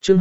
Chương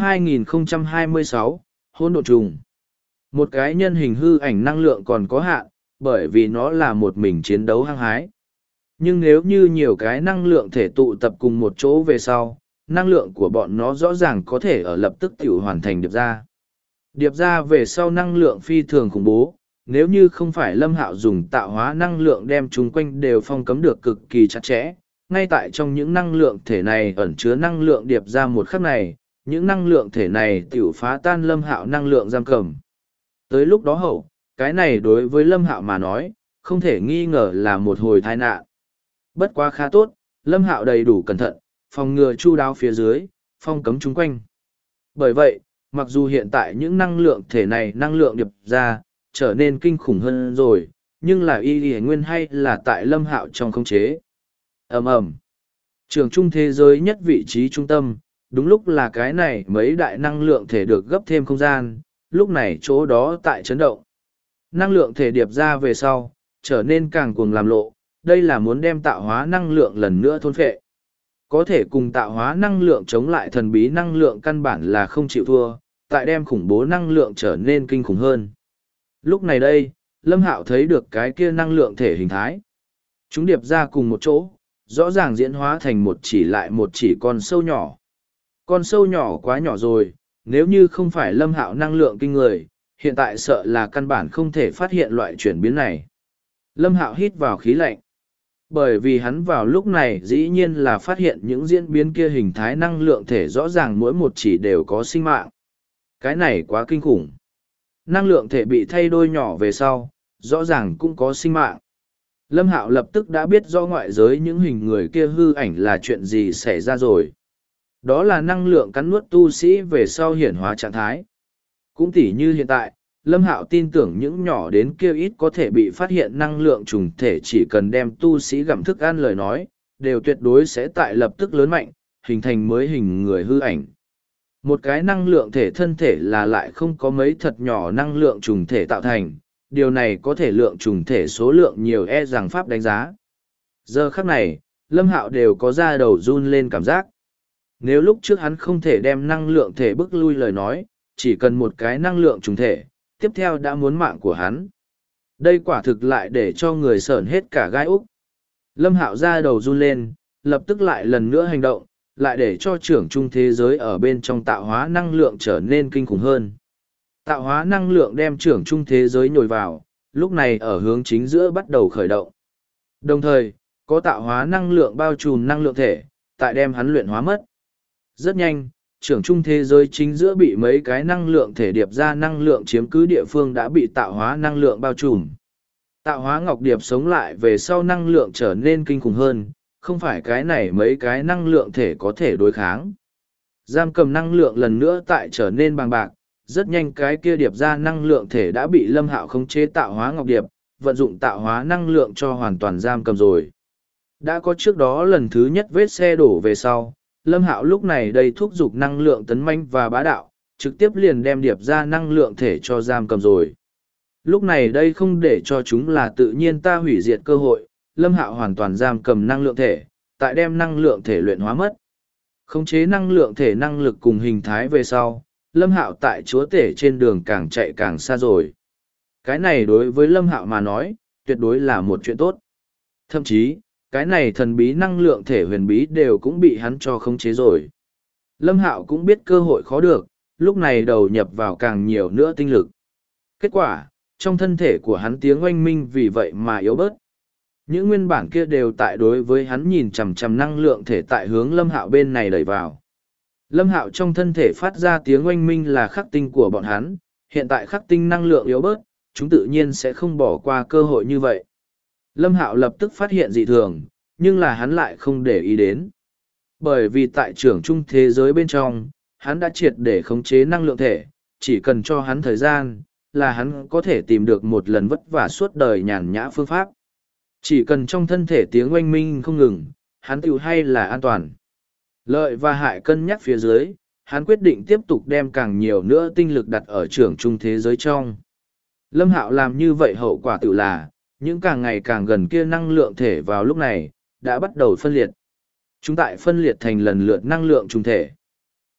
2026, hỗn độn trùng. Một cái nhân hình hư ảnh năng lượng còn có hạn, bởi vì nó là một mình chiến đấu hăng hái. Nhưng nếu như nhiều cái năng lượng thể tụ tập cùng một chỗ về sau, năng lượng của bọn nó rõ ràng có thể ở lập tức tiểu hoàn thành điệp ra. Điệp ra về sau năng lượng phi thường khủng bố, nếu như không phải Lâm Hạo dùng tạo hóa năng lượng đem chúng quanh đều phong cấm được cực kỳ chặt chẽ, ngay tại trong những năng lượng thể này ẩn chứa năng lượng điệp ra một khắc này, những năng lượng thể này tiểu phá tan Lâm Hạo năng lượng giam cầm. Tới lúc đó hậu, cái này đối với Lâm Hạo mà nói, không thể nghi ngờ là một hồi tai nạn. Bất quá khá tốt, Lâm Hạo đầy đủ cẩn thận, phòng ngừa chu đáo phía dưới, phong cấm chúng quanh. Bởi vậy, mặc dù hiện tại những năng lượng thể này năng lượng điệp ra, trở nên kinh khủng hơn rồi, nhưng là y nguyên hay là tại Lâm Hạo trong khống chế. Ầm ầm. Trường trung thế giới nhất vị trí trung tâm, đúng lúc là cái này mấy đại năng lượng thể được gấp thêm không gian, lúc này chỗ đó tại chấn động. Năng lượng thể điệp ra về sau, trở nên càng cuồng làm lộ, đây là muốn đem tạo hóa năng lượng lần nữa thôn phệ. Có thể cùng tạo hóa năng lượng chống lại thần bí năng lượng căn bản là không chịu thua, tại đem khủng bố năng lượng trở nên kinh khủng hơn. Lúc này đây, Lâm Hạo thấy được cái kia năng lượng thể hình thái. Chúng điệp ra cùng một chỗ, rõ ràng diễn hóa thành một chỉ lại một chỉ con sâu nhỏ. Con sâu nhỏ quá nhỏ rồi, nếu như không phải Lâm Hạo năng lượng kinh người, hiện tại sợ là căn bản không thể phát hiện loại chuyển biến này. Lâm Hạo hít vào khí lạnh. Bởi vì hắn vào lúc này dĩ nhiên là phát hiện những diễn biến kia hình thái năng lượng thể rõ ràng mỗi một chỉ đều có sinh mạng. Cái này quá kinh khủng. Năng lượng thể bị thay đôi nhỏ về sau, rõ ràng cũng có sinh mạng. Lâm Hạo lập tức đã biết do ngoại giới những hình người kia hư ảnh là chuyện gì xảy ra rồi. Đó là năng lượng cắn nuốt tu sĩ về sau hiển hóa trạng thái. Cũng tỉ như hiện tại, Lâm Hạo tin tưởng những nhỏ đến kia ít có thể bị phát hiện năng lượng trùng thể chỉ cần đem tu sĩ gặm thức ăn lời nói, đều tuyệt đối sẽ tại lập tức lớn mạnh, hình thành mới hình người hư ảnh. Một cái năng lượng thể thân thể là lại không có mấy thật nhỏ năng lượng trùng thể tạo thành, điều này có thể lượng trùng thể số lượng nhiều rằng pháp đánh giá. Giờ khắc này, Lâm Hạo đều có ra đầu run lên cảm giác. Nếu lúc trước hắn không thể đem năng lượng thể bức lui lời nói, chỉ cần một cái năng lượng trùng thể, tiếp theo đã muốn mạng của hắn. Đây quả thực lại để cho người sởn hết cả gai úc. Lâm Hạo ra đầu run lên, lập tức lại lần nữa hành động, lại để cho trưởng trung thế giới ở bên trong tạo hóa năng lượng trở nên kinh khủng hơn. Tạo hóa năng lượng đem trưởng trung thế giới nhồi vào, lúc này ở hướng chính giữa bắt đầu khởi động. Đồng thời, có tạo hóa năng lượng bao trùm năng lượng thể, tại đem hắn luyện hóa mất. Rất nhanh, trưởng trung thế giới chính giữa bị mấy cái năng lượng thể điệp ra năng lượng chiếm cứ địa phương đã bị tạo hóa năng lượng bao trùm. Tạo hóa ngọc điệp sống lại về sau năng lượng trở nên kinh khủng hơn, không phải cái này mấy cái năng lượng thể có thể đối kháng. Giam cầm năng lượng lần nữa tại trở nên bằng bạc, rất nhanh cái kia điệp ra năng lượng thể đã bị Lâm Hạo khống chế tạo hóa ngọc điệp, vận dụng tạo hóa năng lượng cho hoàn toàn giam cầm rồi. Đã có trước đó lần thứ nhất vết xe đổ về sau, Lâm Hạo lúc này đây thúc giục năng lượng tấn manh và bá đạo, trực tiếp liền đem điệp ra năng lượng thể cho giam cầm rồi. Lúc này đây không để cho chúng là tự nhiên ta hủy diệt cơ hội, Lâm Hạo hoàn toàn giam cầm năng lượng thể, tại đem năng lượng thể luyện hóa mất. Khống chế năng lượng thể năng lực cùng hình thái về sau, Lâm Hạo tại chúa tể trên đường càng chạy càng xa rồi. Cái này đối với Lâm Hạo mà nói, tuyệt đối là một chuyện tốt. Thậm chí, cái này thần bí năng lượng thể huyền bí đều cũng bị hắn cho khống chế rồi. Lâm Hạo cũng biết cơ hội khó được, lúc này đầu nhập vào càng nhiều nữa tinh lực. Kết quả, trong thân thể của hắn tiếng oanh minh vì vậy mà yếu bớt. Những nguyên bản kia đều tại đối với hắn nhìn chằm chằm năng lượng thể tại hướng Lâm Hạo bên này đẩy vào. Lâm Hạo trong thân thể phát ra tiếng oanh minh là khắc tinh của bọn hắn, hiện tại khắc tinh năng lượng yếu bớt, chúng tự nhiên sẽ không bỏ qua cơ hội như vậy. Lâm Hạo lập tức phát hiện dị thường, nhưng là hắn lại không để ý đến. Bởi vì tại trưởng trung thế giới bên trong, hắn đã triệt để khống chế năng lượng thể, chỉ cần cho hắn thời gian, là hắn có thể tìm được một lần vất vả suốt đời nhàn nhã phương pháp. Chỉ cần trong thân thể tiếng oanh minh không ngừng, hắn tự hay là an toàn. Lợi và hại cân nhắc phía dưới, hắn quyết định tiếp tục đem càng nhiều nữa tinh lực đặt ở trưởng trung thế giới trong. Lâm Hạo làm như vậy hậu quả tự là, những càng ngày càng gần kia năng lượng thể vào lúc này, đã bắt đầu phân liệt. Chúng tại phân liệt thành lần lượt năng lượng trùng thể.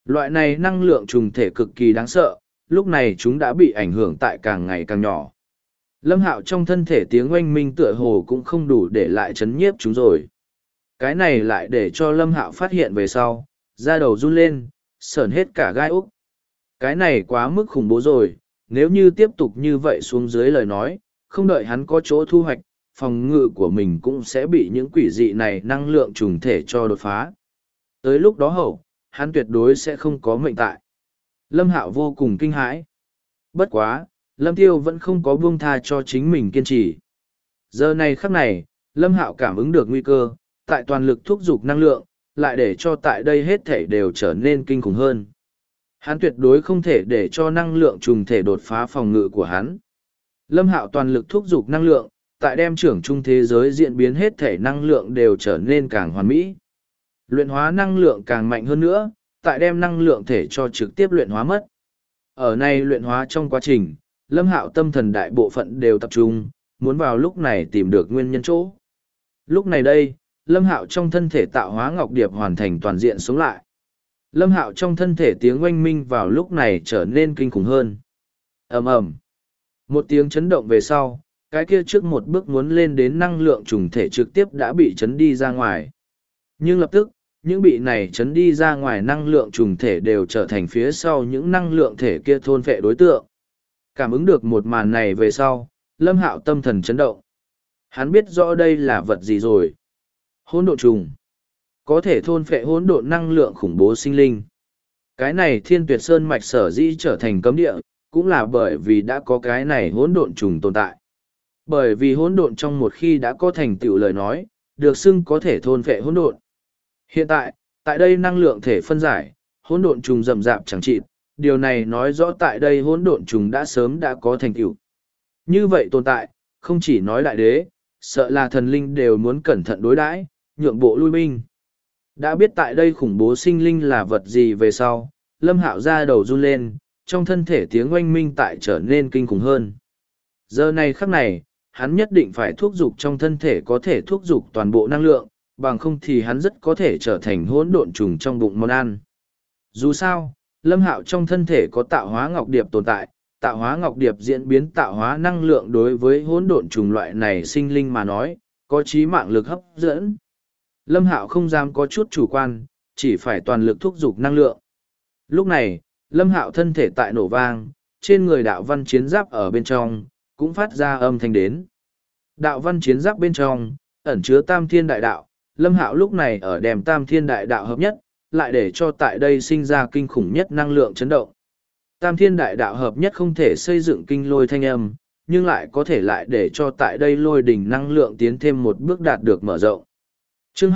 Loại này năng lượng trùng thể cực kỳ đáng sợ, lúc này chúng đã bị ảnh hưởng tại càng ngày càng nhỏ. Lâm Hạo trong thân thể tiếng oanh minh tựa hồ cũng không đủ để lại chấn nhiếp chúng rồi. Cái này lại để cho Lâm Hạo phát hiện về sau, da đầu run lên, sởn hết cả gai úc. Cái này quá mức khủng bố rồi, nếu như tiếp tục như vậy xuống dưới lời nói, không đợi hắn có chỗ thu hoạch, phòng ngự của mình cũng sẽ bị những quỷ dị này năng lượng trùng thể cho đột phá. Tới lúc đó hậu, hắn tuyệt đối sẽ không có mệnh tại. Lâm Hạo vô cùng kinh hãi. Bất quá, Lâm Tiêu vẫn không có buông tha cho chính mình kiên trì. Giờ này khắc này, Lâm Hạo cảm ứng được nguy cơ, tại toàn lực thúc giục năng lượng, lại để cho tại đây hết thảy đều trở nên kinh khủng hơn. Hắn tuyệt đối không thể để cho năng lượng trùng thể đột phá phòng ngự của hắn. Lâm Hạo toàn lực thúc giục năng lượng, tại đem trưởng trung thế giới diễn biến hết thảy năng lượng đều trở nên càng hoàn mỹ. Luyện hóa năng lượng càng mạnh hơn nữa, tại đem năng lượng thể cho trực tiếp luyện hóa mất. Ở này luyện hóa trong quá trình, Lâm Hạo tâm thần đại bộ phận đều tập trung, muốn vào lúc này tìm được nguyên nhân chỗ. Lúc này đây, Lâm Hạo trong thân thể tạo hóa ngọc điệp hoàn thành toàn diện sống lại. Lâm Hạo trong thân thể tiếng oanh minh vào lúc này trở nên kinh khủng hơn. Ầm ầm. Một tiếng chấn động về sau, cái kia trước một bước muốn lên đến năng lượng trùng thể trực tiếp đã bị chấn đi ra ngoài. Nhưng lập tức, những bị này chấn đi ra ngoài năng lượng trùng thể đều trở thành phía sau những năng lượng thể kia thôn phệ đối tượng. Cảm ứng được một màn này về sau, Lâm Hạo tâm thần chấn động. Hắn biết rõ đây là vật gì rồi. Hỗn độn trùng. Có thể thôn phệ hỗn độn năng lượng khủng bố sinh linh. Cái này Thiên Tuyệt Sơn mạch sở dĩ trở thành cấm địa, cũng là bởi vì đã có cái này hỗn độn trùng tồn tại. Bởi vì hỗn độn trong một khi đã có thành tựu lời nói, được xưng có thể thôn phệ hỗn độn. Hiện tại, tại đây năng lượng thể phân giải, hỗn độn trùng rậm rạp chẳng chịt, điều này nói rõ tại đây hỗn độn trùng đã sớm đã có thành tựu. Như vậy tồn tại, không chỉ nói đại đế, sợ là thần linh đều muốn cẩn thận đối đãi, nhượng bộ lui binh. Đã biết tại đây khủng bố sinh linh là vật gì về sau, Lâm Hạo ra đầu run lên, trong thân thể tiếng oanh minh tại trở nên kinh khủng hơn. Giờ này khắc này, hắn nhất định phải thúc giục trong thân thể có thể thúc giục toàn bộ năng lượng, bằng không thì hắn rất có thể trở thành hỗn độn trùng trong bụng món ăn. Dù sao, Lâm Hạo trong thân thể có tạo hóa ngọc điệp tồn tại, tạo hóa ngọc điệp diễn biến tạo hóa năng lượng đối với hỗn độn trùng loại này sinh linh mà nói, có chí mạng lực hấp dẫn. Lâm Hạo không dám có chút chủ quan, chỉ phải toàn lực thúc giục năng lượng. Lúc này, Lâm Hạo thân thể tại nổ vang, trên người đạo văn chiến giáp ở bên trong, cũng phát ra âm thanh đến. Đạo văn chiến giáp bên trong, ẩn chứa tam thiên đại đạo, Lâm Hạo lúc này ở đèm tam thiên đại đạo hợp nhất, lại để cho tại đây sinh ra kinh khủng nhất năng lượng chấn động. Tam thiên đại đạo hợp nhất không thể xây dựng kinh lôi thanh âm, nhưng lại có thể lại để cho tại đây lôi đỉnh năng lượng tiến thêm một bước đạt được mở rộng. Chương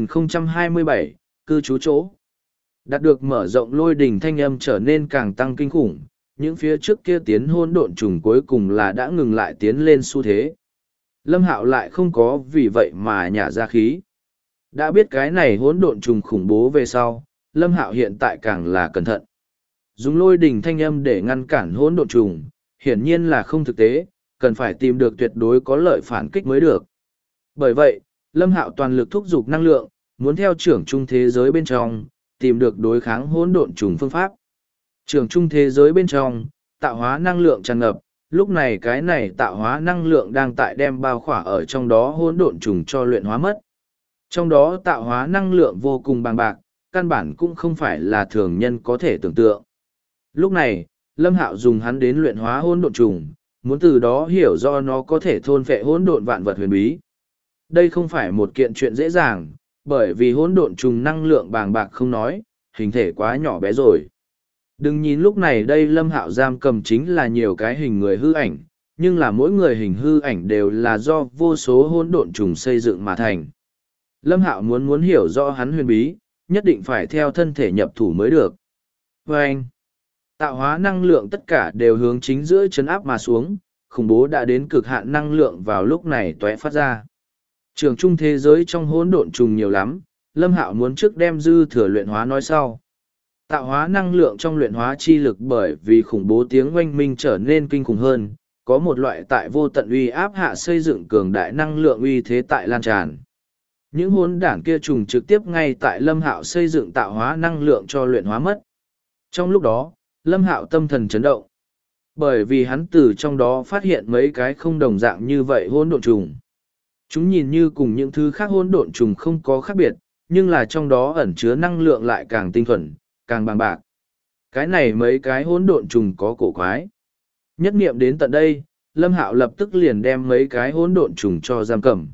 2027, cư trú chỗ. Đạt được mở rộng lôi đỉnh thanh âm trở nên càng tăng kinh khủng, những phía trước kia tiến hỗn độn trùng cuối cùng là đã ngừng lại tiến lên xu thế. Lâm Hạo lại không có vì vậy mà nhả ra khí. Đã biết cái này hỗn độn trùng khủng bố về sau, Lâm Hạo hiện tại càng là cẩn thận. Dùng lôi đỉnh thanh âm để ngăn cản hỗn độn trùng, hiển nhiên là không thực tế, cần phải tìm được tuyệt đối có lợi phản kích mới được. Bởi vậy, Lâm Hạo toàn lực thúc giục năng lượng, muốn theo trưởng trung thế giới bên trong, tìm được đối kháng hỗn độn trùng phương pháp. Trưởng trung thế giới bên trong, tạo hóa năng lượng tràn ngập, lúc này cái này tạo hóa năng lượng đang tại đem bao khỏa ở trong đó hỗn độn trùng cho luyện hóa mất. Trong đó tạo hóa năng lượng vô cùng bằng bạc, căn bản cũng không phải là thường nhân có thể tưởng tượng. Lúc này, Lâm Hạo dùng hắn đến luyện hóa hỗn độn trùng, muốn từ đó hiểu do nó có thể thôn phệ hỗn độn vạn vật huyền bí. Đây không phải một kiện chuyện dễ dàng, bởi vì hỗn độn trùng năng lượng bàng bạc không nói, hình thể quá nhỏ bé rồi. Đừng nhìn lúc này đây Lâm Hạo giam cầm chính là nhiều cái hình người hư ảnh, nhưng là mỗi người hình hư ảnh đều là do vô số hỗn độn trùng xây dựng mà thành. Lâm Hạo muốn hiểu rõ hắn huyền bí, nhất định phải theo thân thể nhập thủ mới được. Và anh, tạo hóa năng lượng tất cả đều hướng chính giữa chấn áp mà xuống, khủng bố đã đến cực hạn năng lượng vào lúc này tóe phát ra. Trường trung thế giới trong hỗn độn trùng nhiều lắm, Lâm Hạo muốn trước đem dư thừa luyện hóa nói sau. Tạo hóa năng lượng trong luyện hóa chi lực bởi vì khủng bố tiếng oanh minh trở nên kinh khủng hơn, có một loại tại vô tận uy áp hạ xây dựng cường đại năng lượng uy thế tại lan tràn. Những hỗn đản kia trùng trực tiếp ngay tại Lâm Hạo xây dựng tạo hóa năng lượng cho luyện hóa mất. Trong lúc đó, Lâm Hạo tâm thần chấn động. Bởi vì hắn từ trong đó phát hiện mấy cái không đồng dạng như vậy hỗn độn trùng. Chúng nhìn như cùng những thứ khác hỗn độn trùng không có khác biệt, nhưng là trong đó ẩn chứa năng lượng lại càng tinh thuần, càng bằng bạc. Cái này mấy cái hỗn độn trùng có cổ quái. Nhất niệm đến tận đây, Lâm Hạo lập tức liền đem mấy cái hỗn độn trùng cho giam cầm.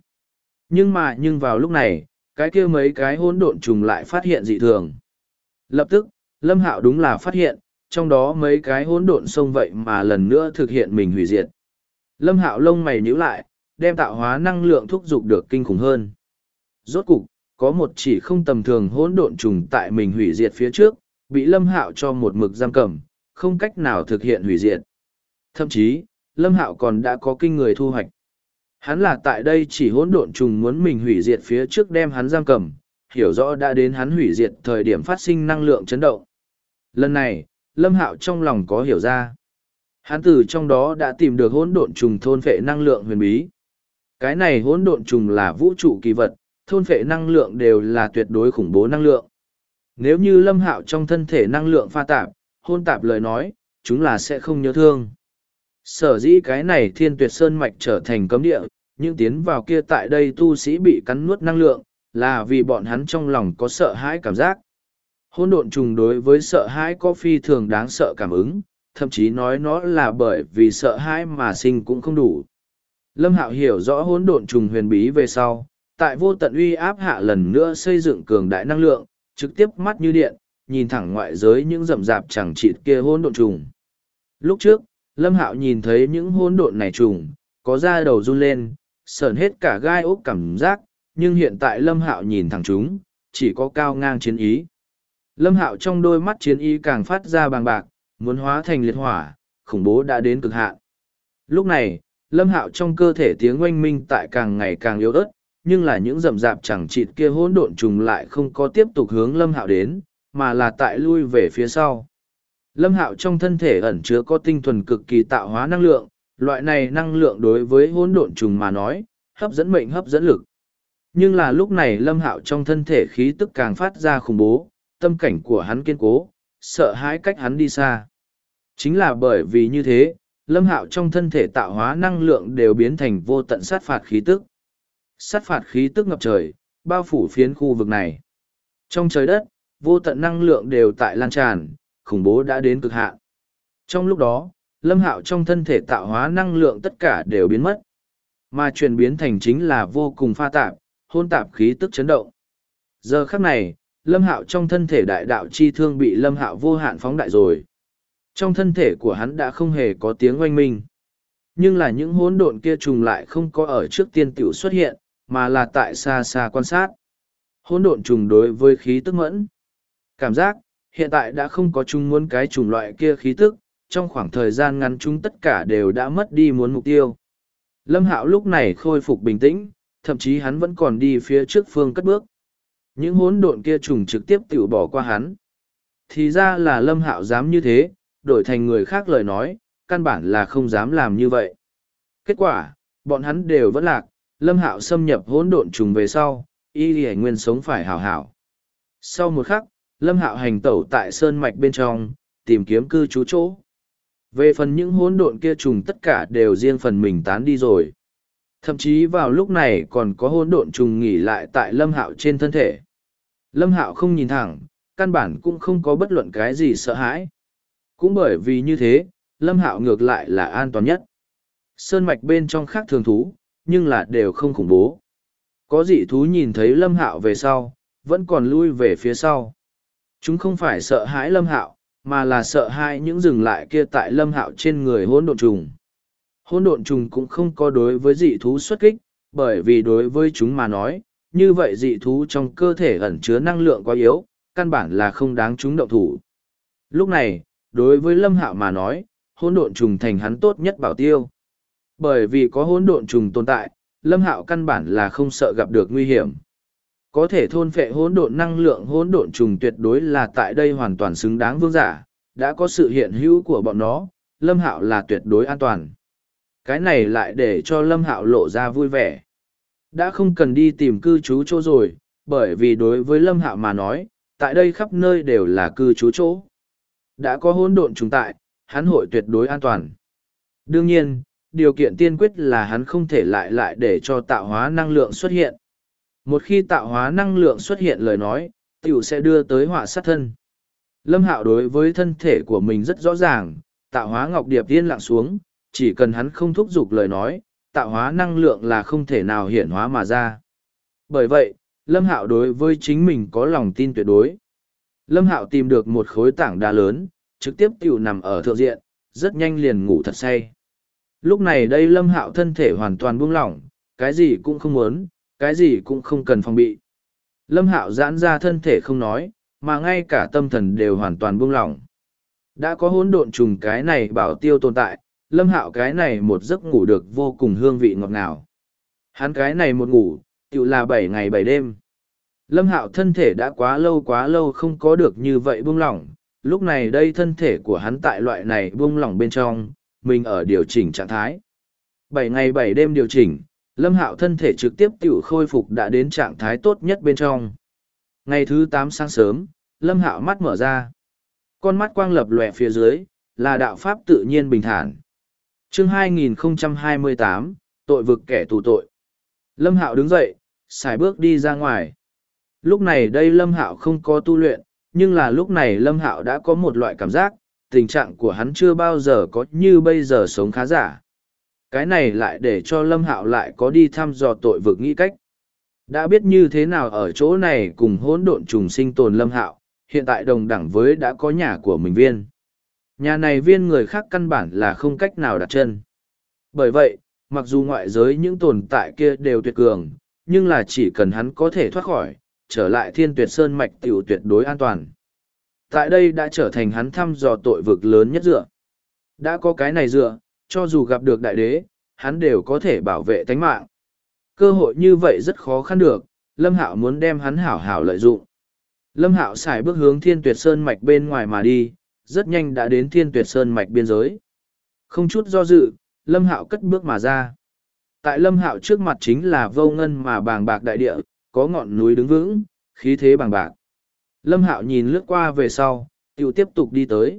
Nhưng vào lúc này, cái kia mấy cái hỗn độn trùng lại phát hiện dị thường. Lập tức, Lâm Hạo đúng là phát hiện, trong đó mấy cái hỗn độn xông vậy mà lần nữa thực hiện mình hủy diệt. Lâm Hạo lông mày nhíu lại, đem tạo hóa năng lượng thúc giục được kinh khủng hơn. Rốt cục, có một chỉ không tầm thường hỗn độn trùng tại mình hủy diệt phía trước, bị Lâm Hạo cho một mực giam cầm, không cách nào thực hiện hủy diệt. Thậm chí, Lâm Hạo còn đã có kinh người thu hoạch. Hắn là tại đây chỉ hỗn độn trùng muốn mình hủy diệt phía trước đem hắn giam cầm, hiểu rõ đã đến hắn hủy diệt thời điểm phát sinh năng lượng chấn động. Lần này, Lâm Hạo trong lòng có hiểu ra. Hắn từ trong đó đã tìm được hỗn độn trùng thôn phệ năng lượng huyền bí. Cái này hỗn độn trùng là vũ trụ kỳ vật, thôn phệ năng lượng đều là tuyệt đối khủng bố năng lượng. Nếu như Lâm Hạo trong thân thể năng lượng pha tạp, hôn tạp lời nói, chúng là sẽ không nhớ thương. Sở dĩ cái này Thiên Tuyệt Sơn mạch trở thành cấm địa, những tiến vào kia tại đây tu sĩ bị cắn nuốt năng lượng, là vì bọn hắn trong lòng có sợ hãi cảm giác. Hỗn độn trùng đối với sợ hãi có phi thường đáng sợ cảm ứng, thậm chí nói nó là bởi vì sợ hãi mà sinh cũng không đủ. Lâm Hạo hiểu rõ hỗn độn trùng huyền bí về sau, tại vô tận uy áp hạ lần nữa xây dựng cường đại năng lượng, trực tiếp mắt như điện, nhìn thẳng ngoại giới những rậm rạp chẳng chịt kia hỗn độn trùng. Lúc trước, Lâm Hạo nhìn thấy những hỗn độn này trùng, có da đầu run lên, sởn hết cả gai ốc cảm giác, nhưng hiện tại Lâm Hạo nhìn thẳng chúng, chỉ có cao ngang chiến ý. Lâm Hạo trong đôi mắt chiến ý càng phát ra bàng bạc, muốn hóa thành liệt hỏa, khủng bố đã đến cực hạn. Lúc này, Lâm Hạo trong cơ thể tiếng oanh minh tại càng ngày càng yếu ớt, nhưng là những rậm rạp chẳng chịt kia hỗn độn trùng lại không có tiếp tục hướng Lâm Hạo đến, mà là tại lui về phía sau. Lâm Hạo trong thân thể ẩn chứa có tinh thuần cực kỳ tạo hóa năng lượng, loại này năng lượng đối với hỗn độn trùng mà nói, hấp dẫn mệnh hấp dẫn lực. Nhưng là lúc này Lâm Hạo trong thân thể khí tức càng phát ra khủng bố, tâm cảnh của hắn kiên cố, sợ hãi cách hắn đi xa. Chính là bởi vì như thế, Lâm Hạo trong thân thể tạo hóa năng lượng đều biến thành vô tận sát phạt khí tức. Sát phạt khí tức ngập trời, bao phủ phiến khu vực này. Trong trời đất, vô tận năng lượng đều tại lan tràn, khủng bố đã đến cực hạn. Trong lúc đó, Lâm Hạo trong thân thể tạo hóa năng lượng tất cả đều biến mất. Mà chuyển biến thành chính là vô cùng pha tạp, hôn tạp khí tức chấn động. Giờ khắc này, Lâm Hạo trong thân thể đại đạo chi thương bị Lâm Hạo vô hạn phóng đại rồi. Trong thân thể của hắn đã không hề có tiếng oanh minh. Nhưng là những hỗn độn kia trùng lại không có ở trước tiên tiểu xuất hiện, mà là tại xa xa quan sát. Hỗn độn trùng đối với khí tức mẫn. Cảm giác, hiện tại đã không có chung muốn cái chủng loại kia khí tức, trong khoảng thời gian ngắn chúng tất cả đều đã mất đi muốn mục tiêu. Lâm Hạo lúc này khôi phục bình tĩnh, thậm chí hắn vẫn còn đi phía trước phương cất bước. Những hỗn độn kia trùng trực tiếp tiểu bỏ qua hắn. Thì ra là Lâm Hạo dám như thế, đổi thành người khác lời nói, căn bản là không dám làm như vậy. Kết quả, bọn hắn đều vẫn lạc, Lâm Hạo xâm nhập hỗn độn trùng về sau, y lì nguyên sống phải hảo hảo. Sau một khắc, Lâm Hạo hành tẩu tại sơn mạch bên trong, tìm kiếm cư trú chỗ. Về phần những hỗn độn kia trùng tất cả đều riêng phần mình tán đi rồi. Thậm chí vào lúc này còn có hỗn độn trùng nghỉ lại tại Lâm Hạo trên thân thể. Lâm Hạo không nhìn thẳng, căn bản cũng không có bất luận cái gì sợ hãi. Cũng bởi vì như thế, Lâm Hạo ngược lại là an toàn nhất. Sơn mạch bên trong khác thường thú, nhưng là đều không khủng bố. Có dị thú nhìn thấy Lâm Hạo về sau, vẫn còn lui về phía sau. Chúng không phải sợ hãi Lâm Hạo, mà là sợ hãi những dừng lại kia tại Lâm Hạo trên người hỗn độn trùng. Hỗn độn trùng cũng không có đối với dị thú xuất kích, bởi vì đối với chúng mà nói, như vậy dị thú trong cơ thể ẩn chứa năng lượng quá yếu, căn bản là không đáng chúng động thủ. Lúc này, đối với Lâm Hạo mà nói, hỗn độn trùng thành hắn tốt nhất bảo tiêu. Bởi vì có hỗn độn trùng tồn tại, Lâm Hạo căn bản là không sợ gặp được nguy hiểm. Có thể thôn phệ hỗn độn năng lượng hỗn độn trùng tuyệt đối là tại đây hoàn toàn xứng đáng vương giả, đã có sự hiện hữu của bọn nó, Lâm Hạo là tuyệt đối an toàn. Cái này lại để cho Lâm Hạo lộ ra vui vẻ. Đã không cần đi tìm cư trú chỗ rồi, bởi vì đối với Lâm Hạo mà nói, tại đây khắp nơi đều là cư trú chỗ. Đã có hỗn độn trùng tại, hắn hội tuyệt đối an toàn. Đương nhiên, điều kiện tiên quyết là hắn không thể lại để cho tạo hóa năng lượng xuất hiện. Một khi tạo hóa năng lượng xuất hiện lời nói, tiểu sẽ đưa tới họa sát thân. Lâm Hạo đối với thân thể của mình rất rõ ràng, tạo hóa ngọc điệp yên lặng xuống, chỉ cần hắn không thúc giục lời nói, tạo hóa năng lượng là không thể nào hiển hóa mà ra. Bởi vậy, Lâm Hạo đối với chính mình có lòng tin tuyệt đối. Lâm Hạo tìm được một khối tảng đá lớn, trực tiếp tiểu nằm ở thượng diện, rất nhanh liền ngủ thật say. Lúc này đây Lâm Hạo thân thể hoàn toàn buông lỏng, cái gì cũng không muốn, cái gì cũng không cần phòng bị. Lâm Hạo giãn ra thân thể không nói, mà ngay cả tâm thần đều hoàn toàn buông lỏng. Đã có hỗn độn trùng cái này bảo tiêu tồn tại, Lâm Hạo cái này một giấc ngủ được vô cùng hương vị ngọt ngào. Hắn cái này một ngủ, tiểu là 7 ngày 7 đêm. Lâm Hạo thân thể đã quá lâu không có được như vậy buông lỏng, lúc này đây thân thể của hắn tại loại này buông lỏng bên trong, mình ở điều chỉnh trạng thái. 7 ngày 7 đêm điều chỉnh, Lâm Hạo thân thể trực tiếp tiểu khôi phục đã đến trạng thái tốt nhất bên trong. Ngày thứ 8 sáng sớm, Lâm Hạo mắt mở ra. Con mắt quang lập lòe phía dưới, là đạo pháp tự nhiên bình thản. Chương 2028, tội vực kẻ tù tội. Lâm Hạo đứng dậy, xài bước đi ra ngoài. Lúc này đây Lâm Hạo không có tu luyện, nhưng là lúc này Lâm Hạo đã có một loại cảm giác, tình trạng của hắn chưa bao giờ có như bây giờ sống khá giả. Cái này lại để cho Lâm Hạo lại có đi thăm dò tội vực nghĩ cách. Đã biết như thế nào ở chỗ này cùng hỗn độn trùng sinh tồn Lâm Hạo, hiện tại đồng đẳng với đã có nhà của mình viên. Nhà này viên người khác căn bản là không cách nào đặt chân. Bởi vậy, mặc dù ngoại giới những tồn tại kia đều tuyệt cường, nhưng là chỉ cần hắn có thể thoát khỏi, trở lại Thiên Tuyệt Sơn mạch tiểu tuyệt đối an toàn. Tại đây đã trở thành hắn thăm dò tội vực lớn nhất dựa. Đã có cái này dựa, cho dù gặp được đại đế, hắn đều có thể bảo vệ tánh mạng. Cơ hội như vậy rất khó khăn được, Lâm Hạo muốn đem hắn hảo hảo lợi dụng. Lâm Hạo xài bước hướng Thiên Tuyệt Sơn mạch bên ngoài mà đi, rất nhanh đã đến Thiên Tuyệt Sơn mạch biên giới. Không chút do dự, Lâm Hạo cất bước mà ra. Tại Lâm Hạo trước mặt chính là vô ngân mà bàng bạc đại địa, có ngọn núi đứng vững, khí thế bàng bạc. Lâm Hạo nhìn lướt qua về sau, tiểu tiếp tục đi tới.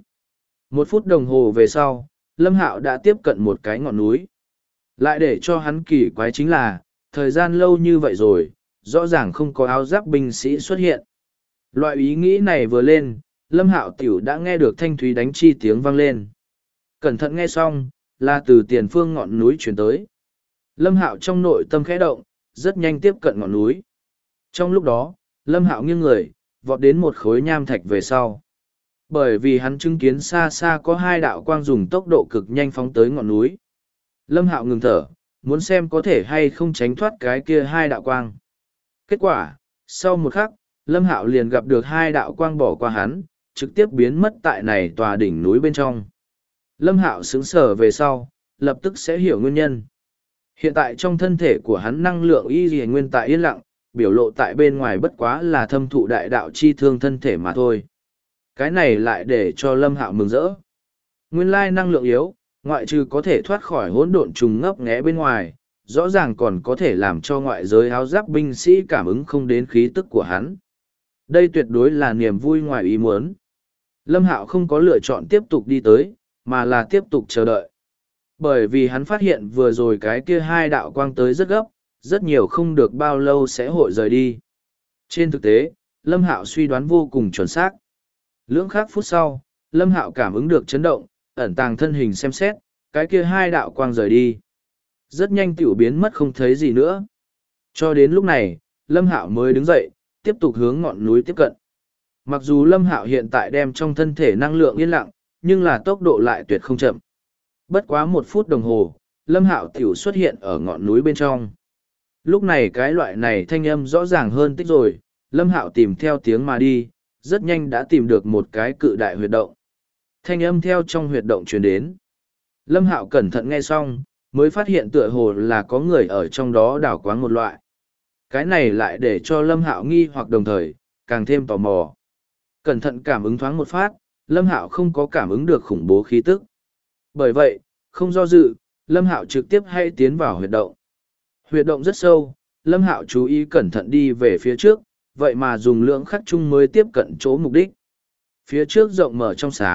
1 phút đồng hồ về sau, Lâm Hạo đã tiếp cận một cái ngọn núi. Lại để cho hắn kỳ quái chính là, thời gian lâu như vậy rồi, rõ ràng không có áo giáp binh sĩ xuất hiện. Loại ý nghĩ này vừa lên, Lâm Hạo tiểu đã nghe được thanh thúy đánh chi tiếng vang lên. Cẩn thận nghe xong, là từ tiền phương ngọn núi chuyển tới. Lâm Hạo trong nội tâm khẽ động, rất nhanh tiếp cận ngọn núi. Trong lúc đó, Lâm Hạo nghiêng người, vọt đến một khối nham thạch về sau. Bởi vì hắn chứng kiến xa xa có 2 đạo quang dùng tốc độ cực nhanh phóng tới ngọn núi. Lâm Hạo ngừng thở, muốn xem có thể hay không tránh thoát cái kia 2 đạo quang. Kết quả, sau một khắc, Lâm Hạo liền gặp được 2 đạo quang bỏ qua hắn, trực tiếp biến mất tại này tòa đỉnh núi bên trong. Lâm Hạo sững sờ về sau, lập tức sẽ hiểu nguyên nhân. Hiện tại trong thân thể của hắn năng lượng y lìa nguyên tại yên lặng, biểu lộ tại bên ngoài bất quá là thâm thụ đại đạo chi thương thân thể mà thôi. Cái này lại để cho Lâm Hạo mừng rỡ. Nguyên lai năng lượng yếu, ngoại trừ có thể thoát khỏi hỗn độn trùng ngấp nghé bên ngoài, rõ ràng còn có thể làm cho ngoại giới áo giáp binh sĩ cảm ứng không đến khí tức của hắn. Đây tuyệt đối là niềm vui ngoài ý muốn. Lâm Hạo không có lựa chọn tiếp tục đi tới, mà là tiếp tục chờ đợi. Bởi vì hắn phát hiện vừa rồi cái kia 2 đạo quang tới rất gấp, rất nhiều không được bao lâu sẽ hội rời đi. Trên thực tế, Lâm Hạo suy đoán vô cùng chuẩn xác. Lưỡng khắc phút sau, Lâm Hạo cảm ứng được chấn động, ẩn tàng thân hình xem xét, cái kia 2 đạo quang rời đi. Rất nhanh tiểu biến mất không thấy gì nữa. Cho đến lúc này, Lâm Hạo mới đứng dậy, tiếp tục hướng ngọn núi tiếp cận. Mặc dù Lâm Hạo hiện tại đem trong thân thể năng lượng yên lặng, nhưng là tốc độ lại tuyệt không chậm. Bất quá 1 phút đồng hồ, Lâm Hạo tiểu xuất hiện ở ngọn núi bên trong. Lúc này cái loại này thanh âm rõ ràng hơn tích rồi, Lâm Hạo tìm theo tiếng mà đi, rất nhanh đã tìm được một cái cự đại huyệt động. Thanh âm theo trong huyệt động truyền đến. Lâm Hạo cẩn thận nghe xong, mới phát hiện tựa hồ là có người ở trong đó đào quáng một loại. Cái này lại để cho Lâm Hạo nghi hoặc đồng thời, càng thêm tò mò. Cẩn thận cảm ứng thoáng một phát, Lâm Hạo không có cảm ứng được khủng bố khí tức. Bởi vậy, không do dự, Lâm Hạo trực tiếp hay tiến vào huyệt động. Huyệt động rất sâu, Lâm Hạo chú ý cẩn thận đi về phía trước, vậy mà dùng lượng khắc chung mới tiếp cận chỗ mục đích. Phía trước rộng mở trong sáng,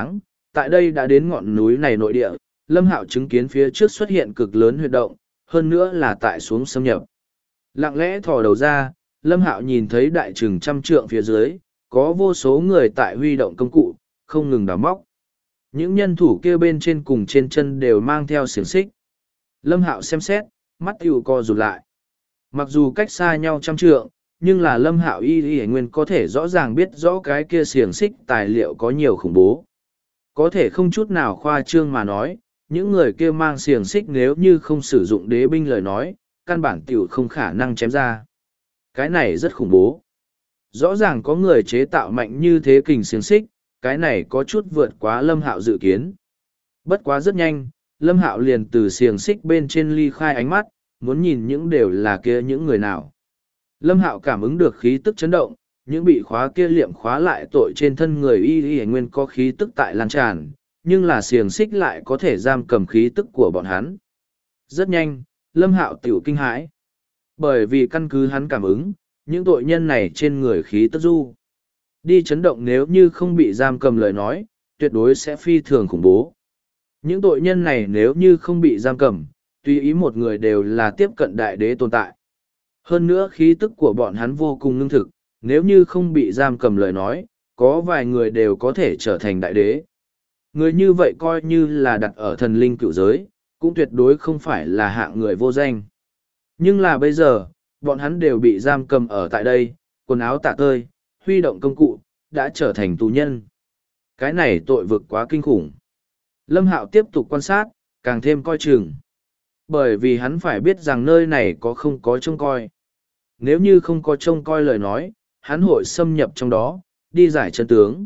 tại đây đã đến ngọn núi này nội địa, Lâm Hạo chứng kiến phía trước xuất hiện cực lớn huyệt động, hơn nữa là tại xuống xâm nhập. Lặng lẽ thò đầu ra, Lâm Hạo nhìn thấy đại trừng trăm trượng phía dưới, có vô số người tại huy động công cụ, không ngừng đào móc. Những nhân thủ kia bên trên cùng trên chân đều mang theo xiềng xích. Lâm Hạo xem xét, mắt tiểu co rụt lại. Mặc dù cách xa nhau trăm trượng, nhưng là Lâm Hạo y nguyên có thể rõ ràng biết rõ cái kia xiềng xích tài liệu có nhiều khủng bố. Có thể không chút nào khoa trương mà nói, những người kia mang xiềng xích nếu như không sử dụng đế binh lời nói, căn bản tiểu không khả năng chém ra. Cái này rất khủng bố. Rõ ràng có người chế tạo mạnh như thế kình xiềng xích, cái này có chút vượt quá Lâm Hạo dự kiến. Bất quá rất nhanh, Lâm Hạo liền từ xiềng xích bên trên ly khai ánh mắt, muốn nhìn những đều là kia những người nào. Lâm Hạo cảm ứng được khí tức chấn động, những bị khóa kia liệm khóa lại tội trên thân người y nguyên có khí tức tại lan tràn, nhưng là xiềng xích lại có thể giam cầm khí tức của bọn hắn. Rất nhanh, Lâm Hạo tiểu kinh hãi. Bởi vì căn cứ hắn cảm ứng, những tội nhân này trên người khí tức du. Đi chấn động nếu như không bị giam cầm lời nói, tuyệt đối sẽ phi thường khủng bố. Những tội nhân này nếu như không bị giam cầm, tùy ý một người đều là tiếp cận đại đế tồn tại. Hơn nữa khí tức của bọn hắn vô cùng ngưng thực, nếu như không bị giam cầm lời nói, có vài người đều có thể trở thành đại đế. Người như vậy coi như là đặt ở thần linh cựu giới, cũng tuyệt đối không phải là hạng người vô danh. Nhưng là bây giờ, bọn hắn đều bị giam cầm ở tại đây, quần áo tả tơi, huy động công cụ, đã trở thành tù nhân. Cái này tội vực quá kinh khủng. Lâm Hạo tiếp tục quan sát, càng thêm coi chừng. Bởi vì hắn phải biết rằng nơi này có không có trông coi. Nếu như không có trông coi lời nói, hắn hội xâm nhập trong đó, đi giải chân tướng.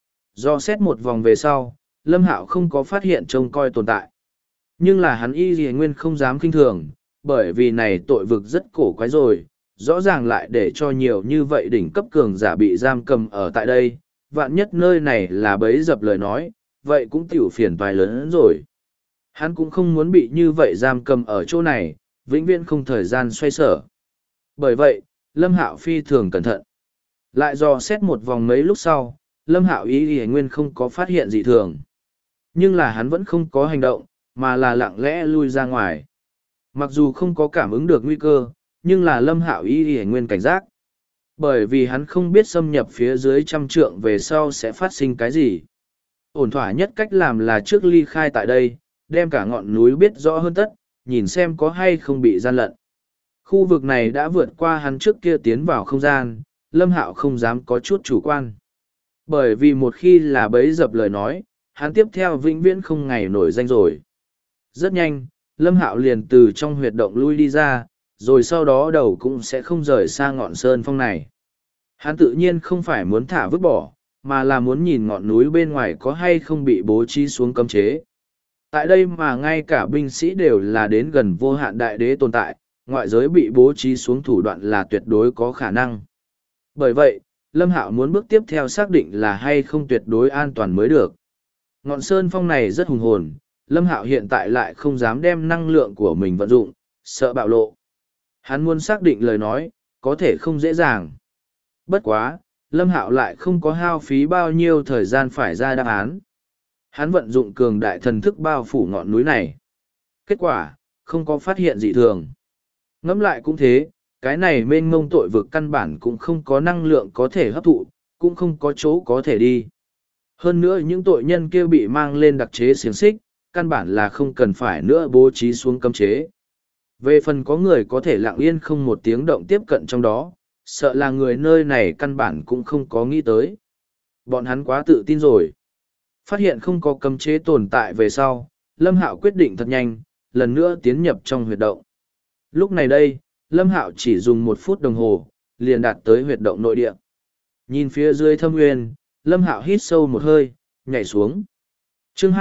Do xét một vòng về sau, Lâm Hạo không có phát hiện trông coi tồn tại. Nhưng là hắn y nguyên không dám kinh thường, bởi vì này tội vực rất cổ quái rồi, rõ ràng lại để cho nhiều như vậy đỉnh cấp cường giả bị giam cầm ở tại đây, vạn nhất nơi này là bẫy dập lời nói, vậy cũng tiểu phiền toái lớn hơn rồi. Hắn cũng không muốn bị như vậy giam cầm ở chỗ này, vĩnh viễn không thời gian xoay sở. Bởi vậy, Lâm Hạo phi thường cẩn thận. Lại dò xét một vòng mấy lúc sau, Lâm Hạo y nguyên không có phát hiện gì thường. Nhưng là hắn vẫn không có hành động, mà là lặng lẽ lui ra ngoài. Mặc dù không có cảm ứng được nguy cơ, nhưng là Lâm Hạo y nguyên cảnh giác. Bởi vì hắn không biết xâm nhập phía dưới trăm trượng về sau sẽ phát sinh cái gì. Ổn thỏa nhất cách làm là trước ly khai tại đây, đem cả ngọn núi biết rõ hơn tất, nhìn xem có hay không bị gian lận. Khu vực này đã vượt qua hắn trước kia tiến vào không gian, Lâm Hạo không dám có chút chủ quan. Bởi vì một khi là bấy dập lời nói, hắn tiếp theo vĩnh viễn không ngày nổi danh rồi. Rất nhanh, Lâm Hạo liền từ trong huyệt động lui đi ra, rồi sau đó đầu cũng sẽ không rời xa ngọn sơn phong này. Hắn tự nhiên không phải muốn thả vứt bỏ, mà là muốn nhìn ngọn núi bên ngoài có hay không bị bố trí xuống cấm chế. Tại đây mà ngay cả binh sĩ đều là đến gần vô hạn đại đế tồn tại, ngoại giới bị bố trí xuống thủ đoạn là tuyệt đối có khả năng. Bởi vậy, Lâm Hạo muốn bước tiếp theo xác định là hay không tuyệt đối an toàn mới được. Ngọn sơn phong này rất hùng hồn, Lâm Hạo hiện tại lại không dám đem năng lượng của mình vận dụng, sợ bạo lộ. Hắn muốn xác định lời nói, có thể không dễ dàng. Bất quá, Lâm Hạo lại không có hao phí bao nhiêu thời gian phải ra đáp án. Hắn vận dụng cường đại thần thức bao phủ ngọn núi này. Kết quả, không có phát hiện dị thường. Ngẫm lại cũng thế, cái này mênh mông tội vực căn bản cũng không có năng lượng có thể hấp thụ, cũng không có chỗ có thể đi. Hơn nữa những tội nhân kia bị mang lên đặc chế xiềng xích, căn bản là không cần phải nữa bố trí xuống cấm chế. Về phần có người có thể lặng yên không một tiếng động tiếp cận trong đó, sợ là người nơi này căn bản cũng không có nghĩ tới. Bọn hắn quá tự tin rồi. Phát hiện không có cấm chế tồn tại về sau, Lâm Hạo quyết định thật nhanh, lần nữa tiến nhập trong huyệt động. Lúc này đây, Lâm Hạo chỉ dùng 1 phút đồng hồ, liền đạt tới huyệt động nội địa. Nhìn phía dưới thâm nguyên, Lâm Hạo hít sâu một hơi, nhảy xuống. Chương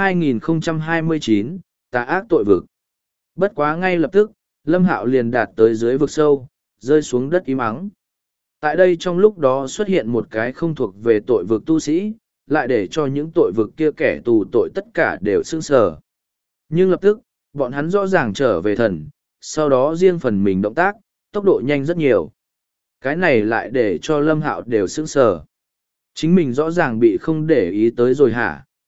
2029, Tà ác tội vực. Bất quá ngay lập tức, Lâm Hạo liền đạt tới dưới vực sâu, rơi xuống đất im ắng. Tại đây trong lúc đó xuất hiện một cái không thuộc về tội vực tu sĩ, lại để cho những tội vực kia kẻ tù tội tất cả đều sững sờ. Nhưng lập tức, bọn hắn rõ ràng trở về thần, sau đó riêng phần mình động tác, tốc độ nhanh rất nhiều. Cái này lại để cho Lâm Hạo đều sững sờ. Chính mình rõ ràng bị không để ý tới rồi hả?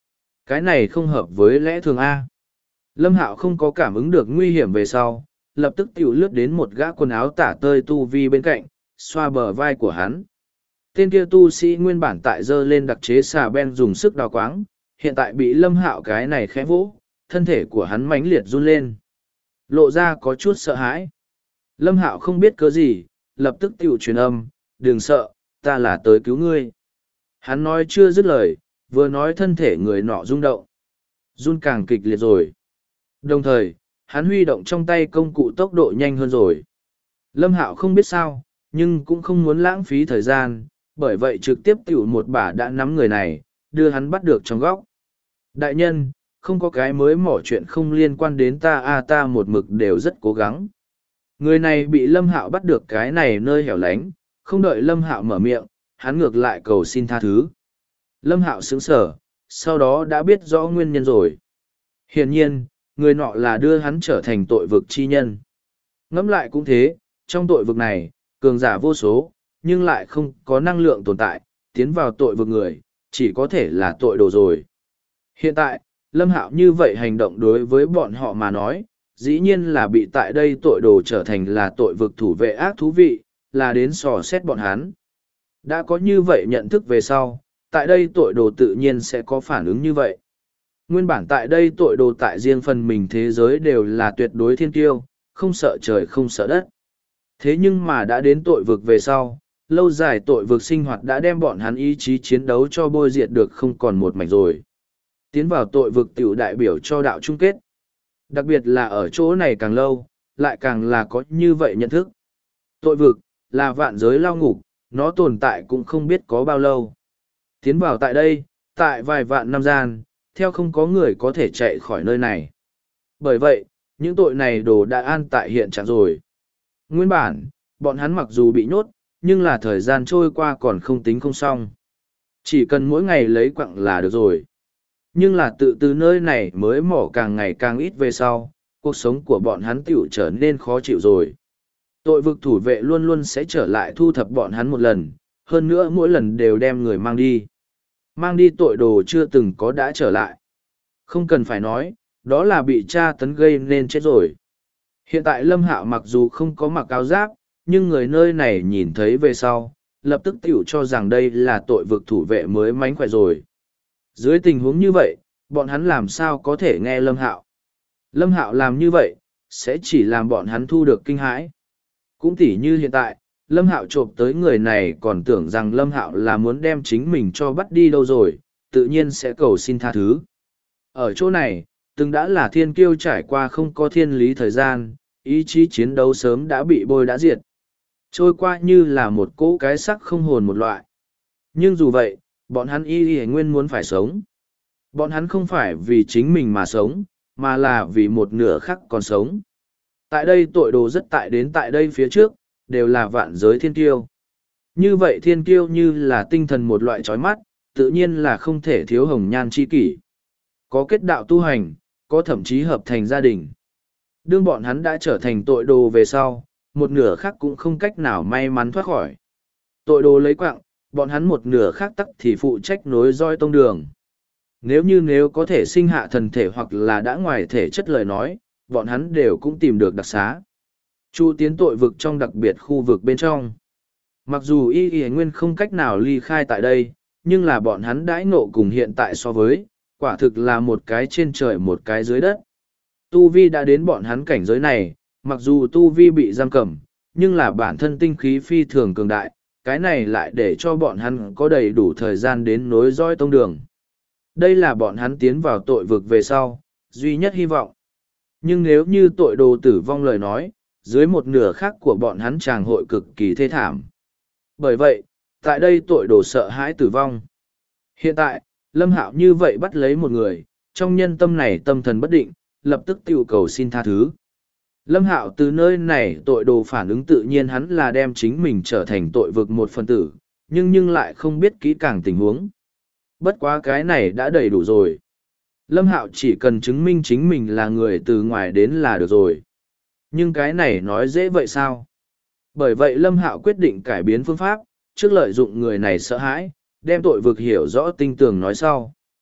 Cái này không hợp với lẽ thường A. Lâm Hạo không có cảm ứng được nguy hiểm về sau, lập tức tiểu lướt đến một gã quần áo tả tơi tu vi bên cạnh, xoa bờ vai của hắn. Tên kia tu sĩ nguyên bản tại dơ lên đặc chế xà ben dùng sức đào quáng, hiện tại bị Lâm Hạo cái này khẽ vỗ, thân thể của hắn mãnh liệt run lên. Lộ ra có chút sợ hãi. Lâm Hạo không biết cớ gì, lập tức tiểu truyền âm, đừng sợ, ta là tới cứu ngươi. Hắn nói chưa dứt lời, vừa nói thân thể người nọ rung động. Run càng kịch liệt rồi. Đồng thời, hắn huy động trong tay công cụ tốc độ nhanh hơn rồi. Lâm Hạo không biết sao, nhưng cũng không muốn lãng phí thời gian, bởi vậy trực tiếp tiểu một bả đã nắm người này, đưa hắn bắt được trong góc. Đại nhân, không có cái mới mỏ chuyện không liên quan đến ta ta một mực đều rất cố gắng. Người này bị Lâm Hạo bắt được cái này nơi hẻo lánh, không đợi Lâm Hạo mở miệng, hắn ngược lại cầu xin tha thứ. Lâm Hạo sững sờ, sau đó đã biết rõ nguyên nhân rồi. Hiển nhiên, người nọ là đưa hắn trở thành tội vực chi nhân. Ngẫm lại cũng thế, trong tội vực này, cường giả vô số, nhưng lại không có năng lượng tồn tại, tiến vào tội vực người, chỉ có thể là tội đồ rồi. Hiện tại, Lâm Hạo như vậy hành động đối với bọn họ mà nói, dĩ nhiên là bị tại đây tội đồ trở thành là tội vực thủ vệ ác thú vị, là đến sò xét bọn hắn. Đã có như vậy nhận thức về sau, tại đây tội đồ tự nhiên sẽ có phản ứng như vậy. Nguyên bản tại đây tội đồ tại riêng phần mình thế giới đều là tuyệt đối thiên tiêu, không sợ trời không sợ đất. Thế nhưng mà đã đến tội vực về sau, lâu dài tội vực sinh hoạt đã đem bọn hắn ý chí chiến đấu cho bôi diệt được không còn một mảnh rồi. Tiến vào tội vực tiểu đại biểu cho đạo chung kết. Đặc biệt là ở chỗ này càng lâu, lại càng là có như vậy nhận thức. Tội vực, là vạn giới lao ngục, nó tồn tại cũng không biết có bao lâu. Tiến vào tại đây, tại vài vạn năm gian, theo không có người có thể chạy khỏi nơi này. Bởi vậy, những tội này đồ đã an tại hiện trạng rồi. Nguyên bản, bọn hắn mặc dù bị nhốt, nhưng là thời gian trôi qua còn không tính không xong. Chỉ cần mỗi ngày lấy quặng là được rồi. Nhưng là tự từ nơi này mới mỏ càng ngày càng ít về sau, cuộc sống của bọn hắn tiểu trở nên khó chịu rồi. Tội vực thủ vệ luôn luôn sẽ trở lại thu thập bọn hắn một lần, hơn nữa mỗi lần đều đem người mang đi. Mang đi tội đồ chưa từng có đã trở lại. Không cần phải nói, đó là bị tra tấn gây nên chết rồi. Hiện tại Lâm Hạo mặc dù không có mặc áo giáp, nhưng người nơi này nhìn thấy về sau, lập tức tiểu cho rằng đây là tội vực thủ vệ mới mánh khỏe rồi. Dưới tình huống như vậy, bọn hắn làm sao có thể nghe Lâm Hạo? Lâm Hạo làm như vậy, sẽ chỉ làm bọn hắn thu được kinh hãi. Cũng tỉ như hiện tại, Lâm Hạo chộp tới người này còn tưởng rằng Lâm Hạo là muốn đem chính mình cho bắt đi đâu rồi, tự nhiên sẽ cầu xin tha thứ. Ở chỗ này, từng đã là thiên kiêu trải qua không có thiên lý thời gian, ý chí chiến đấu sớm đã bị bôi đã diệt. Trôi qua như là một cỗ cái sắc không hồn một loại. Nhưng dù vậy, bọn hắn y nguyên muốn phải sống. Bọn hắn không phải vì chính mình mà sống, mà là vì một nửa khác còn sống. Tại đây tội đồ rất tại đến tại đây phía trước, đều là vạn giới thiên kiêu. Như vậy thiên kiêu như là tinh thần một loại trói mắt, tự nhiên là không thể thiếu hồng nhan chi kỷ. Có kết đạo tu hành, có thậm chí hợp thành gia đình. Đương bọn hắn đã trở thành tội đồ về sau, một nửa khác cũng không cách nào may mắn thoát khỏi. Tội đồ lấy quạng, bọn hắn một nửa khác tắc thì phụ trách nối roi tông đường. Nếu có thể sinh hạ thần thể hoặc là đã ngoài thể chất lời nói, bọn hắn đều cũng tìm được đặc xá. Chu tiến tội vực trong đặc biệt khu vực bên trong. Mặc dù y nguyên không cách nào ly khai tại đây, nhưng là bọn hắn đãi ngộ cùng hiện tại so với, quả thực là một cái trên trời một cái dưới đất. Tu Vi đã đến bọn hắn cảnh giới này, mặc dù Tu Vi bị giam cầm, nhưng là bản thân tinh khí phi thường cường đại, cái này lại để cho bọn hắn có đầy đủ thời gian đến nối dõi tông đường. Đây là bọn hắn tiến vào tội vực về sau, duy nhất hy vọng. Nhưng nếu như tội đồ tử vong lời nói, dưới một nửa khác của bọn hắn chàng hội cực kỳ thê thảm. Bởi vậy, tại đây tội đồ sợ hãi tử vong. Hiện tại, Lâm Hạo như vậy bắt lấy một người, trong nhân tâm này tâm thần bất định, lập tức tiểu cầu xin tha thứ. Lâm Hạo từ nơi này tội đồ phản ứng tự nhiên hắn là đem chính mình trở thành tội vực một phần tử, nhưng lại không biết kỹ càng tình huống. Bất quá cái này đã đầy đủ rồi. Lâm Hạo chỉ cần chứng minh chính mình là người từ ngoài đến là được rồi. Nhưng cái này nói dễ vậy sao? Bởi vậy Lâm Hạo quyết định cải biến phương pháp, trước lợi dụng người này sợ hãi, đem tội vực hiểu rõ tinh tường nói sau.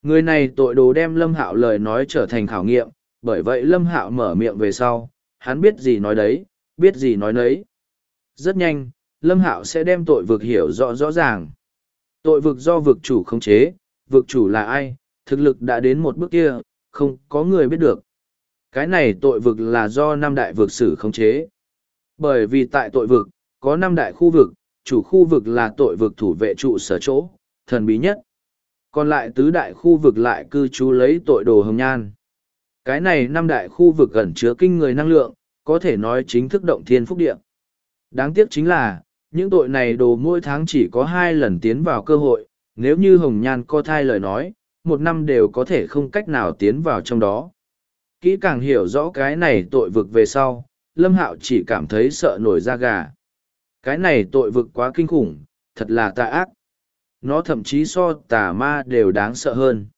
Người này tội đồ đem Lâm Hạo lời nói trở thành khảo nghiệm, bởi vậy Lâm Hạo mở miệng về sau, hắn biết gì nói đấy, biết gì nói nấy. Rất nhanh, Lâm Hạo sẽ đem tội vực hiểu rõ rõ ràng. Tội vực do vực chủ khống chế, vực chủ là ai, thực lực đã đến một bước kia, không có người biết được. Cái này tội vực là do năm đại vực sử khống chế. Bởi vì tại tội vực, có năm đại khu vực, chủ khu vực là tội vực thủ vệ trụ sở chỗ, thần bí nhất. Còn lại tứ đại khu vực lại cư trú lấy tội đồ hồng nhan. Cái này năm đại khu vực ẩn chứa kinh người năng lượng, có thể nói chính thức động thiên phúc địa. Đáng tiếc chính là, những tội này đồ mỗi tháng chỉ có 2 lần tiến vào cơ hội, nếu như hồng nhan có thai lời nói, 1 năm đều có thể không cách nào tiến vào trong đó. Kỹ càng hiểu rõ cái này tội vực về sau, Lâm Hạo chỉ cảm thấy sợ nổi da gà. Cái này tội vực quá kinh khủng, thật là tà ác. Nó thậm chí so tà ma đều đáng sợ hơn.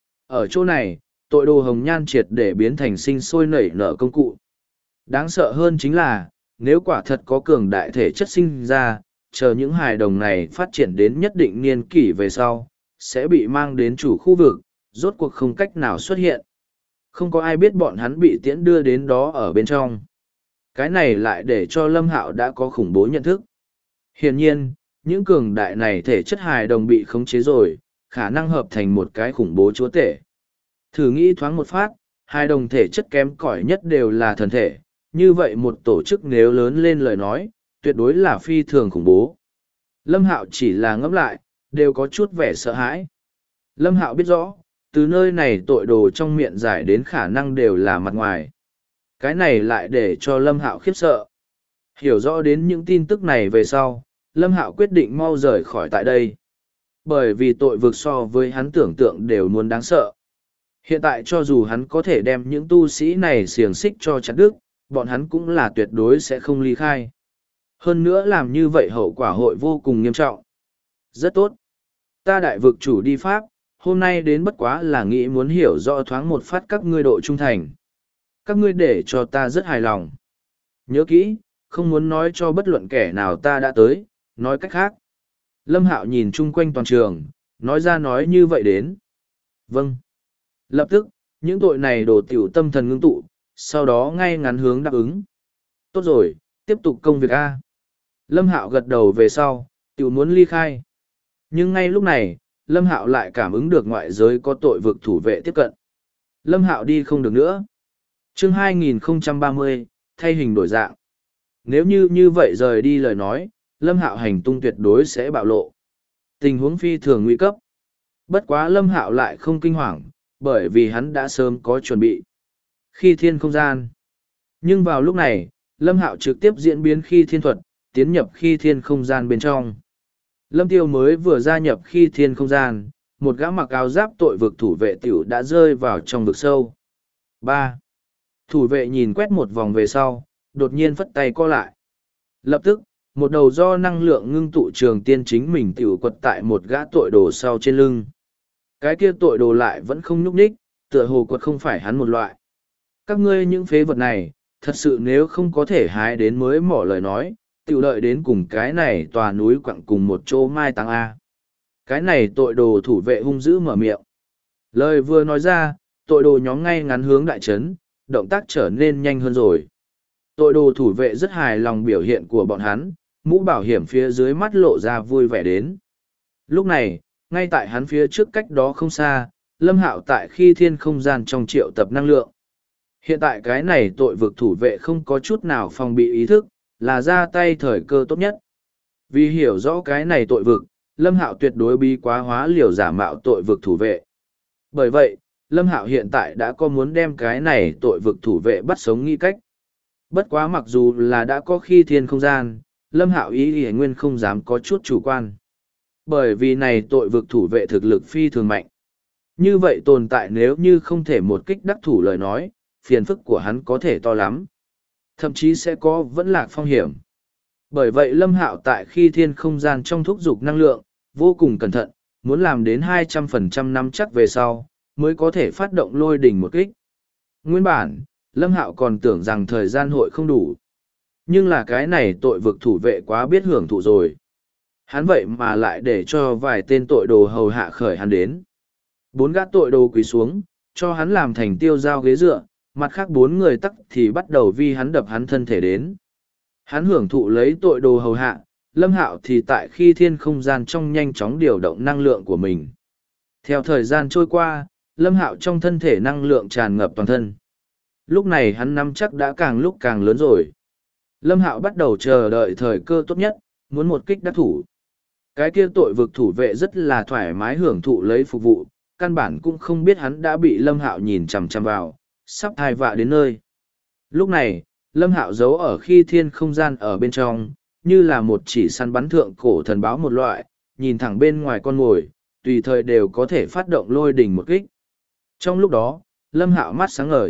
Ở chỗ này, tội đồ hồng nhan triệt để biến thành sinh sôi nảy nở công cụ. Đáng sợ hơn chính là, nếu quả thật có cường đại thể chất sinh ra, chờ những hài đồng này phát triển đến nhất định niên kỷ về sau, sẽ bị mang đến chủ khu vực, rốt cuộc không cách nào xuất hiện. Không có ai biết bọn hắn bị tiễn đưa đến đó ở bên trong. Cái này lại để cho Lâm Hạo đã có khủng bố nhận thức. Hiển nhiên, những cường đại này thể chất hài đồng bị khống chế rồi, khả năng hợp thành một cái khủng bố chúa tể. Thử nghĩ thoáng một phát, hài đồng thể chất kém cỏi nhất đều là thần thể, như vậy một tổ chức nếu lớn lên lời nói, tuyệt đối là phi thường khủng bố. Lâm Hạo chỉ là ngẫm lại, đều có chút vẻ sợ hãi. Lâm Hạo biết rõ, từ nơi này tội đồ trong miệng giải đến khả năng đều là mặt ngoài. Cái này lại để cho Lâm Hạo khiếp sợ. Hiểu rõ đến những tin tức này về sau, Lâm Hạo quyết định mau rời khỏi tại đây. Bởi vì tội vực so với hắn tưởng tượng đều muốn đáng sợ. Hiện tại cho dù hắn có thể đem những tu sĩ này xiềng xích cho chặt đứt, bọn hắn cũng là tuyệt đối sẽ không ly khai. Hơn nữa làm như vậy hậu quả hội vô cùng nghiêm trọng. Rất tốt. Ta đại vực chủ đi Pháp, hôm nay đến bất quá là nghĩ muốn hiểu rõ thoáng một phát các ngươi độ trung thành. Các ngươi để cho ta rất hài lòng. Nhớ kỹ, không muốn nói cho bất luận kẻ nào ta đã tới, nói cách khác. Lâm Hạo nhìn chung quanh toàn trường, nói ra nói như vậy đến. Vâng. Lập tức, những tội này đổ tiểu tâm thần ngưng tụ, sau đó ngay ngắn hướng đáp ứng. Tốt rồi, tiếp tục công việc A. Lâm Hạo gật đầu về sau, tiểu muốn ly khai. Nhưng ngay lúc này, Lâm Hạo lại cảm ứng được ngoại giới có tội vực thủ vệ tiếp cận. Lâm Hạo đi không được nữa. Chương 2030, thay hình đổi dạng. Nếu như vậy rời đi lời nói, Lâm Hạo hành tung tuyệt đối sẽ bạo lộ. Tình huống phi thường nguy cấp. Bất quá Lâm Hạo lại không kinh hoàng, bởi vì hắn đã sớm có chuẩn bị. Khi thiên không gian. Nhưng vào lúc này, Lâm Hạo trực tiếp diễn biến khi thiên thuật, tiến nhập khi thiên không gian bên trong. Lâm Tiêu mới vừa gia nhập khi thiên không gian, một gã mặc áo giáp tội vực thủ vệ tiểu đã rơi vào trong vực sâu. 3. Thủ vệ nhìn quét một vòng về sau, đột nhiên phất tay co lại. Lập tức, một đầu do năng lượng ngưng tụ trường tiên chính mình tiểu quật tại một gã tội đồ sau trên lưng. Cái kia tội đồ lại vẫn không nhúc nhích, tựa hồ quật không phải hắn một loại. Các ngươi những phế vật này, thật sự nếu không có thể hái đến mới mỏ lời nói, tiểu đợi đến cùng cái này tòa núi quặng cùng một chỗ mai táng A. Cái này tội đồ thủ vệ hung dữ mở miệng. Lời vừa nói ra, tội đồ nhóm ngay ngắn hướng đại trấn, động tác trở nên nhanh hơn rồi. Tội đồ thủ vệ rất hài lòng biểu hiện của bọn hắn, mũ bảo hiểm phía dưới mắt lộ ra vui vẻ đến. Lúc này, ngay tại hắn phía trước cách đó không xa, Lâm Hạo tại khi thiên không gian trong triệu tập năng lượng. Hiện tại cái này tội vực thủ vệ không có chút nào phòng bị ý thức, là ra tay thời cơ tốt nhất. Vì hiểu rõ cái này tội vực, Lâm Hạo tuyệt đối bí quá hóa liều giả mạo tội vực thủ vệ. Bởi vậy, Lâm Hạo hiện tại đã có muốn đem cái này tội vực thủ vệ bắt sống nghĩ cách. Bất quá mặc dù là đã có khi thiên không gian, Lâm Hạo ý nguyên không dám có chút chủ quan. Bởi vì này tội vực thủ vệ thực lực phi thường mạnh. Như vậy tồn tại nếu như không thể một kích đắc thủ lời nói, phiền phức của hắn có thể to lắm. Thậm chí sẽ có vẫn lạc phong hiểm. Bởi vậy Lâm Hạo tại khi thiên không gian trong thúc dục năng lượng, vô cùng cẩn thận, muốn làm đến 200% nắm chắc về sau, mới có thể phát động lôi đỉnh một kích. Nguyên bản, Lâm Hạo còn tưởng rằng thời gian hội không đủ. Nhưng là cái này tội vực thủ vệ quá biết hưởng thụ rồi. Hắn vậy mà lại để cho vài tên tội đồ hầu hạ khởi hắn đến. 4 gã tội đồ quỳ xuống, cho hắn làm thành tiêu dao ghế dựa, mặt khác 4 người tắc thì bắt đầu vi hắn đập hắn thân thể đến. Hắn hưởng thụ lấy tội đồ hầu hạ, Lâm Hạo thì tại khi thiên không gian trong nhanh chóng điều động năng lượng của mình. Theo thời gian trôi qua, Lâm Hạo trong thân thể năng lượng tràn ngập toàn thân. Lúc này hắn nắm chắc đã càng lúc càng lớn rồi. Lâm Hạo bắt đầu chờ đợi thời cơ tốt nhất, muốn một kích đắc thủ. Cái kia tội vực thủ vệ rất là thoải mái hưởng thụ lấy phục vụ, căn bản cũng không biết hắn đã bị Lâm Hạo nhìn chằm chằm vào, sắp thai vạ đến nơi. Lúc này, Lâm Hạo giấu ở khi thiên không gian ở bên trong, như là một chỉ săn bắn thượng cổ thần báo một loại, nhìn thẳng bên ngoài con mồi, tùy thời đều có thể phát động lôi đỉnh một kích. Trong lúc đó, Lâm Hạo mắt sáng ngời.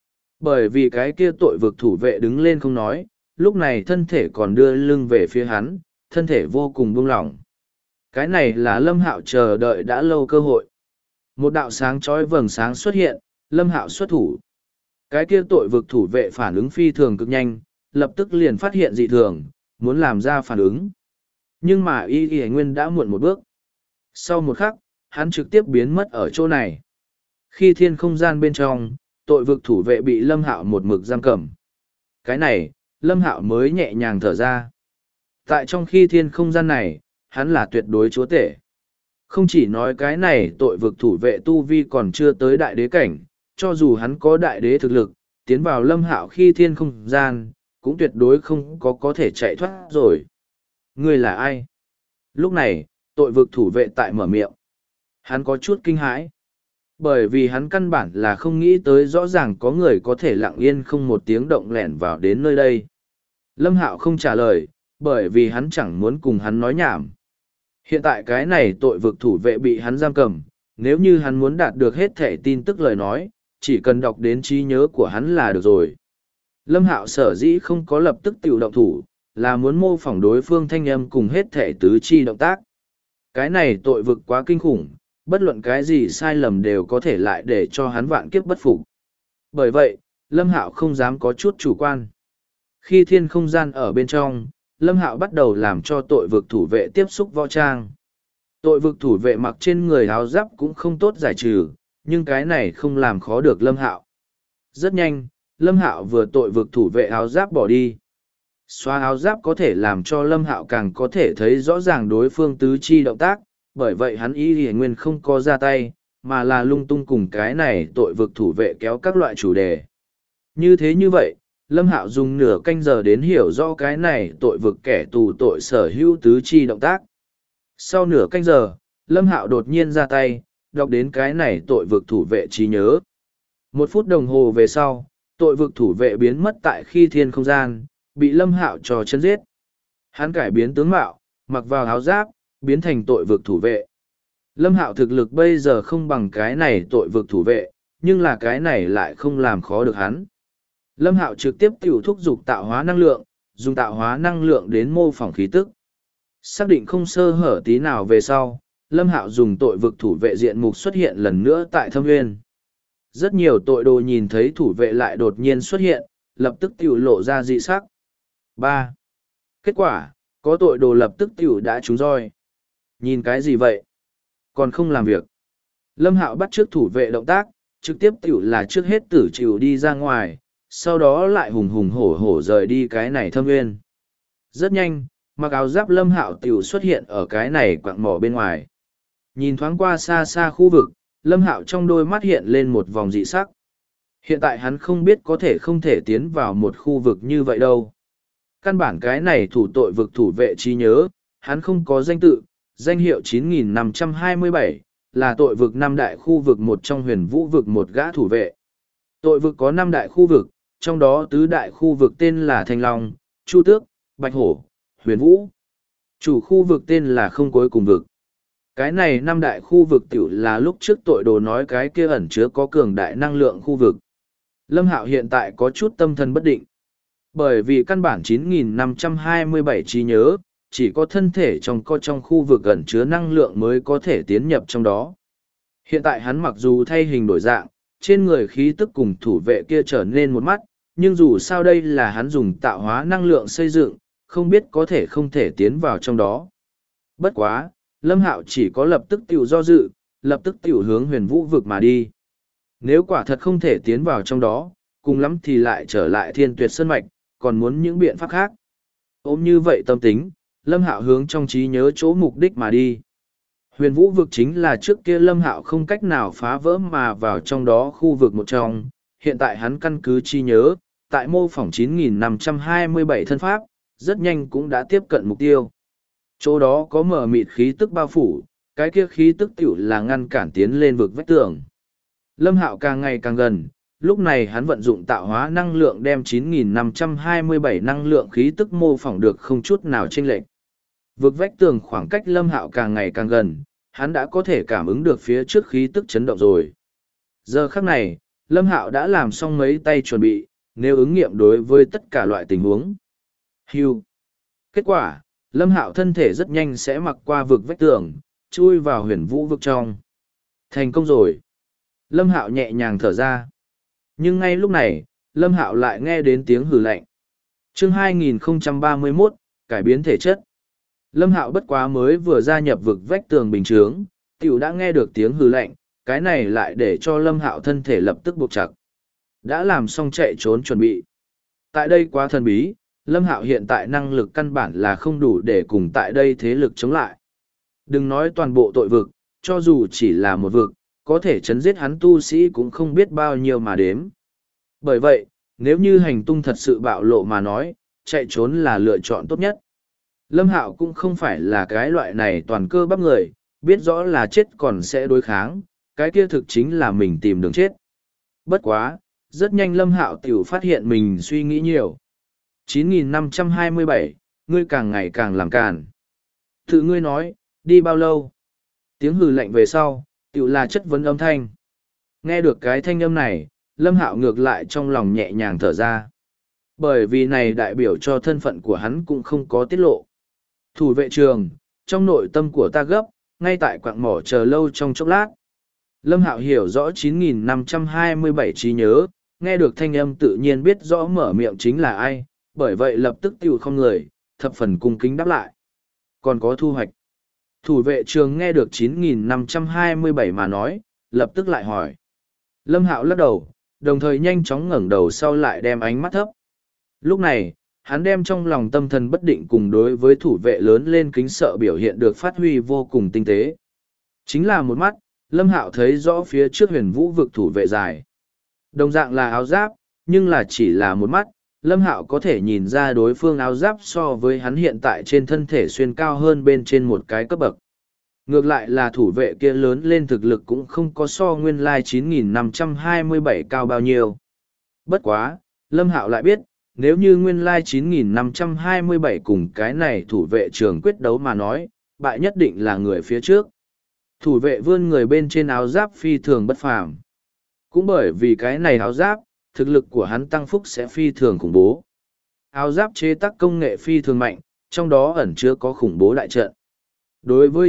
Bởi vì cái kia tội vực thủ vệ đứng lên không nói, lúc này thân thể còn đưa lưng về phía hắn, thân thể vô cùng buông lỏng. Cái này là Lâm Hạo chờ đợi đã lâu cơ hội. Một đạo sáng chói vầng sáng xuất hiện, Lâm Hạo xuất thủ. Cái kia tội vực thủ vệ phản ứng phi thường cực nhanh, lập tức liền phát hiện dị thường, muốn làm ra phản ứng. Nhưng mà Y Nguyên đã muộn một bước. Sau một khắc, hắn trực tiếp biến mất ở chỗ này. Khi thiên không gian bên trong, tội vực thủ vệ bị Lâm Hạo một mực giam cầm. Cái này, Lâm Hạo mới nhẹ nhàng thở ra. Tại trong khi thiên không gian này, hắn là tuyệt đối chúa tể. Không chỉ nói cái này tội vực thủ vệ tu vi còn chưa tới đại đế cảnh, cho dù hắn có đại đế thực lực, tiến vào Lâm Hạo khi thiên không gian, cũng tuyệt đối không có thể chạy thoát rồi. Ngươi là ai? Lúc này, tội vực thủ vệ tại mở miệng. Hắn có chút kinh hãi. Bởi vì hắn căn bản là không nghĩ tới rõ ràng có người có thể lặng yên không một tiếng động lẻn vào đến nơi đây. Lâm Hạo không trả lời, bởi vì hắn chẳng muốn cùng hắn nói nhảm. Hiện tại cái này tội vực thủ vệ bị hắn giam cầm, nếu như hắn muốn đạt được hết thể tin tức lời nói, chỉ cần đọc đến trí nhớ của hắn là được rồi. Lâm Hạo sở dĩ không có lập tức tiểu động thủ, là muốn mô phỏng đối phương thanh âm cùng hết thể tứ chi động tác. Cái này tội vực quá kinh khủng, bất luận cái gì sai lầm đều có thể lại để cho hắn vạn kiếp bất phục. Bởi vậy, Lâm Hạo không dám có chút chủ quan. Khi thiên không gian ở bên trong, Lâm Hạo bắt đầu làm cho tội vực thủ vệ tiếp xúc võ trang. Tội vực thủ vệ mặc trên người áo giáp cũng không tốt giải trừ, nhưng cái này không làm khó được Lâm Hạo. Rất nhanh, Lâm Hạo vừa tội vực thủ vệ áo giáp bỏ đi. Xóa áo giáp có thể làm cho Lâm Hạo càng có thể thấy rõ ràng đối phương tứ chi động tác, bởi vậy hắn Y Nguyên không có ra tay, mà là lung tung cùng cái này tội vực thủ vệ kéo các loại chủ đề. Như vậy, Lâm Hạo dùng nửa canh giờ đến hiểu rõ cái này tội vực kẻ tù tội sở hữu tứ chi động tác. Sau nửa canh giờ, Lâm Hạo đột nhiên ra tay, đọc đến cái này tội vực thủ vệ trí nhớ. 1 phút đồng hồ về sau, tội vực thủ vệ biến mất tại khi thiên không gian, bị Lâm Hạo cho chân giết. Hắn cải biến tướng mạo, mặc vào áo giáp, biến thành tội vực thủ vệ. Lâm Hạo thực lực bây giờ không bằng cái này tội vực thủ vệ, nhưng là cái này lại không làm khó được hắn. Lâm Hạo trực tiếp tiểu thúc dục tạo hóa năng lượng, dùng tạo hóa năng lượng đến mô phỏng khí tức. Xác định không sơ hở tí nào về sau, Lâm Hạo dùng tội vực thủ vệ diện mục xuất hiện lần nữa tại Thâm Nguyên. Rất nhiều tội đồ nhìn thấy thủ vệ lại đột nhiên xuất hiện, lập tức tiểu lộ ra dị sắc. 3. Kết quả, có tội đồ lập tức tiểu đã trúng roi. Nhìn cái gì vậy? Còn không làm việc. Lâm Hạo bắt trước thủ vệ động tác, trực tiếp tiểu là trước hết tử chịu đi ra ngoài, sau đó lại hùng hùng hổ hổ rời đi cái này Thâm Nguyên. Rất nhanh, mặc áo giáp Lâm Hạo tiểu xuất hiện ở cái này quạng mỏ bên ngoài. Nhìn thoáng qua xa xa khu vực, Lâm Hạo trong đôi mắt hiện lên một vòng dị sắc. Hiện tại hắn không biết có thể không thể tiến vào một khu vực như vậy đâu. Căn bản cái này thủ tội vực thủ vệ trí nhớ, hắn không có danh tự, danh hiệu 9527, là tội vực 5 đại khu vực một trong huyền vũ vực một gã thủ vệ. Tội vực có 5 đại khu vực, trong đó tứ đại khu vực tên là Thanh Long, Chu Tước, Bạch Hổ, Huyền Vũ. Chủ khu vực tên là Không Cuối Cùng Vực. Cái này 5 đại khu vực tiểu là lúc trước tội đồ nói cái kia ẩn chứa có cường đại năng lượng khu vực. Lâm Hạo hiện tại có chút tâm thần bất định. Bởi vì căn bản 9527 trí nhớ, chỉ có thân thể trong khu vực ẩn chứa năng lượng mới có thể tiến nhập trong đó. Hiện tại hắn mặc dù thay hình đổi dạng, trên người khí tức cùng thủ vệ kia trở nên một mắt, nhưng dù sao đây là hắn dùng tạo hóa năng lượng xây dựng, không biết có thể không thể tiến vào trong đó. Bất quá, Lâm Hạo chỉ có lập tức tiểu do dự, lập tức tiểu hướng huyền vũ vực mà đi. Nếu quả thật không thể tiến vào trong đó, cùng lắm thì lại trở lại Thiên Tuyệt Sơn Mạch, còn muốn những biện pháp khác. Ôm như vậy tâm tính, Lâm Hạo hướng trong trí nhớ chỗ mục đích mà đi. Huyền vũ vực chính là trước kia Lâm Hạo không cách nào phá vỡ mà vào trong đó khu vực một trong, hiện tại hắn căn cứ trí nhớ, tại mô phỏng 9527 thân pháp, rất nhanh cũng đã tiếp cận mục tiêu. Chỗ đó có mở mịt khí tức bao phủ, cái kia khí tức tiểu là ngăn cản tiến lên vực vách tường. Lâm Hạo càng ngày càng gần, lúc này hắn vận dụng tạo hóa năng lượng đem 9527 năng lượng khí tức mô phỏng được không chút nào chênh lệch. Vực vách tường khoảng cách Lâm Hạo càng ngày càng gần, hắn đã có thể cảm ứng được phía trước khí tức chấn động rồi. Giờ khắc này, Lâm Hạo đã làm xong mấy tay chuẩn bị, nếu ứng nghiệm đối với tất cả loại tình huống. Hưu. Kết quả, Lâm Hạo thân thể rất nhanh sẽ mặc qua vực vách tường, chui vào huyền vũ vực trong. Thành công rồi. Lâm Hạo nhẹ nhàng thở ra. Nhưng ngay lúc này, Lâm Hạo lại nghe đến tiếng hừ lạnh. Chương 2031, cải biến thể chất. Lâm Hạo bất quá mới vừa gia nhập vực vách tường bình chướng, tiểu đã nghe được tiếng hừ lạnh, cái này lại để cho Lâm Hạo thân thể lập tức buộc chặt. Đã làm xong chạy trốn chuẩn bị. Tại đây quá thần bí, Lâm Hạo hiện tại năng lực căn bản là không đủ để cùng tại đây thế lực chống lại. Đừng nói toàn bộ tội vực, cho dù chỉ là một vực, có thể chấn giết hắn tu sĩ cũng không biết bao nhiêu mà đếm. Bởi vậy, nếu như hành tung thật sự bạo lộ mà nói, chạy trốn là lựa chọn tốt nhất. Lâm Hạo cũng không phải là cái loại này toàn cơ bắp người, biết rõ là chết còn sẽ đối kháng, cái kia thực chính là mình tìm đường chết. Bất quá, rất nhanh Lâm Hạo tiểu phát hiện mình suy nghĩ nhiều. 9527, ngươi càng ngày càng làm càn. Tự ngươi nói, đi bao lâu? Tiếng hừ lạnh về sau, tiểu là chất vấn âm thanh. Nghe được cái thanh âm này, Lâm Hạo ngược lại trong lòng nhẹ nhàng thở ra. Bởi vì này đại biểu cho thân phận của hắn cũng không có tiết lộ. Thủ vệ trường, trong nội tâm của ta gấp, ngay tại quạng mỏ chờ lâu trong chốc lát. Lâm Hạo hiểu rõ 9527 trí nhớ, nghe được thanh âm tự nhiên biết rõ mở miệng chính là ai, bởi vậy lập tức tiêu không người, thập phần cung kính đáp lại. Còn có thu hoạch. Thủ vệ trường nghe được 9527 mà nói, lập tức lại hỏi. Lâm Hạo lắc đầu, đồng thời nhanh chóng ngẩng đầu sau lại đem ánh mắt thấp. Lúc này, hắn đem trong lòng tâm thần bất định cùng đối với thủ vệ lớn lên kính sợ biểu hiện được phát huy vô cùng tinh tế. Chính là một mắt, Lâm Hạo thấy rõ phía trước huyền vũ vực thủ vệ dài. Đồng dạng là áo giáp, nhưng là chỉ là một mắt, Lâm Hạo có thể nhìn ra đối phương áo giáp so với hắn hiện tại trên thân thể xuyên cao hơn bên trên một cái cấp bậc. Ngược lại là thủ vệ kia lớn lên thực lực cũng không có so nguyên lai 9527 cao bao nhiêu. Bất quá, Lâm Hạo lại biết, nếu như nguyên lai 9527 cùng cái này thủ vệ trường quyết đấu mà nói, bại nhất định là người phía trước. Thủ vệ vươn người bên trên áo giáp phi thường bất phàm. Cũng bởi vì cái này áo giáp, thực lực của hắn tăng phúc sẽ phi thường khủng bố. Áo giáp chế tác công nghệ phi thường mạnh, trong đó ẩn chứa có khủng bố đại trận. Đối với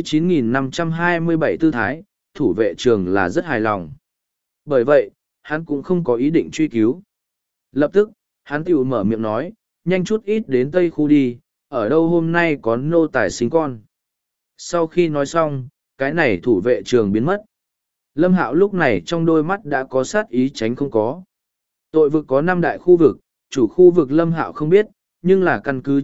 9527 tư thái, thủ vệ trường là rất hài lòng. Bởi vậy, hắn cũng không có ý định truy cứu. Lập tức, hắn tiểu mở miệng nói, nhanh chút ít đến Tây Khu đi, ở đâu hôm nay có nô tài sinh con. Sau khi nói xong, cái này thủ vệ trường biến mất. Lâm Hạo lúc này trong đôi mắt đã có sát ý tránh không có. Tội vực có 5 đại khu vực, chủ khu vực Lâm Hạo không biết, nhưng là căn cứ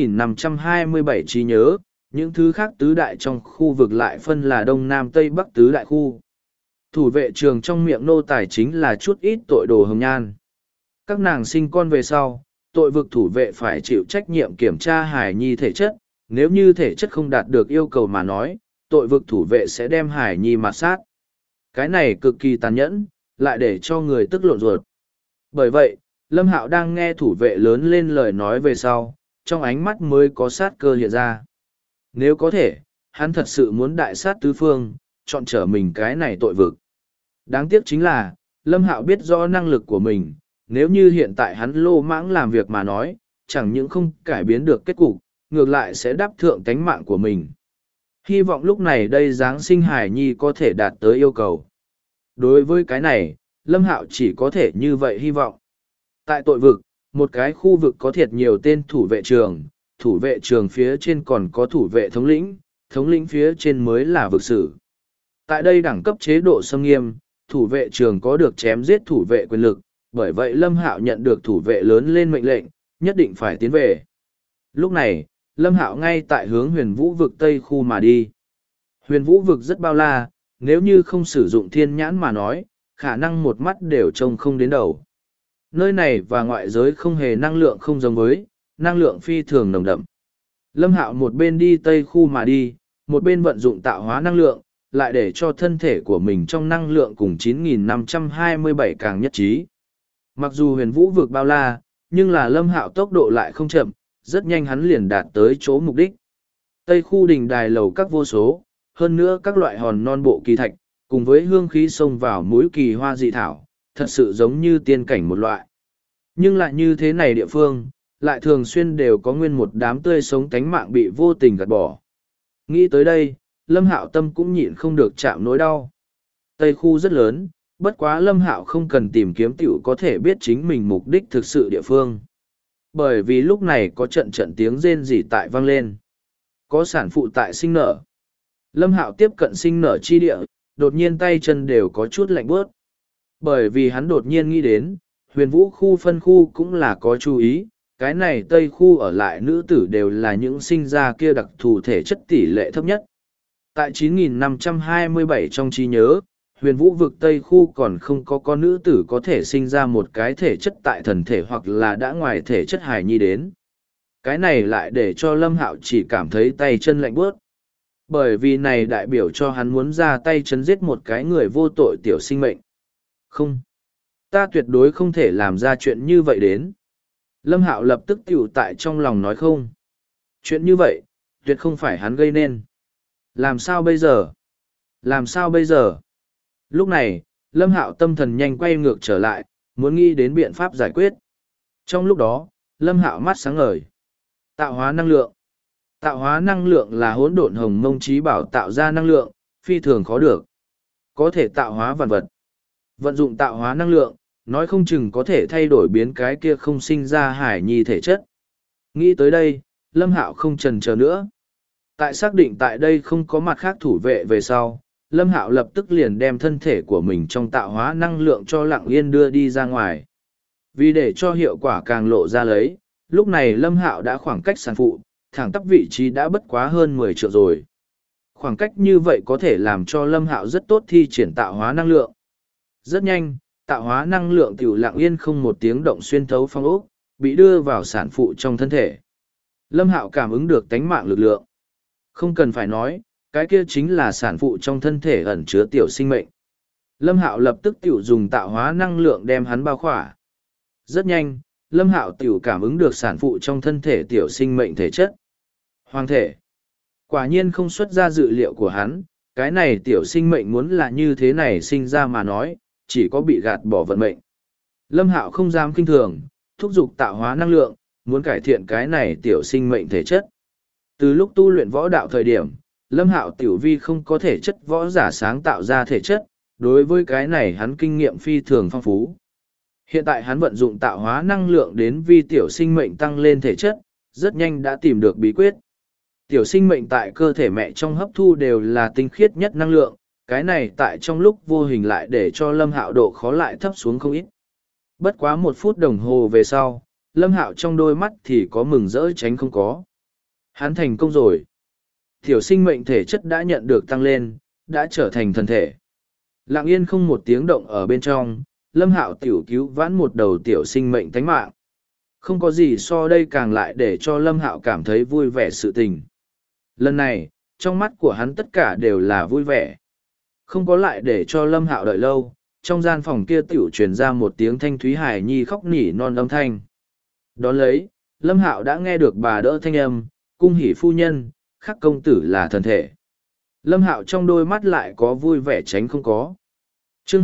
9527 trí nhớ, những thứ khác tứ đại trong khu vực lại phân là Đông Nam Tây Bắc tứ đại khu. Thủ vệ trường trong miệng nô tài chính là chút ít tội đồ hồng nhan. Các nàng sinh con về sau, tội vực thủ vệ phải chịu trách nhiệm kiểm tra hải nhi thể chất, nếu như thể chất không đạt được yêu cầu mà nói, tội vực thủ vệ sẽ đem hải nhi mà sát. Cái này cực kỳ tàn nhẫn, lại để cho người tức lộn ruột. Bởi vậy, Lâm Hạo đang nghe thủ vệ lớn lên lời nói về sau, trong ánh mắt mới có sát cơ hiện ra. Nếu có thể, hắn thật sự muốn đại sát tứ phương, chọn trở mình cái này tội vực. Đáng tiếc chính là, Lâm Hạo biết rõ năng lực của mình, nếu như hiện tại hắn lô mãng làm việc mà nói, chẳng những không cải biến được kết cục, ngược lại sẽ đáp thượng tánh mạng của mình. Hy vọng lúc này đây Giáng sinh Hải Nhi có thể đạt tới yêu cầu. Đối với cái này, Lâm Hạo chỉ có thể như vậy hy vọng. Tại tội vực, một cái khu vực có thiệt nhiều tên thủ vệ trường phía trên còn có thủ vệ thống lĩnh phía trên mới là vực sử. Tại đây đẳng cấp chế độ xâm nghiêm, thủ vệ trường có được chém giết thủ vệ quyền lực, bởi vậy Lâm Hạo nhận được thủ vệ lớn lên mệnh lệnh, nhất định phải tiến về. Lúc này, Lâm Hạo ngay tại hướng huyền vũ vực Tây khu mà đi. Huyền vũ vực rất bao la, nếu như không sử dụng thiên nhãn mà nói, khả năng một mắt đều trông không đến đầu. Nơi này và ngoại giới không hề năng lượng không giống với, năng lượng phi thường nồng đậm. Lâm Hạo một bên đi Tây khu mà đi, một bên vận dụng tạo hóa năng lượng, lại để cho thân thể của mình trong năng lượng cùng 9527 càng nhất trí. Mặc dù huyền vũ vực bao la, nhưng là Lâm Hạo tốc độ lại không chậm, rất nhanh hắn liền đạt tới chỗ mục đích. Tây khu đình đài lầu các vô số, hơn nữa các loại hòn non bộ kỳ thạch, cùng với hương khí xông vào mũi kỳ hoa dị thảo, thật sự giống như tiên cảnh một loại. Nhưng lại như thế này địa phương, lại thường xuyên đều có nguyên một đám tươi sống tánh mạng bị vô tình gạt bỏ. Nghĩ tới đây, Lâm Hạo tâm cũng nhịn không được chạm nỗi đau. Tây khu rất lớn, bất quá Lâm Hạo không cần tìm kiếm tiểu có thể biết chính mình mục đích thực sự địa phương. Bởi vì lúc này có trận trận tiếng rên rỉ tại vang lên. Có sản phụ tại sinh nở. Lâm Hạo tiếp cận sinh nở chi địa, đột nhiên tay chân đều có chút lạnh buốt. Bởi vì hắn đột nhiên nghĩ đến, huyền vũ khu phân khu cũng là có chú ý, cái này Tây khu ở lại nữ tử đều là những sinh ra kia đặc thù thể chất tỷ lệ thấp nhất. Tại 9527 trong trí nhớ, huyền vũ vực Tây khu còn không có con nữ tử có thể sinh ra một cái thể chất tại thần thể hoặc là đã ngoài thể chất hài nhi đến. Cái này lại để cho Lâm Hạo chỉ cảm thấy tay chân lạnh buốt. Bởi vì này đại biểu cho hắn muốn ra tay chấn giết một cái người vô tội tiểu sinh mệnh. Không. Ta tuyệt đối không thể làm ra chuyện như vậy đến. Lâm Hạo lập tức tiểu tại trong lòng nói không. Chuyện như vậy, tuyệt không phải hắn gây nên. Làm sao bây giờ? Làm sao bây giờ? Lúc này, Lâm Hạo tâm thần nhanh quay ngược trở lại, muốn nghĩ đến biện pháp giải quyết. Trong lúc đó, Lâm Hạo mắt sáng ngời. Tạo hóa năng lượng. Tạo hóa năng lượng là hỗn độn hồng mông trí bảo tạo ra năng lượng, phi thường khó được. Có thể tạo hóa vạn vật. Vận dụng tạo hóa năng lượng, nói không chừng có thể thay đổi biến cái kia không sinh ra hải nhi thể chất. Nghĩ tới đây, Lâm Hạo không chần chờ nữa. Tại xác định tại đây không có mặt khác thủ vệ về sau, Lâm Hạo lập tức liền đem thân thể của mình trong tạo hóa năng lượng cho Lặng Yên đưa đi ra ngoài. Vì để cho hiệu quả càng lộ ra lấy, lúc này Lâm Hạo đã khoảng cách sản phụ, thẳng tắp vị trí đã bất quá hơn 10 triệu rồi. Khoảng cách như vậy có thể làm cho Lâm Hạo rất tốt thi triển tạo hóa năng lượng. Rất nhanh, tạo hóa năng lượng tiểu Lặng Yên không một tiếng động xuyên thấu phong ốc, bị đưa vào sản phụ trong thân thể. Lâm Hạo cảm ứng được tánh mạng lực lượng. Không cần phải nói, cái kia chính là sản phụ trong thân thể ẩn chứa tiểu sinh mệnh. Lâm Hạo lập tức tiểu dùng tạo hóa năng lượng đem hắn bao khỏa. Rất nhanh, Lâm Hạo tiểu cảm ứng được sản phụ trong thân thể tiểu sinh mệnh thể chất. Hoàng thể. Quả nhiên không xuất ra dự liệu của hắn, cái này tiểu sinh mệnh muốn là như thế này sinh ra mà nói, chỉ có bị gạt bỏ vận mệnh. Lâm Hạo không dám kinh thường, thúc giục tạo hóa năng lượng, muốn cải thiện cái này tiểu sinh mệnh thể chất. Từ lúc tu luyện võ đạo thời điểm, Lâm Hạo tiểu vi không có thể chất võ giả sáng tạo ra thể chất, đối với cái này hắn kinh nghiệm phi thường phong phú. Hiện tại hắn vận dụng tạo hóa năng lượng đến vi tiểu sinh mệnh tăng lên thể chất, rất nhanh đã tìm được bí quyết. Tiểu sinh mệnh tại cơ thể mẹ trong hấp thu đều là tinh khiết nhất năng lượng, cái này tại trong lúc vô hình lại để cho Lâm Hạo độ khó lại thấp xuống không ít. Bất quá 1 phút đồng hồ về sau, Lâm Hạo trong đôi mắt thì có mừng rỡ tránh không có. Hắn thành công rồi. Tiểu sinh mệnh thể chất đã nhận được tăng lên, đã trở thành thần thể. Lặng Yên không một tiếng động ở bên trong, Lâm Hạo tiểu cứu vãn một đầu tiểu sinh mệnh tánh mạng. Không có gì so đây càng lại để cho Lâm Hạo cảm thấy vui vẻ sự tình. Lần này, trong mắt của hắn tất cả đều là vui vẻ. Không có lại để cho Lâm Hạo đợi lâu, trong gian phòng kia tiểu truyền ra một tiếng thanh thúy hài nhi khóc nỉ non âm thanh. Đón lấy, Lâm Hạo đã nghe được bà đỡ thanh âm, cung hỷ phu nhân, khắc công tử là thần thể. Lâm Hạo trong đôi mắt lại có vui vẻ tránh không có. Chương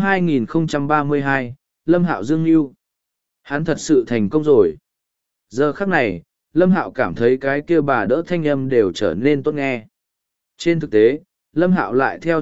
2032, Lâm Hạo dương lưu. Hắn thật sự thành công rồi. Giờ khắc này, Lâm Hạo cảm thấy cái kia bà đỡ thanh âm đều trở nên tốt nghe. Trên thực tế, Lâm Hạo lại theo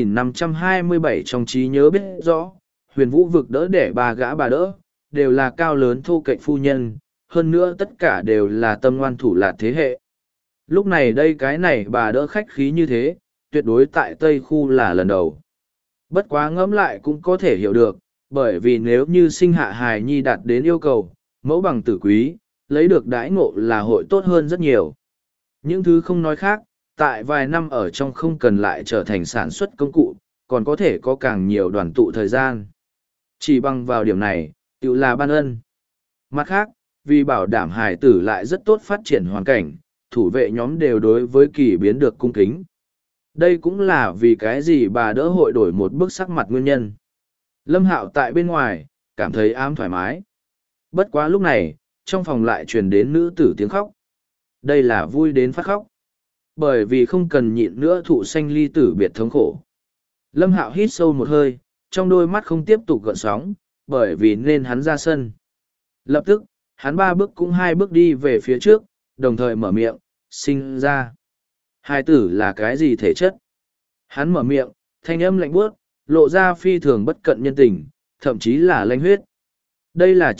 9527 trong trí nhớ biết rõ, huyền vũ vực đỡ để 3 gã bà đỡ, đều là cao lớn thô kệch phu nhân, hơn nữa tất cả đều là tâm ngoan thủ lạt thế hệ. Lúc này đây cái này bà đỡ khách khí như thế, tuyệt đối tại Tây Khu là lần đầu. Bất quá ngẫm lại cũng có thể hiểu được, bởi vì nếu như sinh hạ hài nhi đạt đến yêu cầu, mẫu bằng tử quý, lấy được đãi ngộ là hội tốt hơn rất nhiều. Những thứ không nói khác, tại vài năm ở trong không cần lại trở thành sản xuất công cụ, còn có thể có càng nhiều đoàn tụ thời gian. Chỉ bằng vào điểm này, tự là ban ân. Mặt khác, vì bảo đảm hài tử lại rất tốt phát triển hoàn cảnh, thủ vệ nhóm đều đối với kỳ biến được cung kính. Đây cũng là vì cái gì bà đỡ hội đổi một bức sắc mặt nguyên nhân. Lâm Hạo tại bên ngoài, cảm thấy ám thoải mái. Bất quá lúc này, trong phòng lại truyền đến nữ tử tiếng khóc. Đây là vui đến phát khóc. Bởi vì không cần nhịn nữa thụ sanh ly tử biệt thống khổ. Lâm Hạo hít sâu một hơi, trong đôi mắt không tiếp tục gợn sóng, bởi vì nên hắn ra sân. Lập tức, hắn 3 bước cũng 2 bước đi về phía trước, đồng thời mở miệng, sinh ra. Hài tử là cái gì thể chất? Hắn mở miệng, thanh âm lạnh buốt, lộ ra phi thường bất cận nhân tình, thậm chí là lanh huyết. Đây là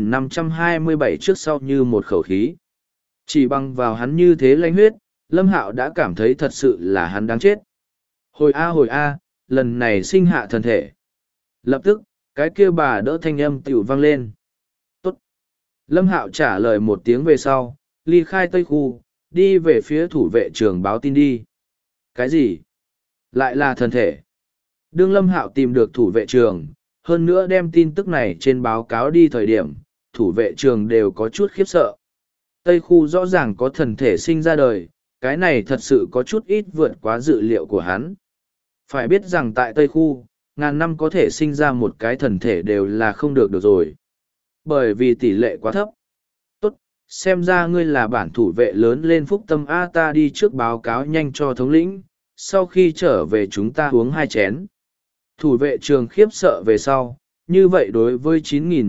9527 trước sau như một khẩu khí. Chỉ bằng vào hắn như thế lanh huyết, Lâm Hạo đã cảm thấy thật sự là hắn đáng chết. Hồi a, lần này sinh hạ thần thể. Lập tức, cái kia bà đỡ thanh âm tiểu vang lên. Tốt. Lâm Hạo trả lời một tiếng về sau, ly khai Tây Khu, đi về phía thủ vệ trường báo tin đi. Cái gì? Lại là thần thể. Đương Lâm Hạo tìm được thủ vệ trường, hơn nữa đem tin tức này trên báo cáo đi thời điểm, thủ vệ trường đều có chút khiếp sợ. Tây Khu rõ ràng có thần thể sinh ra đời, cái này thật sự có chút ít vượt quá dự liệu của hắn. Phải biết rằng tại Tây Khu, ngàn năm có thể sinh ra một cái thần thể đều là không được rồi. Bởi vì tỷ lệ quá thấp. Tốt, xem ra ngươi là bản thủ vệ lớn lên phúc tâm A, ta đi trước báo cáo nhanh cho thống lĩnh, sau khi trở về chúng ta uống 2 chén. Thủ vệ trường khiếp sợ về sau, như vậy đối với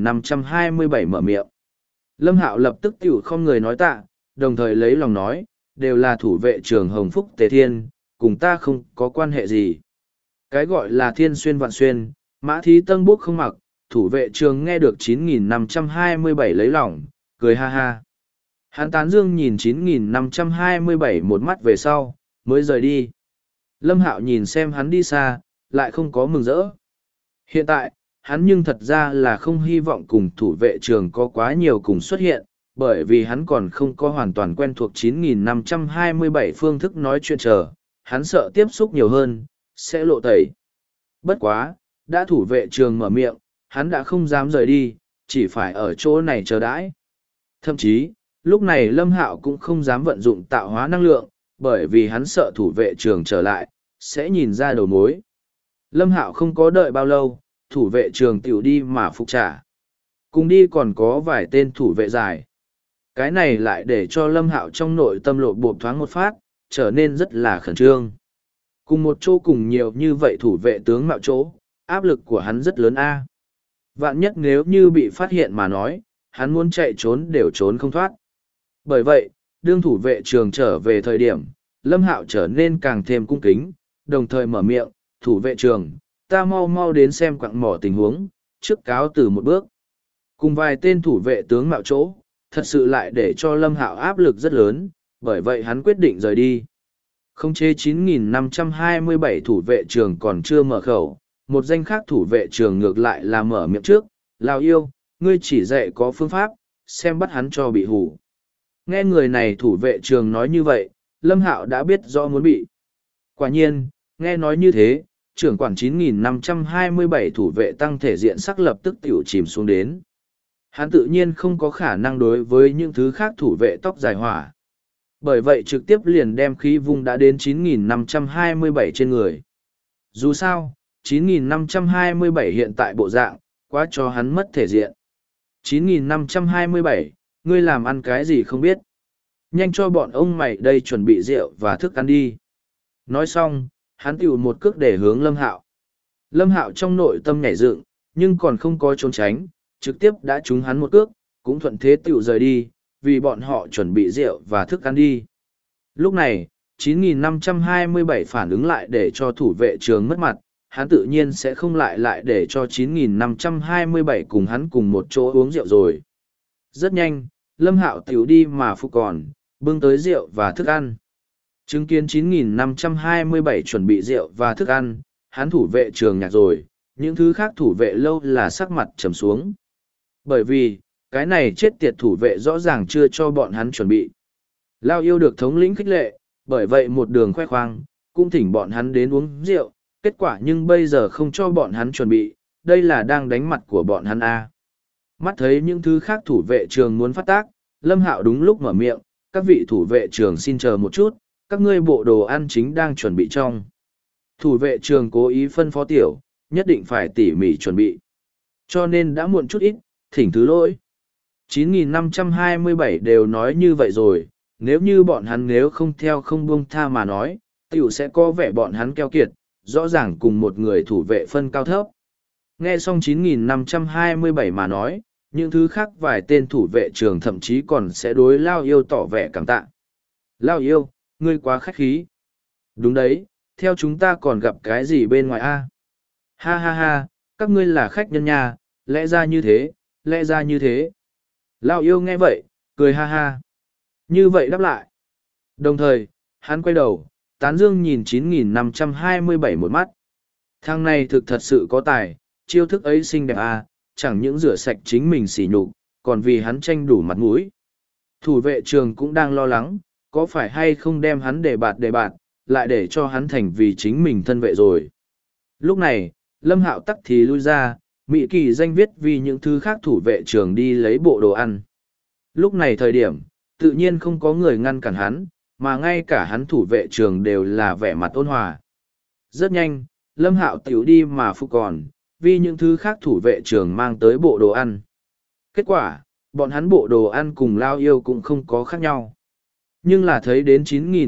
9527 mở miệng. Lâm Hạo lập tức tiểu không người nói tạ, đồng thời lấy lòng nói, đều là thủ vệ trường Hồng Phúc Tề Thiên, cùng ta không có quan hệ gì. Cái gọi là thiên xuyên vạn xuyên, mã thí tân bốc không mặc, thủ vệ trường nghe được 9527 lấy lòng, cười ha ha. Hắn tán dương nhìn 9527 một mắt về sau, mới rời đi. Lâm Hạo nhìn xem hắn đi xa, lại không có mừng rỡ. Hiện tại, hắn nhưng thật ra là không hy vọng cùng thủ vệ trường có quá nhiều cùng xuất hiện, bởi vì hắn còn không có hoàn toàn quen thuộc 9527 phương thức nói chuyện chờ, hắn sợ tiếp xúc nhiều hơn, sẽ lộ tẩy. Bất quá, đã thủ vệ trường mở miệng, hắn đã không dám rời đi, chỉ phải ở chỗ này chờ đãi. Thậm chí, lúc này Lâm Hạo cũng không dám vận dụng tạo hóa năng lượng, bởi vì hắn sợ thủ vệ trường trở lại, sẽ nhìn ra đầu mối. Lâm Hạo không có đợi bao lâu, thủ vệ trường tiểu đi mà phục trả. Cùng đi còn có vài tên thủ vệ dài. Cái này lại để cho Lâm Hạo trong nội tâm lộ bộp thoáng một phát, trở nên rất là khẩn trương. Cùng một chỗ cùng nhiều như vậy thủ vệ tướng mạo chỗ, áp lực của hắn rất lớn a. Vạn nhất nếu như bị phát hiện mà nói, hắn muốn chạy trốn đều trốn không thoát. Bởi vậy, đương thủ vệ trường trở về thời điểm, Lâm Hạo trở nên càng thêm cung kính, đồng thời mở miệng, thủ vệ trường, ta mau mau đến xem quặng mỏ tình huống, trước cáo từ một bước. Cùng vài tên thủ vệ tướng mạo chỗ, thật sự lại để cho Lâm Hạo áp lực rất lớn, bởi vậy hắn quyết định rời đi. Khống chế 9527 thủ vệ trường còn chưa mở khẩu, một danh khác thủ vệ trường ngược lại là mở miệng trước, Lào yêu, ngươi chỉ dạy có phương pháp, xem bắt hắn cho bị hủ. Nghe người này thủ vệ trường nói như vậy, Lâm Hạo đã biết rõ muốn bị. Quả nhiên, nghe nói như thế, trưởng quản 9527 thủ vệ tăng thể diện sắc lập tức tiểu chìm xuống đến. Hắn tự nhiên không có khả năng đối với những thứ khác thủ vệ tóc dài hỏa. Bởi vậy trực tiếp liền đem khí vung đã đến 9527 trên người. Dù sao, 9527 hiện tại bộ dạng, quá cho hắn mất thể diện. 9527, ngươi làm ăn cái gì không biết. Nhanh cho bọn ông mày đây chuẩn bị rượu và thức ăn đi. Nói xong, hắn tiểu một cước để hướng Lâm Hạo. Lâm Hạo trong nội tâm nhảy dựng, nhưng còn không có trốn tránh, trực tiếp đã trúng hắn một cước, cũng thuận thế tiểu rời đi, vì bọn họ chuẩn bị rượu và thức ăn đi. Lúc này, 9527 phản ứng lại để cho thủ vệ trường mất mặt, hắn tự nhiên sẽ không lại để cho 9527 cùng hắn cùng một chỗ uống rượu rồi. Rất nhanh, Lâm Hạo tiểu đi mà phục còn, bưng tới rượu và thức ăn. Chứng kiến 9527 chuẩn bị rượu và thức ăn, hắn thủ vệ trường nhạc rồi, những thứ khác thủ vệ lâu là sắc mặt trầm xuống. Bởi vì, cái này chết tiệt thủ vệ rõ ràng chưa cho bọn hắn chuẩn bị. Lao yêu được thống lĩnh khích lệ, bởi vậy một đường khoe khoang, cũng thỉnh bọn hắn đến uống rượu, kết quả nhưng bây giờ không cho bọn hắn chuẩn bị, đây là đang đánh mặt của bọn hắn a. Mắt thấy những thứ khác thủ vệ trường muốn phát tác, Lâm Hạo đúng lúc mở miệng, các vị thủ vệ trường xin chờ một chút, các ngươi bộ đồ ăn chính đang chuẩn bị trong. Thủ vệ trường cố ý phân phó tiểu, nhất định phải tỉ mỉ chuẩn bị. Cho nên đã muộn chút ít, thỉnh thứ lỗi. 9527 đều nói như vậy rồi, nếu như bọn hắn nếu không theo không buông tha mà nói, tiểu sẽ có vẻ bọn hắn keo kiệt, rõ ràng cùng một người thủ vệ phân cao thấp. Nghe xong 9527 mà nói, những thứ khác vài tên thủ vệ trường thậm chí còn sẽ đối Lao Yêu tỏ vẻ cảm tạ. Lao Yêu, ngươi quá khách khí. Đúng đấy, theo chúng ta còn gặp cái gì bên ngoài a? Ha ha ha, các ngươi là khách nhân nhà, lẽ ra như thế, lẽ ra như thế. Lao Yêu nghe vậy, cười ha ha. Như vậy đáp lại. Đồng thời, hắn quay đầu, tán dương nhìn 9527 một mắt. Thằng này thực thật sự có tài, chiêu thức ấy xinh đẹp à, chẳng những rửa sạch chính mình sỉ nhục, còn vì hắn tranh đủ mặt mũi. Thủ vệ trường cũng đang lo lắng, có phải hay không đem hắn đề bạt, lại để cho hắn thành vì chính mình thân vệ rồi. Lúc này, Lâm Hạo tắc thì lui ra, Mỹ Kỳ danh viết vì những thứ khác thủ vệ trường đi lấy bộ đồ ăn. Lúc này thời điểm, tự nhiên không có người ngăn cản hắn, mà ngay cả hắn thủ vệ trường đều là vẻ mặt ôn hòa. Rất nhanh, Lâm Hạo tiểu đi mà phục còn, vì những thứ khác thủ vệ trường mang tới bộ đồ ăn. Kết quả, bọn hắn bộ đồ ăn cùng Lao Yêu cũng không có khác nhau. Nhưng là thấy đến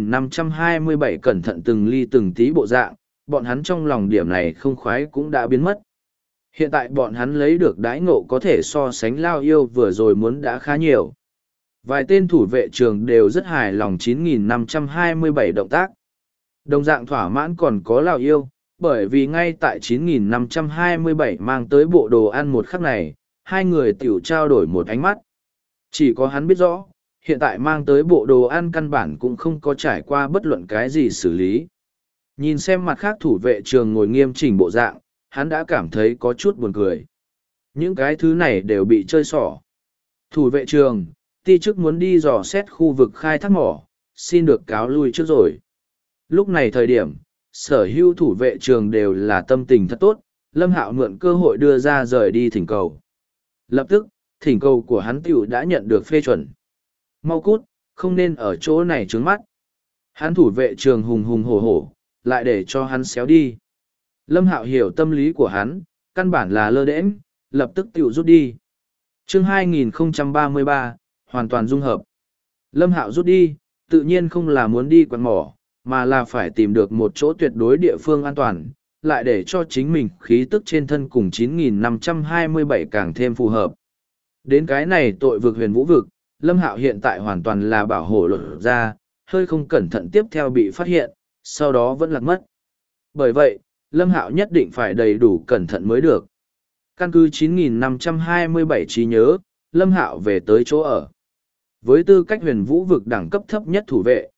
9527 cẩn thận từng ly từng tí bộ dạng, bọn hắn trong lòng điểm này không khoái cũng đã biến mất. Hiện tại bọn hắn lấy được đãi ngộ có thể so sánh Lao Yêu vừa rồi muốn đã khá nhiều. Vài tên thủ vệ trường đều rất hài lòng 9527 động tác. Đồng dạng thỏa mãn còn có Lao Yêu, bởi vì ngay tại 9527 mang tới bộ đồ ăn một khắc này, hai người tiểu trao đổi một ánh mắt. Chỉ có hắn biết rõ, hiện tại mang tới bộ đồ ăn căn bản cũng không có trải qua bất luận cái gì xử lý. Nhìn xem mặt khác thủ vệ trường ngồi nghiêm chỉnh bộ dạng, hắn đã cảm thấy có chút buồn cười. Những cái thứ này đều bị chơi xỏ. Thủ vệ trường, ti chức muốn đi dò xét khu vực khai thác mỏ, xin được cáo lui trước rồi. Lúc này thời điểm, sở hữu thủ vệ trường đều là tâm tình thật tốt, Lâm Hạo mượn cơ hội đưa ra rời đi thỉnh cầu. Lập tức, thỉnh cầu của hắn tiểu đã nhận được phê chuẩn. Mau cút, không nên ở chỗ này trướng mắt. Hắn thủ vệ trường hùng hùng hổ hổ, lại để cho hắn xéo đi. Lâm Hạo hiểu tâm lý của hắn, căn bản là lơ đễnh, lập tức tiểu rút đi. Chương 2033, hoàn toàn dung hợp. Lâm Hạo rút đi, tự nhiên không là muốn đi quán mỏ, mà là phải tìm được một chỗ tuyệt đối địa phương an toàn, lại để cho chính mình khí tức trên thân cùng 9527 càng thêm phù hợp. Đến cái này tội vực huyền vũ vực, Lâm Hạo hiện tại hoàn toàn là bảo hộ lột ra, hơi không cẩn thận tiếp theo bị phát hiện, sau đó vẫn lạc mất. Bởi vậy, Lâm Hạo nhất định phải đầy đủ cẩn thận mới được. Căn cứ 9527 trí nhớ, Lâm Hạo về tới chỗ ở. Với tư cách huyền vũ vực đẳng cấp thấp nhất thủ vệ,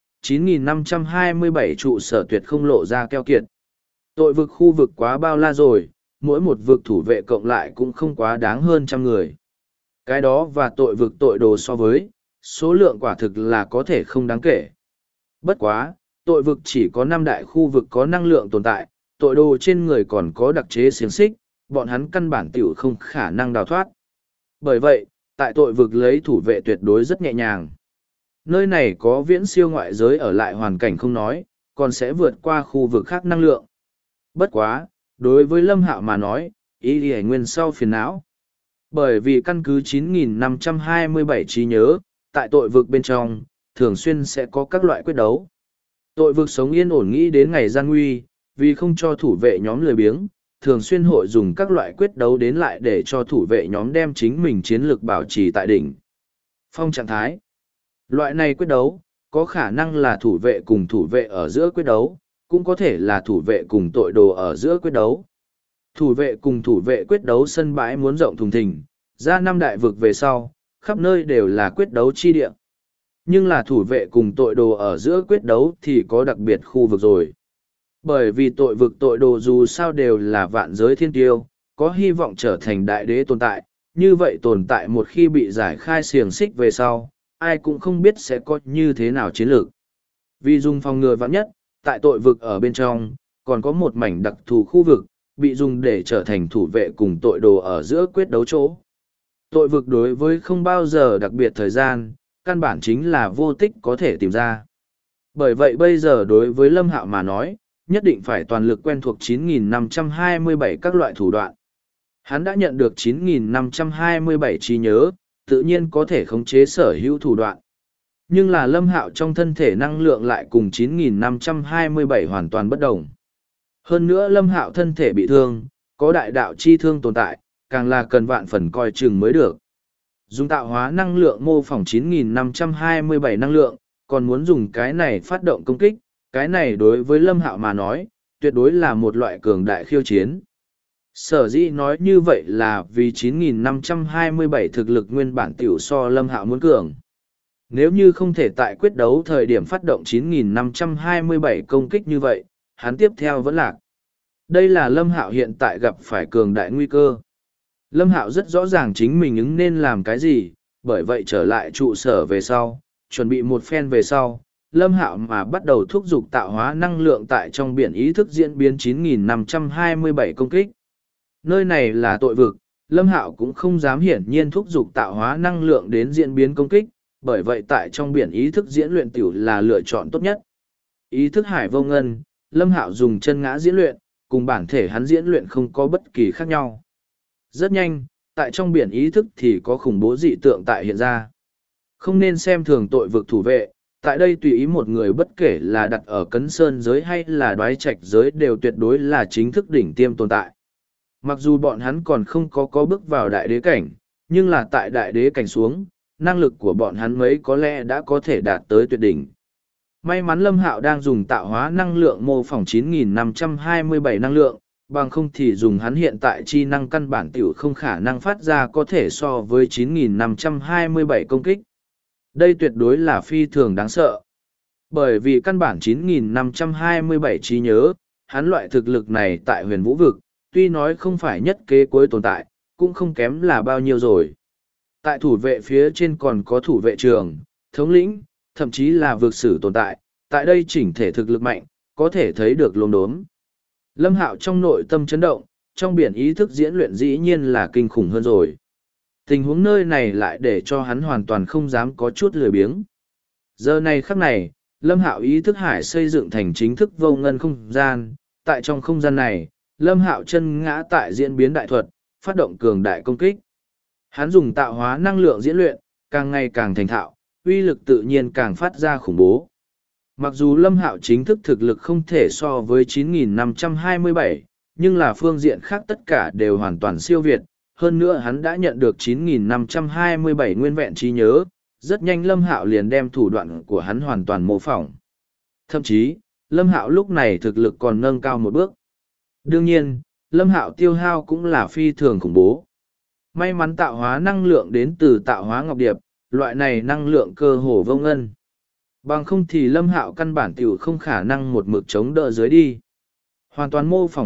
9527 trụ sở tuyệt không lộ ra keo kiệt. Tội vực khu vực quá bao la rồi, mỗi một vực thủ vệ cộng lại cũng không quá đáng hơn trăm người. Cái đó và tội vực tội đồ so với, số lượng quả thực là có thể không đáng kể. Bất quá, tội vực chỉ có 5 đại khu vực có năng lượng tồn tại, tội đồ trên người còn có đặc chế xiềng xích, bọn hắn căn bản tiểu không khả năng đào thoát. Bởi vậy, tại tội vực lấy thủ vệ tuyệt đối rất nhẹ nhàng. Nơi này có viễn siêu ngoại giới ở lại hoàn cảnh không nói, còn sẽ vượt qua khu vực khác năng lượng. Bất quá, đối với Lâm Hạo mà nói, ý đi nguyên sau phiền não. Bởi vì căn cứ 9527 trí nhớ, tại tội vực bên trong, thường xuyên sẽ có các loại quyết đấu. Tội vực sống yên ổn nghĩ đến ngày gian nguy, vì không cho thủ vệ nhóm lười biếng, thường xuyên hội dùng các loại quyết đấu đến lại để cho thủ vệ nhóm đem chính mình chiến lược bảo trì tại đỉnh phong trạng thái. Loại này quyết đấu, có khả năng là thủ vệ cùng thủ vệ ở giữa quyết đấu, cũng có thể là thủ vệ cùng tội đồ ở giữa quyết đấu. Thủ vệ cùng thủ vệ quyết đấu sân bãi muốn rộng thùng thình, ra 5 đại vực về sau, khắp nơi đều là quyết đấu chi địa. Nhưng là thủ vệ cùng tội đồ ở giữa quyết đấu thì có đặc biệt khu vực rồi. Bởi vì tội vực tội đồ dù sao đều là vạn giới thiên tiêu, có hy vọng trở thành đại đế tồn tại, như vậy tồn tại một khi bị giải khai xiềng xích về sau, ai cũng không biết sẽ có như thế nào chiến lược. Vì dùng phòng ngừa vạn nhất, tại tội vực ở bên trong, còn có một mảnh đặc thù khu vực, bị dùng để trở thành thủ vệ cùng tội đồ ở giữa quyết đấu chỗ. Tội vực đối với không bao giờ đặc biệt thời gian, căn bản chính là vô tích có thể tìm ra. Bởi vậy bây giờ đối với Lâm Hạo mà nói, nhất định phải toàn lực quen thuộc 9.527 các loại thủ đoạn. Hắn đã nhận được 9.527 trí nhớ, tự nhiên có thể khống chế sở hữu thủ đoạn. Nhưng là Lâm Hạo trong thân thể năng lượng lại cùng 9.527 hoàn toàn bất đồng. Hơn nữa Lâm Hạo thân thể bị thương, có đại đạo chi thương tồn tại, càng là cần vạn phần coi chừng mới được. Dùng tạo hóa năng lượng mô phỏng 9.527 năng lượng, còn muốn dùng cái này phát động công kích, cái này đối với Lâm Hạo mà nói, tuyệt đối là một loại cường đại khiêu chiến. Sở dĩ nói như vậy là vì 9.527 thực lực nguyên bản tiểu so Lâm Hạo muốn cường. Nếu như không thể tại quyết đấu thời điểm phát động 9.527 công kích như vậy, hắn tiếp theo vẫn lạc. Đây là Lâm Hạo hiện tại gặp phải cường đại nguy cơ. Lâm Hạo rất rõ ràng chính mình ứng nên làm cái gì, bởi vậy trở lại trụ sở về sau, chuẩn bị một phen về sau, Lâm Hạo mà bắt đầu thúc giục tạo hóa năng lượng tại trong biển ý thức diễn biến 9.527 công kích. Nơi này là tội vực, Lâm Hạo cũng không dám hiển nhiên thúc giục tạo hóa năng lượng đến diễn biến công kích, bởi vậy tại trong biển ý thức diễn luyện tiểu là lựa chọn tốt nhất. Ý thức hải vô ngân, Lâm Hạo dùng chân ngã diễn luyện, cùng bản thể hắn diễn luyện không có bất kỳ khác nhau. Rất nhanh, tại trong biển ý thức thì có khủng bố dị tượng tại hiện ra. Không nên xem thường tội vực thủ vệ, tại đây tùy ý một người bất kể là đặt ở cấn sơn giới hay là đoái trạch giới đều tuyệt đối là chính thức đỉnh tiêm tồn tại. Mặc dù bọn hắn còn không có bước vào đại đế cảnh, nhưng là tại đại đế cảnh xuống, năng lực của bọn hắn mấy có lẽ đã có thể đạt tới tuyệt đỉnh. May mắn Lâm Hạo đang dùng tạo hóa năng lượng mô phỏng 9.527 năng lượng, bằng không thì dùng hắn hiện tại chi năng căn bản tiểu không khả năng phát ra có thể so với 9.527 công kích. Đây tuyệt đối là phi thường đáng sợ. Bởi vì căn bản 9.527 trí nhớ, hắn loại thực lực này tại huyền vũ vực, tuy nói không phải nhất kế cuối tồn tại, cũng không kém là bao nhiêu rồi. Tại thủ vệ phía trên còn có thủ vệ trường, thống lĩnh, thậm chí là vực sử tồn tại, tại đây chỉnh thể thực lực mạnh, có thể thấy được lồn đốm. Lâm Hạo trong nội tâm chấn động, trong biển ý thức diễn luyện dĩ nhiên là kinh khủng hơn rồi. Tình huống nơi này lại để cho hắn hoàn toàn không dám có chút lười biếng. Giờ này khắc này, Lâm Hạo ý thức hải xây dựng thành chính thức vô ngân không gian, tại trong không gian này, Lâm Hạo chân ngã tại diễn biến đại thuật, phát động cường đại công kích. Hắn dùng tạo hóa năng lượng diễn luyện, càng ngày càng thành thạo, uy lực tự nhiên càng phát ra khủng bố. Mặc dù Lâm Hạo chính thức thực lực không thể so với 9.527, nhưng là phương diện khác tất cả đều hoàn toàn siêu việt. Hơn nữa hắn đã nhận được 9.527 nguyên vẹn trí nhớ, rất nhanh Lâm Hạo liền đem thủ đoạn của hắn hoàn toàn mô phỏng. Thậm chí, Lâm Hạo lúc này thực lực còn nâng cao một bước. Đương nhiên, Lâm Hạo tiêu hao cũng là phi thường khủng bố. May mắn tạo hóa năng lượng đến từ tạo hóa ngọc điệp, loại này năng lượng cơ hồ vô ngân. Bằng không thì Lâm Hạo căn bản tiểu không khả năng một mực chống đỡ dưới đi. Hoàn toàn mô phỏng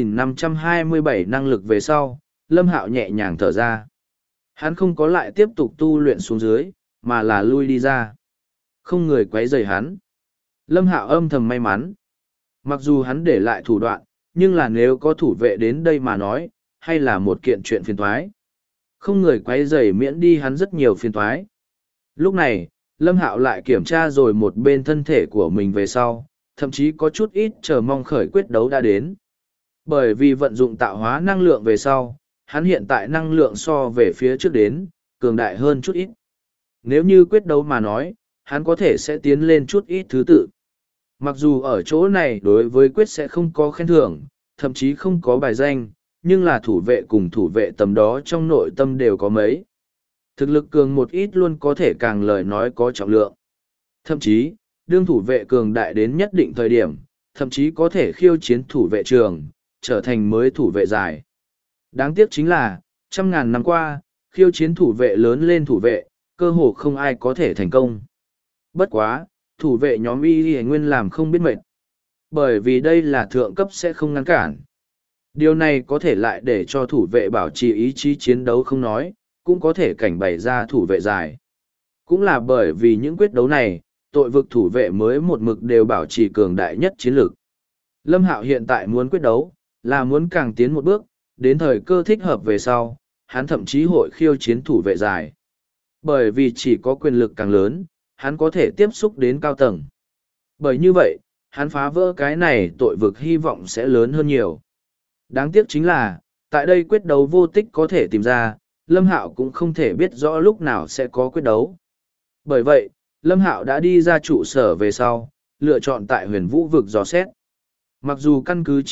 9.527 năng lực về sau, Lâm Hạo nhẹ nhàng thở ra. Hắn không có lại tiếp tục tu luyện xuống dưới, mà là lui đi ra. Không người quấy rầy hắn. Lâm Hạo âm thầm may mắn. Mặc dù hắn để lại thủ đoạn, nhưng là nếu có thủ vệ đến đây mà nói, hay là một kiện chuyện phiền toái. Không người quấy rầy miễn đi hắn rất nhiều phiền toái. Lúc này, Lâm Hạo lại kiểm tra rồi một bên thân thể của mình về sau, thậm chí có chút ít chờ mong khởi quyết đấu đã đến. Bởi vì vận dụng tạo hóa năng lượng về sau, hắn hiện tại năng lượng so về phía trước đến, cường đại hơn chút ít. Nếu như quyết đấu mà nói, hắn có thể sẽ tiến lên chút ít thứ tự. Mặc dù ở chỗ này đối với quyết sẽ không có khen thưởng, thậm chí không có bài danh, nhưng là thủ vệ cùng thủ vệ tầm đó trong nội tâm đều có mấy. Thực lực cường một ít luôn có thể càng lời nói có trọng lượng. Thậm chí, đương thủ vệ cường đại đến nhất định thời điểm, thậm chí có thể khiêu chiến thủ vệ trường, trở thành mới thủ vệ dài. Đáng tiếc chính là, trăm ngàn năm qua, khiêu chiến thủ vệ lớn lên thủ vệ, cơ hồ không ai có thể thành công. Bất quá, thủ vệ nhóm Y Y Nguyên làm không biết mệt. Bởi vì đây là thượng cấp sẽ không ngăn cản. Điều này có thể lại để cho thủ vệ bảo trì ý chí chiến đấu không nói, cũng có thể cảnh bày ra thủ vệ dài. Cũng là bởi vì những quyết đấu này, tội vực thủ vệ mới một mực đều bảo trì cường đại nhất chiến lược. Lâm Hạo hiện tại muốn quyết đấu, là muốn càng tiến một bước, đến thời cơ thích hợp về sau, hắn thậm chí hội khiêu chiến thủ vệ dài. Bởi vì chỉ có quyền lực càng lớn, hắn có thể tiếp xúc đến cao tầng. Bởi như vậy, hắn phá vỡ cái này tội vực hy vọng sẽ lớn hơn nhiều. Đáng tiếc chính là, tại đây quyết đấu vô tích có thể tìm ra, Lâm Hạo cũng không thể biết rõ lúc nào sẽ có quyết đấu. Bởi vậy, Lâm Hạo đã đi ra trụ sở về sau, lựa chọn tại huyền vũ vực dò xét. Mặc dù căn cứ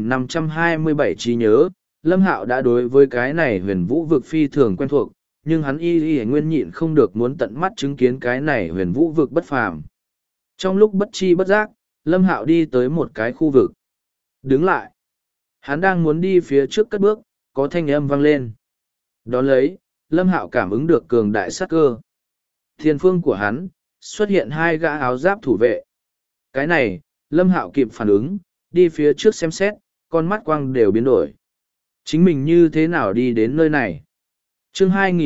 9.527 trí nhớ, Lâm Hạo đã đối với cái này huyền vũ vực phi thường quen thuộc, nhưng hắn y nguyên nhịn không được muốn tận mắt chứng kiến cái này huyền vũ vực bất phàm. Trong lúc bất chi bất giác, Lâm Hạo đi tới một cái khu vực. Đứng lại. Hắn đang muốn đi phía trước cất bước, có thanh âm vang lên. Đón lấy, Lâm Hạo cảm ứng được cường đại sát cơ. Thiên phương của hắn, xuất hiện hai gã áo giáp thủ vệ. Cái này, Lâm Hạo kịp phản ứng, đi phía trước xem xét, con mắt quang đều biến đổi. Chính mình như thế nào đi đến nơi này? Chương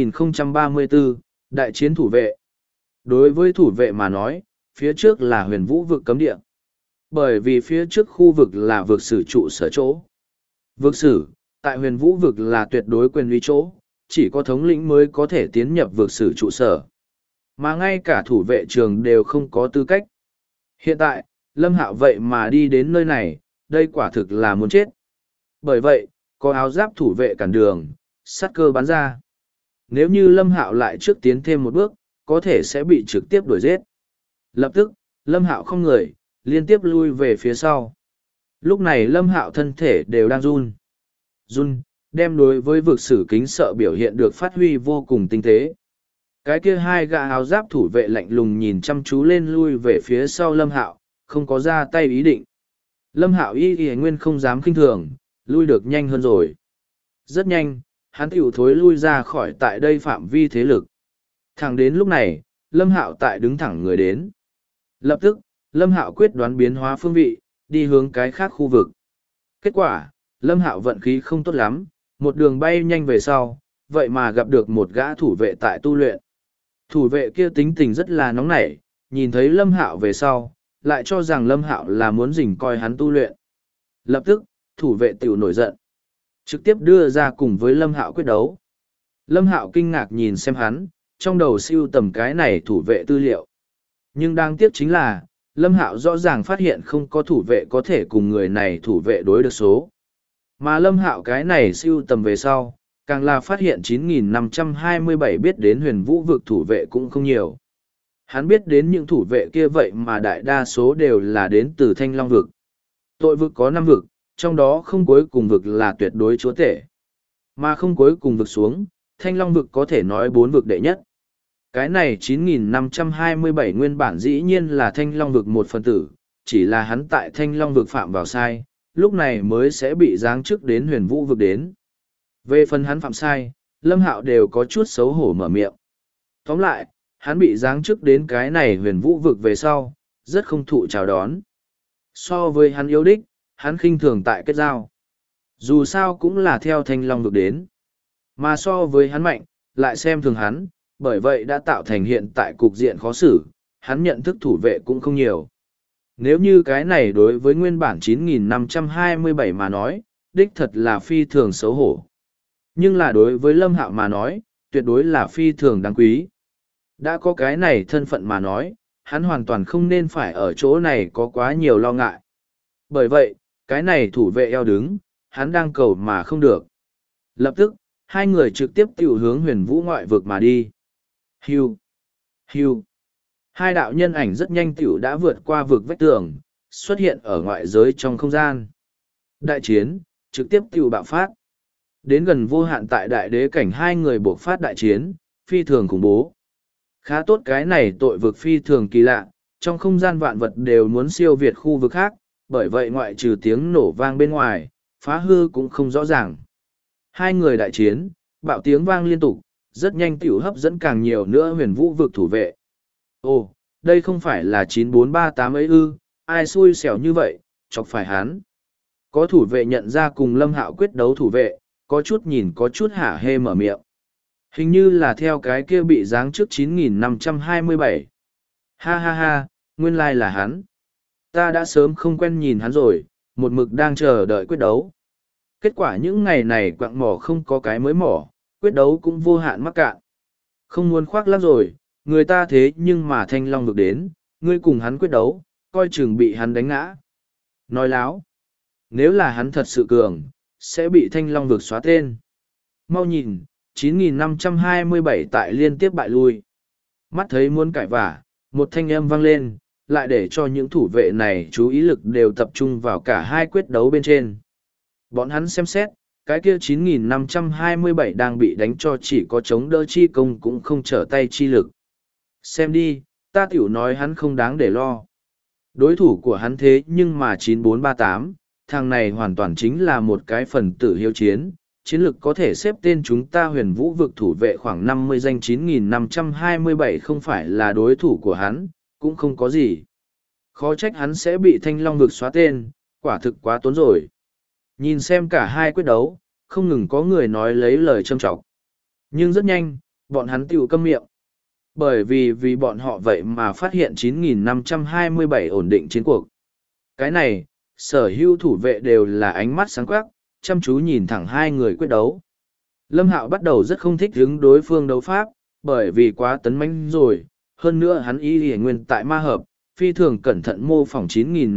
2034, Đại chiến thủ vệ. Đối với thủ vệ mà nói, phía trước là huyền vũ vực cấm địa. Bởi vì phía trước khu vực là vực sử trụ sở chỗ. Vực sử, tại huyền vũ vực là tuyệt đối quyền uy chỗ, chỉ có thống lĩnh mới có thể tiến nhập vực sử trụ sở. Mà ngay cả thủ vệ trường đều không có tư cách. Hiện tại, Lâm Hạo vậy mà đi đến nơi này, đây quả thực là muốn chết. Bởi vậy, có áo giáp thủ vệ cản đường, sát cơ bắn ra. Nếu như Lâm Hạo lại trước tiến thêm một bước, có thể sẽ bị trực tiếp đuổi giết. Lập tức, Lâm Hạo không người, liên tiếp lui về phía sau. Lúc này Lâm Hạo thân thể đều đang run. Run, đem đối với vực sử kính sợ biểu hiện được phát huy vô cùng tinh tế. Cái kia hai gã áo giáp thủ vệ lạnh lùng nhìn chăm chú lên lui về phía sau Lâm Hạo, không có ra tay ý định. Lâm Hạo y nguyên không dám khinh thường, lui được nhanh hơn rồi. Rất nhanh, hắn tiểu thối lui ra khỏi tại đây phạm vi thế lực. Thẳng đến lúc này, Lâm Hạo tại đứng thẳng người đến. Lập tức, Lâm Hạo quyết đoán biến hóa phương vị, đi hướng cái khác khu vực. Kết quả, Lâm Hạo vận khí không tốt lắm, một đường bay nhanh về sau, vậy mà gặp được một gã thủ vệ tại tu luyện. Thủ vệ kia tính tình rất là nóng nảy, nhìn thấy Lâm Hạo về sau, lại cho rằng Lâm Hạo là muốn rình coi hắn tu luyện. Lập tức, thủ vệ tiểu nổi giận, trực tiếp đưa ra cùng với Lâm Hạo quyết đấu. Lâm Hạo kinh ngạc nhìn xem hắn, trong đầu siêu tầm cái này thủ vệ tư liệu. Nhưng đáng tiếc chính là, Lâm Hạo rõ ràng phát hiện không có thủ vệ có thể cùng người này thủ vệ đối được số. Mà Lâm Hạo cái này siêu tầm về sau, càng là phát hiện 9.527 biết đến huyền vũ vực thủ vệ cũng không nhiều. Hắn biết đến những thủ vệ kia vậy mà đại đa số đều là đến từ Thanh Long vực. Tội vực có 5 vực, trong đó không cuối cùng vực là tuyệt đối chúa tể. Mà không cuối cùng vực xuống, Thanh Long vực có thể nói 4 vực đệ nhất. Cái này 9.527 nguyên bản dĩ nhiên là Thanh Long vực một phần tử, chỉ là hắn tại Thanh Long vực phạm vào sai, lúc này mới sẽ bị giáng chức đến huyền vũ vực đến. Về phần hắn phạm sai, Lâm Hạo đều có chút xấu hổ mở miệng. Tóm lại, hắn bị giáng chức đến cái này huyền vũ vực về sau, rất không thụ chào đón. So với hắn yếu đích, hắn khinh thường tại kết giao. Dù sao cũng là theo Thanh Long vực đến. Mà so với hắn mạnh, lại xem thường hắn, bởi vậy đã tạo thành hiện tại cục diện khó xử, hắn nhận thức thủ vệ cũng không nhiều. Nếu như cái này đối với nguyên bản 9.527 mà nói, đích thật là phi thường xấu hổ. Nhưng là đối với Lâm Hạo mà nói, tuyệt đối là phi thường đáng quý. Đã có cái này thân phận mà nói, hắn hoàn toàn không nên phải ở chỗ này có quá nhiều lo ngại. Bởi vậy, cái này thủ vệ eo đứng, hắn đang cầu mà không được. Lập tức, hai người trực tiếp tiểu hướng huyền vũ ngoại vực mà đi. Hiu! Hiu! Hai đạo nhân ảnh rất nhanh tiểu đã vượt qua vực vách tường, xuất hiện ở ngoại giới trong không gian. Đại chiến, trực tiếp tiểu bạo phát. Đến gần vô hạn tại đại đế cảnh hai người buộc phát đại chiến, phi thường khủng bố. Khá tốt cái này tội vực phi thường kỳ lạ, trong không gian vạn vật đều muốn siêu việt khu vực khác, bởi vậy ngoại trừ tiếng nổ vang bên ngoài, phá hư cũng không rõ ràng. Hai người đại chiến, bạo tiếng vang liên tục, rất nhanh tiểu hấp dẫn càng nhiều nữa huyền vũ vực thủ vệ. Ồ, đây không phải là 9438 ấy ư, ai xui xẻo như vậy, chọc phải hắn. Có thủ vệ nhận ra cùng Lâm Hạo quyết đấu thủ vệ, có chút nhìn có chút hả hê mở miệng. Hình như là theo cái kia bị giáng trước 9527. Ha ha ha, nguyên lai là hắn. Ta đã sớm không quen nhìn hắn rồi, một mực đang chờ đợi quyết đấu. Kết quả những ngày này quặng mỏ không có cái mới mỏ, quyết đấu cũng vô hạn mắc cạn. Không muốn khoác lác rồi, người ta thế nhưng mà Thanh Long vực đến, ngươi cùng hắn quyết đấu, coi chừng bị hắn đánh ngã. Nói láo. Nếu là hắn thật sự cường, sẽ bị Thanh Long vực xóa tên. Mau nhìn, 9527 tại liên tiếp bại lui. Mắt thấy muốn cãi vả, một thanh âm vang lên, lại để cho những thủ vệ này chú ý lực đều tập trung vào cả hai quyết đấu bên trên. Bọn hắn xem xét, cái kia 9527 đang bị đánh cho chỉ có chống đỡ chi công cũng không trở tay chi lực. Xem đi, ta tiểu nói hắn không đáng để lo. Đối thủ của hắn thế nhưng mà 9438, thằng này hoàn toàn chính là một cái phần tử hiếu chiến, chiến lực có thể xếp tên chúng ta huyền vũ vực thủ vệ khoảng 50 danh 9527 không phải là đối thủ của hắn, cũng không có gì. Khó trách hắn sẽ bị Thanh Long vực xóa tên, quả thực quá tốn rồi. Nhìn xem cả hai quyết đấu, không ngừng có người nói lấy lời châm trọng. Nhưng rất nhanh, bọn hắn tiểu câm miệng. Bởi vì bọn họ vậy mà phát hiện 9527 ổn định chiến cuộc. Cái này, sở hữu thủ vệ đều là ánh mắt sáng quắc, chăm chú nhìn thẳng hai người quyết đấu. Lâm Hạo bắt đầu rất không thích hứng đối phương đấu pháp, bởi vì quá tấn mãnh rồi, hơn nữa hắn y lìa nguyên tại ma hợp, phi thường cẩn thận mô phỏng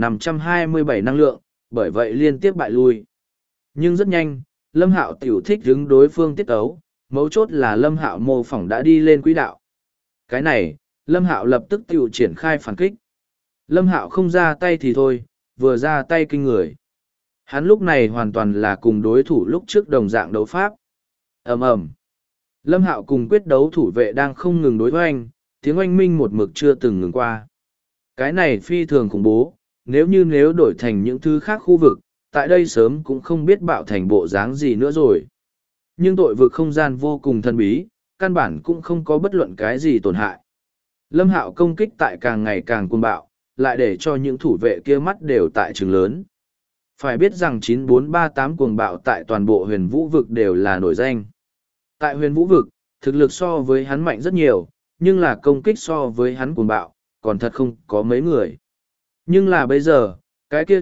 9527 năng lượng, bởi vậy liên tiếp bại lui. Nhưng rất nhanh, Lâm Hạo tiểu thích hứng đối phương tiết ấu, mấu chốt là Lâm Hạo mô phỏng đã đi lên quỹ đạo. Cái này, Lâm Hạo lập tức tiểu triển khai phản kích. Lâm Hạo không ra tay thì thôi, vừa ra tay kinh người. Hắn lúc này hoàn toàn là cùng đối thủ lúc trước đồng dạng đấu pháp. Ầm ầm. Lâm Hạo cùng quyết đấu thủ vệ đang không ngừng đối oanh, tiếng oanh minh một mực chưa từng ngừng qua. Cái này phi thường khủng bố, nếu đổi thành những thứ khác khu vực, tại đây sớm cũng không biết bạo thành bộ dáng gì nữa rồi. Nhưng tội vực không gian vô cùng thần bí, căn bản cũng không có bất luận cái gì tổn hại. Lâm Hạo công kích tại càng ngày càng cuồng bạo, lại để cho những thủ vệ kia mắt đều tại trường lớn. Phải biết rằng 9438 cuồng bạo tại toàn bộ huyền vũ vực đều là nổi danh. Tại huyền vũ vực, thực lực so với hắn mạnh rất nhiều, nhưng là công kích so với hắn cuồng bạo, còn thật không có mấy người. Nhưng là bây giờ, cái kia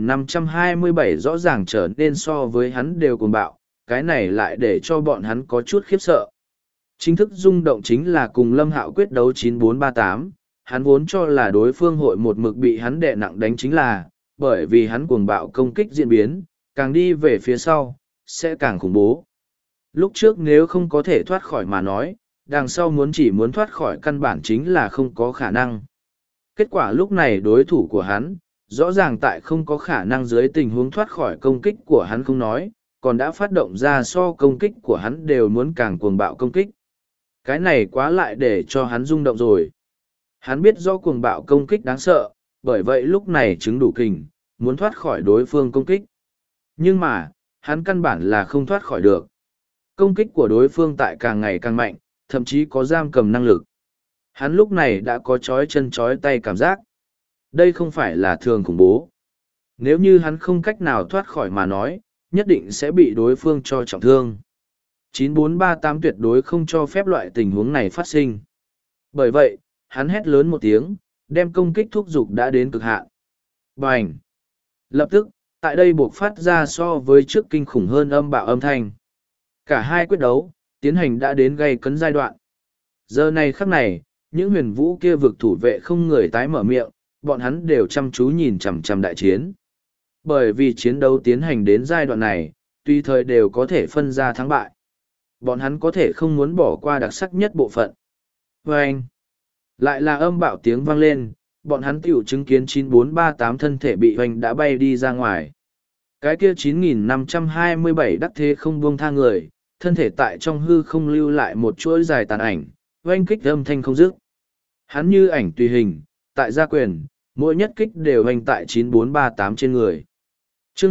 9527 rõ ràng trở nên so với hắn đều cuồng bạo, cái này lại để cho bọn hắn có chút khiếp sợ. Chính thức rung động chính là cùng Lâm Hạo quyết đấu 9438, hắn vốn cho là đối phương hội một mực bị hắn đè nặng đánh chính là, bởi vì hắn cuồng bạo công kích diễn biến, càng đi về phía sau, sẽ càng khủng bố. Lúc trước nếu không có thể thoát khỏi mà nói, đằng sau chỉ muốn thoát khỏi căn bản chính là không có khả năng. Kết quả lúc này đối thủ của hắn, rõ ràng tại không có khả năng dưới tình huống thoát khỏi công kích của hắn không nói, còn đã phát động ra so công kích của hắn đều muốn càng cuồng bạo công kích. Cái này quá lại để cho hắn rung động rồi. Hắn biết do cuồng bạo công kích đáng sợ, bởi vậy lúc này chứng đủ kình, muốn thoát khỏi đối phương công kích. Nhưng mà, hắn căn bản là không thoát khỏi được. Công kích của đối phương tại càng ngày càng mạnh, thậm chí có giam cầm năng lực. Hắn lúc này đã có chói chân chói tay cảm giác. Đây không phải là thường khủng bố. Nếu như hắn không cách nào thoát khỏi mà nói, nhất định sẽ bị đối phương cho trọng thương. 9438 tuyệt đối không cho phép loại tình huống này phát sinh. Bởi vậy, hắn hét lớn một tiếng, đem công kích thúc giục đã đến cực hạn. Bành! Lập tức, tại đây buộc phát ra so với trước kinh khủng hơn âm bạo âm thanh. Cả hai quyết đấu, tiến hành đã đến gay cấn giai đoạn. Giờ này khắc này, những huyền vũ kia vực thủ vệ không người tái mở miệng, bọn hắn đều chăm chú nhìn chằm chằm đại chiến. Bởi vì chiến đấu tiến hành đến giai đoạn này, tùy thời đều có thể phân ra thắng bại. Bọn hắn có thể không muốn bỏ qua đặc sắc nhất bộ phận. Và anh, lại là âm bạo tiếng vang lên, bọn hắn tiểu chứng kiến 9438 thân thể bị hoành đã bay đi ra ngoài. Cái kia 9527 đắc thế không buông tha người, thân thể tại trong hư không lưu lại một chuỗi dài tàn ảnh, oanh kích âm thanh không dứt. Hắn như ảnh tùy hình, tại gia quyền, mỗi nhất kích đều hoành tại 9438 trên người. Chương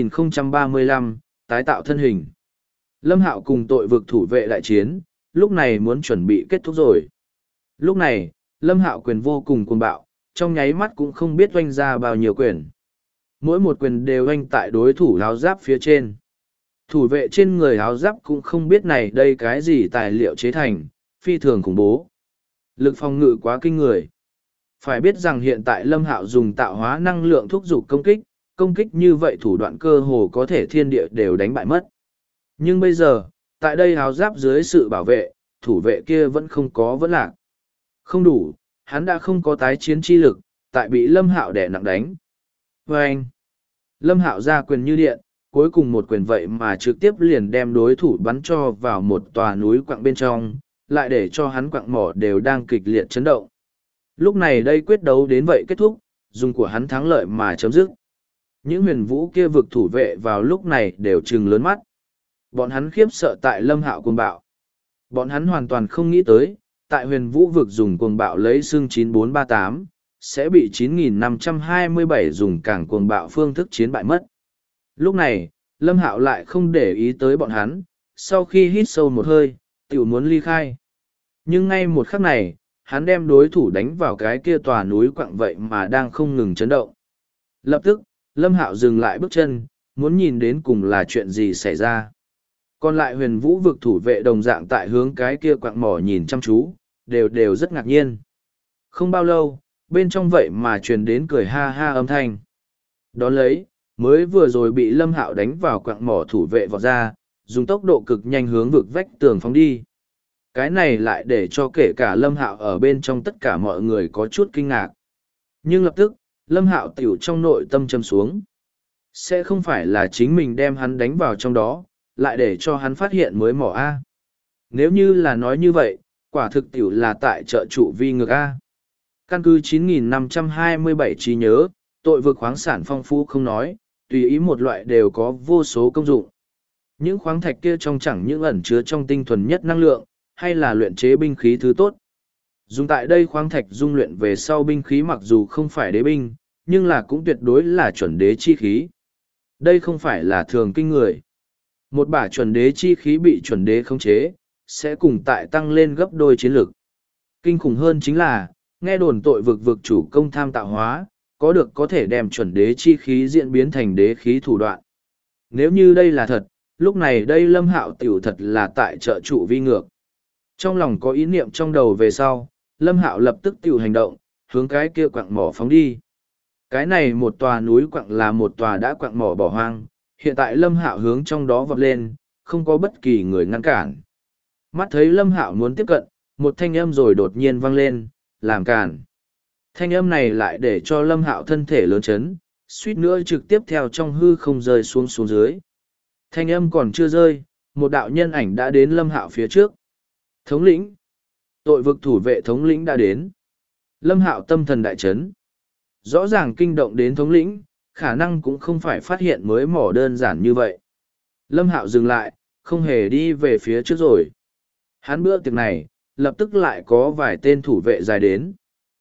2035, tái tạo thân hình. Lâm Hạo cùng tội vực thủ vệ đại chiến, lúc này muốn chuẩn bị kết thúc rồi. Lúc này, Lâm Hạo quyền vô cùng cuồng bạo, trong nháy mắt cũng không biết oanh ra bao nhiêu quyền. Mỗi một quyền đều oanh tại đối thủ áo giáp phía trên. Thủ vệ trên người áo giáp cũng không biết này đây cái gì tài liệu chế thành, phi thường khủng bố. Lực phòng ngự quá kinh người. Phải biết rằng hiện tại Lâm Hạo dùng tạo hóa năng lượng thúc giục công kích như vậy thủ đoạn cơ hồ có thể thiên địa đều đánh bại mất. Nhưng bây giờ, tại đây áo giáp dưới sự bảo vệ, thủ vệ kia vẫn không có vẫn lạc. Không đủ, hắn đã không có tái chiến chi lực, tại bị Lâm Hạo đè nặng đánh. Và anh, Lâm Hạo ra quyền như điện, cuối cùng một quyền vậy mà trực tiếp liền đem đối thủ bắn cho vào một tòa núi quặng bên trong, lại để cho hắn quặng mỏ đều đang kịch liệt chấn động. Lúc này đây quyết đấu đến vậy kết thúc, dùng của hắn thắng lợi mà chấm dứt. Những huyền vũ kia vực thủ vệ vào lúc này đều trừng lớn mắt. Bọn hắn khiếp sợ tại Lâm Hạo cuồng bạo. Bọn hắn hoàn toàn không nghĩ tới, tại huyền vũ vực dùng cuồng bạo lấy xương 9438, sẽ bị 9527 dùng càng cuồng bạo phương thức chiến bại mất. Lúc này, Lâm Hạo lại không để ý tới bọn hắn, sau khi hít sâu một hơi, tiểu muốn ly khai. Nhưng ngay một khắc này, hắn đem đối thủ đánh vào cái kia tòa núi quặng vậy mà đang không ngừng chấn động. Lập tức, Lâm Hạo dừng lại bước chân, muốn nhìn đến cùng là chuyện gì xảy ra. Còn lại huyền vũ vực thủ vệ đồng dạng tại hướng cái kia quặng mỏ nhìn chăm chú, đều rất ngạc nhiên. Không bao lâu, bên trong vậy mà truyền đến cười ha ha âm thanh. Đón lấy, mới vừa rồi bị Lâm Hạo đánh vào quặng mỏ thủ vệ vọt ra, dùng tốc độ cực nhanh hướng vực vách tường phóng đi. Cái này lại để cho kể cả Lâm Hạo ở bên trong tất cả mọi người có chút kinh ngạc. Nhưng lập tức, Lâm Hạo tiểu trong nội tâm châm xuống. Sẽ không phải là chính mình đem hắn đánh vào trong đó, lại để cho hắn phát hiện mới mỏ A. Nếu như là nói như vậy, quả thực tiểu là tại trợ trụ vi ngược A. Căn cứ 9527 trí nhớ, tội vực khoáng sản phong phú không nói, tùy ý một loại đều có vô số công dụng. Những khoáng thạch kia trong chẳng những ẩn chứa trong tinh thuần nhất năng lượng, hay là luyện chế binh khí thứ tốt. Dùng tại đây khoáng thạch dung luyện về sau binh khí mặc dù không phải đế binh, nhưng là cũng tuyệt đối là chuẩn đế chi khí. Đây không phải là thường kinh người. Một bả chuẩn đế chi khí bị chuẩn đế khống chế, sẽ cùng tại tăng lên gấp đôi chiến lực. Kinh khủng hơn chính là, nghe đồn tội vực chủ công tham tạo hóa, có được có thể đem chuẩn đế chi khí diễn biến thành đế khí thủ đoạn. Nếu như đây là thật, lúc này đây Lâm Hạo tiểu thật là tại trợ trụ vi ngược. Trong lòng có ý niệm trong đầu về sau, Lâm Hạo lập tức tiểu hành động, hướng cái kia quặng mỏ phóng đi. Cái này một tòa núi quặng là một tòa đã quặng mỏ bỏ hoang, hiện tại Lâm Hạo hướng trong đó vọt lên, không có bất kỳ người ngăn cản. Mắt thấy Lâm Hạo muốn tiếp cận, một thanh âm rồi đột nhiên vang lên, làm cản. Thanh âm này lại để cho Lâm Hạo thân thể lớn chấn, suýt nữa trực tiếp theo trong hư không rơi xuống dưới. Thanh âm còn chưa rơi, một đạo nhân ảnh đã đến Lâm Hạo phía trước. Thống lĩnh. Tội vực thủ vệ thống lĩnh đã đến. Lâm Hạo tâm thần đại chấn. Rõ ràng kinh động đến thống lĩnh, khả năng cũng không phải phát hiện mới mỏ đơn giản như vậy. Lâm Hạo dừng lại, không hề đi về phía trước rồi. Hắn bữa tiệc này, lập tức lại có vài tên thủ vệ dài đến.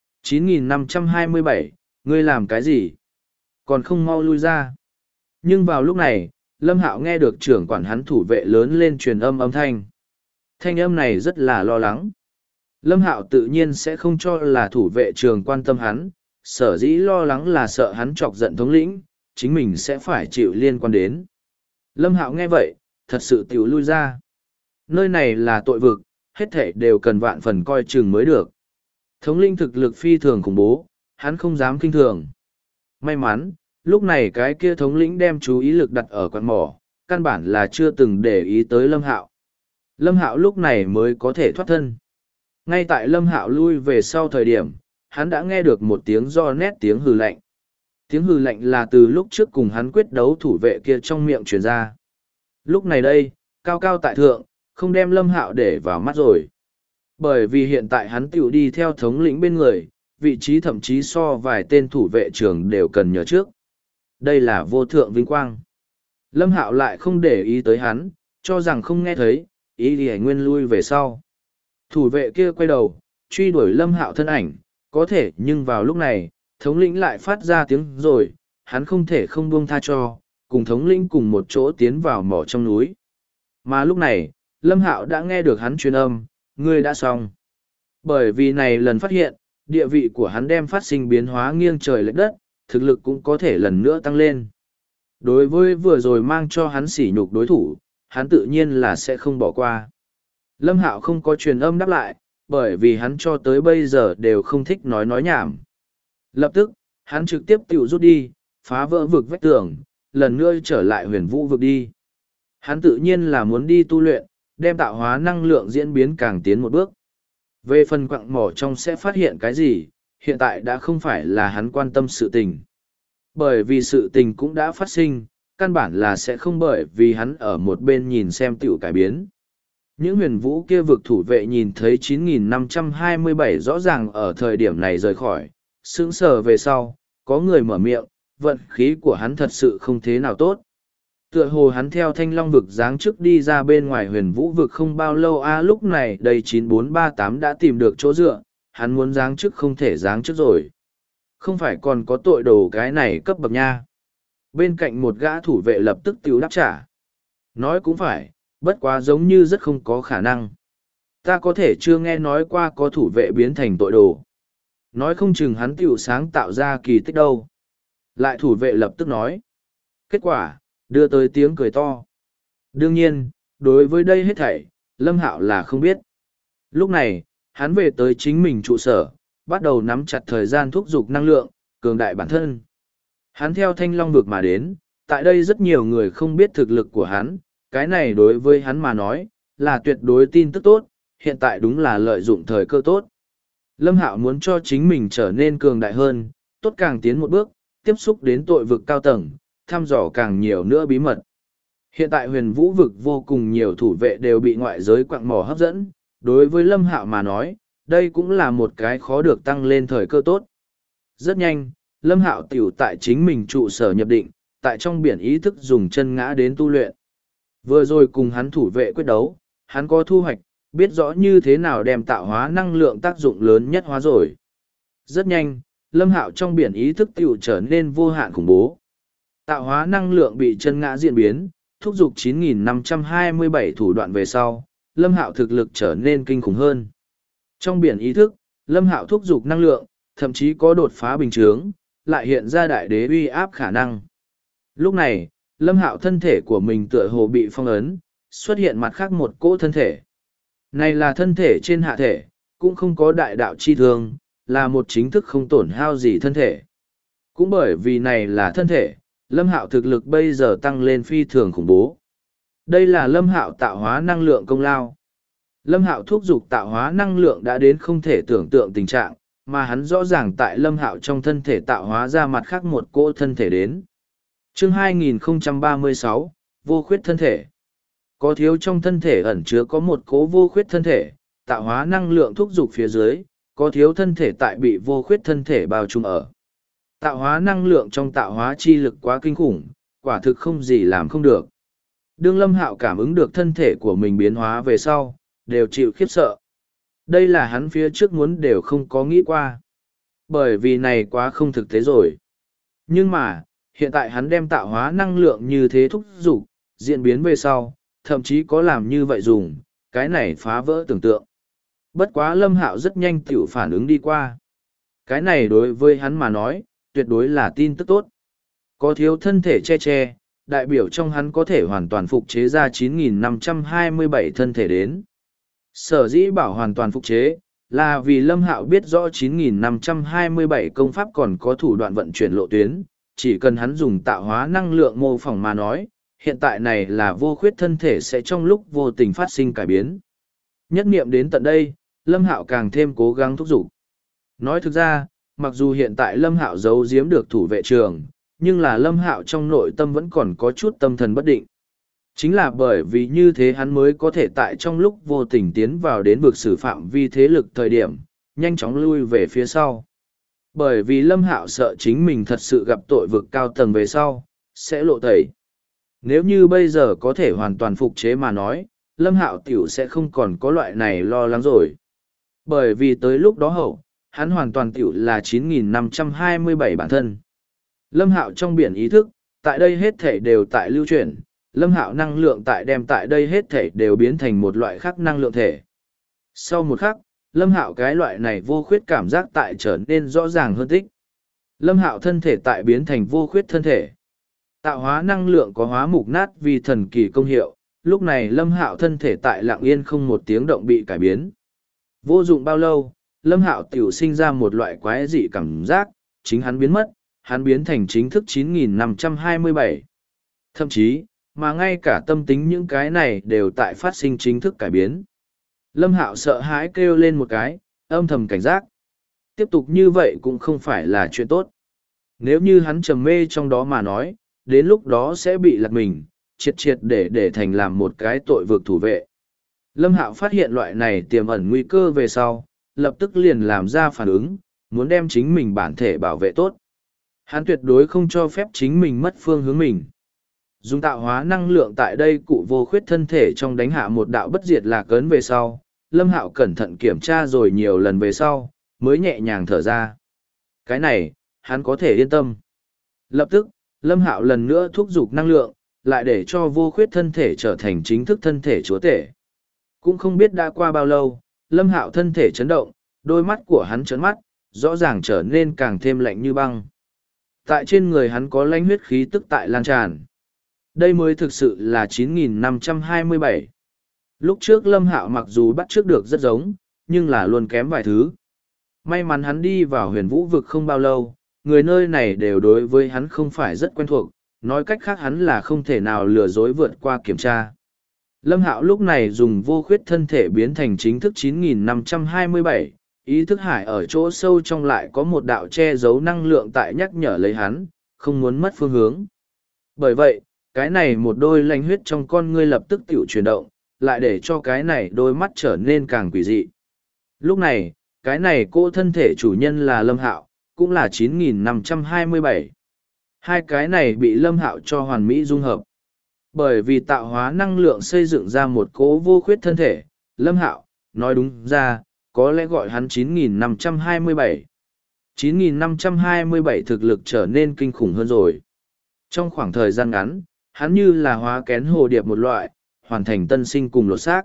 9527, ngươi làm cái gì? Còn không mau lui ra. Nhưng vào lúc này, Lâm Hạo nghe được trưởng quản hắn thủ vệ lớn lên truyền âm thanh. Thanh âm này rất là lo lắng. Lâm Hạo tự nhiên sẽ không cho là thủ vệ trường quan tâm hắn, sở dĩ lo lắng là sợ hắn chọc giận thống lĩnh, chính mình sẽ phải chịu liên quan đến. Lâm Hạo nghe vậy, thật sự tiểu lui ra. Nơi này là tội vực, hết thảy đều cần vạn phần coi chừng mới được. Thống lĩnh thực lực phi thường khủng bố, hắn không dám kinh thường. May mắn, lúc này cái kia thống lĩnh đem chú ý lực đặt ở quán mỏ, căn bản là chưa từng để ý tới Lâm Hạo. Lâm Hạo lúc này mới có thể thoát thân. Ngay tại Lâm Hạo lui về sau thời điểm, hắn đã nghe được một tiếng do nét tiếng hừ lạnh. Tiếng hừ lạnh là từ lúc trước cùng hắn quyết đấu thủ vệ kia trong miệng truyền ra. Lúc này đây, cao cao tại thượng, không đem Lâm Hạo để vào mắt rồi. Bởi vì hiện tại hắn tiểu đi theo thống lĩnh bên người, vị trí thậm chí so vài tên thủ vệ trưởng đều cần nhờ trước. Đây là vô thượng vinh quang. Lâm Hạo lại không để ý tới hắn, cho rằng không nghe thấy, ý thì nguyên lui về sau. Thủ vệ kia quay đầu, truy đuổi Lâm Hạo thân ảnh, có thể nhưng vào lúc này, thống lĩnh lại phát ra tiếng rồi, hắn không thể không buông tha cho, cùng thống lĩnh cùng một chỗ tiến vào mỏ trong núi. Mà lúc này, Lâm Hạo đã nghe được hắn truyền âm, ngươi đã xong. Bởi vì này lần phát hiện, địa vị của hắn đem phát sinh biến hóa nghiêng trời lệch đất, thực lực cũng có thể lần nữa tăng lên. Đối với vừa rồi mang cho hắn sỉ nhục đối thủ, hắn tự nhiên là sẽ không bỏ qua. Lâm Hạo không có truyền âm đáp lại, bởi vì hắn cho tới bây giờ đều không thích nói nhảm. Lập tức, hắn trực tiếp tiểu rút đi, phá vỡ vực vách tường, lần nữa trở lại huyền vũ vực đi. Hắn tự nhiên là muốn đi tu luyện, đem tạo hóa năng lượng diễn biến càng tiến một bước. Về phần quặng mỏ trong sẽ phát hiện cái gì, hiện tại đã không phải là hắn quan tâm sự tình. Bởi vì sự tình cũng đã phát sinh, căn bản là sẽ không bởi vì hắn ở một bên nhìn xem tiểu cải biến. Những huyền vũ kia vực thủ vệ nhìn thấy 9.527 rõ ràng ở thời điểm này rời khỏi, sững sờ về sau, có người mở miệng, vận khí của hắn thật sự không thế nào tốt. Tựa hồ hắn theo thanh long vực giáng chức đi ra bên ngoài huyền vũ vực không bao lâu lúc này đầy 9438 đã tìm được chỗ dựa, hắn muốn giáng chức không thể giáng chức rồi. Không phải còn có tội đồ cái này cấp bậc nha. Bên cạnh một gã thủ vệ lập tức tiêu đáp trả. Nói cũng phải, bất quá giống như rất không có khả năng. Ta có thể chưa nghe nói qua có thủ vệ biến thành tội đồ. Nói không chừng hắn tiểu sáng tạo ra kỳ tích đâu. Lại thủ vệ lập tức nói. Kết quả, đưa tới tiếng cười to. Đương nhiên, đối với đây hết thảy, Lâm Hạo là không biết. Lúc này, hắn về tới chính mình trụ sở, bắt đầu nắm chặt thời gian thúc giục năng lượng, cường đại bản thân. Hắn theo thanh long vực mà đến, tại đây rất nhiều người không biết thực lực của hắn, cái này đối với hắn mà nói, là tuyệt đối tin tức tốt, hiện tại đúng là lợi dụng thời cơ tốt. Lâm Hạo muốn cho chính mình trở nên cường đại hơn, tốt càng tiến một bước, tiếp xúc đến tội vực cao tầng, thăm dò càng nhiều nữa bí mật. Hiện tại huyền vũ vực vô cùng nhiều thủ vệ đều bị ngoại giới quặng mỏ hấp dẫn, đối với Lâm Hạo mà nói, đây cũng là một cái khó được tăng lên thời cơ tốt. Rất nhanh, Lâm Hạo tiểu tại chính mình trụ sở nhập định, tại trong biển ý thức dùng chân ngã đến tu luyện. Vừa rồi cùng hắn thủ vệ quyết đấu, hắn có thu hoạch, biết rõ như thế nào đem tạo hóa năng lượng tác dụng lớn nhất hóa rồi. Rất nhanh, Lâm Hạo trong biển ý thức tiểu trở nên vô hạn khủng bố. Tạo hóa năng lượng bị chân ngã diễn biến, thúc giục 9.527 thủ đoạn về sau, Lâm Hạo thực lực trở nên kinh khủng hơn. Trong biển ý thức, Lâm Hạo thúc giục năng lượng, thậm chí có đột phá bình chướng, lại hiện ra đại đế uy áp khả năng. Lúc này, Lâm Hạo thân thể của mình tựa hồ bị phong ấn, xuất hiện mặt khác một cỗ thân thể. Này là thân thể trên hạ thể, cũng không có đại đạo chi thương, là một chính thức không tổn hao gì thân thể. Cũng bởi vì này là thân thể, Lâm Hạo thực lực bây giờ tăng lên phi thường khủng bố. Đây là Lâm Hạo tạo hóa năng lượng công lao. Lâm Hạo thúc giục tạo hóa năng lượng đã đến không thể tưởng tượng tình trạng, mà hắn rõ ràng tại Lâm Hạo trong thân thể tạo hóa ra mặt khác một cỗ thân thể đến. Chương 2036, vô khuyết thân thể. Có thiếu trong thân thể ẩn chứa có một cỗ vô khuyết thân thể, tạo hóa năng lượng thúc giục phía dưới, có thiếu thân thể tại bị vô khuyết thân thể bao trùm ở. Tạo hóa năng lượng trong tạo hóa chi lực quá kinh khủng, quả thực không gì làm không được. Đương Lâm Hạo cảm ứng được thân thể của mình biến hóa về sau, đều chịu khiếp sợ. Đây là hắn phía trước muốn đều không có nghĩ qua. Bởi vì này quá không thực tế rồi. Nhưng mà, hiện tại hắn đem tạo hóa năng lượng như thế thúc giục, diễn biến về sau, thậm chí có làm như vậy dùng, cái này phá vỡ tưởng tượng. Bất quá Lâm Hạo rất nhanh tiểu phản ứng đi qua. Cái này đối với hắn mà nói, tuyệt đối là tin tức tốt. Có thiếu thân thể che, đại biểu trong hắn có thể hoàn toàn phục chế ra 9.527 thân thể đến. Sở dĩ bảo hoàn toàn phục chế, là vì Lâm Hạo biết rõ 9.527 công pháp còn có thủ đoạn vận chuyển lộ tuyến, chỉ cần hắn dùng tạo hóa năng lượng mô phỏng mà nói, hiện tại này là vô khuyết thân thể sẽ trong lúc vô tình phát sinh cải biến. Nhất niệm đến tận đây, Lâm Hạo càng thêm cố gắng thúc giục. Nói thực ra, mặc dù hiện tại Lâm Hạo giấu giếm được thủ vệ trường, nhưng là Lâm Hạo trong nội tâm vẫn còn có chút tâm thần bất định. Chính là bởi vì như thế hắn mới có thể tại trong lúc vô tình tiến vào đến vực xử phạm vi thế lực thời điểm, nhanh chóng lui về phía sau. Bởi vì Lâm Hạo sợ chính mình thật sự gặp tội vực cao tầng về sau, sẽ lộ tẩy. Nếu như bây giờ có thể hoàn toàn phục chế mà nói, Lâm Hạo tiểu sẽ không còn có loại này lo lắng rồi. Bởi vì tới lúc đó hậu, hắn hoàn toàn tiểu là 9.527 bản thân. Lâm Hạo trong biển ý thức, tại đây hết thể đều tại lưu chuyển, Lâm Hạo năng lượng tại đem tại đây hết thể đều biến thành một loại khác năng lượng thể. Sau một khắc, Lâm Hạo cái loại này vô khuyết cảm giác tại trở nên rõ ràng hơn tích. Lâm Hạo thân thể tại biến thành vô khuyết thân thể. Tạo hóa năng lượng có hóa mục nát vì thần kỳ công hiệu, lúc này Lâm Hạo thân thể tại lặng yên không một tiếng động bị cải biến. Vô dụng bao lâu, Lâm Hạo tiểu sinh ra một loại quái dị cảm giác, chính hắn biến mất, hắn biến thành chính thức 9527. Thậm chí, mà ngay cả tâm tính những cái này đều tại phát sinh chính thức cải biến. Lâm Hạo sợ hãi kêu lên một cái, âm thầm cảnh giác. Tiếp tục như vậy cũng không phải là chuyện tốt. Nếu như hắn trầm mê trong đó mà nói, đến lúc đó sẽ bị lật mình, triệt triệt để thành làm một cái tội vực thủ vệ. Lâm Hạo phát hiện loại này tiềm ẩn nguy cơ về sau, lập tức liền làm ra phản ứng, muốn đem chính mình bản thể bảo vệ tốt. Hắn tuyệt đối không cho phép chính mình mất phương hướng mình. Dùng tạo hóa năng lượng tại đây cụ vô khuyết thân thể trong đánh hạ một đạo bất diệt lạc ấn về sau, Lâm Hạo cẩn thận kiểm tra rồi nhiều lần về sau, mới nhẹ nhàng thở ra. Cái này, hắn có thể yên tâm. Lập tức, Lâm Hạo lần nữa thúc giục năng lượng, lại để cho vô khuyết thân thể trở thành chính thức thân thể chúa tể. Cũng không biết đã qua bao lâu, Lâm Hạo thân thể chấn động, đôi mắt của hắn trấn mắt, rõ ràng trở nên càng thêm lạnh như băng. Tại trên người hắn có lãnh huyết khí tức tại lan tràn. Đây mới thực sự là 9527. Lúc trước Lâm Hạo mặc dù bắt trước được rất giống, nhưng là luôn kém vài thứ. May mắn hắn đi vào huyền vũ vực không bao lâu, người nơi này đều đối với hắn không phải rất quen thuộc, nói cách khác hắn là không thể nào lừa dối vượt qua kiểm tra. Lâm Hạo lúc này dùng vô khuyết thân thể biến thành chính thức 9527, ý thức hải ở chỗ sâu trong lại có một đạo che giấu năng lượng tại nhắc nhở lấy hắn, không muốn mất phương hướng. Bởi vậy, cái này một đôi lanh huyết trong con ngươi lập tức tiểu chuyển động, lại để cho cái này đôi mắt trở nên càng quỷ dị. Lúc này, cái này cô thân thể chủ nhân là Lâm Hạo, cũng là 9527. Hai cái này bị Lâm Hạo cho hoàn mỹ dung hợp. Bởi vì tạo hóa năng lượng xây dựng ra một cố vô khuyết thân thể, Lâm Hạo, nói đúng ra, có lẽ gọi hắn 9527. 9527 thực lực trở nên kinh khủng hơn rồi. Trong khoảng thời gian ngắn, hắn như là hóa kén hồ điệp một loại, hoàn thành tân sinh cùng lột xác.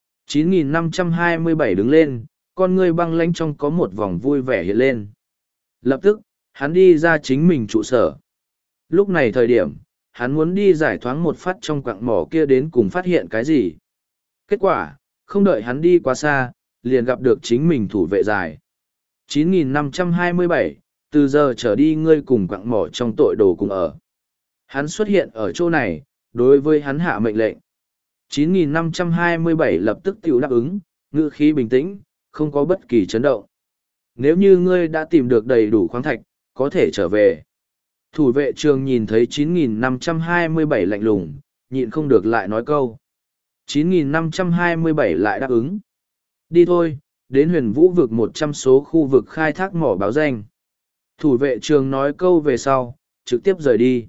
9527 đứng lên, con ngươi băng lãnh trong có một vòng vui vẻ hiện lên. Lập tức, hắn đi ra chính mình trụ sở. Lúc này thời điểm, hắn muốn đi giải thoáng một phát trong quặng mỏ kia đến cùng phát hiện cái gì. Kết quả, không đợi hắn đi quá xa, liền gặp được chính mình thủ vệ dài. 9527, từ giờ trở đi ngươi cùng quặng mỏ trong tội đồ cùng ở. Hắn xuất hiện ở chỗ này, đối với hắn hạ mệnh lệnh. 9527 lập tức tiểu đáp ứng, ngữ khí bình tĩnh, không có bất kỳ chấn động. Nếu như ngươi đã tìm được đầy đủ khoáng thạch, có thể trở về. Thủ vệ trường nhìn thấy 9527 lạnh lùng, nhịn không được lại nói câu. 9527 lại đáp ứng. Đi thôi, đến huyền vũ vực 100 số khu vực khai thác mỏ báo danh. Thủ vệ trường nói câu về sau, trực tiếp rời đi.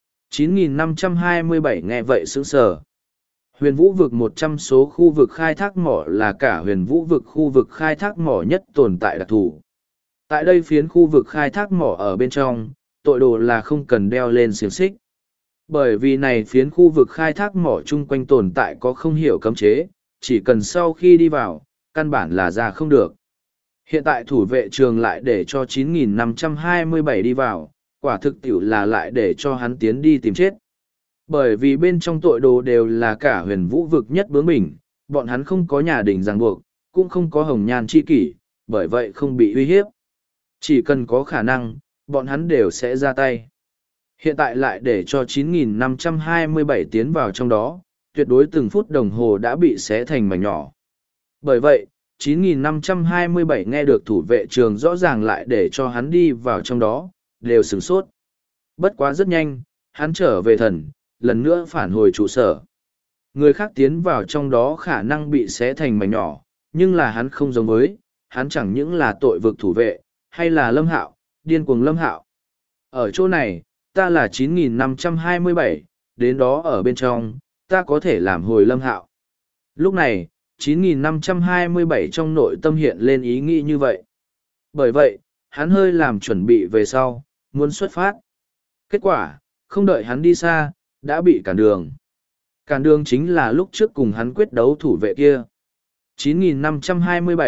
9527 nghe vậy sững sờ. Huyền vũ vực 100 số khu vực khai thác mỏ là cả huyền vũ vực khu vực khai thác mỏ nhất tồn tại đặc thù. Tại đây phiến khu vực khai thác mỏ ở bên trong, tội đồ là không cần đeo lên xiềng xích. Bởi vì này phiến khu vực khai thác mỏ chung quanh tồn tại có không hiểu cấm chế, chỉ cần sau khi đi vào, căn bản là ra không được. Hiện tại thủ vệ trường lại để cho 9527 đi vào, quả thực tiểu là lại để cho hắn tiến đi tìm chết. Bởi vì bên trong tội đồ đều là cả huyền vũ vực nhất bướng bỉnh, bọn hắn không có nhà đình ràng buộc, cũng không có hồng nhan chi kỷ, bởi vậy không bị uy hiếp. Chỉ cần có khả năng, bọn hắn đều sẽ ra tay. Hiện tại lại để cho 9527 tiến vào trong đó, tuyệt đối từng phút đồng hồ đã bị xé thành mảnh nhỏ. Bởi vậy, 9527 nghe được thủ vệ trường rõ ràng lại để cho hắn đi vào trong đó, đều sửng sốt. Bất quá rất nhanh, hắn trở về thần, lần nữa phản hồi trụ sở. Người khác tiến vào trong đó khả năng bị xé thành mảnh nhỏ, nhưng là hắn không giống với, hắn chẳng những là tội vực thủ vệ, hay là Lâm Hạo, điên cuồng Lâm Hạo. Ở chỗ này, ta là 9527, đến đó ở bên trong, ta có thể làm hồi Lâm Hạo. Lúc này, 9527 trong nội tâm hiện lên ý nghĩ như vậy. Bởi vậy, hắn hơi làm chuẩn bị về sau, muốn xuất phát. Kết quả, không đợi hắn đi xa, đã bị cản đường. Cản đường chính là lúc trước cùng hắn quyết đấu thủ vệ kia. 9527,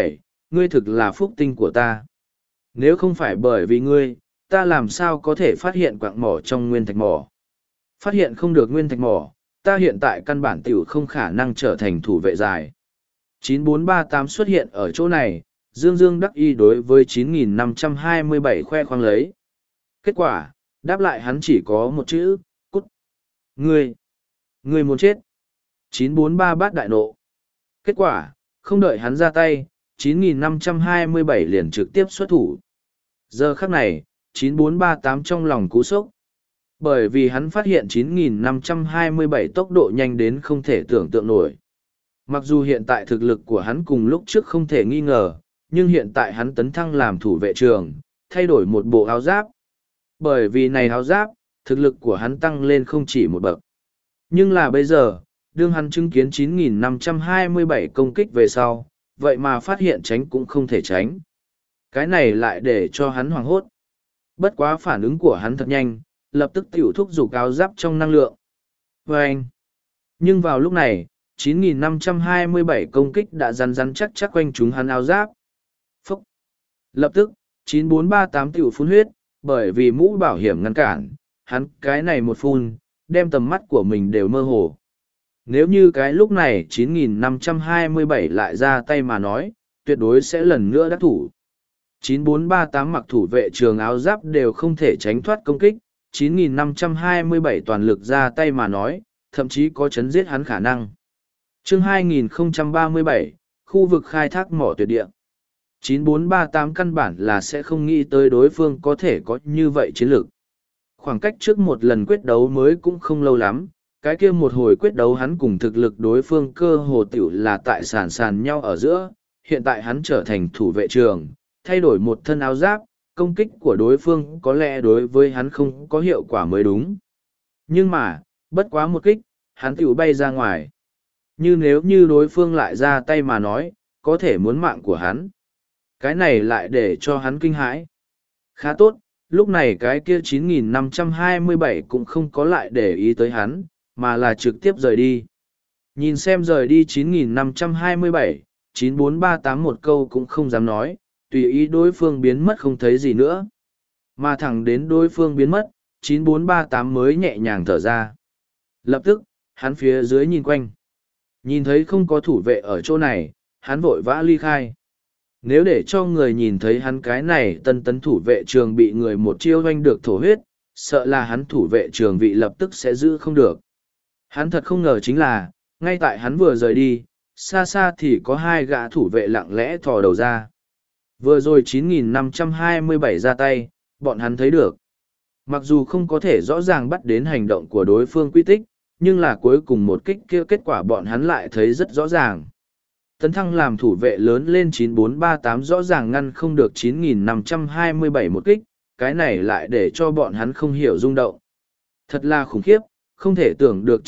ngươi thực là phúc tinh của ta. Nếu không phải bởi vì ngươi, ta làm sao có thể phát hiện quặng mỏ trong nguyên thạch mỏ. Phát hiện không được nguyên thạch mỏ, ta hiện tại căn bản tiểu không khả năng trở thành thủ vệ dài. 9438 xuất hiện ở chỗ này, Dương Dương đắc y đối với 9527 khoe khoang lấy. Kết quả, đáp lại hắn chỉ có một chữ, cút. Ngươi muốn chết. 943 bát đại nộ. Kết quả, không đợi hắn ra tay, 9527 liền trực tiếp xuất thủ. Giờ khắc này, 9438 trong lòng cú sốc. Bởi vì hắn phát hiện 9527 tốc độ nhanh đến không thể tưởng tượng nổi. Mặc dù hiện tại thực lực của hắn cùng lúc trước không thể nghi ngờ, nhưng hiện tại hắn tấn thăng làm thủ vệ trường, thay đổi một bộ áo giáp. Bởi vì này áo giáp, thực lực của hắn tăng lên không chỉ một bậc. Nhưng là bây giờ, đương hắn chứng kiến 9527 công kích về sau, vậy mà phát hiện tránh cũng không thể tránh. Cái này lại để cho hắn hoảng hốt. Bất quá phản ứng của hắn thật nhanh, lập tức tiểu thúc giục áo giáp trong năng lượng. Vâng! Nhưng vào lúc này, 9527 công kích đã rắn chắc quanh chúng hắn áo giáp. Phúc! Lập tức, 9438 tiểu phun huyết, bởi vì mũ bảo hiểm ngăn cản, hắn cái này một phun, đem tầm mắt của mình đều mơ hồ. Nếu như cái lúc này 9527 lại ra tay mà nói, tuyệt đối sẽ lần nữa đắc thủ. 9438 mặc thủ vệ trường áo giáp đều không thể tránh thoát công kích, 9527 toàn lực ra tay mà nói, thậm chí có chấn giết hắn khả năng. Chương 2037, khu vực khai thác mỏ tuyệt địa. 9438 căn bản là sẽ không nghĩ tới đối phương có thể có như vậy chiến lược. Khoảng cách trước một lần quyết đấu mới cũng không lâu lắm, cái kia một hồi quyết đấu hắn cùng thực lực đối phương cơ hồ tiểu là tại sàn nhau ở giữa, hiện tại hắn trở thành thủ vệ trường, thay đổi một thân áo giáp, công kích của đối phương có lẽ đối với hắn không có hiệu quả mới đúng. Nhưng mà, bất quá một kích, hắn tiểu bay ra ngoài. Như nếu như đối phương lại ra tay mà nói, có thể muốn mạng của hắn. Cái này lại để cho hắn kinh hãi. Khá tốt, lúc này cái kia 9527 cũng không có lại để ý tới hắn, mà là trực tiếp rời đi. Nhìn xem rời đi 9527, 9438 một câu cũng không dám nói, tùy ý đối phương biến mất không thấy gì nữa. Mà thẳng đến đối phương biến mất, 9438 mới nhẹ nhàng thở ra. Lập tức, hắn phía dưới nhìn quanh. Nhìn thấy không có thủ vệ ở chỗ này, hắn vội vã ly khai. Nếu để cho người nhìn thấy hắn cái này tân tấn thủ vệ trường bị người một chiêu doanh được thổ huyết, sợ là hắn thủ vệ trường vị lập tức sẽ giữ không được. Hắn thật không ngờ chính là, ngay tại hắn vừa rời đi, xa xa thì có hai gã thủ vệ lặng lẽ thò đầu ra. Vừa rồi 9527 ra tay, bọn hắn thấy được. Mặc dù không có thể rõ ràng bắt đến hành động của đối phương quy tích, nhưng là cuối cùng một kích kia kết quả bọn hắn lại thấy rất rõ ràng. Tấn thăng làm thủ vệ lớn lên 9438 rõ ràng ngăn không được 9527 một kích, cái này lại để cho bọn hắn không hiểu rung động. Thật là khủng khiếp, không thể tưởng được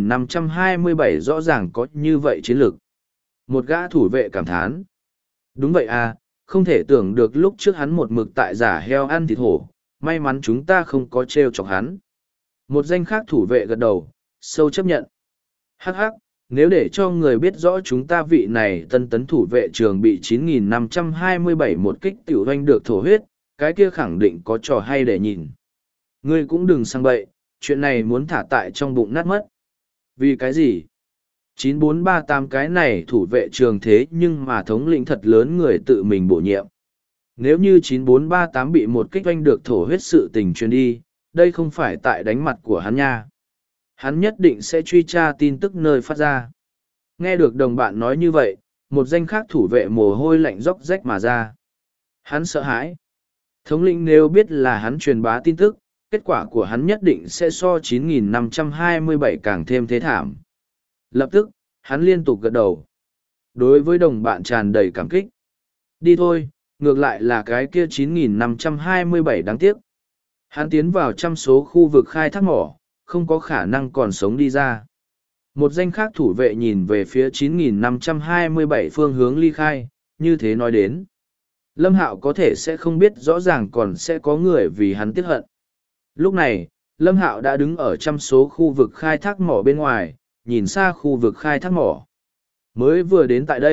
9527 rõ ràng có như vậy chiến lược. Một gã thủ vệ cảm thán. Đúng vậy à, không thể tưởng được lúc trước hắn một mực tại giả heo ăn thịt hổ, may mắn chúng ta không có trêu chọc hắn. Một danh khác thủ vệ gật đầu, sâu chấp nhận. Hắc hắc, nếu để cho người biết rõ chúng ta vị này tân tấn thủ vệ trường bị 9527 một kích tiểu doanh được thổ huyết, cái kia khẳng định có trò hay để nhìn. Ngươi cũng đừng sang bậy, chuyện này muốn thả tại trong bụng nát mất. Vì cái gì? 9438 cái này thủ vệ trường thế nhưng mà thống lĩnh thật lớn người tự mình bổ nhiệm. Nếu như 9438 bị một kích doanh được thổ huyết sự tình truyền đi, đây không phải tại đánh mặt của hắn nha. Hắn nhất định sẽ truy tra tin tức nơi phát ra. Nghe được đồng bạn nói như vậy, một danh khác thủ vệ mồ hôi lạnh róc rách mà ra. Hắn sợ hãi. Thống lĩnh nếu biết là hắn truyền bá tin tức, kết quả của hắn nhất định sẽ so 9527 càng thêm thế thảm. Lập tức, hắn liên tục gật đầu. Đối với đồng bạn tràn đầy cảm kích. Đi thôi, ngược lại là cái kia 9527 đáng tiếc. Hắn tiến vào trăm số khu vực khai thác mỏ, không có khả năng còn sống đi ra. Một danh khác thủ vệ nhìn về phía 9527 phương hướng ly khai, như thế nói đến. Lâm Hạo có thể sẽ không biết rõ ràng còn sẽ có người vì hắn tiếc hận. Lúc này, Lâm Hạo đã đứng ở trăm số khu vực khai thác mỏ bên ngoài, nhìn xa khu vực khai thác mỏ. Mới vừa đến tại đây,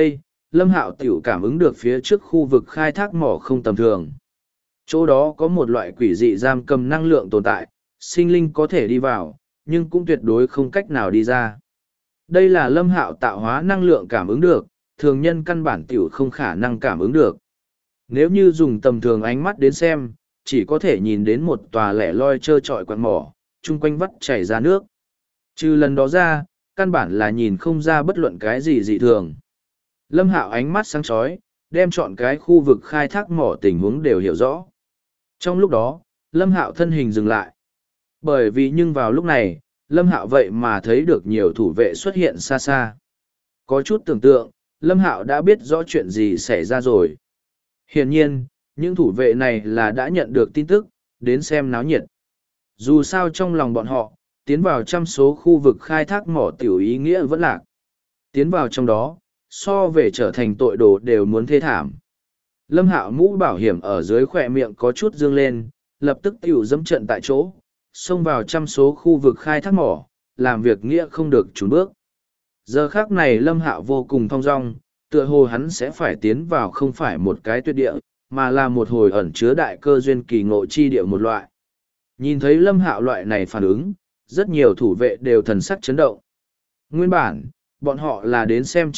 Lâm Hạo tiểu cảm ứng được phía trước khu vực khai thác mỏ không tầm thường. Chỗ đó có một loại quỷ dị giam cầm năng lượng tồn tại, sinh linh có thể đi vào, nhưng cũng tuyệt đối không cách nào đi ra. Đây là Lâm Hạo tạo hóa năng lượng cảm ứng được, thường nhân căn bản tiểu không khả năng cảm ứng được. Nếu như dùng tầm thường ánh mắt đến xem, chỉ có thể nhìn đến một tòa lẻ loi trơ trọi quặng mỏ, chung quanh vắt chảy ra nước. Trừ lần đó ra, căn bản là nhìn không ra bất luận cái gì dị thường. Lâm Hạo ánh mắt sáng chói, đem chọn cái khu vực khai thác mỏ tình huống đều hiểu rõ. Trong lúc đó, Lâm Hạo thân hình dừng lại. Bởi vì nhưng vào lúc này, Lâm Hạo vậy mà thấy được nhiều thủ vệ xuất hiện xa xa. Có chút tưởng tượng, Lâm Hạo đã biết rõ chuyện gì xảy ra rồi. Hiển nhiên, những thủ vệ này là đã nhận được tin tức, đến xem náo nhiệt. Dù sao trong lòng bọn họ, tiến vào trăm số khu vực khai thác mỏ tiểu ý nghĩa vẫn lạc. Tiến vào trong đó, so về trở thành tội đồ đều muốn thê thảm. Lâm Hạo mũ bảo hiểm ở dưới khỏe miệng có chút dương lên, lập tức tiểu dẫm trận tại chỗ, xông vào trăm số khu vực khai thác mỏ, làm việc nghĩa không được trốn bước. Giờ khác này Lâm Hạo vô cùng thong dong, tựa hồ hắn sẽ phải tiến vào không phải một cái tuyệt địa, mà là một hồi ẩn chứa đại cơ duyên kỳ ngộ chi địa một loại. Nhìn thấy Lâm Hạo loại này phản ứng, rất nhiều thủ vệ đều thần sắc chấn động. Nguyên bản, bọn họ là đến xem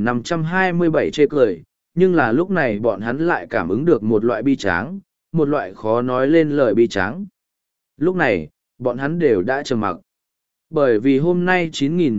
9527 chê cười, nhưng là lúc này bọn hắn lại cảm ứng được một loại bi tráng, một loại khó nói lên lời bi tráng. Lúc này, bọn hắn đều đã trầm mặc. Bởi vì hôm nay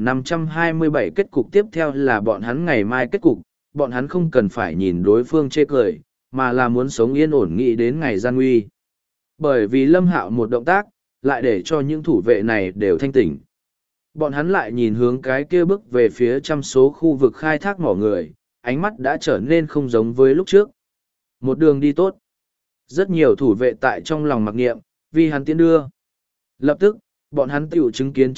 9527 kết cục tiếp theo là bọn hắn ngày mai kết cục, bọn hắn không cần phải nhìn đối phương chê cười, mà là muốn sống yên ổn nghĩ đến ngày gian nguy. Bởi vì Lâm Hạo một động tác, lại để cho những thủ vệ này đều thanh tỉnh. Bọn hắn lại nhìn hướng cái kia bước về phía trăm số khu vực khai thác mỏ người, ánh mắt đã trở nên không giống với lúc trước. Một đường đi tốt. Rất nhiều thủ vệ tại trong lòng mặc niệm, vì hắn tiến đưa. Lập tức, bọn hắn tiểu chứng kiến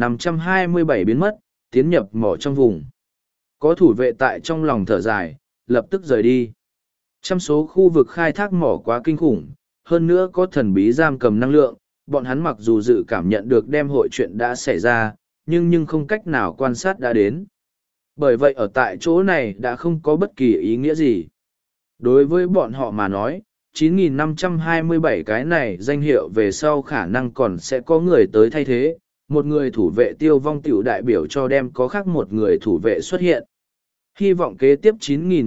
9527 biến mất, tiến nhập mỏ trong vùng. Có thủ vệ tại trong lòng thở dài, lập tức rời đi. Trăm số khu vực khai thác mỏ quá kinh khủng, hơn nữa có thần bí giam cầm năng lượng, bọn hắn mặc dù dự cảm nhận được đem hội chuyện đã xảy ra, nhưng không cách nào quan sát đã đến. Bởi vậy ở tại chỗ này đã không có bất kỳ ý nghĩa gì. Đối với bọn họ mà nói, 9527 cái này danh hiệu về sau khả năng còn sẽ có người tới thay thế, một người thủ vệ tiêu vong tiểu đại biểu cho đem có khác một người thủ vệ xuất hiện. Hy vọng kế tiếp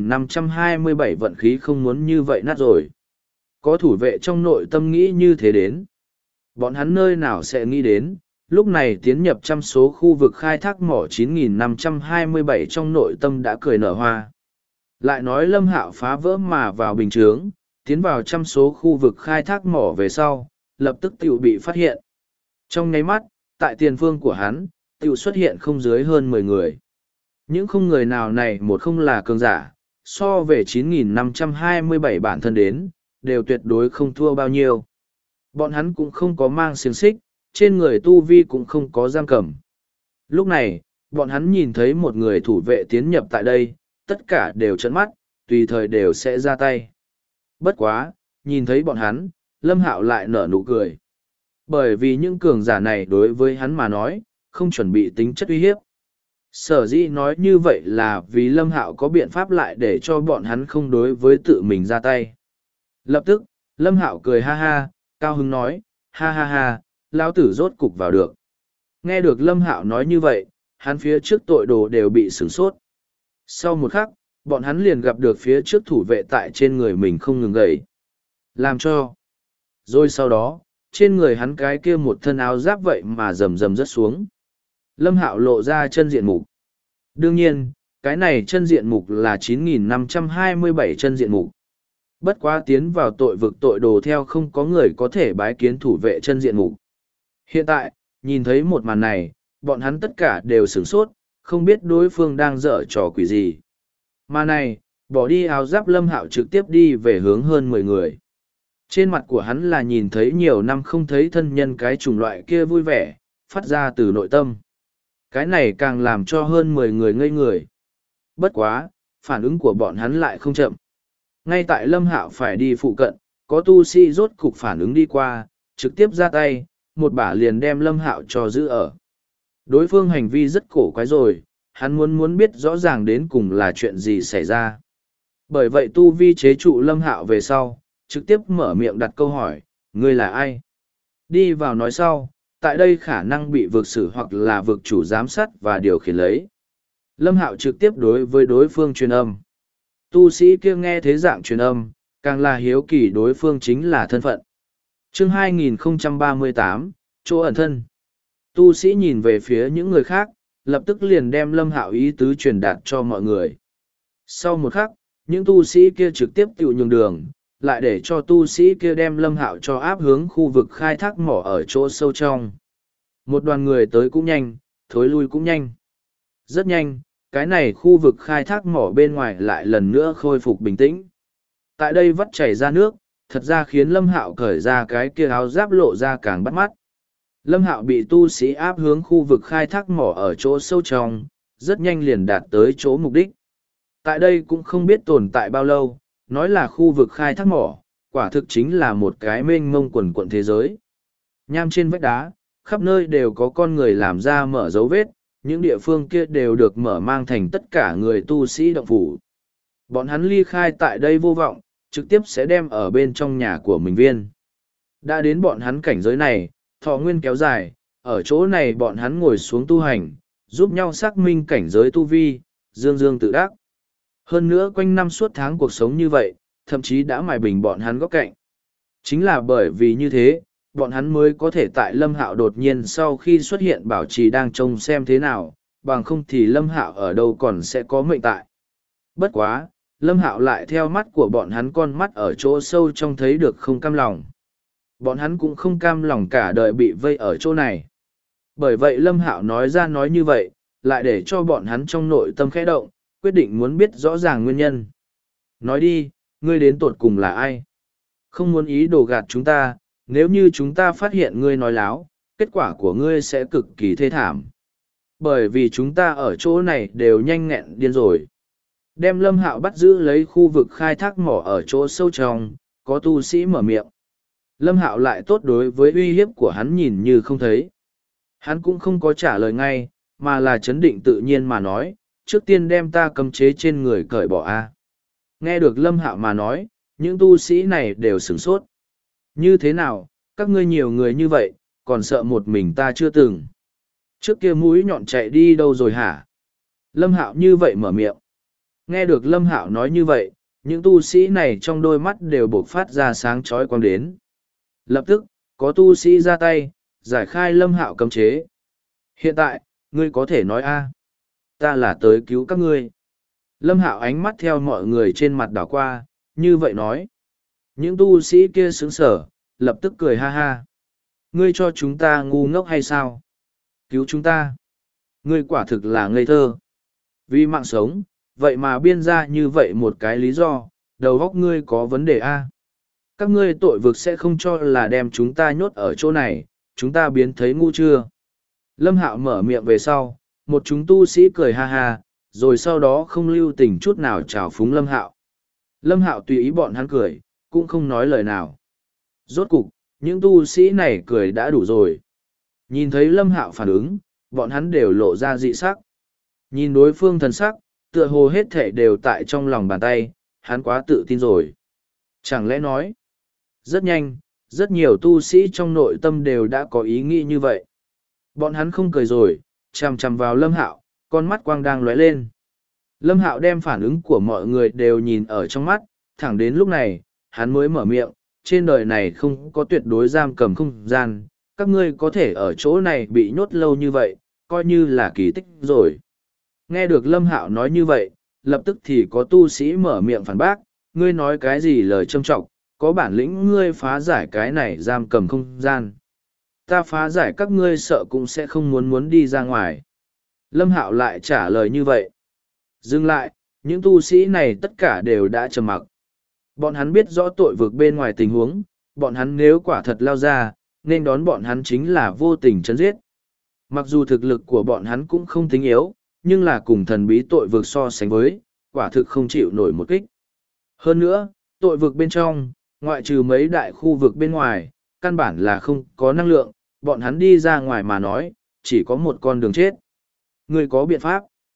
9527 vận khí không muốn như vậy nát rồi. Có thủ vệ trong nội tâm nghĩ như thế đến. Bọn hắn nơi nào sẽ nghĩ đến, lúc này tiến nhập trăm số khu vực khai thác mỏ 9527 trong nội tâm đã cười nở hoa. Lại nói Lâm Hạo phá vỡ mà vào bình chướng, tiến vào trăm số khu vực khai thác mỏ về sau, lập tức tiểu bị phát hiện. Trong nháy mắt, tại tiền phương của hắn, tiểu xuất hiện không dưới hơn 10 người. Những không người nào này một không là cường giả, so về 9527 bản thân đến, đều tuyệt đối không thua bao nhiêu. Bọn hắn cũng không có mang xiềng xích, trên người tu vi cũng không có giam cầm. Lúc này, bọn hắn nhìn thấy một người thủ vệ tiến nhập tại đây, tất cả đều trợn mắt, tùy thời đều sẽ ra tay. Bất quá, nhìn thấy bọn hắn, Lâm Hạo lại nở nụ cười. Bởi vì những cường giả này đối với hắn mà nói, không chuẩn bị tính chất uy hiếp. Sở dĩ nói như vậy là vì Lâm Hạo có biện pháp lại để cho bọn hắn không đối với tự mình ra tay. Lập tức, Lâm Hạo cười ha ha, cao hứng nói, ha ha ha, lão tử rốt cục vào được. Nghe được Lâm Hạo nói như vậy, hắn phía trước tội đồ đều bị sửng sốt. Sau một khắc, bọn hắn liền gặp được phía trước thủ vệ tại trên người mình không ngừng gầy. Làm cho. Rồi sau đó, trên người hắn cái kia một thân áo giáp vậy mà rầm rầm rớt xuống. Lâm Hạo lộ ra chân diện mục. Đương nhiên, cái này chân diện mục là 9527 chân diện mục. Bất quá tiến vào tội vực tội đồ theo không có người có thể bái kiến thủ vệ chân diện mục. Hiện tại, nhìn thấy một màn này, bọn hắn tất cả đều sửng sốt, không biết đối phương đang dở trò quỷ gì. Mà này, bỏ đi áo giáp Lâm Hạo trực tiếp đi về hướng hơn 10 người. Trên mặt của hắn là nhìn thấy nhiều năm không thấy thân nhân cái chủng loại kia vui vẻ, phát ra từ nội tâm. Cái này càng làm cho hơn 10 người ngây người. Bất quá, phản ứng của bọn hắn lại không chậm. Ngay tại Lâm Hạo phải đi phụ cận, có tu sĩ rốt cục phản ứng đi qua, trực tiếp ra tay, một bả liền đem Lâm Hạo cho giữ ở. Đối phương hành vi rất cổ quái rồi, hắn muốn biết rõ ràng đến cùng là chuyện gì xảy ra. Bởi vậy tu vi chế trụ Lâm Hạo về sau, trực tiếp mở miệng đặt câu hỏi, ngươi là ai? Đi vào nói sau, tại đây khả năng bị vực xử hoặc là vực chủ giám sát và điều khiển lấy. Lâm Hạo trực tiếp đối với đối phương truyền âm. Tu sĩ kia nghe thế dạng truyền âm, càng là hiếu kỳ đối phương chính là thân phận. Chương 2038, chỗ ẩn thân. Tu sĩ nhìn về phía những người khác, lập tức liền đem Lâm Hạo ý tứ truyền đạt cho mọi người. Sau một khắc, những tu sĩ kia trực tiếp tự nhường đường, lại để cho tu sĩ kia đem Lâm Hạo cho áp hướng khu vực khai thác mỏ ở chỗ sâu trong. Một đoàn người tới cũng nhanh, thối lui cũng nhanh. Rất nhanh, cái này khu vực khai thác mỏ bên ngoài lại lần nữa khôi phục bình tĩnh. Tại đây vắt chảy ra nước, thật ra khiến Lâm Hạo cởi ra cái kia áo giáp lộ ra càng bắt mắt. Lâm Hạo bị tu sĩ áp hướng khu vực khai thác mỏ ở chỗ sâu trong, rất nhanh liền đạt tới chỗ mục đích. Tại đây cũng không biết tồn tại bao lâu, nói là khu vực khai thác mỏ, quả thực chính là một cái mênh mông quần quận thế giới. Nham trên vách đá, khắp nơi đều có con người làm ra mở dấu vết, những địa phương kia đều được mở mang thành tất cả người tu sĩ động phủ. Bọn hắn ly khai tại đây vô vọng, trực tiếp sẽ đem ở bên trong nhà của mình viên. Đã đến bọn hắn cảnh giới này, thọ nguyên kéo dài, ở chỗ này bọn hắn ngồi xuống tu hành, giúp nhau xác minh cảnh giới tu vi, dương dương tự đắc. Hơn nữa quanh năm suốt tháng cuộc sống như vậy, thậm chí đã mài bình bọn hắn góc cạnh. Chính là bởi vì như thế, bọn hắn mới có thể tại Lâm Hạo đột nhiên sau khi xuất hiện bảo trì đang trông xem thế nào, bằng không thì Lâm Hạo ở đâu còn sẽ có mệnh tại. Bất quá, Lâm Hạo lại theo mắt của bọn hắn con mắt ở chỗ sâu trong thấy được không cam lòng. Bọn hắn cũng không cam lòng cả đời bị vây ở chỗ này. Bởi vậy Lâm Hạo nói ra nói như vậy, lại để cho bọn hắn trong nội tâm khẽ động, quyết định muốn biết rõ ràng nguyên nhân. Nói đi, ngươi đến tột cùng là ai? Không muốn ý đồ gạt chúng ta, nếu như chúng ta phát hiện ngươi nói láo, kết quả của ngươi sẽ cực kỳ thê thảm. Bởi vì chúng ta ở chỗ này đều nhanh nghẹn điên rồi. Đem Lâm Hạo bắt giữ lấy khu vực khai thác mỏ ở chỗ sâu trong, có tu sĩ mở miệng. Lâm Hạo lại tốt đối với uy hiếp của hắn nhìn như không thấy. Hắn cũng không có trả lời ngay, mà là chấn định tự nhiên mà nói, trước tiên đem ta cấm chế trên người cởi bỏ a. Nghe được Lâm Hạo mà nói, những tu sĩ này đều sửng sốt. Như thế nào, các ngươi nhiều người như vậy, còn sợ một mình ta chưa từng. Trước kia mũi nhọn chạy đi đâu rồi hả? Lâm Hạo như vậy mở miệng. Nghe được Lâm Hạo nói như vậy, những tu sĩ này trong đôi mắt đều bộc phát ra sáng chói quang đến. Lập tức, có tu sĩ ra tay, giải khai Lâm Hạo cấm chế. Hiện tại, ngươi có thể nói a, ta là tới cứu các ngươi. Lâm Hạo ánh mắt theo mọi người trên mặt đảo qua, như vậy nói. Những tu sĩ kia sững sờ, lập tức cười ha ha. Ngươi cho chúng ta ngu ngốc hay sao? Cứu chúng ta. Ngươi quả thực là ngây thơ. Vì mạng sống, vậy mà biên ra như vậy một cái lý do, đầu óc ngươi có vấn đề a. Các ngươi tội vực sẽ không cho là đem chúng ta nhốt ở chỗ này, chúng ta biến thấy ngu chưa? Lâm Hạo mở miệng về sau, một chúng tu sĩ cười ha ha, rồi sau đó không lưu tình chút nào chào phúng Lâm Hạo. Lâm Hạo tùy ý bọn hắn cười, cũng không nói lời nào. Rốt cục, những tu sĩ này cười đã đủ rồi. Nhìn thấy Lâm Hạo phản ứng, bọn hắn đều lộ ra dị sắc. Nhìn đối phương thần sắc, tựa hồ hết thể đều tại trong lòng bàn tay, hắn quá tự tin rồi. Chẳng lẽ nói, rất nhanh, rất nhiều tu sĩ trong nội tâm đều đã có ý nghĩ như vậy. Bọn hắn không cười rồi, chằm chằm vào Lâm Hạo, con mắt quang đang lóe lên. Lâm Hạo đem phản ứng của mọi người đều nhìn ở trong mắt, thẳng đến lúc này, hắn mới mở miệng, trên đời này không có tuyệt đối giam cầm không gian, các ngươi có thể ở chỗ này bị nhốt lâu như vậy, coi như là kỳ tích rồi. Nghe được Lâm Hạo nói như vậy, lập tức thì có tu sĩ mở miệng phản bác, ngươi nói cái gì lời trâm trọng, có bản lĩnh ngươi phá giải cái này giam cầm không gian. Ta phá giải các ngươi sợ cũng sẽ không muốn đi ra ngoài. Lâm Hạo lại trả lời như vậy. Dừng lại, những tu sĩ này tất cả đều đã trầm mặc. Bọn hắn biết rõ tội vực bên ngoài tình huống, bọn hắn nếu quả thật lao ra, nên đón bọn hắn chính là vô tình chấn giết. Mặc dù thực lực của bọn hắn cũng không tính yếu, nhưng là cùng thần bí tội vực so sánh với, quả thực không chịu nổi một kích. Hơn nữa, tội vực bên trong, ngoại trừ mấy đại khu vực bên ngoài, căn bản là không có năng lượng, bọn hắn đi ra ngoài mà nói, chỉ có một con đường chết. Người có biện pháp.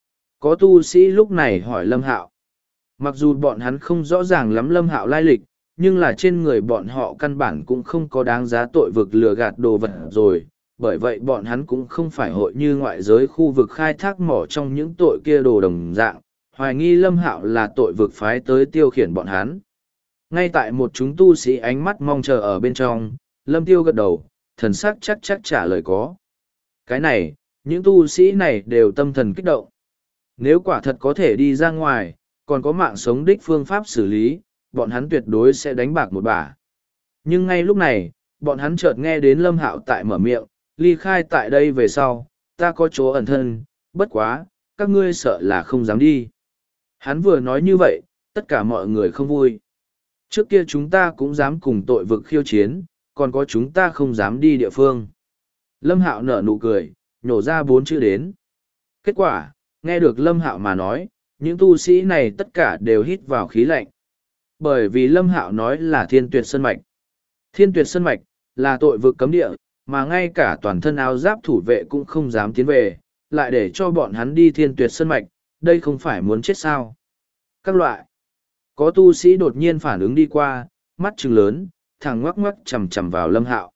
có tu sĩ lúc này hỏi Lâm Hạo. Mặc dù bọn hắn không rõ ràng lắm Lâm Hạo lai lịch, nhưng là trên người bọn họ căn bản cũng không có đáng giá tội vực lừa gạt đồ vật rồi, bởi vậy bọn hắn cũng không phải hội như ngoại giới khu vực khai thác mỏ trong những tội kia đồ đồng dạng, hoài nghi Lâm Hạo là tội vực phái tới tiêu khiển bọn hắn. Ngay tại một chúng tu sĩ ánh mắt mong chờ ở bên trong, Lâm Tiêu gật đầu, thần sắc chắc chắc trả lời có. Cái này, những tu sĩ này đều tâm thần kích động. Nếu quả thật có thể đi ra ngoài, còn có mạng sống đích phương pháp xử lý, bọn hắn tuyệt đối sẽ đánh bạc một bả. Nhưng ngay lúc này, bọn hắn chợt nghe đến Lâm Hạo tại mở miệng, ly khai tại đây về sau, ta có chỗ ẩn thân, bất quá, các ngươi sợ là không dám đi. Hắn vừa nói như vậy, tất cả mọi người không vui. Trước kia chúng ta cũng dám cùng tội vực khiêu chiến, còn có chúng ta không dám đi địa phương. Lâm Hạo nở nụ cười, nhổ ra 4 chữ đến. Kết quả, nghe được Lâm Hạo mà nói, những tu sĩ này tất cả đều hít vào khí lạnh. Bởi vì Lâm Hạo nói là Thiên Tuyệt Sơn Mạch. Thiên Tuyệt Sơn Mạch là tội vực cấm địa, mà ngay cả toàn thân áo giáp thủ vệ cũng không dám tiến về, lại để cho bọn hắn đi Thiên Tuyệt Sơn Mạch, đây không phải muốn chết sao. Các loại. Có tu sĩ đột nhiên phản ứng đi qua, mắt trừng lớn, thẳng ngoắc ngoắc chằm chằm vào Lâm Hạo.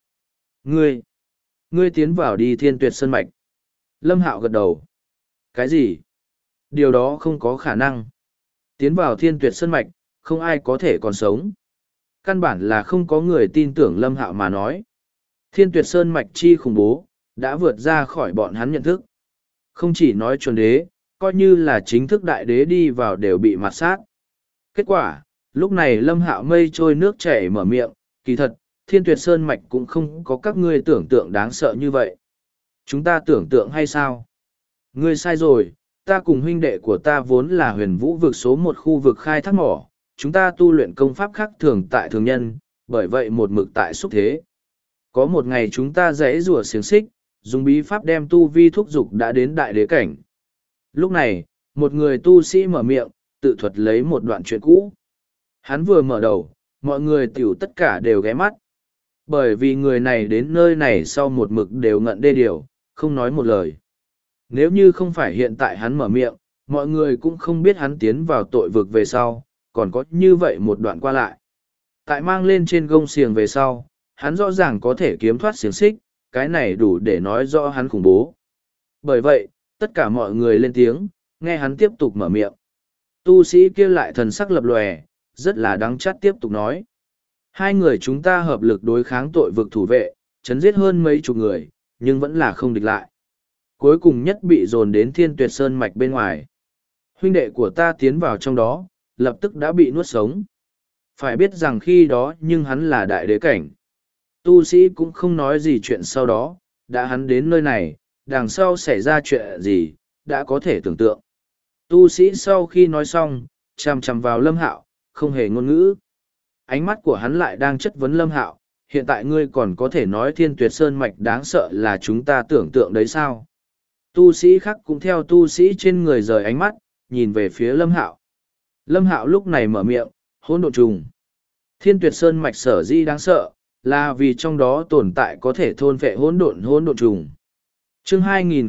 Ngươi tiến vào đi Thiên Tuyệt Sơn Mạch. Lâm Hạo gật đầu. Cái gì? Điều đó không có khả năng. Tiến vào Thiên Tuyệt Sơn Mạch, không ai có thể còn sống. Căn bản là không có người tin tưởng Lâm Hạo mà nói. Thiên Tuyệt Sơn Mạch chi khủng bố, đã vượt ra khỏi bọn hắn nhận thức. Không chỉ nói chuẩn đế, coi như là chính thức đại đế đi vào đều bị mạt sát. Kết quả, lúc này Lâm Hạo mây trôi nước chảy mở miệng, kỳ thật, Thiên Tuyệt Sơn Mạch cũng không có các ngươi tưởng tượng đáng sợ như vậy. Chúng ta tưởng tượng hay sao? Ngươi sai rồi, ta cùng huynh đệ của ta vốn là huyền vũ vực số 1 khu vực khai thác mỏ, chúng ta tu luyện công pháp khác thường tại thường nhân, bởi vậy một mực tại xúc thế. Có một ngày chúng ta rẽ rùa xiềng xích, dùng bí pháp đem tu vi thúc dục đã đến đại đế cảnh. Lúc này, một người tu sĩ mở miệng, tự thuật lấy một đoạn chuyện cũ. Hắn vừa mở đầu, mọi người tiểu tất cả đều ghé mắt. Bởi vì người này đến nơi này sau một mực đều ngận đê điều, không nói một lời. Nếu như không phải hiện tại hắn mở miệng, mọi người cũng không biết hắn tiến vào tội vực về sau, còn có như vậy một đoạn qua lại. Tại mang lên trên gông xiềng về sau, hắn rõ ràng có thể kiếm thoát xiềng xích, cái này đủ để nói rõ hắn khủng bố. Bởi vậy, tất cả mọi người lên tiếng, nghe hắn tiếp tục mở miệng. Tu sĩ kia lại thần sắc lập lòe, rất là đắng chát tiếp tục nói. Hai người chúng ta hợp lực đối kháng tội vực thủ vệ, chấn giết hơn mấy chục người, nhưng vẫn là không địch lại. Cuối cùng nhất bị dồn đến Thiên Tuyệt Sơn Mạch bên ngoài. Huynh đệ của ta tiến vào trong đó, lập tức đã bị nuốt sống. Phải biết rằng khi đó nhưng hắn là đại đế cảnh. Tu sĩ cũng không nói gì chuyện sau đó, đã hắn đến nơi này, đằng sau xảy ra chuyện gì, đã có thể tưởng tượng. Tu sĩ sau khi nói xong, chằm chằm vào Lâm Hạo, không hề ngôn ngữ. Ánh mắt của hắn lại đang chất vấn Lâm Hạo, hiện tại ngươi còn có thể nói Thiên Tuyệt Sơn Mạch đáng sợ là chúng ta tưởng tượng đấy sao? Tu sĩ khác cũng theo tu sĩ trên người rời ánh mắt, nhìn về phía Lâm Hạo. Lâm Hạo lúc này mở miệng, hỗn độn trùng. Thiên Tuyệt Sơn Mạch sở dĩ đáng sợ, là vì trong đó tồn tại có thể thôn phệ hỗn độn trùng. Chương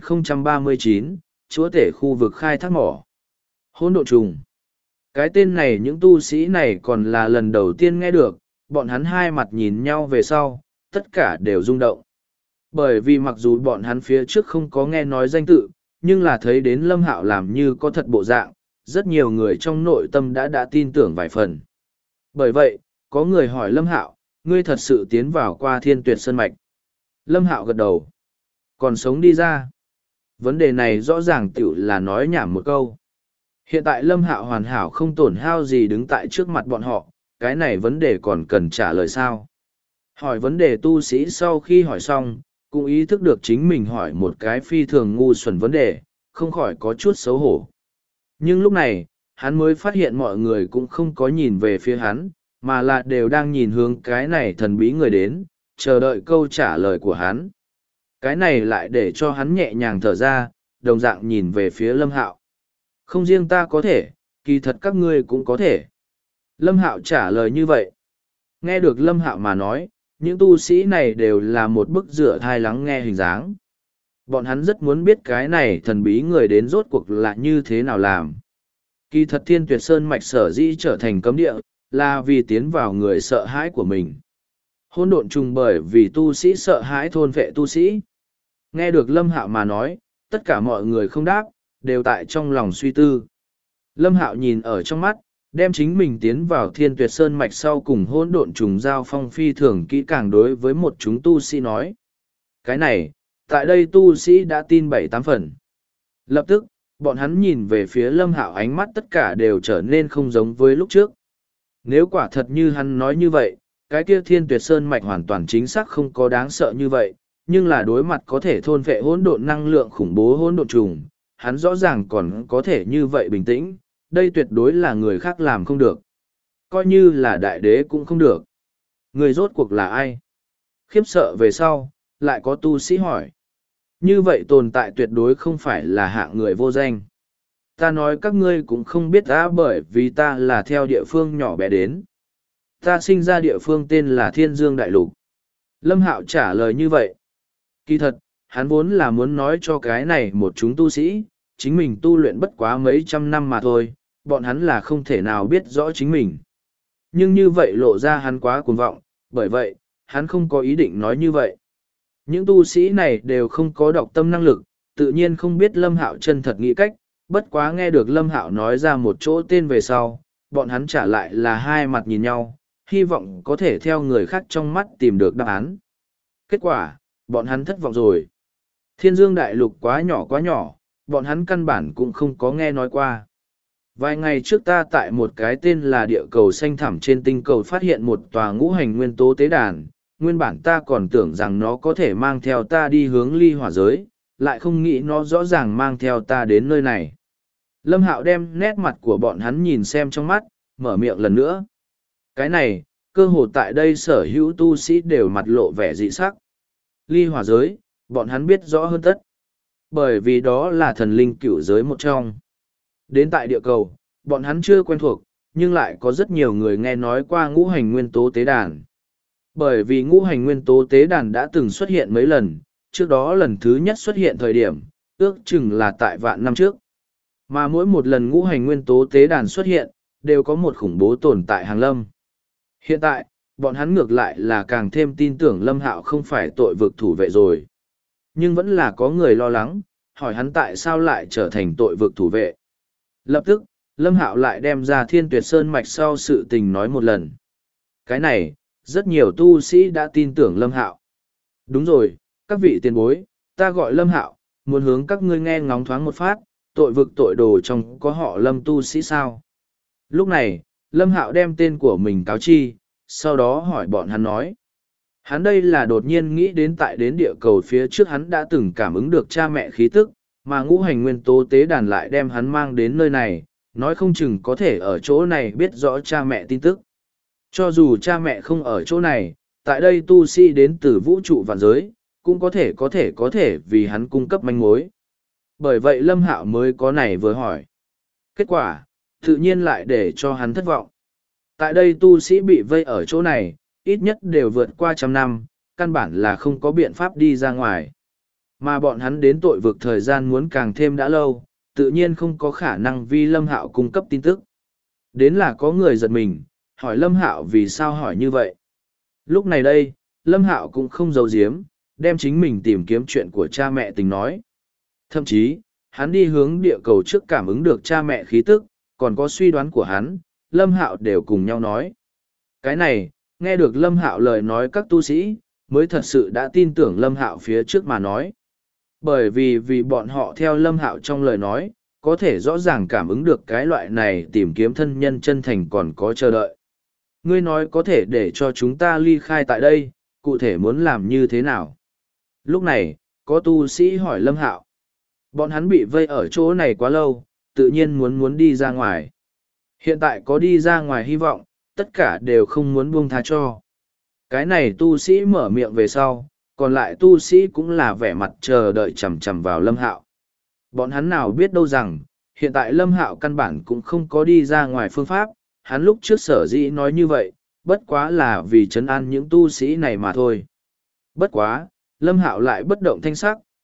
2039, Chúa tể khu vực khai thác mỏ. Hỗn độn trùng. Cái tên này những tu sĩ này còn là lần đầu tiên nghe được, bọn hắn hai mặt nhìn nhau về sau, tất cả đều rung động. Bởi vì mặc dù bọn hắn phía trước không có nghe nói danh tự, nhưng là thấy đến Lâm Hạo làm như có thật bộ dạng, rất nhiều người trong nội tâm đã tin tưởng vài phần. Bởi vậy, có người hỏi Lâm Hạo, ngươi thật sự tiến vào qua Thiên Tuyệt Sơn Mạch. Lâm Hạo gật đầu. Còn sống đi ra. Vấn đề này rõ ràng tiểu là nói nhảm một câu. Hiện tại Lâm Hạo hoàn hảo không tổn hao gì đứng tại trước mặt bọn họ, cái này vấn đề còn cần trả lời sao? Hỏi vấn đề tu sĩ sau khi hỏi xong, cũng ý thức được chính mình hỏi một cái phi thường ngu xuẩn vấn đề, không khỏi có chút xấu hổ. Nhưng lúc này, hắn mới phát hiện mọi người cũng không có nhìn về phía hắn, mà là đều đang nhìn hướng cái này thần bí người đến, chờ đợi câu trả lời của hắn. Cái này lại để cho hắn nhẹ nhàng thở ra, đồng dạng nhìn về phía Lâm Hạo. Không riêng ta có thể, kỳ thật các ngươi cũng có thể. Lâm Hạo trả lời như vậy. Nghe được Lâm Hạo mà nói, những tu sĩ này đều là một bức dựa thai lắng nghe hình dáng. Bọn hắn rất muốn biết cái này thần bí người đến rốt cuộc là như thế nào làm. Kỳ thật Thiên Tuyệt Sơn mạch sở dĩ trở thành cấm địa, là vì tiến vào người sợ hãi của mình. Hỗn độn trùng bởi vì tu sĩ sợ hãi thôn vệ tu sĩ. Nghe được Lâm Hạo mà nói, tất cả mọi người không đáp, đều tại trong lòng suy tư. Lâm Hạo nhìn ở trong mắt, đem chính mình tiến vào Thiên Tuyệt Sơn mạch sau cùng hỗn độn trùng giao phong phi thường kỹ càng đối với một chúng tu sĩ nói. Cái này, tại đây tu sĩ đã tin 7-8 phần. Lập tức, bọn hắn nhìn về phía Lâm Hạo ánh mắt tất cả đều trở nên không giống với lúc trước. Nếu quả thật như hắn nói như vậy, cái kia Thiên Tuyệt Sơn mạch hoàn toàn chính xác không có đáng sợ như vậy, nhưng là đối mặt có thể thôn vệ hỗn độn năng lượng khủng bố hỗn độn trùng, hắn rõ ràng còn có thể như vậy bình tĩnh, đây tuyệt đối là người khác làm không được. Coi như là đại đế cũng không được. Người rốt cuộc là ai? Khiếp sợ về sau, lại có tu sĩ hỏi. Như vậy tồn tại tuyệt đối không phải là hạng người vô danh. Ta nói các ngươi cũng không biết ta bởi vì ta là theo địa phương nhỏ bé đến. Ta sinh ra địa phương tên là Thiên Dương Đại Lục. Lâm Hạo trả lời như vậy. Kỳ thật, hắn vốn là muốn nói cho cái này một chúng tu sĩ, chính mình tu luyện bất quá mấy trăm năm mà thôi, bọn hắn là không thể nào biết rõ chính mình. Nhưng như vậy lộ ra hắn quá cuồng vọng, bởi vậy, hắn không có ý định nói như vậy. Những tu sĩ này đều không có đọc tâm năng lực, tự nhiên không biết Lâm Hạo chân thật nghĩ cách, bất quá nghe được Lâm Hạo nói ra một chỗ tên về sau, bọn hắn trả lại là hai mặt nhìn nhau, hy vọng có thể theo người khác trong mắt tìm được đáp án. Kết quả, bọn hắn thất vọng rồi. Thiên Dương Đại Lục quá nhỏ, bọn hắn căn bản cũng không có nghe nói qua. Vài ngày trước ta tại một cái tên là địa cầu xanh thẳm trên tinh cầu phát hiện một tòa ngũ hành nguyên tố tế đàn, nguyên bản ta còn tưởng rằng nó có thể mang theo ta đi hướng ly hỏa giới, lại không nghĩ nó rõ ràng mang theo ta đến nơi này. Lâm Hạo đem nét mặt của bọn hắn nhìn xem trong mắt, mở miệng lần nữa. Cái này, cơ hồ tại đây sở hữu tu sĩ đều mặt lộ vẻ dị sắc. Ly hỏa giới, bọn hắn biết rõ hơn tất. Bởi vì đó là thần linh cửu giới một trong. Đến tại địa cầu, bọn hắn chưa quen thuộc, nhưng lại có rất nhiều người nghe nói qua ngũ hành nguyên tố tế đàn. Bởi vì ngũ hành nguyên tố tế đàn đã từng xuất hiện mấy lần, trước đó lần thứ nhất xuất hiện thời điểm, ước chừng là tại vạn năm trước. Mà mỗi một lần ngũ hành nguyên tố tế đàn xuất hiện, đều có một khủng bố tồn tại hàng lâm. Hiện tại, bọn hắn ngược lại là càng thêm tin tưởng Lâm Hạo không phải tội vực thủ vệ rồi. Nhưng vẫn là có người lo lắng, hỏi hắn tại sao lại trở thành tội vực thủ vệ. Lập tức, Lâm Hạo lại đem ra Thiên Tuyệt Sơn mạch sau sự tình nói một lần. Cái này, rất nhiều tu sĩ đã tin tưởng Lâm Hạo. Đúng rồi, các vị tiền bối, ta gọi Lâm Hạo, muốn hướng các ngươi nghe ngóng thoáng một phát, tội vực tội đồ trong có họ Lâm tu sĩ sao. Lúc này, Lâm Hạo đem tên của mình cáo chi, sau đó hỏi bọn hắn nói. Hắn đây là đột nhiên nghĩ đến tại đến địa cầu phía trước hắn đã từng cảm ứng được cha mẹ khí tức, mà ngũ hành nguyên tố tế đàn lại đem hắn mang đến nơi này, nói không chừng có thể ở chỗ này biết rõ cha mẹ tin tức. Cho dù cha mẹ không ở chỗ này, tại đây tu sĩ đến từ vũ trụ vạn giới, cũng có thể vì hắn cung cấp manh mối. Bởi vậy Lâm Hạo mới có này vừa hỏi. Kết quả, tự nhiên lại để cho hắn thất vọng. Tại đây tu sĩ bị vây ở chỗ này, ít nhất đều vượt qua 100 năm, căn bản là không có biện pháp đi ra ngoài. Mà bọn hắn đến tội vực thời gian muốn càng thêm đã lâu, tự nhiên không có khả năng vì Lâm Hạo cung cấp tin tức. Đến là có người giật mình, hỏi Lâm Hạo vì sao hỏi như vậy. Lúc này đây, Lâm Hạo cũng không giấu giếm, đem chính mình tìm kiếm chuyện của cha mẹ tình nói. Thậm chí, hắn đi hướng địa cầu trước cảm ứng được cha mẹ khí tức, còn có suy đoán của hắn, Lâm Hạo đều cùng nhau nói. Cái này, nghe được Lâm Hạo lời nói các tu sĩ, mới thật sự đã tin tưởng Lâm Hạo phía trước mà nói. Bởi vì bọn họ theo Lâm Hạo trong lời nói, có thể rõ ràng cảm ứng được cái loại này tìm kiếm thân nhân chân thành còn có chờ đợi. Ngươi nói có thể để cho chúng ta ly khai tại đây, cụ thể muốn làm như thế nào? Lúc này, có tu sĩ hỏi Lâm Hạo. Bọn hắn bị vây ở chỗ này quá lâu, tự nhiên muốn đi ra ngoài. Hiện tại có đi ra ngoài hy vọng, tất cả đều không muốn buông tha cho. Cái này tu sĩ mở miệng về sau, còn lại tu sĩ cũng là vẻ mặt chờ đợi chằm chằm vào Lâm Hạo. Bọn hắn nào biết đâu rằng, hiện tại Lâm Hạo căn bản cũng không có đi ra ngoài phương pháp, hắn lúc trước sở dĩ nói như vậy, bất quá là vì trấn an những tu sĩ này mà thôi. Bất quá, Lâm Hạo lại bất động thanh sắc,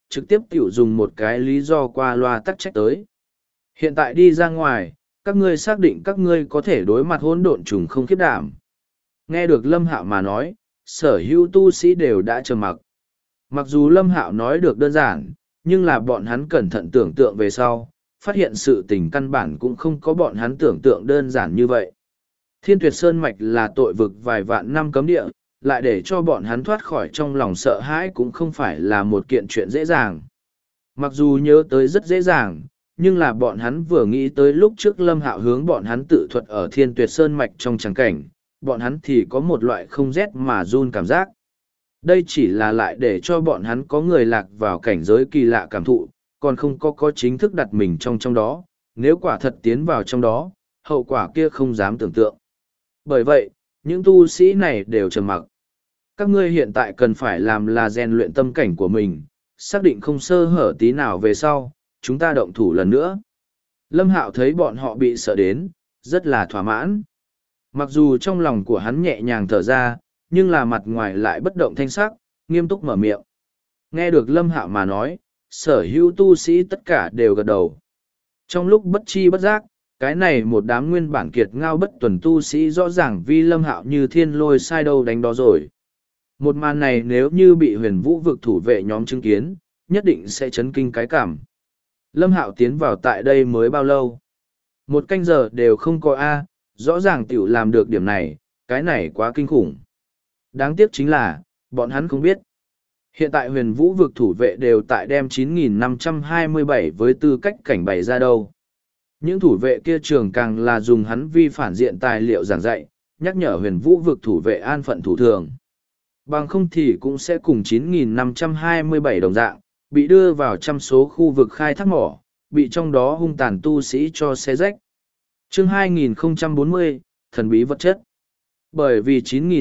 trực tiếp tiểu dùng một cái lý do qua loa tắc trách tới. Hiện tại đi ra ngoài, các ngươi xác định các ngươi có thể đối mặt hỗn độn trùng không khiếp đảm. Nghe được Lâm Hạo mà nói, sở hữu tu sĩ đều đã trầm mặc. Mặc dù Lâm Hạo nói được đơn giản, nhưng là bọn hắn cẩn thận tưởng tượng về sau, phát hiện sự tình căn bản cũng không có bọn hắn tưởng tượng đơn giản như vậy. Thiên Tuyệt Sơn Mạch là tội vực vài vạn năm cấm địa, lại để cho bọn hắn thoát khỏi trong lòng sợ hãi cũng không phải là một kiện chuyện dễ dàng. Mặc dù nhớ tới rất dễ dàng, nhưng là bọn hắn vừa nghĩ tới lúc trước Lâm Hạo hướng bọn hắn tự thuật ở Thiên Tuyệt Sơn Mạch trong trắng cảnh, bọn hắn thì có một loại không rét mà run cảm giác. Đây chỉ là lại để cho bọn hắn có người lạc vào cảnh giới kỳ lạ cảm thụ, còn không có chính thức đặt mình trong đó, nếu quả thật tiến vào trong đó, hậu quả kia không dám tưởng tượng. Bởi vậy, những tu sĩ này đều trầm mặc. Các ngươi hiện tại cần phải làm là rèn luyện tâm cảnh của mình, xác định không sơ hở tí nào về sau, chúng ta động thủ lần nữa. Lâm Hạo thấy bọn họ bị sợ đến, rất là thỏa mãn. Mặc dù trong lòng của hắn nhẹ nhàng thở ra, nhưng là mặt ngoài lại bất động thanh sắc, nghiêm túc mở miệng. Nghe được Lâm Hạo mà nói, sở hữu tu sĩ tất cả đều gật đầu. Trong lúc bất chi bất giác, cái này một đám nguyên bản kiệt ngao bất tuần tu sĩ rõ ràng vì Lâm Hạo như thiên lôi sai đâu đánh đó rồi. Một màn này nếu như bị huyền vũ vực thủ vệ nhóm chứng kiến, nhất định sẽ chấn kinh cái cảm. Lâm Hạo tiến vào tại đây mới bao lâu? Một canh giờ đều không có A, rõ ràng tiểu làm được điểm này, cái này quá kinh khủng. Đáng tiếc chính là, bọn hắn không biết. Hiện tại huyền vũ vực thủ vệ đều tại đem 9.527 với tư cách cảnh bày ra đâu. Những thủ vệ kia trường càng là dùng hắn vi phản diện tài liệu giảng dạy, nhắc nhở huyền vũ vực thủ vệ an phận thủ thường. Bằng không thì cũng sẽ cùng 9.527 đồng dạng, bị đưa vào trăm số khu vực khai thác mỏ, bị trong đó hung tàn tu sĩ cho xé rách. Chương 2040, thần bí vật chất. Bởi vì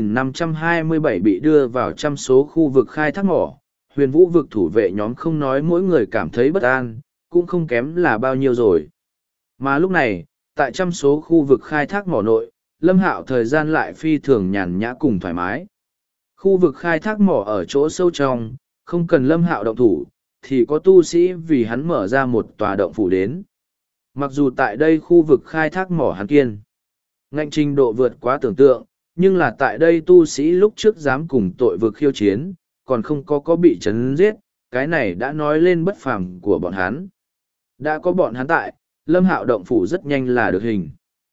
9.527 bị đưa vào trăm số khu vực khai thác mỏ, huyền vũ vực thủ vệ nhóm không nói mỗi người cảm thấy bất an, cũng không kém là bao nhiêu rồi. Mà lúc này, tại trăm số khu vực khai thác mỏ nội, Lâm Hạo thời gian lại phi thường nhàn nhã cùng thoải mái. Khu vực khai thác mỏ ở chỗ sâu trong, không cần Lâm Hạo động thủ, thì có tu sĩ vì hắn mở ra một tòa động phủ đến. Mặc dù tại đây khu vực khai thác mỏ hắn kiên, ngạnh trình độ vượt quá tưởng tượng, nhưng là tại đây tu sĩ lúc trước dám cùng tội vực khiêu chiến, còn không có bị chấn giết, cái này đã nói lên bất phàm của bọn hắn. Đã có bọn hắn tại, Lâm Hạo động phủ rất nhanh là được hình.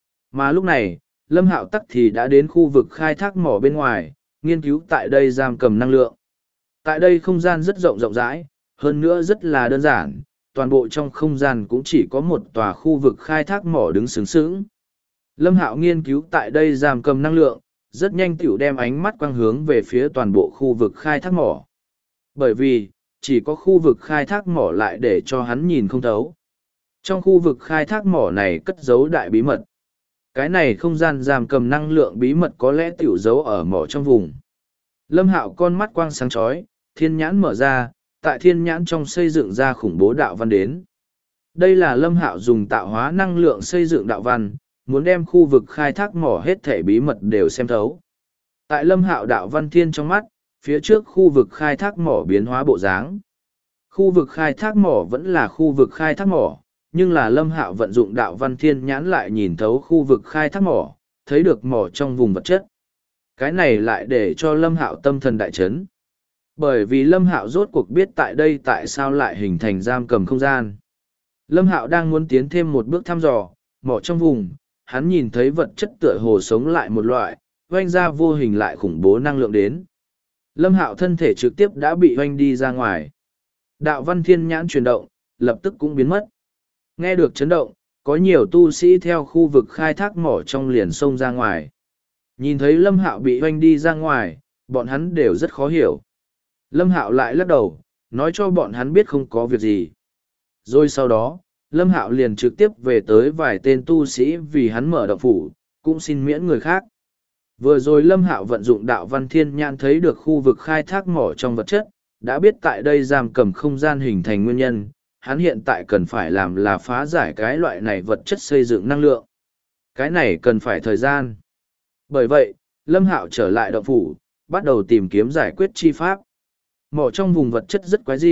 Mà lúc này, Lâm Hạo tắc thì đã đến khu vực khai thác mỏ bên ngoài, nghiên cứu tại đây giam cầm năng lượng. Tại đây không gian rất rộng rãi, hơn nữa rất là đơn giản, toàn bộ trong không gian cũng chỉ có một tòa khu vực khai thác mỏ đứng sướng sướng. Lâm Hạo nghiên cứu tại đây giam cầm năng lượng, rất nhanh tiểu đem ánh mắt quang hướng về phía toàn bộ khu vực khai thác mỏ. Bởi vì, chỉ có khu vực khai thác mỏ lại để cho hắn nhìn không thấu. Trong khu vực khai thác mỏ này cất giấu đại bí mật. Cái này không gian giam cầm năng lượng bí mật có lẽ tiểu giấu ở mỏ trong vùng. Lâm Hạo con mắt quang sáng chói, thiên nhãn mở ra, tại thiên nhãn trong xây dựng ra khủng bố đạo văn đến. Đây là Lâm Hạo dùng tạo hóa năng lượng xây dựng đạo văn, muốn đem khu vực khai thác mỏ hết thể bí mật đều xem thấu. Tại Lâm Hạo đạo văn thiên trong mắt, phía trước khu vực khai thác mỏ biến hóa bộ dáng. Khu vực khai thác mỏ vẫn là khu vực khai thác mỏ, nhưng là Lâm Hạo vận dụng đạo văn thiên nhãn lại nhìn thấu khu vực khai thác mỏ, thấy được mỏ trong vùng vật chất. Cái này lại để cho Lâm Hạo tâm thần đại chấn. Bởi vì Lâm Hạo rốt cuộc biết tại đây tại sao lại hình thành giam cầm không gian. Lâm Hạo đang muốn tiến thêm một bước thăm dò, mỏ trong vùng, hắn nhìn thấy vật chất tựa hồ sống lại một loại, oanh ra vô hình lại khủng bố năng lượng đến. Lâm Hạo thân thể trực tiếp đã bị oanh đi ra ngoài. Đạo văn thiên nhãn chuyển động, lập tức cũng biến mất. Nghe được chấn động, có nhiều tu sĩ theo khu vực khai thác mỏ trong liền sông ra ngoài. Nhìn thấy Lâm Hạo bị oanh đi ra ngoài, bọn hắn đều rất khó hiểu. Lâm Hạo lại lắc đầu, nói cho bọn hắn biết không có việc gì. Rồi sau đó, Lâm Hạo liền trực tiếp về tới vài tên tu sĩ vì hắn mở động phủ, cũng xin miễn người khác. Vừa rồi Lâm Hạo vận dụng đạo văn thiên nhãn thấy được khu vực khai thác mỏ trong vật chất, đã biết tại đây giam cầm không gian hình thành nguyên nhân, hắn hiện tại cần phải làm là phá giải cái loại này vật chất xây dựng năng lượng. Cái này cần phải thời gian. Bởi vậy, Lâm Hạo trở lại động phủ, bắt đầu tìm kiếm giải quyết chi pháp. Mỏ trong vùng vật chất rất quái dị,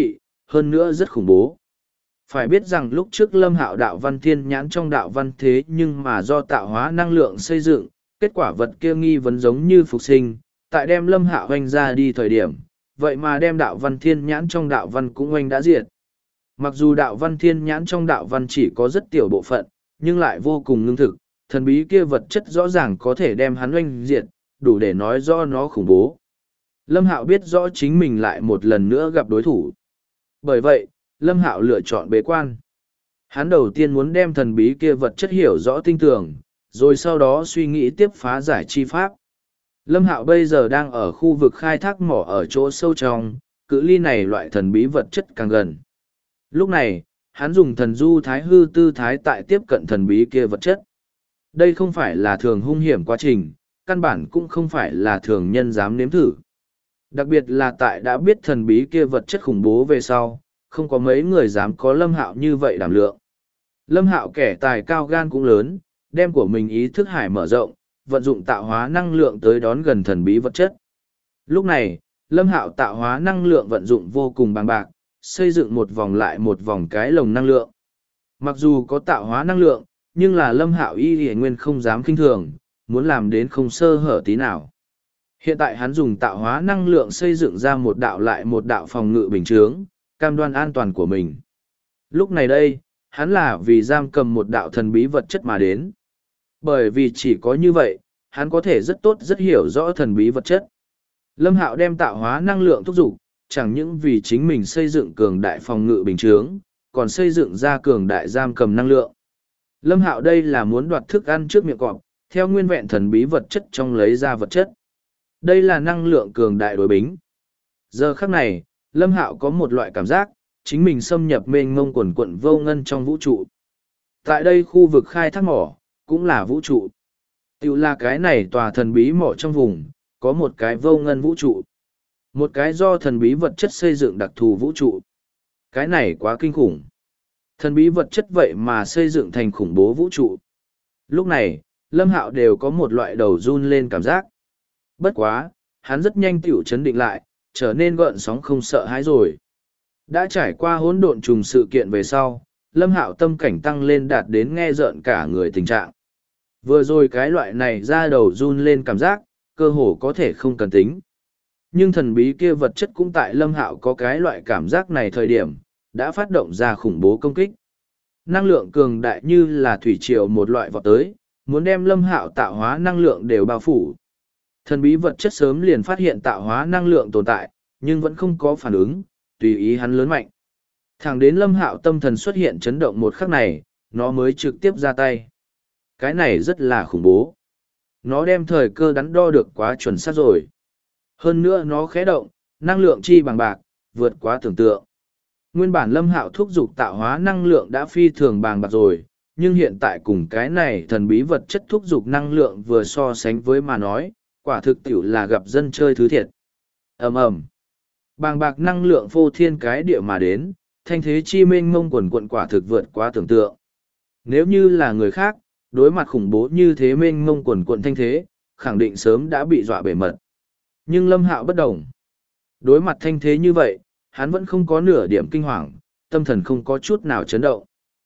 hơn nữa rất khủng bố. Phải biết rằng lúc trước Lâm Hạo đạo văn thiên nhãn trong đạo văn thế nhưng mà do tạo hóa năng lượng xây dựng, kết quả vật kia nghi vấn giống như phục sinh, tại đem Lâm Hạo oanh ra đi thời điểm, vậy mà đem đạo văn thiên nhãn trong đạo văn cũng oanh đã diệt. Mặc dù đạo văn thiên nhãn trong đạo văn chỉ có rất tiểu bộ phận, nhưng lại vô cùng ngưng thực, thần bí kia vật chất rõ ràng có thể đem hắn oanh diệt, đủ để nói rõ nó khủng bố. Lâm Hạo biết rõ chính mình lại một lần nữa gặp đối thủ. Bởi vậy, Lâm Hạo lựa chọn bế quan. Hắn đầu tiên muốn đem thần bí kia vật chất hiểu rõ tinh tường, rồi sau đó suy nghĩ tiếp phá giải chi pháp. Lâm Hạo bây giờ đang ở khu vực khai thác mỏ ở chỗ sâu trong, cự ly này loại thần bí vật chất càng gần. Lúc này, hắn dùng thần du thái hư tư thái tại tiếp cận thần bí kia vật chất. Đây không phải là thường hung hiểm quá trình, căn bản cũng không phải là thường nhân dám nếm thử. Đặc biệt là tại đã biết thần bí kia vật chất khủng bố về sau, không có mấy người dám có Lâm Hạo như vậy đảm lượng. Lâm Hạo kẻ tài cao gan cũng lớn, đem của mình ý thức hải mở rộng, vận dụng tạo hóa năng lượng tới đón gần thần bí vật chất. Lúc này, Lâm Hạo tạo hóa năng lượng vận dụng vô cùng bằng bạc, xây dựng một vòng lại một vòng cái lồng năng lượng. Mặc dù có tạo hóa năng lượng, nhưng là Lâm Hạo y nguyên không dám khinh thường, muốn làm đến không sơ hở tí nào. Hiện tại hắn dùng tạo hóa năng lượng xây dựng ra một đạo lại một đạo phòng ngự bình chướng, cam đoan an toàn của mình. Lúc này đây, hắn là vì giam cầm một đạo thần bí vật chất mà đến. Bởi vì chỉ có như vậy, hắn có thể rất tốt rất hiểu rõ thần bí vật chất. Lâm Hạo đem tạo hóa năng lượng thúc giục, chẳng những vì chính mình xây dựng cường đại phòng ngự bình chướng, còn xây dựng ra cường đại giam cầm năng lượng. Lâm Hạo đây là muốn đoạt thức ăn trước miệng cọp, theo nguyên vẹn thần bí vật chất trong lấy ra vật chất. Đây là năng lượng cường đại đối bính. Giờ khắc này, Lâm Hạo có một loại cảm giác, chính mình xâm nhập mênh mông quần quận vô ngân trong vũ trụ. Tại đây khu vực khai thác mỏ, cũng là vũ trụ. Tiểu là cái này tòa thần bí mỏ trong vùng, có một cái vô ngân vũ trụ. Một cái do thần bí vật chất xây dựng đặc thù vũ trụ. Cái này quá kinh khủng. Thần bí vật chất vậy mà xây dựng thành khủng bố vũ trụ. Lúc này, Lâm Hạo đều có một loại đầu run lên cảm giác. Bất quá, hắn rất nhanh tiểu chấn định lại, trở nên gợn sóng không sợ hãi rồi. Đã trải qua hỗn độn trùng sự kiện về sau, Lâm Hạo tâm cảnh tăng lên đạt đến nghe rợn cả người tình trạng. Vừa rồi cái loại này ra đầu run lên cảm giác, cơ hồ có thể không cần tính. Nhưng thần bí kia vật chất cũng tại Lâm Hạo có cái loại cảm giác này thời điểm, đã phát động ra khủng bố công kích. Năng lượng cường đại như là thủy triều một loại vọt tới, muốn đem Lâm Hạo tạo hóa năng lượng đều bao phủ. Thần bí vật chất sớm liền phát hiện tạo hóa năng lượng tồn tại, nhưng vẫn không có phản ứng, tùy ý hắn lớn mạnh. Thẳng đến Lâm Hạo tâm thần xuất hiện chấn động một khắc này, nó mới trực tiếp ra tay. Cái này rất là khủng bố. Nó đem thời cơ đắn đo được quá chuẩn xác rồi. Hơn nữa nó khẽ động, năng lượng chi bằng bạc, vượt quá tưởng tượng. Nguyên bản Lâm Hạo thúc giục tạo hóa năng lượng đã phi thường bàng bạc rồi, nhưng hiện tại cùng cái này thần bí vật chất thúc giục năng lượng vừa so sánh với mà nói, quả thực tiểu là gặp dân chơi thứ thiệt. Ầm ầm. Bàng bạc năng lượng phô thiên cái địa mà đến, thanh thế chi mênh mông quần quận quả thực vượt quá tưởng tượng. Nếu như là người khác, đối mặt khủng bố như thế mênh mông quần quận thanh thế, khẳng định sớm đã bị dọa bể mật. Nhưng Lâm Hạo bất đồng. Đối mặt thanh thế như vậy, hắn vẫn không có nửa điểm kinh hoàng, tâm thần không có chút nào chấn động.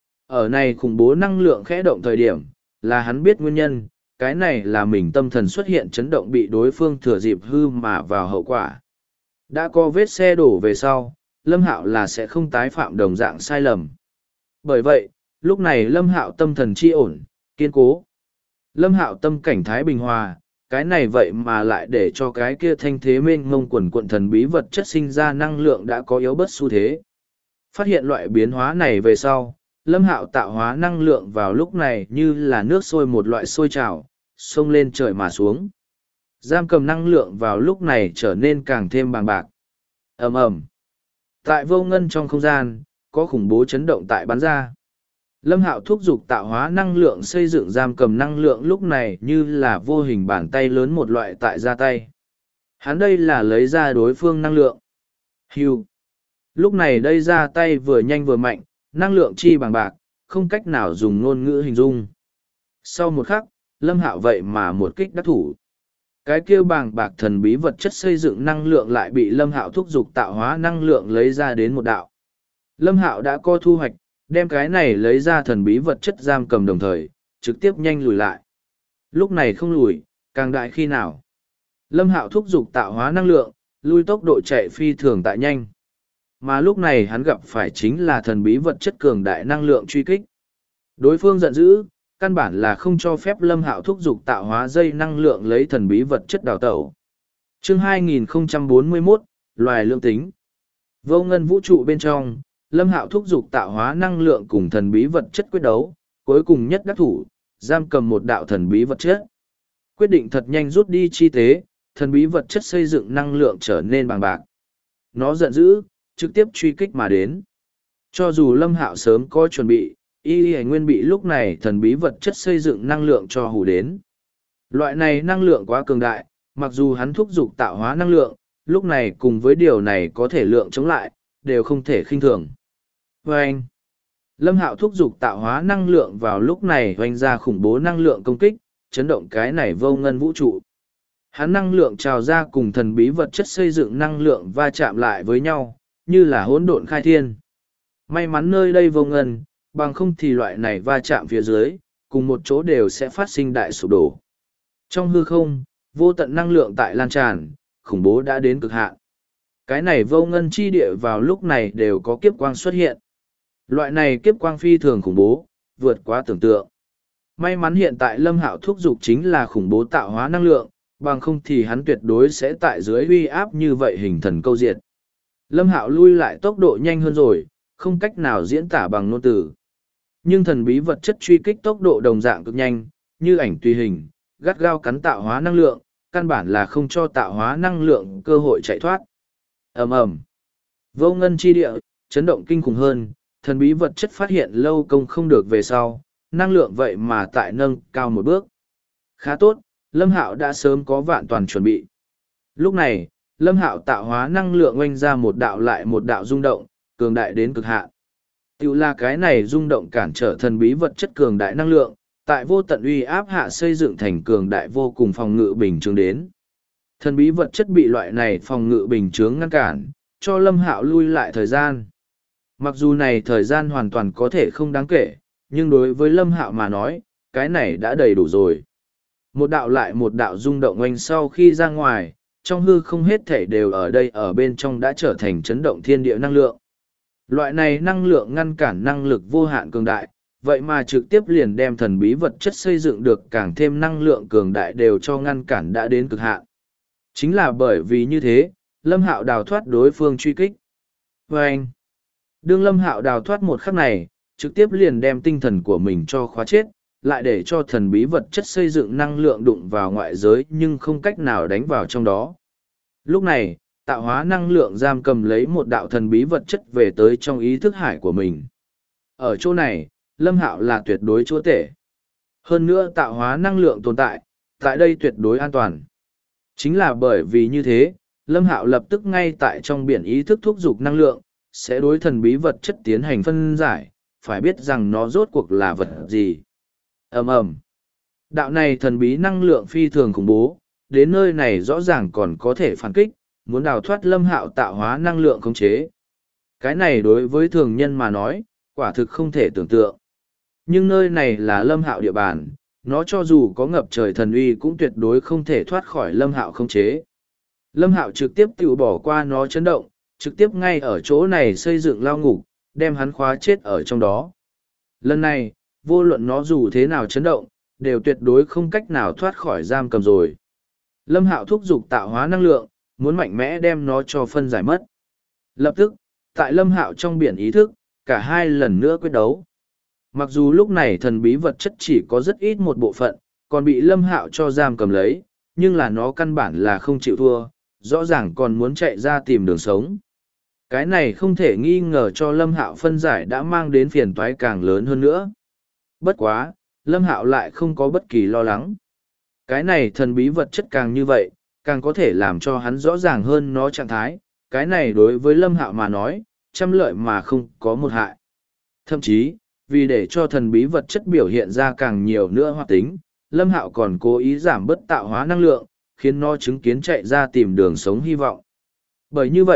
Ở này khủng bố năng lượng khẽ động thời điểm, là hắn biết nguyên nhân, cái này là mình tâm thần xuất hiện chấn động bị đối phương thừa dịp hư mà vào hậu quả. Đã có vết xe đổ về sau, Lâm Hạo là sẽ không tái phạm đồng dạng sai lầm. Bởi vậy, lúc này Lâm Hạo tâm thần chi ổn, kiên cố. Lâm Hạo tâm cảnh thái bình hòa, cái này vậy mà lại để cho cái kia thanh thế mênh mông quần quận thần bí vật chất sinh ra năng lượng đã có yếu bớt xu thế. Phát hiện loại biến hóa này về sau, Lâm Hạo tạo hóa năng lượng vào lúc này như là nước sôi một loại sôi trào, xông lên trời mà xuống. Giam cầm năng lượng vào lúc này trở nên càng thêm bàng bạc. Ầm ầm. Tại vô ngân trong không gian, có khủng bố chấn động tại bắn ra. Lâm Hạo thúc giục tạo hóa năng lượng xây dựng giam cầm năng lượng lúc này như là vô hình bàn tay lớn một loại tại ra tay. Hắn đây là lấy ra đối phương năng lượng. Hưu. Lúc này đây ra tay vừa nhanh vừa mạnh, năng lượng chi bằng bạc, không cách nào dùng ngôn ngữ hình dung. Sau một khắc, Lâm Hạo vậy mà một kích đắc thủ. Cái kia bàng bạc thần bí vật chất xây dựng năng lượng lại bị Lâm Hạo thúc giục tạo hóa năng lượng lấy ra đến một đạo. Lâm Hạo đã có thu hoạch, đem cái này lấy ra thần bí vật chất giam cầm đồng thời, trực tiếp nhanh lùi lại. Lúc này không lùi, càng đại khi nào. Lâm Hạo thúc giục tạo hóa năng lượng, lui tốc độ chạy phi thường tại nhanh. Mà lúc này hắn gặp phải chính là thần bí vật chất cường đại năng lượng truy kích. Đối phương giận dữ, căn bản là không cho phép Lâm Hạo thúc giục tạo hóa dây năng lượng lấy thần bí vật chất đào tẩu. Chương 2041, Loài lượng tính. Vô ngân vũ trụ bên trong, Lâm Hạo thúc giục tạo hóa năng lượng cùng thần bí vật chất quyết đấu, cuối cùng nhất đắc thủ, giam cầm một đạo thần bí vật chất. Quyết định thật nhanh rút đi chi tế, thần bí vật chất xây dựng năng lượng trở nên bằng bạc. Nó giận dữ, trực tiếp truy kích mà đến. Cho dù Lâm Hạo sớm có chuẩn bị, y nguyên bị lúc này thần bí vật chất xây dựng năng lượng cho hù đến. Loại này năng lượng quá cường đại, mặc dù hắn thúc giục tạo hóa năng lượng, lúc này cùng với điều này có thể lượng chống lại, đều không thể khinh thường. Vâng! Lâm Hạo thúc giục tạo hóa năng lượng vào lúc này hoành ra khủng bố năng lượng công kích, chấn động cái này vô ngân vũ trụ. Hắn năng lượng trào ra cùng thần bí vật chất xây dựng năng lượng va chạm lại với nhau, như là hỗn độn khai thiên. May mắn nơi đây vô ngân, bằng không thì loại này va chạm phía dưới, cùng một chỗ đều sẽ phát sinh đại sụp đổ. Trong hư không, vô tận năng lượng tại lan tràn, khủng bố đã đến cực hạn. Cái này vô ngân chi địa vào lúc này đều có kiếp quang xuất hiện. Loại này kiếp quang phi thường khủng bố, vượt quá tưởng tượng. May mắn hiện tại Lâm Hạo thúc giục chính là khủng bố tạo hóa năng lượng, bằng không thì hắn tuyệt đối sẽ tại dưới uy áp như vậy hình thần câu diệt. Lâm Hạo lui lại tốc độ nhanh hơn rồi, không cách nào diễn tả bằng ngôn từ. Nhưng thần bí vật chất truy kích tốc độ đồng dạng cực nhanh, như ảnh tùy hình, gắt gao cắn tạo hóa năng lượng, căn bản là không cho tạo hóa năng lượng cơ hội chạy thoát. Ầm ầm. Vô ngân chi địa, chấn động kinh khủng hơn, thần bí vật chất phát hiện lâu công không được về sau, năng lượng vậy mà tại nâng cao một bước. Khá tốt, Lâm Hạo đã sớm có vạn toàn chuẩn bị. Lúc này, Lâm Hạo tạo hóa năng lượng oanh ra một đạo lại một đạo rung động, cường đại đến cực hạn. Tiểu là cái này rung động cản trở thần bí vật chất cường đại năng lượng, tại vô tận uy áp hạ xây dựng thành cường đại vô cùng phòng ngự bình chướng đến. Thần bí vật chất bị loại này phòng ngự bình chướng ngăn cản, cho Lâm Hạo lui lại thời gian. Mặc dù này thời gian hoàn toàn có thể không đáng kể, nhưng đối với Lâm Hạo mà nói, cái này đã đầy đủ rồi. Một đạo lại một đạo rung động oanh sau khi ra ngoài, trong hư không hết thể đều ở đây ở bên trong đã trở thành chấn động thiên địa năng lượng. Loại này năng lượng ngăn cản năng lực vô hạn cường đại, vậy mà trực tiếp liền đem thần bí vật chất xây dựng được càng thêm năng lượng cường đại đều cho ngăn cản đã đến cực hạn. Chính là bởi vì như thế, Lâm Hạo đào thoát đối phương truy kích. Và anh, đương Lâm Hạo đào thoát một khắc này, trực tiếp liền đem tinh thần của mình cho khóa chết, lại để cho thần bí vật chất xây dựng năng lượng đụng vào ngoại giới nhưng không cách nào đánh vào trong đó. Lúc này, tạo hóa năng lượng giam cầm lấy một đạo thần bí vật chất về tới trong ý thức hải của mình. Ở chỗ này, Lâm Hạo là tuyệt đối chúa tể. Hơn nữa tạo hóa năng lượng tồn tại, tại đây tuyệt đối an toàn. Chính là bởi vì như thế, Lâm Hạo lập tức ngay tại trong biển ý thức thúc giục năng lượng, sẽ đối thần bí vật chất tiến hành phân giải, phải biết rằng nó rốt cuộc là vật gì. Ầm ầm. Đạo này thần bí năng lượng phi thường khủng bố, đến nơi này rõ ràng còn có thể phản kích, muốn đào thoát Lâm Hạo tạo hóa năng lượng khống chế. Cái này đối với thường nhân mà nói, quả thực không thể tưởng tượng. Nhưng nơi này là Lâm Hạo địa bàn, nó cho dù có ngập trời thần uy cũng tuyệt đối không thể thoát khỏi Lâm Hạo khống chế. Lâm Hạo trực tiếp tự bỏ qua nó chấn động, trực tiếp ngay ở chỗ này xây dựng lao ngục, đem hắn khóa chết ở trong đó. Lần này, vô luận nó dù thế nào chấn động, đều tuyệt đối không cách nào thoát khỏi giam cầm rồi. Lâm Hạo thúc giục tạo hóa năng lượng, muốn mạnh mẽ đem nó cho phân giải mất. Lập tức, tại Lâm Hạo trong biển ý thức, cả hai lần nữa quyết đấu. Mặc dù lúc này thần bí vật chất chỉ có rất ít một bộ phận, còn bị Lâm Hạo cho giam cầm lấy, nhưng là nó căn bản là không chịu thua, rõ ràng còn muốn chạy ra tìm đường sống. Cái này không thể nghi ngờ cho Lâm Hạo phân giải đã mang đến phiền toái càng lớn hơn nữa. Bất quá, Lâm Hạo lại không có bất kỳ lo lắng. Cái này thần bí vật chất càng như vậy, càng có thể làm cho hắn rõ ràng hơn nó trạng thái. Cái này đối với Lâm Hạo mà nói, trăm lợi mà không có một hại. Thậm chí, vì để cho thần bí vật chất biểu hiện ra càng nhiều nữa hoạt tính, Lâm Hạo còn cố ý giảm bớt tạo hóa năng lượng, khiến nó chứng kiến chạy ra tìm đường sống hy vọng. Bởi như vậy,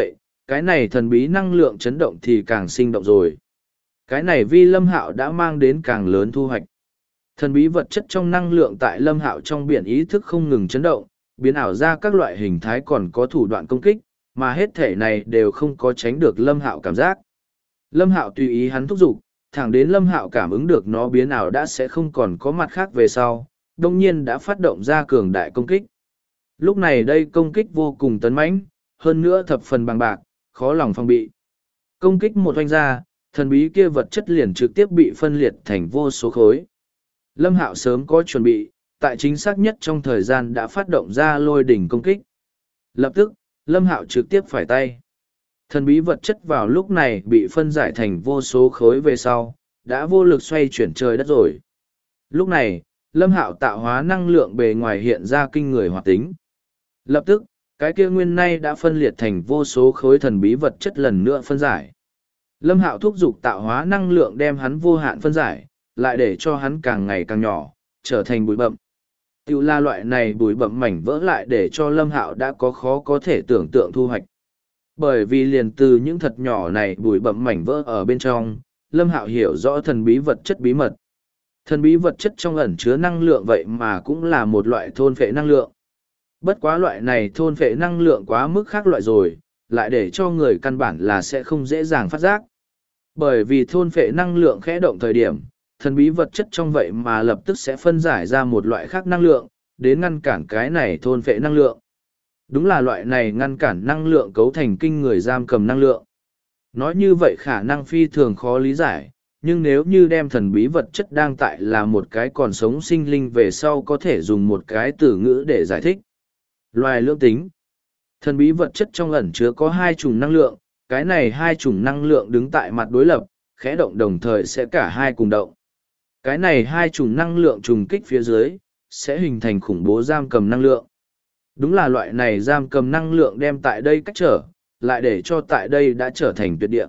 cái này thần bí năng lượng chấn động thì càng sinh động rồi. Cái này vì Lâm Hạo đã mang đến càng lớn thu hoạch. Thần bí vật chất trong năng lượng tại Lâm Hạo trong biển ý thức không ngừng chấn động, biến ảo ra các loại hình thái còn có thủ đoạn công kích, mà hết thể này đều không có tránh được Lâm Hạo cảm giác. Lâm Hạo tùy ý hắn thúc giục, thẳng đến Lâm Hạo cảm ứng được nó biến ảo đã sẽ không còn có mặt khác về sau, đông nhiên đã phát động ra cường đại công kích. Lúc này đây công kích vô cùng tấn mãnh, hơn nữa thập phần bằng bạc, khó lòng phòng bị. Công kích một oanh ra, thần bí kia vật chất liền trực tiếp bị phân liệt thành vô số khối. Lâm Hạo sớm có chuẩn bị, tại chính xác nhất trong thời gian đã phát động ra lôi đỉnh công kích. Lập tức, Lâm Hạo trực tiếp phải tay. Thần bí vật chất vào lúc này bị phân giải thành vô số khối về sau, đã vô lực xoay chuyển trời đất rồi. Lúc này, Lâm Hạo tạo hóa năng lượng bề ngoài hiện ra kinh người hoạt tính. Lập tức, cái kia nguyên nay đã phân liệt thành vô số khối thần bí vật chất lần nữa phân giải. Lâm Hạo thúc giục tạo hóa năng lượng đem hắn vô hạn phân giải, lại để cho hắn càng ngày càng nhỏ, trở thành bụi bậm. Tiểu la loại này bụi bậm mảnh vỡ lại để cho Lâm Hạo đã có khó có thể tưởng tượng thu hoạch. Bởi vì liền từ những thật nhỏ này bụi bậm mảnh vỡ ở bên trong, Lâm Hạo hiểu rõ thần bí vật chất bí mật. Thần bí vật chất trong ẩn chứa năng lượng vậy mà cũng là một loại thôn phệ năng lượng. Bất quá loại này thôn phệ năng lượng quá mức khác loại rồi, lại để cho người căn bản là sẽ không dễ dàng phát giác. Bởi vì thôn phệ năng lượng khẽ động thời điểm, thần bí vật chất trong vậy mà lập tức sẽ phân giải ra một loại khác năng lượng, đến ngăn cản cái này thôn phệ năng lượng. Đúng là loại này ngăn cản năng lượng cấu thành kinh người giam cầm năng lượng. Nói như vậy khả năng phi thường khó lý giải, nhưng nếu như đem thần bí vật chất đang tại là một cái còn sống sinh linh về sau có thể dùng một cái từ ngữ để giải thích. Loài lưỡng tính. Thần bí vật chất trong ẩn chứa có hai chủng năng lượng, cái này hai chủng năng lượng đứng tại mặt đối lập, khẽ động đồng thời sẽ cả hai cùng động. Cái này hai chủng năng lượng trùng kích phía dưới, sẽ hình thành khủng bố giam cầm năng lượng. Đúng là loại này giam cầm năng lượng đem tại đây cách trở, lại để cho tại đây đã trở thành tuyệt địa.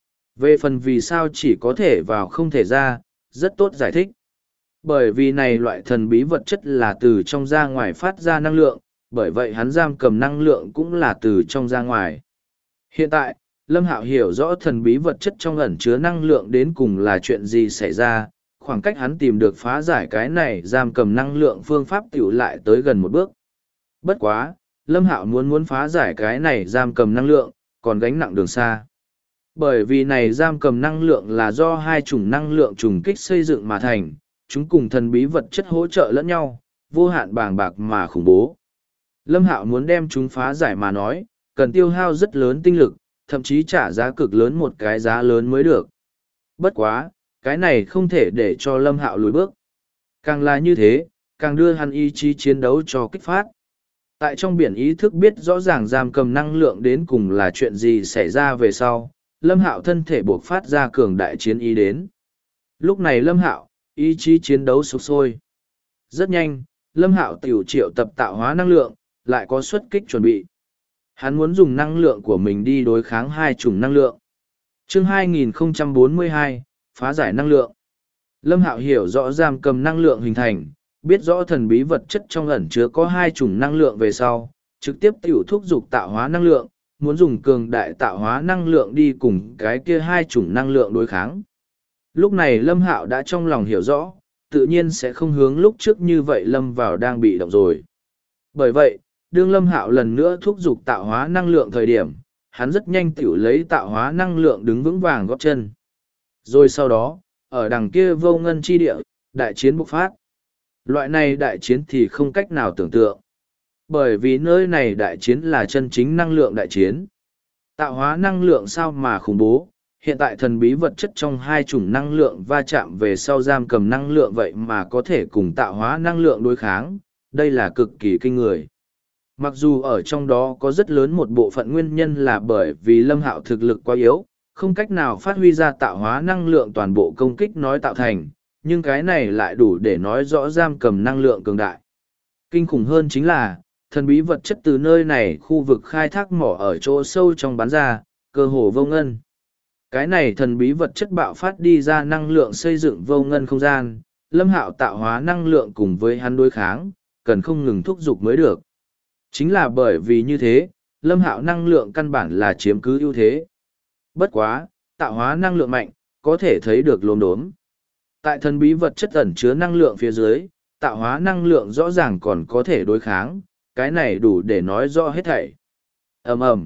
Về phần vì sao chỉ có thể vào không thể ra, rất tốt giải thích. Bởi vì này loại thần bí vật chất là từ trong ra ngoài phát ra năng lượng, bởi vậy hắn giam cầm năng lượng cũng là từ trong ra ngoài. Hiện tại, Lâm Hạo hiểu rõ thần bí vật chất trong ẩn chứa năng lượng đến cùng là chuyện gì xảy ra, khoảng cách hắn tìm được phá giải cái này giam cầm năng lượng phương pháp tiểu lại tới gần một bước. Bất quá, Lâm Hạo muốn phá giải cái này giam cầm năng lượng, còn gánh nặng đường xa. Bởi vì này giam cầm năng lượng là do hai chủng năng lượng trùng kích xây dựng mà thành, chúng cùng thần bí vật chất hỗ trợ lẫn nhau, vô hạn bàng bạc mà khủng bố. Lâm Hạo muốn đem chúng phá giải mà nói, cần tiêu hao rất lớn tinh lực, thậm chí trả giá cực lớn một cái giá lớn mới được. Bất quá, cái này không thể để cho Lâm Hạo lùi bước. Càng là như thế, càng đưa hắn ý chí chiến đấu cho kích phát. Tại trong biển ý thức biết rõ ràng giam cầm năng lượng đến cùng là chuyện gì xảy ra về sau, Lâm Hạo thân thể buộc phát ra cường đại chiến ý đến. Lúc này Lâm Hạo, ý chí chiến đấu sục sôi. Rất nhanh, Lâm Hạo tiểu triệu tập tạo hóa năng lượng, lại có xuất kích chuẩn bị. Hắn muốn dùng năng lượng của mình đi đối kháng hai chủng năng lượng. Chương 2042, phá giải năng lượng. Lâm Hạo hiểu rõ giam cầm năng lượng hình thành, biết rõ thần bí vật chất trong ẩn chứa có hai chủng năng lượng về sau, trực tiếp tiểu thúc dục tạo hóa năng lượng, muốn dùng cường đại tạo hóa năng lượng đi cùng cái kia hai chủng năng lượng đối kháng. Lúc này Lâm Hạo đã trong lòng hiểu rõ, tự nhiên sẽ không hướng lúc trước như vậy lâm vào đang bị động rồi. Bởi vậy, đương Lâm Hạo lần nữa thúc dục tạo hóa năng lượng thời điểm, hắn rất nhanh tiểu lấy tạo hóa năng lượng đứng vững vàng góp chân. Rồi sau đó, ở đằng kia vô ngân chi địa, đại chiến bộc phát. Loại này đại chiến thì không cách nào tưởng tượng. Bởi vì nơi này đại chiến là chân chính năng lượng đại chiến. Tạo hóa năng lượng sao mà khủng bố, hiện tại thần bí vật chất trong hai chủng năng lượng va chạm về sau giam cầm năng lượng vậy mà có thể cùng tạo hóa năng lượng đối kháng, đây là cực kỳ kinh người. Mặc dù ở trong đó có rất lớn một bộ phận nguyên nhân là bởi vì Lâm Hạo thực lực quá yếu, không cách nào phát huy ra tạo hóa năng lượng toàn bộ công kích nói tạo thành, nhưng cái này lại đủ để nói rõ giam cầm năng lượng cường đại. Kinh khủng hơn chính là, thần bí vật chất từ nơi này khu vực khai thác mỏ ở chỗ sâu trong bán ra, cơ hồ vô ngân. Cái này thần bí vật chất bạo phát đi ra năng lượng xây dựng vô ngân không gian, Lâm Hạo tạo hóa năng lượng cùng với hắn đối kháng, cần không ngừng thúc giục mới được. Chính là bởi vì như thế, Lâm Hạo năng lượng căn bản là chiếm cứ ưu thế. Bất quá, tạo hóa năng lượng mạnh, có thể thấy được lốm đốm. Tại thần bí vật chất ẩn chứa năng lượng phía dưới, tạo hóa năng lượng rõ ràng còn có thể đối kháng, cái này đủ để nói rõ hết thảy. Ầm ầm.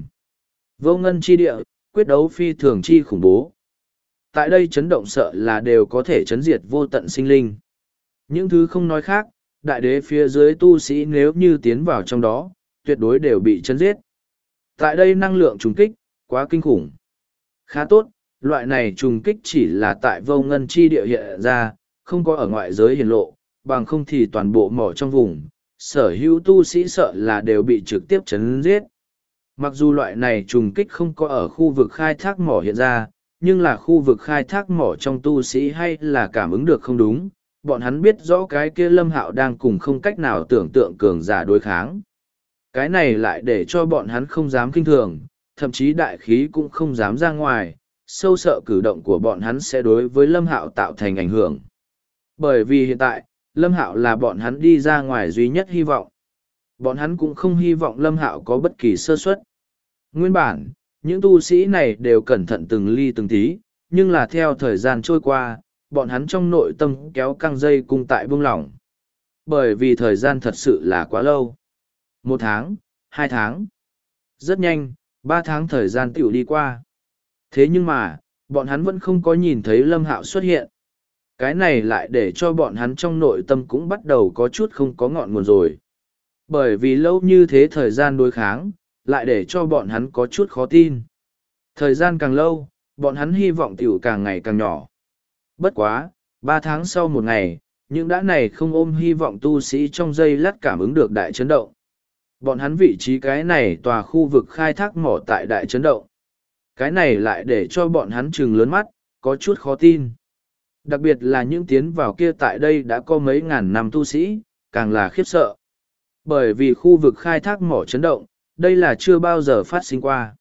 Vô ngân chi địa, quyết đấu phi thường chi khủng bố. Tại đây chấn động sợ là đều có thể chấn diệt vô tận sinh linh. Những thứ không nói khác, đại đế phía dưới tu sĩ nếu như tiến vào trong đó, tuyệt đối đều bị chấn giết. Tại đây năng lượng trùng kích, quá kinh khủng. Khá tốt, loại này trùng kích chỉ là tại vô ngân chi địa hiện ra, không có ở ngoại giới hiển lộ, bằng không thì toàn bộ mỏ trong vùng, sở hữu tu sĩ sợ là đều bị trực tiếp chấn giết. Mặc dù loại này trùng kích không có ở khu vực khai thác mỏ hiện ra, nhưng là khu vực khai thác mỏ trong tu sĩ hay là cảm ứng được không đúng, bọn hắn biết rõ cái kia Lâm Hạo đang cùng không cách nào tưởng tượng cường giả đối kháng. Cái này lại để cho bọn hắn không dám kinh thường, thậm chí đại khí cũng không dám ra ngoài, sâu sợ cử động của bọn hắn sẽ đối với Lâm Hạo tạo thành ảnh hưởng. Bởi vì hiện tại, Lâm Hạo là bọn hắn đi ra ngoài duy nhất hy vọng. Bọn hắn cũng không hy vọng Lâm Hạo có bất kỳ sơ suất. Nguyên bản, những tu sĩ này đều cẩn thận từng ly từng tí, nhưng là theo thời gian trôi qua, bọn hắn trong nội tâm kéo căng dây cung tại buông lỏng. Bởi vì thời gian thật sự là quá lâu. 1 tháng, 2 tháng. Rất nhanh, 3 tháng thời gian tiểu đi qua. Thế nhưng mà, bọn hắn vẫn không có nhìn thấy Lâm Hạo xuất hiện. Cái này lại để cho bọn hắn trong nội tâm cũng bắt đầu có chút không có ngọn nguồn rồi. Bởi vì lâu như thế thời gian đối kháng, lại để cho bọn hắn có chút khó tin. Thời gian càng lâu, bọn hắn hy vọng tiểu càng ngày càng nhỏ. Bất quá, 3 tháng sau một ngày, những đã này không ôm hy vọng tu sĩ trong giây lát cảm ứng được đại chấn động. Bọn hắn vị trí cái này tòa khu vực khai thác mỏ tại đại chấn động. Cái này lại để cho bọn hắn trừng lớn mắt, có chút khó tin. Đặc biệt là những tiến vào kia tại đây đã có mấy ngàn năm tu sĩ, càng là khiếp sợ. Bởi vì khu vực khai thác mỏ chấn động, đây là chưa bao giờ phát sinh qua.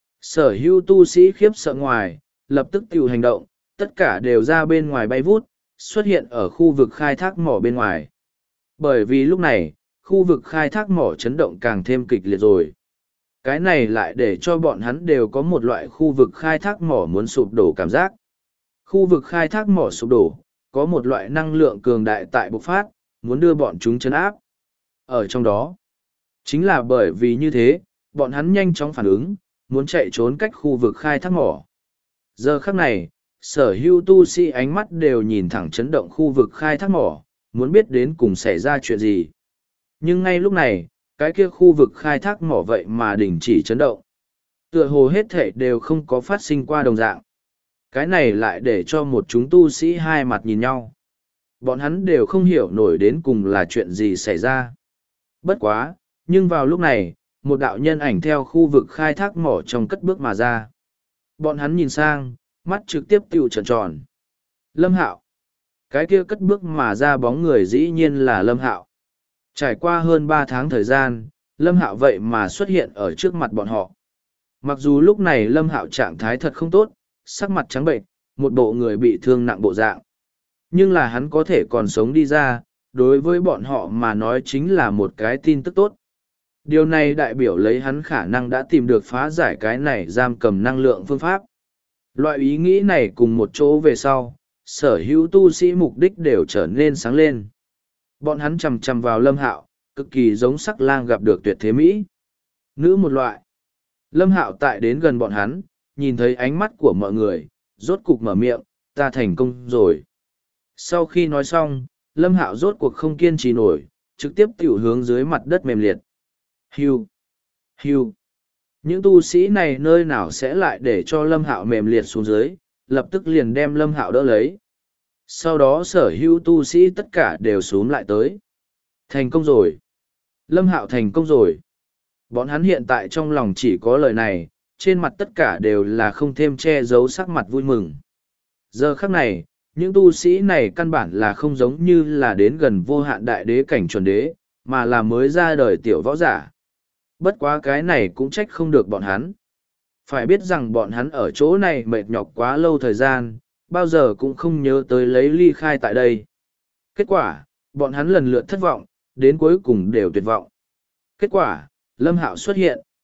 Sở hữu tu sĩ khiếp sợ ngoài, lập tức tự hành động, tất cả đều ra bên ngoài bay vút, xuất hiện ở khu vực khai thác mỏ bên ngoài. Bởi vì lúc này, khu vực khai thác mỏ chấn động càng thêm kịch liệt rồi. Cái này lại để cho bọn hắn đều có một loại khu vực khai thác mỏ muốn sụp đổ cảm giác. Khu vực khai thác mỏ sụp đổ, có một loại năng lượng cường đại tại bộc phát, muốn đưa bọn chúng chấn áp. Ở trong đó, chính là bởi vì như thế, bọn hắn nhanh chóng phản ứng, muốn chạy trốn cách khu vực khai thác mỏ. Giờ khắc này, sở hữu tu sĩ ánh mắt đều nhìn thẳng chấn động khu vực khai thác mỏ, muốn biết đến cùng xảy ra chuyện gì. Nhưng ngay lúc này, cái kia khu vực khai thác mỏ vậy mà đình chỉ chấn động. Tựa hồ hết thể đều không có phát sinh qua đồng dạng. Cái này lại để cho một chúng tu sĩ hai mặt nhìn nhau. Bọn hắn đều không hiểu nổi đến cùng là chuyện gì xảy ra. Bất quá, nhưng vào lúc này, một đạo nhân ảnh theo khu vực khai thác mỏ trong cất bước mà ra. Bọn hắn nhìn sang, mắt trực tiếp tiêu tròn tròn. Lâm Hạo. Cái kia cất bước mà ra bóng người dĩ nhiên là Lâm Hạo. Trải qua hơn 3 tháng thời gian, Lâm Hạo vậy mà xuất hiện ở trước mặt bọn họ. Mặc dù lúc này Lâm Hạo trạng thái thật không tốt, sắc mặt trắng bệnh, một bộ người bị thương nặng bộ dạng. Nhưng là hắn có thể còn sống đi ra, đối với bọn họ mà nói chính là một cái tin tức tốt. Điều này đại biểu lấy hắn khả năng đã tìm được phá giải cái này giam cầm năng lượng phương pháp. Loại ý nghĩ này cùng một chỗ về sau, sở hữu tu sĩ mục đích đều trở nên sáng lên. Bọn hắn chằm chằm vào Lâm Hạo, cực kỳ giống sắc lang gặp được tuyệt thế Mỹ. Nữ một loại. Lâm Hạo tại đến gần bọn hắn, nhìn thấy ánh mắt của mọi người, rốt cục mở miệng, ta thành công rồi. Sau khi nói xong, Lâm Hạo rốt cuộc không kiên trì nổi, trực tiếp tiểu hướng dưới mặt đất mềm liệt. Hiu! Hiu! Những tu sĩ này nơi nào sẽ lại để cho Lâm Hạo mềm liệt xuống dưới, lập tức liền đem Lâm Hạo đỡ lấy. Sau đó sở hữu tu sĩ tất cả đều xuống lại tới. Thành công rồi! Lâm Hạo thành công rồi! Bọn hắn hiện tại trong lòng chỉ có lời này, trên mặt tất cả đều là không thêm che giấu sắc mặt vui mừng. Giờ khắc này, những tu sĩ này căn bản là không giống như là đến gần vô hạn đại đế cảnh chuẩn đế, mà là mới ra đời tiểu võ giả. Bất quá cái này cũng trách không được bọn hắn. Phải biết rằng bọn hắn ở chỗ này mệt nhọc quá lâu thời gian, bao giờ cũng không nhớ tới lấy ly khai tại đây. Kết quả, bọn hắn lần lượt thất vọng, đến cuối cùng đều tuyệt vọng. Kết quả, Lâm Hạo xuất hiện,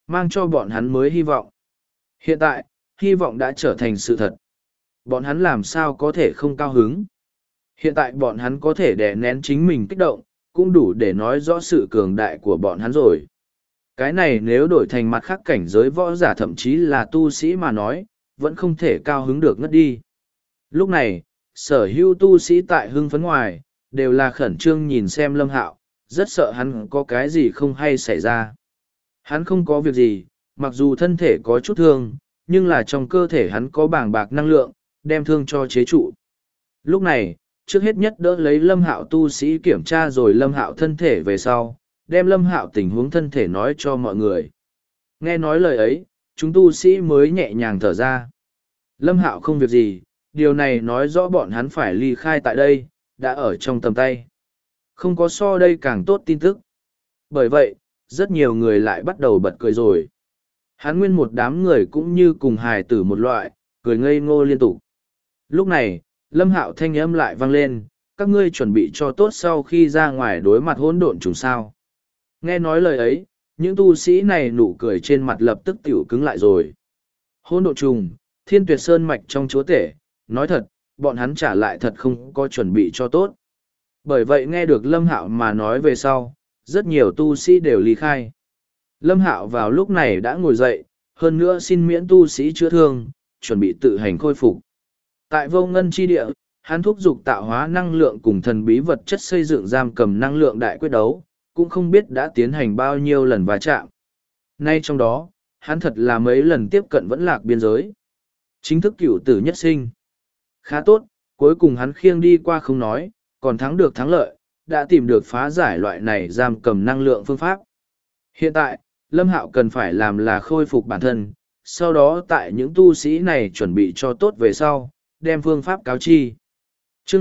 mang cho bọn hắn mới hy vọng. Hiện tại, hy vọng đã trở thành sự thật. Bọn hắn làm sao có thể không cao hứng. Hiện tại bọn hắn có thể đè nén chính mình kích động, cũng đủ để nói rõ sự cường đại của bọn hắn rồi. Cái này nếu đổi thành mặt khác cảnh giới võ giả thậm chí là tu sĩ mà nói, vẫn không thể cao hứng được ngất đi. Lúc này, sở hữu tu sĩ tại hưng phấn ngoài, đều là khẩn trương nhìn xem Lâm Hạo, rất sợ hắn có cái gì không hay xảy ra. Hắn không có việc gì, mặc dù thân thể có chút thương, nhưng là trong cơ thể hắn có bàng bạc năng lượng, đem thương cho chế trụ. Lúc này, trước hết nhất đỡ lấy Lâm Hạo tu sĩ kiểm tra rồi Lâm Hạo thân thể về sau, đem Lâm Hạo tình huống thân thể nói cho mọi người. Nghe nói lời ấy, chúng tu sĩ mới nhẹ nhàng thở ra. Lâm Hạo không việc gì, điều này nói rõ bọn hắn phải ly khai tại đây, đã ở trong tầm tay. Không có so đây càng tốt tin tức. Bởi vậy, rất nhiều người lại bắt đầu bật cười rồi. Hắn nguyên một đám người cũng như cùng hài tử một loại, cười ngây ngô liên tục. Lúc này, Lâm Hạo thanh âm lại vang lên, các ngươi chuẩn bị cho tốt sau khi ra ngoài đối mặt hỗn độn trùng sao. Nghe nói lời ấy, những tu sĩ này nụ cười trên mặt lập tức tiểu cứng lại rồi. Hỗn độn trùng, Thiên Tuyệt Sơn mạch trong chúa tể, nói thật, bọn hắn trả lại thật không có chuẩn bị cho tốt. Bởi vậy nghe được Lâm Hạo mà nói về sau, rất nhiều tu sĩ đều ly khai. Lâm Hạo vào lúc này đã ngồi dậy, hơn nữa xin miễn tu sĩ chữa thương, chuẩn bị tự hành khôi phục. Tại vô ngân chi địa, hắn thúc giục tạo hóa năng lượng cùng thần bí vật chất xây dựng giam cầm năng lượng đại quyết đấu, cũng không biết đã tiến hành bao nhiêu lần va chạm. Nay trong đó, hắn thật là mấy lần tiếp cận vẫn lạc biên giới. Chính thức cửu tử nhất sinh. Khá tốt, cuối cùng hắn khiêng đi qua không nói, còn thắng được thắng lợi, đã tìm được phá giải loại này giam cầm năng lượng phương pháp. Hiện tại, Lâm Hạo cần phải làm là khôi phục bản thân, sau đó tại những tu sĩ này chuẩn bị cho tốt về sau, đem phương pháp cáo chi. Chương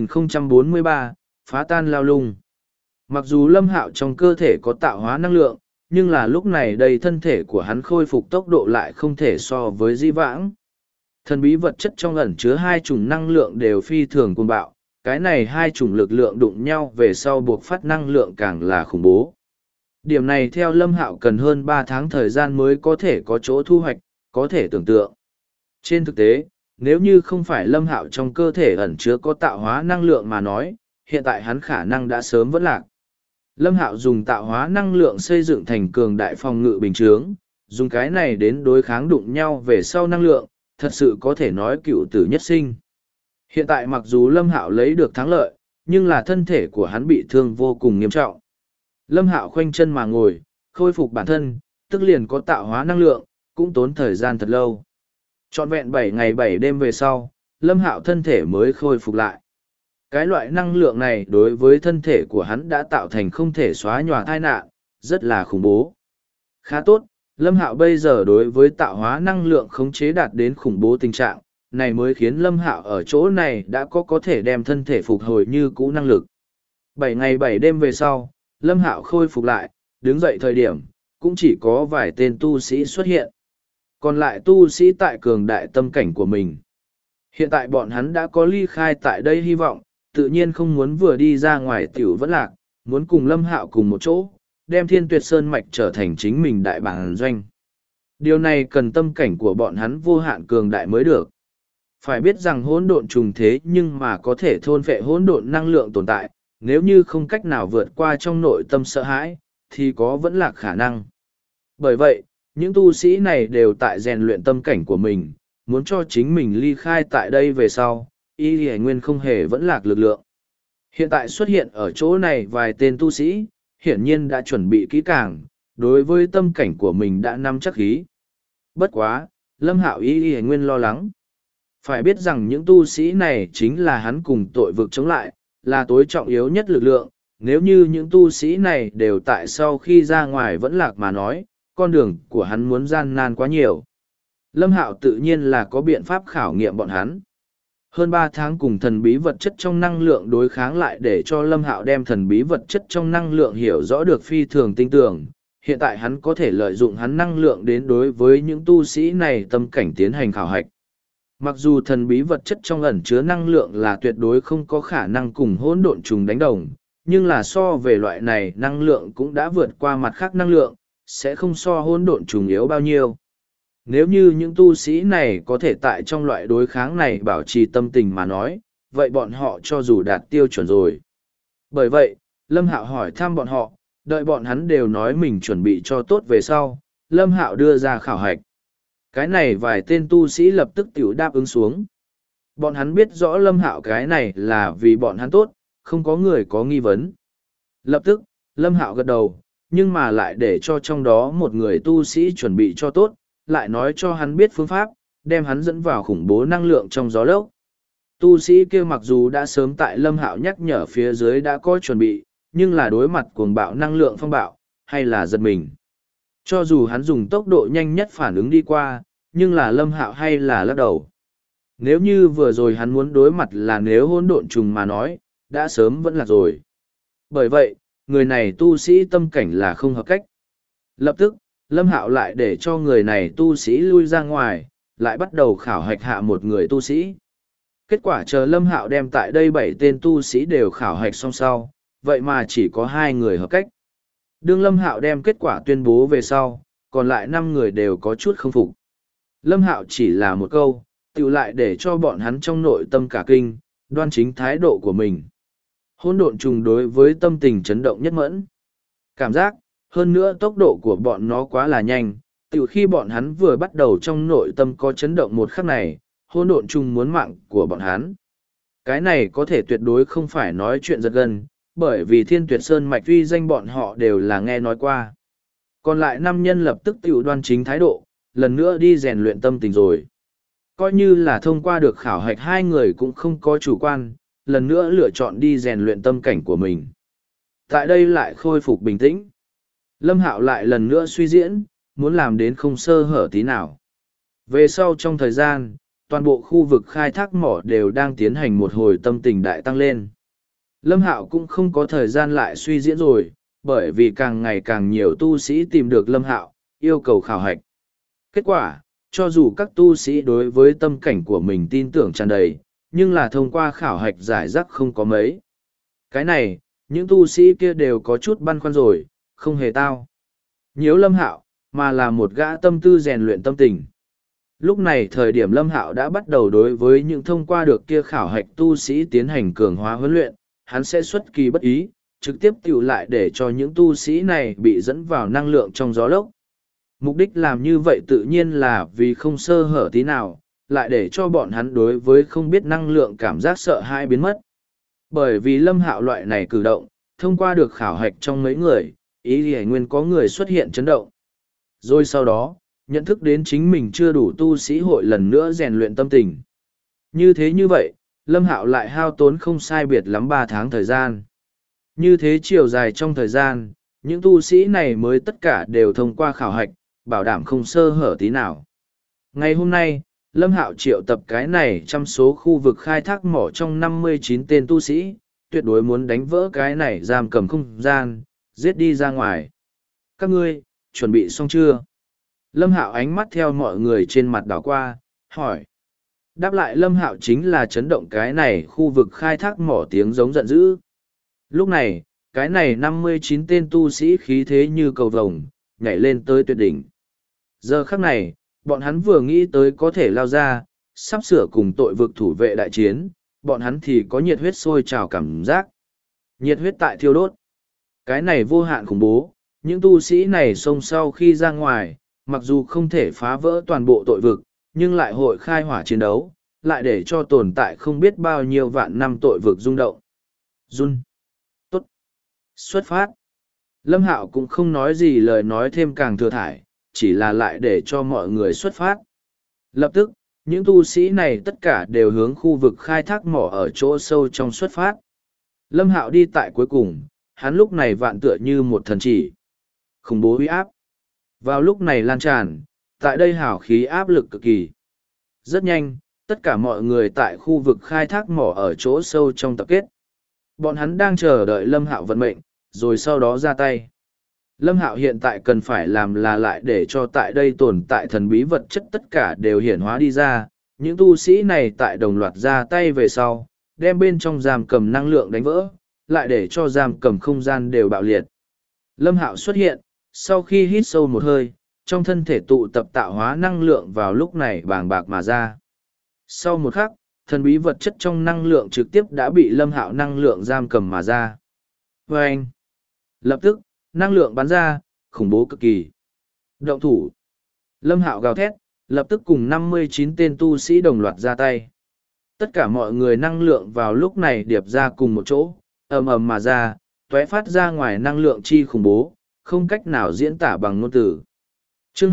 2043, phá tan lao lung. Mặc dù Lâm Hạo trong cơ thể có tạo hóa năng lượng, nhưng là lúc này đây thân thể của hắn khôi phục tốc độ lại không thể so với di vãng. Thần bí vật chất trong ẩn chứa hai chủng năng lượng đều phi thường cuồng bạo, cái này hai chủng lực lượng đụng nhau về sau buộc phát năng lượng càng là khủng bố. Điểm này theo Lâm Hạo cần hơn 3 tháng thời gian mới có thể có chỗ thu hoạch, có thể tưởng tượng. Trên thực tế, nếu như không phải Lâm Hạo trong cơ thể ẩn chứa có tạo hóa năng lượng mà nói, hiện tại hắn khả năng đã sớm vẫn lạc. Lâm Hạo dùng tạo hóa năng lượng xây dựng thành cường đại phòng ngự bình chướng, dùng cái này đến đối kháng đụng nhau về sau năng lượng, thật sự có thể nói cựu tử nhất sinh. Hiện tại mặc dù Lâm Hạo lấy được thắng lợi, nhưng là thân thể của hắn bị thương vô cùng nghiêm trọng. Lâm Hạo khoanh chân mà ngồi, khôi phục bản thân, tức liền có tạo hóa năng lượng, cũng tốn thời gian thật lâu. Trọn vẹn 7 ngày 7 đêm về sau, Lâm Hạo thân thể mới khôi phục lại. Cái loại năng lượng này đối với thân thể của hắn đã tạo thành không thể xóa nhòa tai nạn, rất là khủng bố. Khá tốt, Lâm Hạo bây giờ đối với tạo hóa năng lượng khống chế đạt đến khủng bố tình trạng, này mới khiến Lâm Hạo ở chỗ này đã có thể đem thân thể phục hồi như cũ năng lực. 7 ngày 7 đêm về sau, Lâm Hạo khôi phục lại, đứng dậy thời điểm, cũng chỉ có vài tên tu sĩ xuất hiện. Còn lại tu sĩ tại cường đại tâm cảnh của mình. Hiện tại bọn hắn đã có ly khai tại đây hy vọng, tự nhiên không muốn vừa đi ra ngoài tiểu vẫn lạc, muốn cùng Lâm Hạo cùng một chỗ, đem Thiên Tuyệt Sơn mạch trở thành chính mình đại bản doanh. Điều này cần tâm cảnh của bọn hắn vô hạn cường đại mới được. Phải biết rằng hỗn độn trùng thế nhưng mà có thể thôn phệ hỗn độn năng lượng tồn tại, nếu như không cách nào vượt qua trong nội tâm sợ hãi, thì có vẫn lạc khả năng. Bởi vậy, những tu sĩ này đều tại rèn luyện tâm cảnh của mình, muốn cho chính mình ly khai tại đây về sau, y hải nguyên không hề vẫn lạc lực lượng. Hiện tại xuất hiện ở chỗ này vài tên tu sĩ, hiển nhiên đã chuẩn bị kỹ càng, đối với tâm cảnh của mình đã nắm chắc khí. Bất quá, Lâm Hạo y hải nguyên lo lắng. Phải biết rằng những tu sĩ này chính là hắn cùng tội vực chống lại, là tối trọng yếu nhất lực lượng. Nếu như những tu sĩ này đều tại sau khi ra ngoài vẫn lạc mà nói, con đường của hắn muốn gian nan quá nhiều. Lâm Hạo tự nhiên là có biện pháp khảo nghiệm bọn hắn. Hơn 3 tháng cùng thần bí vật chất trong năng lượng đối kháng lại để cho Lâm Hạo đem thần bí vật chất trong năng lượng hiểu rõ được phi thường tinh tường. Hiện tại hắn có thể lợi dụng hắn năng lượng đến đối với những tu sĩ này tâm cảnh tiến hành khảo hạch. Mặc dù thần bí vật chất trong ẩn chứa năng lượng là tuyệt đối không có khả năng cùng hỗn độn trùng đánh đồng, nhưng là so về loại này năng lượng cũng đã vượt qua mặt khác năng lượng, sẽ không so hỗn độn trùng yếu bao nhiêu. Nếu như những tu sĩ này có thể tại trong loại đối kháng này bảo trì tâm tình mà nói, vậy bọn họ cho dù đạt tiêu chuẩn rồi. Bởi vậy, Lâm Hạo hỏi thăm bọn họ, đợi bọn hắn đều nói mình chuẩn bị cho tốt về sau, Lâm Hạo đưa ra khảo hạch. Cái này vài tên tu sĩ lập tức tiểu đáp ứng xuống. Bọn hắn biết rõ Lâm Hạo cái này là vì bọn hắn tốt, không có người có nghi vấn. Lập tức, Lâm Hạo gật đầu, nhưng mà lại để cho trong đó một người tu sĩ chuẩn bị cho tốt, lại nói cho hắn biết phương pháp, đem hắn dẫn vào khủng bố năng lượng trong gió lốc. Tu sĩ kia mặc dù đã sớm tại Lâm Hạo nhắc nhở phía dưới đã có chuẩn bị, nhưng là đối mặt cuồng bạo năng lượng phong bạo, hay là giật mình. Cho dù hắn dùng tốc độ nhanh nhất phản ứng đi qua, nhưng là Lâm Hạo hay là lắc đầu. Nếu như vừa rồi hắn muốn đối mặt là nếu hỗn độn trùng mà nói, đã sớm vẫn là rồi. Bởi vậy, người này tu sĩ tâm cảnh là không hợp cách. Lập tức, Lâm Hạo lại để cho người này tu sĩ lui ra ngoài, lại bắt đầu khảo hạch hạ một người tu sĩ. Kết quả chờ Lâm Hạo đem tại đây 7 tên tu sĩ đều khảo hạch xong sau, vậy mà chỉ có 2 người hợp cách. Đương Lâm Hạo đem kết quả tuyên bố về sau, còn lại 5 người đều có chút không phục. Lâm Hạo chỉ là một câu, tự lại để cho bọn hắn trong nội tâm cả kinh, đoan chính thái độ của mình. Hỗn độn trùng đối với tâm tình chấn động nhất mẫn. Cảm giác, hơn nữa tốc độ của bọn nó quá là nhanh, từ khi bọn hắn vừa bắt đầu trong nội tâm có chấn động một khắc này, hỗn độn trùng muốn mạng của bọn hắn. Cái này có thể tuyệt đối không phải nói chuyện giật gân, bởi vì Thiên Tuyệt Sơn mạch uy danh bọn họ đều là nghe nói qua. Còn lại 5 nhân lập tức tự đoan chính thái độ, lần nữa đi rèn luyện tâm tình rồi. Coi như là thông qua được khảo hạch 2 người cũng không có chủ quan, lần nữa lựa chọn đi rèn luyện tâm cảnh của mình. Tại đây lại khôi phục bình tĩnh. Lâm Hạo lại lần nữa suy diễn, muốn làm đến không sơ hở tí nào. Về sau trong thời gian, toàn bộ khu vực khai thác mỏ đều đang tiến hành một hồi tâm tình đại tăng lên. Lâm Hạo cũng không có thời gian lại suy diễn rồi, bởi vì càng ngày càng nhiều tu sĩ tìm được Lâm Hạo, yêu cầu khảo hạch. Kết quả, cho dù các tu sĩ đối với tâm cảnh của mình tin tưởng tràn đầy, nhưng là thông qua khảo hạch giải rác không có mấy. Cái này, những tu sĩ kia đều có chút băn khoăn rồi, không hề tao. Nhiễu Lâm Hạo, mà là một gã tâm tư rèn luyện tâm tình. Lúc này thời điểm Lâm Hạo đã bắt đầu đối với những thông qua được kia khảo hạch tu sĩ tiến hành cường hóa huấn luyện, hắn sẽ xuất kỳ bất ý, trực tiếp tiểu lại để cho những tu sĩ này bị dẫn vào năng lượng trong gió lốc. Mục đích làm như vậy tự nhiên là vì không sơ hở tí nào, lại để cho bọn hắn đối với không biết năng lượng cảm giác sợ hãi biến mất. Bởi vì Lâm Hạo loại này cử động, thông qua được khảo hạch trong mấy người, ý thì nguyên có người xuất hiện chấn động. Rồi sau đó, nhận thức đến chính mình chưa đủ tu sĩ hội lần nữa rèn luyện tâm tình. Như thế như vậy, Lâm Hạo lại hao tốn không sai biệt lắm 3 tháng thời gian. Như thế chiều dài trong thời gian, những tu sĩ này mới tất cả đều thông qua khảo hạch, bảo đảm không sơ hở tí nào. Ngày hôm nay, Lâm Hạo triệu tập cái này trong số khu vực khai thác mỏ trong 59 tên tu sĩ, tuyệt đối muốn đánh vỡ cái này giam cầm không gian, giết đi ra ngoài. Các ngươi, chuẩn bị xong chưa? Lâm Hạo ánh mắt theo mọi người trên mặt đảo qua, hỏi. Đáp lại Lâm Hạo chính là chấn động cái này khu vực khai thác mỏ tiếng giống giận dữ. Lúc này, cái này 59 tên tu sĩ khí thế như cầu vồng, nhảy lên tới tuyệt đỉnh. Giờ khắc này, bọn hắn vừa nghĩ tới có thể lao ra, sắp sửa cùng tội vực thủ vệ đại chiến, bọn hắn thì có nhiệt huyết sôi trào cảm giác. Nhiệt huyết tại thiêu đốt. Cái này vô hạn khủng bố, những tu sĩ này xông sau khi ra ngoài, mặc dù không thể phá vỡ toàn bộ tội vực, nhưng lại hội khai hỏa chiến đấu, lại để cho tồn tại không biết bao nhiêu vạn năm tội vực rung động. Run. Tốt. Xuất phát. Lâm Hạo cũng không nói gì lời nói thêm càng thừa thải, chỉ là lại để cho mọi người xuất phát. Lập tức, những tu sĩ này tất cả đều hướng khu vực khai thác mỏ ở chỗ sâu trong xuất phát. Lâm Hạo đi tại cuối cùng, hắn lúc này vạn tựa như một thần chỉ. Khủng bố uy áp. Vào lúc này lan tràn, tại đây hào khí áp lực cực kỳ. Rất nhanh, tất cả mọi người tại khu vực khai thác mỏ ở chỗ sâu trong tập kết. Bọn hắn đang chờ đợi Lâm Hạo vận mệnh, rồi sau đó ra tay. Lâm Hạo hiện tại cần phải làm là lại để cho tại đây tồn tại thần bí vật chất tất cả đều hiển hóa đi ra. Những tu sĩ này tại đồng loạt ra tay về sau, đem bên trong giam cầm năng lượng đánh vỡ, lại để cho giam cầm không gian đều bạo liệt. Lâm Hạo xuất hiện, sau khi hít sâu một hơi, trong thân thể tụ tập tạo hóa năng lượng vào lúc này bàng bạc mà ra. Sau một khắc, thần bí vật chất trong năng lượng trực tiếp đã bị Lâm Hạo năng lượng giam cầm mà ra. Và anh, lập tức, năng lượng bắn ra, khủng bố cực kỳ. Động thủ. Lâm Hạo gào thét, lập tức cùng 59 tên tu sĩ đồng loạt ra tay. Tất cả mọi người năng lượng vào lúc này điệp ra cùng một chỗ, ầm ầm mà ra, tóe phát ra ngoài năng lượng chi khủng bố, không cách nào diễn tả bằng ngôn từ. Chương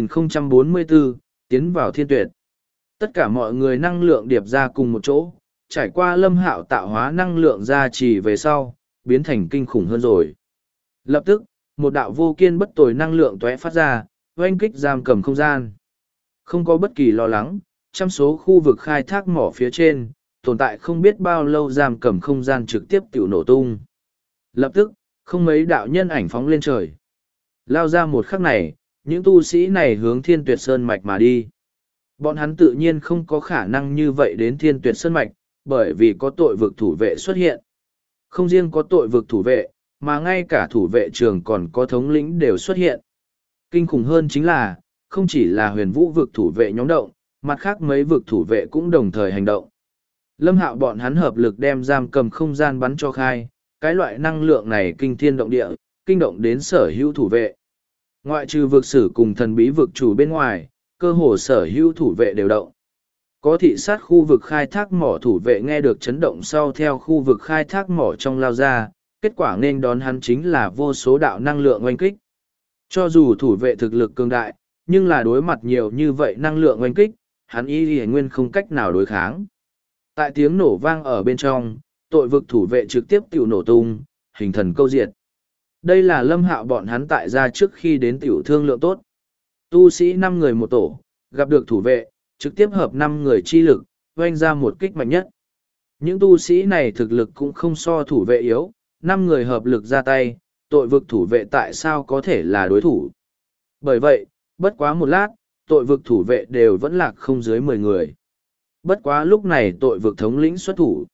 2044, tiến vào thiên tuyệt. Tất cả mọi người năng lượng điệp ra cùng một chỗ, trải qua Lâm Hạo tạo hóa năng lượng ra trì về sau, biến thành kinh khủng hơn rồi. Lập tức, một đạo vô kiên bất tồi năng lượng tóe phát ra, oanh kích giam cầm không gian. Không có bất kỳ lo lắng, trăm số khu vực khai thác mỏ phía trên, tồn tại không biết bao lâu giam cầm không gian trực tiếp tiểu nổ tung. Lập tức, không mấy đạo nhân ảnh phóng lên trời. Lao ra một khắc này, những tu sĩ này hướng Thiên Tuyệt Sơn Mạch mà đi. Bọn hắn tự nhiên không có khả năng như vậy đến Thiên Tuyệt Sơn Mạch, bởi vì có tội vực thủ vệ xuất hiện. Không riêng có tội vực thủ vệ, mà ngay cả thủ vệ trường còn có thống lĩnh đều xuất hiện. Kinh khủng hơn chính là, không chỉ là huyền vũ vực thủ vệ nhóm động, mặt khác mấy vực thủ vệ cũng đồng thời hành động. Lâm Hạo bọn hắn hợp lực đem giam cầm không gian bắn cho khai, cái loại năng lượng này kinh thiên động địa, kinh động đến sở hữu thủ vệ. Ngoại trừ vực sử cùng thần bí vực chủ bên ngoài, cơ hồ sở hữu thủ vệ đều động. Có thị sát khu vực khai thác mỏ thủ vệ nghe được chấn động sau theo khu vực khai thác mỏ trong lao ra, kết quả nên đón hắn chính là vô số đạo năng lượng oanh kích. Cho dù thủ vệ thực lực cường đại, nhưng là đối mặt nhiều như vậy năng lượng oanh kích, hắn y nguyên không cách nào đối kháng. Tại tiếng nổ vang ở bên trong, tội vực thủ vệ trực tiếp tiểu nổ tung, hình thần câu diệt. Đây là Lâm Hạo bọn hắn tại ra trước khi đến tiểu thương lượng tốt. Tu sĩ 5 người một tổ, gặp được thủ vệ, trực tiếp hợp 5 người chi lực, oanh ra một kích mạnh nhất. Những tu sĩ này thực lực cũng không so thủ vệ yếu, 5 người hợp lực ra tay, tội vực thủ vệ tại sao có thể là đối thủ. Bởi vậy, bất quá một lát, tội vực thủ vệ đều vẫn lạc không dưới 10 người. Bất quá lúc này tội vực thống lĩnh xuất thủ.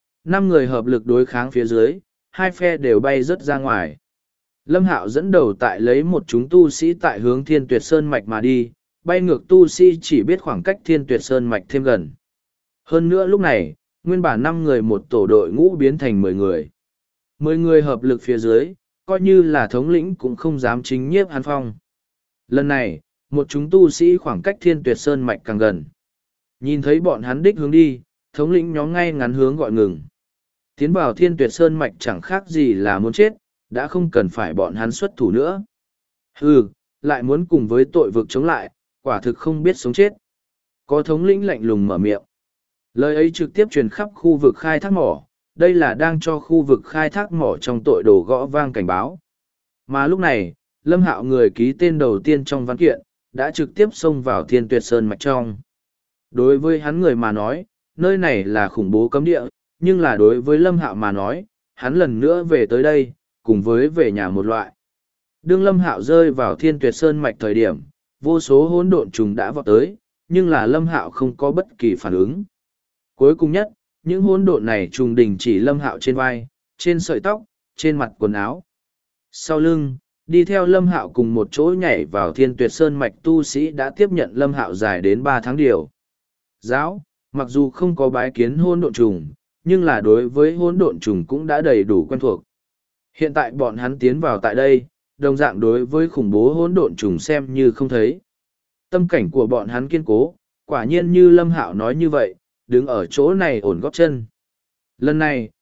5 người hợp lực đối kháng phía dưới, hai phe đều bay rớt ra ngoài. Lâm Hạo dẫn đầu tại lấy một chúng tu sĩ tại hướng Thiên Tuyệt Sơn Mạch mà đi, bay ngược tu sĩ chỉ biết khoảng cách Thiên Tuyệt Sơn Mạch thêm gần. Hơn nữa lúc này, nguyên bản 5 người một tổ đội ngũ biến thành 10 người. 10 người hợp lực phía dưới, coi như là thống lĩnh cũng không dám chính nhiếp hắn phong. Lần này, một chúng tu sĩ khoảng cách Thiên Tuyệt Sơn Mạch càng gần. Nhìn thấy bọn hắn đích hướng đi, thống lĩnh nhóm ngay ngắn hướng gọi ngừng. Tiến vào Thiên Tuyệt Sơn Mạch chẳng khác gì là muốn chết, đã không cần phải bọn hắn xuất thủ nữa. Hừ, lại muốn cùng với tội vực chống lại, quả thực không biết sống chết. Có thống lĩnh lạnh lùng mở miệng. Lời ấy trực tiếp truyền khắp khu vực khai thác mỏ, đây là đang cho khu vực khai thác mỏ trong tội đồ gõ vang cảnh báo. Mà lúc này, Lâm Hạo người ký tên đầu tiên trong văn kiện, đã trực tiếp xông vào Thiên Tuyệt Sơn Mạch trong. Đối với hắn người mà nói, nơi này là khủng bố cấm địa, nhưng là đối với Lâm Hạo mà nói, hắn lần nữa về tới đây, cùng với về nhà một loại. Đương Lâm Hạo rơi vào Thiên Tuyệt Sơn Mạch thời điểm, vô số hỗn độn trùng đã vọt tới, nhưng là Lâm Hạo không có bất kỳ phản ứng. Cuối cùng nhất, những hỗn độn này trùng đình chỉ Lâm Hạo trên vai, trên sợi tóc, trên mặt quần áo. Sau lưng, đi theo Lâm Hạo cùng một chỗ nhảy vào Thiên Tuyệt Sơn Mạch tu sĩ đã tiếp nhận Lâm Hạo dài đến 3 tháng điều. Giáo, mặc dù không có bái kiến hỗn độn trùng, nhưng là đối với hỗn độn trùng cũng đã đầy đủ quen thuộc. Hiện tại bọn hắn tiến vào tại đây, đồng dạng đối với khủng bố hỗn độn trùng xem như không thấy. Tâm cảnh của bọn hắn kiên cố, quả nhiên như Lâm Hạo nói như vậy, đứng ở chỗ này ổn góp chân. Lần này,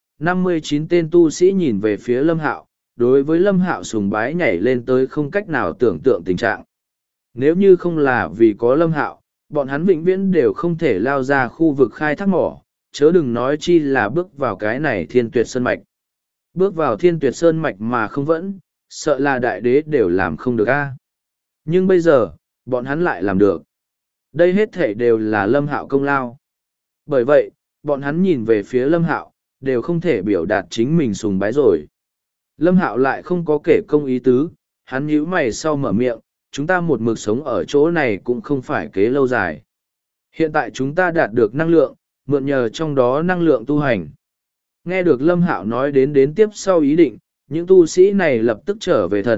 59 tên tu sĩ nhìn về phía Lâm Hạo, đối với Lâm Hạo sùng bái nhảy lên tới không cách nào tưởng tượng tình trạng. Nếu như không là vì có Lâm Hạo, bọn hắn vĩnh viễn đều không thể lao ra khu vực khai thác mỏ, chớ đừng nói chi là bước vào cái này Thiên Tuyệt Sơn Mạch. Bước vào Thiên Tuyệt Sơn Mạch mà không vẫn, sợ là đại đế đều làm không được a. Nhưng bây giờ, bọn hắn lại làm được. Đây hết thể đều là Lâm Hạo công lao. Bởi vậy, bọn hắn nhìn về phía Lâm Hạo, đều không thể biểu đạt chính mình sùng bái rồi. Lâm Hạo lại không có kể công ý tứ, hắn nhíu mày sau mở miệng, chúng ta một mực sống ở chỗ này cũng không phải kế lâu dài. Hiện tại chúng ta đạt được năng lượng, mượn nhờ trong đó năng lượng tu hành. Nghe được Lâm Hạo nói đến tiếp sau ý định, những tu sĩ này lập tức trở về thần,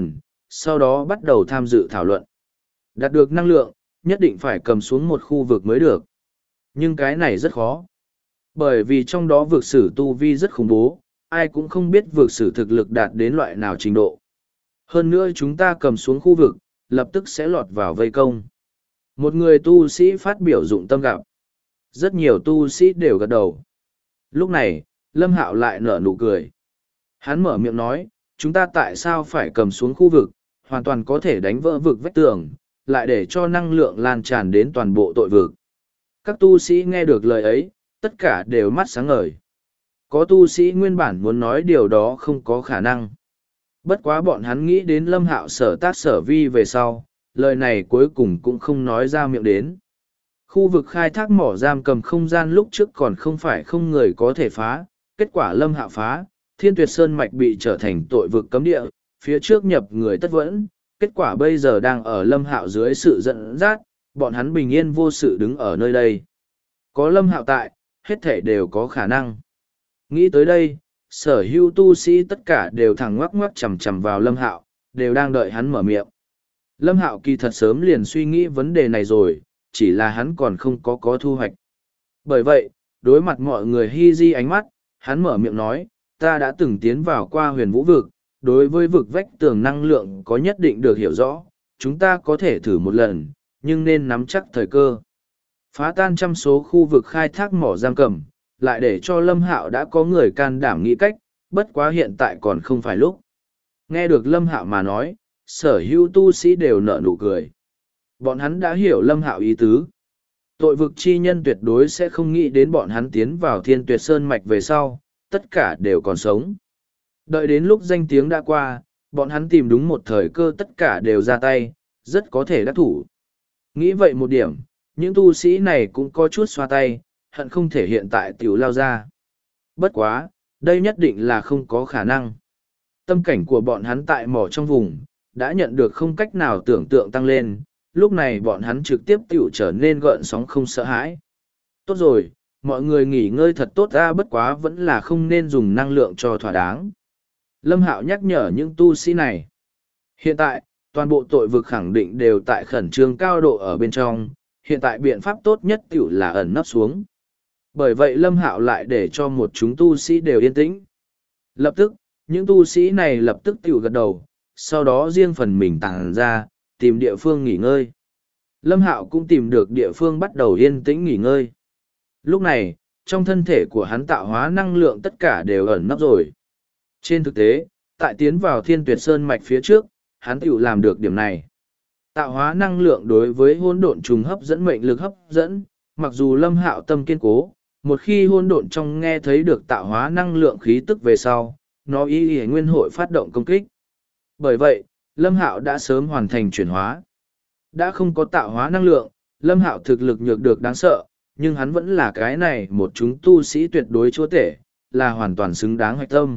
sau đó bắt đầu tham dự thảo luận. Đạt được năng lượng, nhất định phải cầm xuống một khu vực mới được. Nhưng cái này rất khó. Bởi vì trong đó vực sử tu vi rất khủng bố, ai cũng không biết vực sử thực lực đạt đến loại nào trình độ. Hơn nữa chúng ta cầm xuống khu vực, lập tức sẽ lọt vào vây công. Một người tu sĩ phát biểu dụng tâm gặp. Rất nhiều tu sĩ đều gật đầu. Lúc này, Lâm Hạo lại nở nụ cười. Hắn mở miệng nói, chúng ta tại sao phải cầm xuống khu vực, hoàn toàn có thể đánh vỡ vực vách tường, lại để cho năng lượng lan tràn đến toàn bộ tội vực. Các tu sĩ nghe được lời ấy, tất cả đều mắt sáng ngời. Có tu sĩ nguyên bản muốn nói điều đó không có khả năng. Bất quá bọn hắn nghĩ đến Lâm Hạo sở tác sở vi về sau, lời này cuối cùng cũng không nói ra miệng đến. Khu vực khai thác mỏ giam cầm không gian lúc trước còn không phải không người có thể phá, kết quả Lâm Hạo phá, Thiên Tuyệt Sơn Mạch bị trở thành tội vực cấm địa, phía trước nhập người tất vẫn, kết quả bây giờ đang ở Lâm Hạo dưới sự dẫn dắt, bọn hắn bình yên vô sự đứng ở nơi đây. Có Lâm Hạo tại, hết thể đều có khả năng. Nghĩ tới đây, sở hữu tu sĩ tất cả đều thẳng ngoắc ngoắc chằm chằm vào Lâm Hạo, đều đang đợi hắn mở miệng. Lâm Hạo kỳ thật sớm liền suy nghĩ vấn đề này rồi, chỉ là hắn còn không có thu hoạch. Bởi vậy, đối mặt mọi người hi di ánh mắt, hắn mở miệng nói, ta đã từng tiến vào qua huyền vũ vực, đối với vực vách tường năng lượng có nhất định được hiểu rõ, chúng ta có thể thử một lần, nhưng nên nắm chắc thời cơ. Phá tan trăm số khu vực khai thác mỏ giam cầm, lại để cho Lâm Hạo đã có người can đảm nghĩ cách, bất quá hiện tại còn không phải lúc. Nghe được Lâm Hạo mà nói, sở hữu tu sĩ đều nở nụ cười. Bọn hắn đã hiểu Lâm Hạo ý tứ. Tội vực chi nhân tuyệt đối sẽ không nghĩ đến bọn hắn tiến vào Thiên Tuyệt Sơn Mạch về sau, tất cả đều còn sống. Đợi đến lúc danh tiếng đã qua, bọn hắn tìm đúng một thời cơ tất cả đều ra tay, rất có thể đắc thủ. Nghĩ vậy một điểm, những tu sĩ này cũng có chút xoa tay, hận không thể hiện tại tiểu lao ra. Bất quá, đây nhất định là không có khả năng. Tâm cảnh của bọn hắn tại mỏ trong vùng, đã nhận được không cách nào tưởng tượng tăng lên, lúc này bọn hắn trực tiếp tiểu trở nên gợn sóng không sợ hãi. Tốt rồi, mọi người nghỉ ngơi thật tốt ra, bất quá vẫn là không nên dùng năng lượng cho thỏa đáng. Lâm Hạo nhắc nhở những tu sĩ này. Hiện tại, toàn bộ tội vực khẳng định đều tại khẩn trương cao độ ở bên trong, hiện tại biện pháp tốt nhất tiểu là ẩn nấp xuống. Bởi vậy Lâm Hạo lại để cho một chúng tu sĩ đều yên tĩnh. Lập tức, những tu sĩ này lập tức tiểu gật đầu, sau đó riêng phần mình tản ra, tìm địa phương nghỉ ngơi. Lâm Hạo cũng tìm được địa phương bắt đầu yên tĩnh nghỉ ngơi. Lúc này, trong thân thể của hắn tạo hóa năng lượng tất cả đều ẩn nấp rồi. Trên thực tế, tại tiến vào Thiên Tuyệt Sơn Mạch phía trước, hắn tiểu làm được điểm này. Tạo hóa năng lượng đối với hỗn độn trùng hấp dẫn mệnh lực hấp dẫn, mặc dù Lâm Hạo tâm kiên cố, một khi hỗn độn trong nghe thấy được tạo hóa năng lượng khí tức về sau, nó y nguyên hội phát động công kích. Bởi vậy, Lâm Hạo đã sớm hoàn thành chuyển hóa. Đã không có tạo hóa năng lượng, Lâm Hạo thực lực nhược được đáng sợ, nhưng hắn vẫn là cái này một chúng tu sĩ tuyệt đối chúa tể, là hoàn toàn xứng đáng hoạch tâm.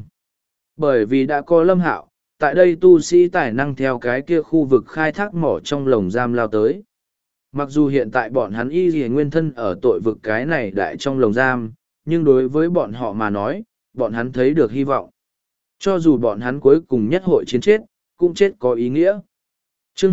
Bởi vì đã có Lâm Hạo, tại đây tu sĩ tài năng theo cái kia khu vực khai thác mỏ trong lồng giam lao tới. Mặc dù hiện tại bọn hắn y lìa nguyên thân ở tội vực cái này đại trong lồng giam, nhưng đối với bọn họ mà nói, bọn hắn thấy được hy vọng. Cho dù bọn hắn cuối cùng nhất hội chiến chết, cũng chết có ý nghĩa. Chương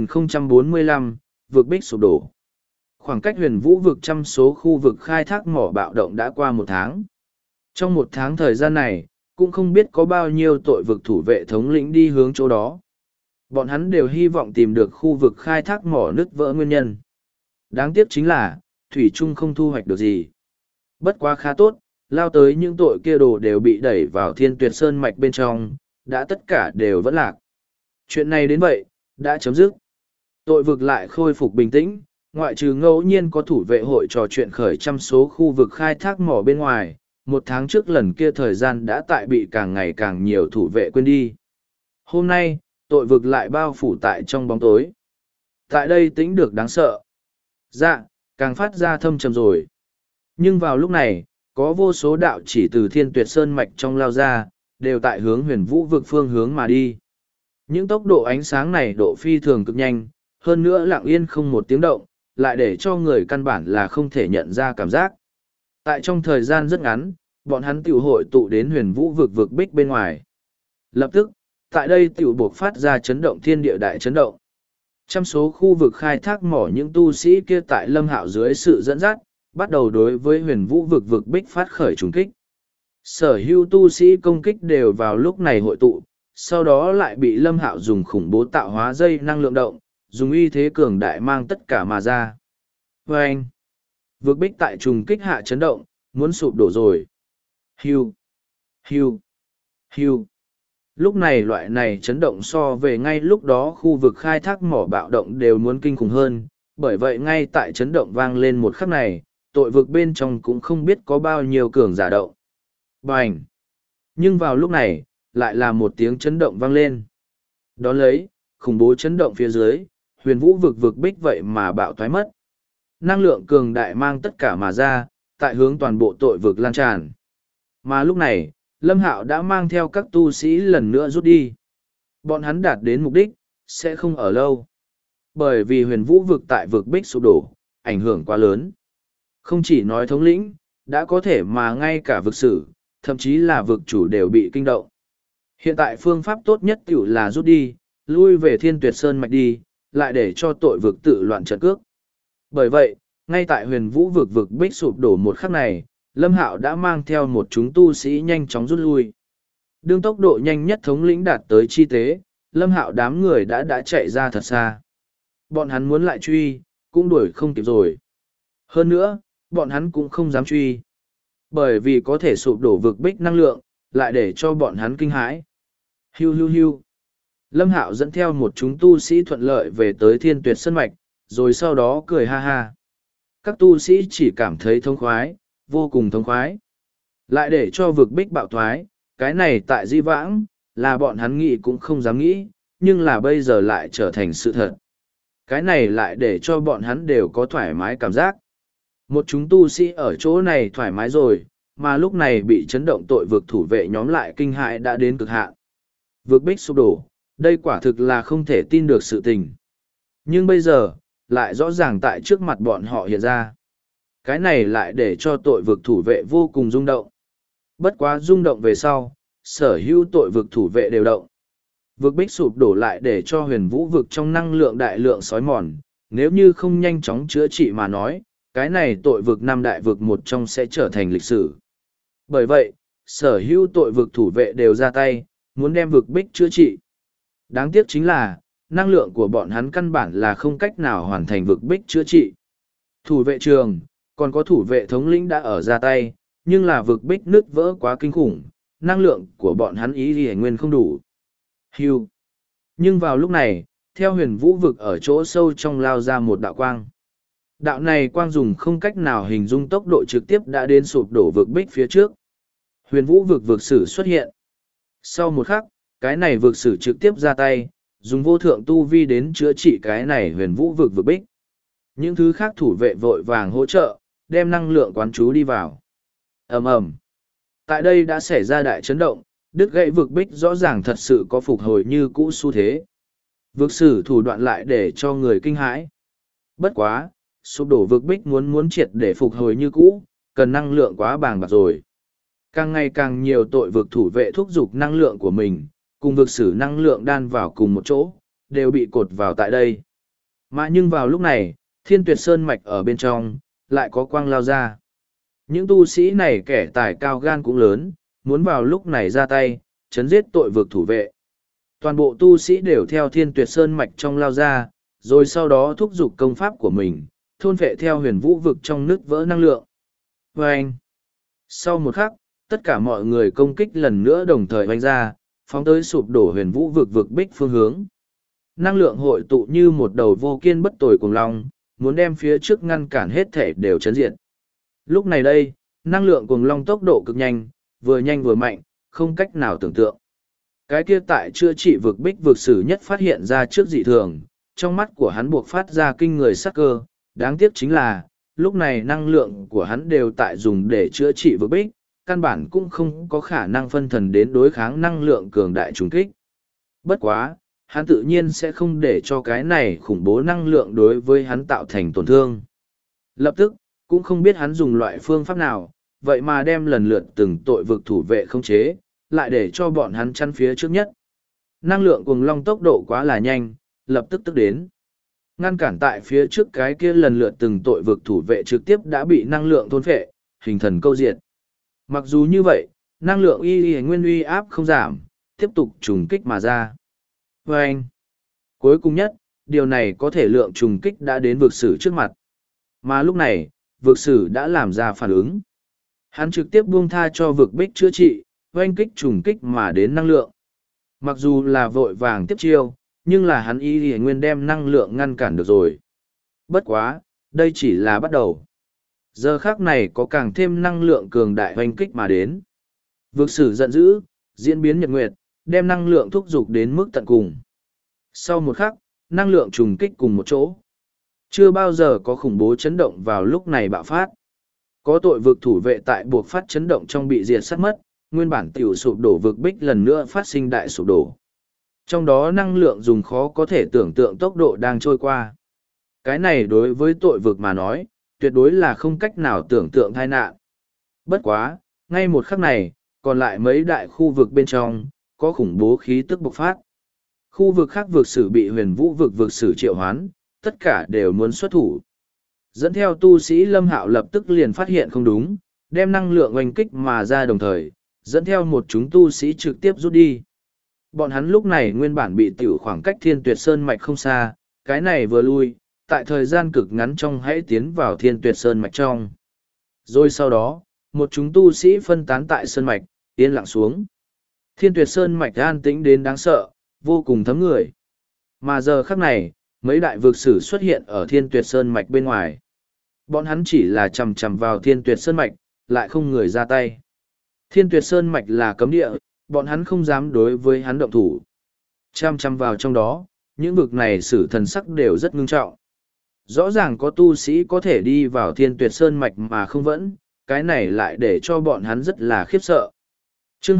2045, vực bích sụp đổ. Khoảng cách huyền vũ vực trăm số khu vực khai thác mỏ bạo động đã qua một tháng. Trong một tháng thời gian này, cũng không biết có bao nhiêu tội vực thủ vệ thống lĩnh đi hướng chỗ đó. Bọn hắn đều hy vọng tìm được khu vực khai thác mỏ nứt vỡ nguyên nhân. Đáng tiếc chính là, Thủy Trung không thu hoạch được gì. Bất quá khá tốt, lao tới những tội kia đồ đều bị đẩy vào Thiên Tuyệt Sơn Mạch bên trong, đã tất cả đều vẫn lạc. Chuyện này đến vậy, đã chấm dứt. Tội vực lại khôi phục bình tĩnh, ngoại trừ ngẫu nhiên có thủ vệ hội trò chuyện khởi trăm số khu vực khai thác mỏ bên ngoài, một tháng trước lần kia thời gian đã tại bị càng ngày càng nhiều thủ vệ quên đi. Hôm nay, tội vực lại bao phủ tại trong bóng tối. Tại đây tĩnh được đáng sợ. Dạ, càng phát ra thâm trầm rồi. Nhưng vào lúc này, có vô số đạo chỉ từ Thiên Tuyệt Sơn Mạch trong lao ra, đều tại hướng huyền vũ vực phương hướng mà đi. Những tốc độ ánh sáng này độ phi thường cực nhanh, hơn nữa lặng yên không một tiếng động, lại để cho người căn bản là không thể nhận ra cảm giác. Tại trong thời gian rất ngắn, bọn hắn tiểu hội tụ đến huyền vũ vực vực bích bên ngoài. Lập tức, tại đây tiểu buộc phát ra chấn động thiên địa đại chấn động. Trăm số khu vực khai thác mỏ những tu sĩ kia tại Lâm Hạo dưới sự dẫn dắt, bắt đầu đối với huyền vũ vực vực bích phát khởi trùng kích. Sở hữu tu sĩ công kích đều vào lúc này hội tụ, sau đó lại bị Lâm Hạo dùng khủng bố tạo hóa dây năng lượng động, dùng uy thế cường đại mang tất cả mà ra. Và anh, vực bích tại trùng kích hạ chấn động, muốn sụp đổ rồi. Hiu, hiu, hiu. Lúc này loại này chấn động so về ngay lúc đó khu vực khai thác mỏ bạo động đều muốn kinh khủng hơn, bởi vậy ngay tại chấn động vang lên một khắc này, tội vực bên trong cũng không biết có bao nhiêu cường giả động. Bành! Nhưng vào lúc này, lại là một tiếng chấn động vang lên. Đón lấy, khủng bố chấn động phía dưới, huyền vũ vực vực bích vậy mà bạo thoái mất. Năng lượng cường đại mang tất cả mà ra, tại hướng toàn bộ tội vực lan tràn. Mà lúc này, Lâm Hạo đã mang theo các tu sĩ lần nữa rút đi. Bọn hắn đạt đến mục đích, sẽ không ở lâu. Bởi vì huyền vũ vực tại vực bích sụp đổ, ảnh hưởng quá lớn. Không chỉ nói thống lĩnh, đã có thể mà ngay cả vực sử, thậm chí là vực chủ đều bị kinh động. Hiện tại phương pháp tốt nhất tiểu là rút đi, lui về Thiên Tuyệt Sơn mạch đi, lại để cho tội vực tự loạn trận cước. Bởi vậy, ngay tại huyền vũ vực vực bích sụp đổ một khắc này, Lâm Hạo đã mang theo một chúng tu sĩ nhanh chóng rút lui. Đương tốc độ nhanh nhất thống lĩnh đạt tới chi tế, Lâm Hạo đám người đã chạy ra thật xa. Bọn hắn muốn lại truy, cũng đuổi không kịp rồi. Hơn nữa, bọn hắn cũng không dám truy. Bởi vì có thể sụp đổ vực bích năng lượng, lại để cho bọn hắn kinh hãi. Hiu hiu hiu. Lâm Hạo dẫn theo một chúng tu sĩ thuận lợi về tới Thiên Tuyệt Sơn mạch, rồi sau đó cười ha ha. Các tu sĩ chỉ cảm thấy thông khoái, vô cùng thông khoái. Lại để cho vực bích bạo thoái, cái này tại di vãng, là bọn hắn nghĩ cũng không dám nghĩ, nhưng là bây giờ lại trở thành sự thật. Cái này lại để cho bọn hắn đều có thoải mái cảm giác. Một chúng tu sĩ ở chỗ này thoải mái rồi, mà lúc này bị chấn động tội vực thủ vệ nhóm lại kinh hại đã đến cực hạn. Vực bích sụp đổ, đây quả thực là không thể tin được sự tình. Nhưng bây giờ, lại rõ ràng tại trước mặt bọn họ hiện ra. Cái này lại để cho tội vực thủ vệ vô cùng rung động. Bất quá rung động về sau, sở hữu tội vực thủ vệ đều động. Vực bích sụp đổ lại để cho huyền vũ vực trong năng lượng đại lượng sói mòn, nếu như không nhanh chóng chữa trị mà nói, cái này tội vực năm đại vực một trong sẽ trở thành lịch sử. Bởi vậy, sở hữu tội vực thủ vệ đều ra tay, muốn đem vực bích chữa trị. Đáng tiếc chính là, năng lượng của bọn hắn căn bản là không cách nào hoàn thành vực bích chữa trị. Thủ vệ trường, còn có thủ vệ thống lĩnh đã ở ra tay, nhưng là vực bích nứt vỡ quá kinh khủng, năng lượng của bọn hắn ý thì nguyên không đủ. Hưu. Nhưng vào lúc này, theo huyền vũ vực ở chỗ sâu trong lao ra một đạo quang. Đạo này quang dùng không cách nào hình dung tốc độ trực tiếp đã đến sụp đổ vực bích phía trước. Huyền vũ vực vực sử xuất hiện. Sau một khắc, cái này vực sử trực tiếp ra tay, dùng vô thượng tu vi đến chữa trị cái này huyền vũ vực vực bích. Những thứ khác thủ vệ vội vàng hỗ trợ, đem năng lượng quán chú đi vào. Ầm ầm. Tại đây đã xảy ra đại chấn động, đứt gãy vực bích rõ ràng thật sự có phục hồi như cũ xu thế. Vực sử thủ đoạn lại để cho người kinh hãi. Bất quá, sụp đổ vực bích muốn triệt để phục hồi như cũ, cần năng lượng quá bàng bạc rồi. Càng ngày càng nhiều tội vực thủ vệ thúc giục năng lượng của mình, cùng vực sử năng lượng đan vào cùng một chỗ, đều bị cột vào tại đây. Mà nhưng vào lúc này, Thiên Tuyệt Sơn mạch ở bên trong, lại có quang lao ra. Những tu sĩ này kẻ tài cao gan cũng lớn, muốn vào lúc này ra tay, chấn giết tội vực thủ vệ. Toàn bộ tu sĩ đều theo Thiên Tuyệt Sơn mạch trong lao ra, rồi sau đó thúc giục công pháp của mình, thôn vệ theo huyền vũ vực trong nứt vỡ năng lượng. Và anh, sau một khắc, tất cả mọi người công kích lần nữa đồng thời vanh ra, phóng tới sụp đổ huyền vũ vực vực bích phương hướng. Năng lượng hội tụ như một đầu vô kiên bất tồi cùng long, muốn đem phía trước ngăn cản hết thể đều chấn diệt. Lúc này đây, năng lượng cuồng long tốc độ cực nhanh vừa mạnh, không cách nào tưởng tượng. Cái kia tại chữa trị vực bích vực sử nhất phát hiện ra trước dị thường, trong mắt của hắn buộc phát ra kinh người sắc cơ, đáng tiếc chính là, lúc này năng lượng của hắn đều tại dùng để chữa trị vực bích, căn bản cũng không có khả năng phân thần đến đối kháng năng lượng cường đại trùng kích. Bất quá, hắn tự nhiên sẽ không để cho cái này khủng bố năng lượng đối với hắn tạo thành tổn thương. Lập tức, cũng không biết hắn dùng loại phương pháp nào, vậy mà đem lần lượt từng tội vực thủ vệ không chế, lại để cho bọn hắn chăn phía trước nhất. năng lượng cuồng long tốc độ quá là nhanh, lập tức tức đến. Ngăn cản tại phía trước cái kia lần lượt từng tội vực thủ vệ trực tiếp đã bị năng lượng thôn phệ, hình thần câu diệt. Mặc dù như vậy, năng lượng y nguyên uy áp không giảm, tiếp tục trùng kích mà ra. Và anh, cuối cùng nhất, điều này có thể lượng trùng kích đã đến vực sử trước mặt. Mà lúc này, vực sử đã làm ra phản ứng. Hắn trực tiếp buông tha cho vực bích chữa trị, oanh kích trùng kích mà đến năng lượng. Mặc dù là vội vàng tiếp chiêu, nhưng là hắn y nguyên đem năng lượng ngăn cản được rồi. Bất quá, đây chỉ là bắt đầu. Giờ khác này có càng thêm năng lượng cường đại oanh kích mà đến. Vực sử giận dữ, diễn biến nhật nguyệt, đem năng lượng thúc giục đến mức tận cùng. Sau một khắc, năng lượng trùng kích cùng một chỗ. Chưa bao giờ có khủng bố chấn động vào lúc này bạo phát. Có tội vực thủ vệ tại buộc phát chấn động trong bị diệt sát mất, nguyên bản tiểu sụp đổ vực bích lần nữa phát sinh đại sụp đổ. Trong đó năng lượng dùng khó có thể tưởng tượng tốc độ đang trôi qua. Cái này đối với tội vực mà nói, tuyệt đối là không cách nào tưởng tượng tai nạn. Bất quá, ngay một khắc này, còn lại mấy đại khu vực bên trong, có khủng bố khí tức bộc phát. Khu vực khác vực sử bị huyền vũ vực sử triệu hoán, tất cả đều muốn xuất thủ. Dẫn theo tu sĩ Lâm Hạo lập tức liền phát hiện không đúng, đem năng lượng oanh kích mà ra đồng thời, dẫn theo một chúng tu sĩ trực tiếp rút đi. Bọn hắn lúc này nguyên bản bị tiểu khoảng cách Thiên Tuyệt Sơn mạch không xa, cái này vừa lui, tại thời gian cực ngắn trong hãy tiến vào Thiên Tuyệt Sơn mạch trong. Rồi sau đó, một chúng tu sĩ phân tán tại sơn mạch, yên lặng xuống. Thiên Tuyệt Sơn mạch an tĩnh đến đáng sợ, vô cùng thấm người. Mà giờ khắc này, mấy đại vực sử xuất hiện ở Thiên Tuyệt Sơn mạch bên ngoài. Bọn hắn chỉ là chầm chầm vào Thiên Tuyệt Sơn mạch, lại không người ra tay. Thiên Tuyệt Sơn mạch là cấm địa, bọn hắn không dám đối với hắn động thủ. Chăm chăm vào trong đó, những vực này sử thần sắc đều rất ngưng trọng. Rõ ràng có tu sĩ có thể đi vào Thiên Tuyệt Sơn mạch mà không vẫn, cái này lại để cho bọn hắn rất là khiếp sợ. Chương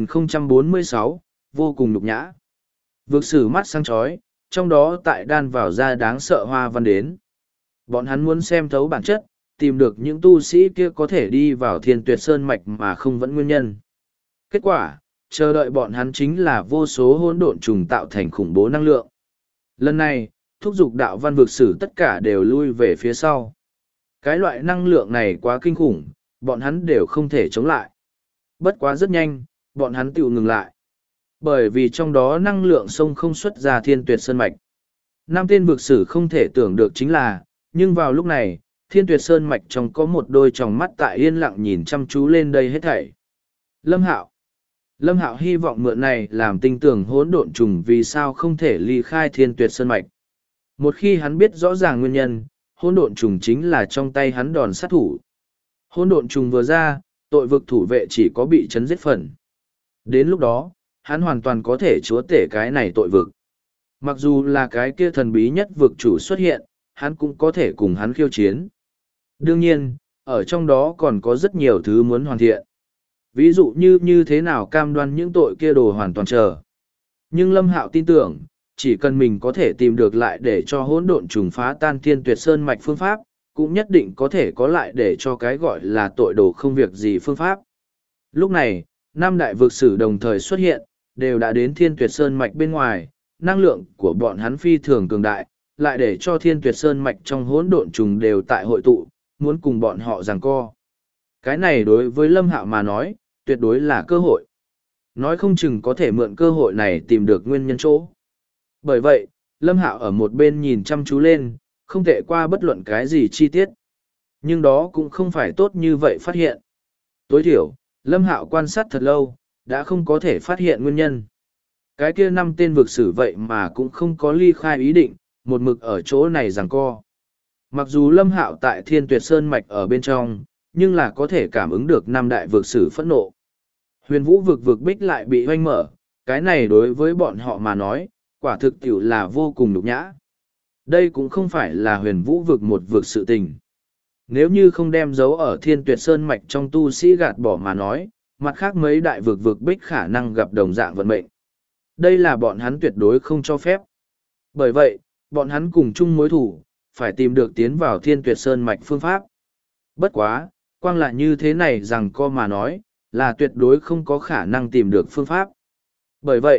2046, vô cùng nhục nhã. Vực sử mắt sáng chói, trong đó tại đan vào ra đáng sợ hoa văn đến. Bọn hắn muốn xem thấu bản chất, tìm được những tu sĩ kia có thể đi vào Thiên Tuyệt Sơn mạch mà không vẫn nguyên nhân. Kết quả, chờ đợi bọn hắn chính là vô số hỗn độn trùng tạo thành khủng bố năng lượng. Lần này, thúc giục đạo văn vực sử tất cả đều lui về phía sau. Cái loại năng lượng này quá kinh khủng, bọn hắn đều không thể chống lại. Bất quá rất nhanh, bọn hắn tự ngừng lại. Bởi vì trong đó năng lượng sông không xuất ra Thiên Tuyệt Sơn mạch. Năm tên vực sử không thể tưởng được chính là, nhưng vào lúc này, Thiên Tuyệt Sơn mạch trong có một đôi tròng mắt tại yên lặng nhìn chăm chú lên đây hết thảy. Lâm Hạo. Lâm Hạo hy vọng mượn này làm tinh tưởng hỗn độn trùng vì sao không thể ly khai Thiên Tuyệt Sơn mạch. Một khi hắn biết rõ ràng nguyên nhân, hỗn độn trùng chính là trong tay hắn đòn sát thủ. Hỗn độn trùng vừa ra, tội vực thủ vệ chỉ có bị chấn giết phần. Đến lúc đó, hắn hoàn toàn có thể chúa tể cái này tội vực. Mặc dù là cái kia thần bí nhất vực chủ xuất hiện, hắn cũng có thể cùng hắn khiêu chiến. Đương nhiên, ở trong đó còn có rất nhiều thứ muốn hoàn thiện. Ví dụ như thế nào cam đoan những tội kia đồ hoàn toàn chờ. Nhưng Lâm Hạo tin tưởng, chỉ cần mình có thể tìm được lại để cho hỗn độn trùng phá tan Thiên Tuyệt Sơn mạch phương pháp, cũng nhất định có thể có lại để cho cái gọi là tội đồ không việc gì phương pháp. Lúc này, năm đại vực sử đồng thời xuất hiện, đều đã đến Thiên Tuyệt Sơn mạch bên ngoài, năng lượng của bọn hắn phi thường cường đại, lại để cho Thiên Tuyệt Sơn mạch trong hỗn độn trùng đều tại hội tụ, muốn cùng bọn họ giằng co. Cái này đối với Lâm Hạo mà nói, tuyệt đối là cơ hội. Nói không chừng có thể mượn cơ hội này tìm được nguyên nhân chỗ. Bởi vậy, Lâm Hạo ở một bên nhìn chăm chú lên, không thể qua bất luận cái gì chi tiết. Nhưng đó cũng không phải tốt như vậy phát hiện. Tối thiểu, Lâm Hạo quan sát thật lâu, đã không có thể phát hiện nguyên nhân. Cái kia năm tên vực sử vậy mà cũng không có ly khai ý định, một mực ở chỗ này giằng co. Mặc dù Lâm Hạo tại Thiên Tuyệt Sơn mạch ở bên trong, nhưng là có thể cảm ứng được năm đại vực sử phẫn nộ. Huyền vũ vực bích lại bị hoanh mở, cái này đối với bọn họ mà nói, quả thực tiểu là vô cùng nhục nhã. Đây cũng không phải là huyền vũ vực một vực sự tình. Nếu như không đem dấu ở Thiên Tuyệt Sơn mạch trong tu sĩ gạt bỏ mà nói, mặt khác mấy đại vực bích khả năng gặp đồng dạng vận mệnh. Đây là bọn hắn tuyệt đối không cho phép. Bởi vậy, bọn hắn cùng chung mối thủ, phải tìm được tiến vào Thiên Tuyệt Sơn mạch phương pháp. Bất quá, quang là như thế này rằng co mà nói, là tuyệt đối không có khả năng tìm được phương pháp. Bởi vậy,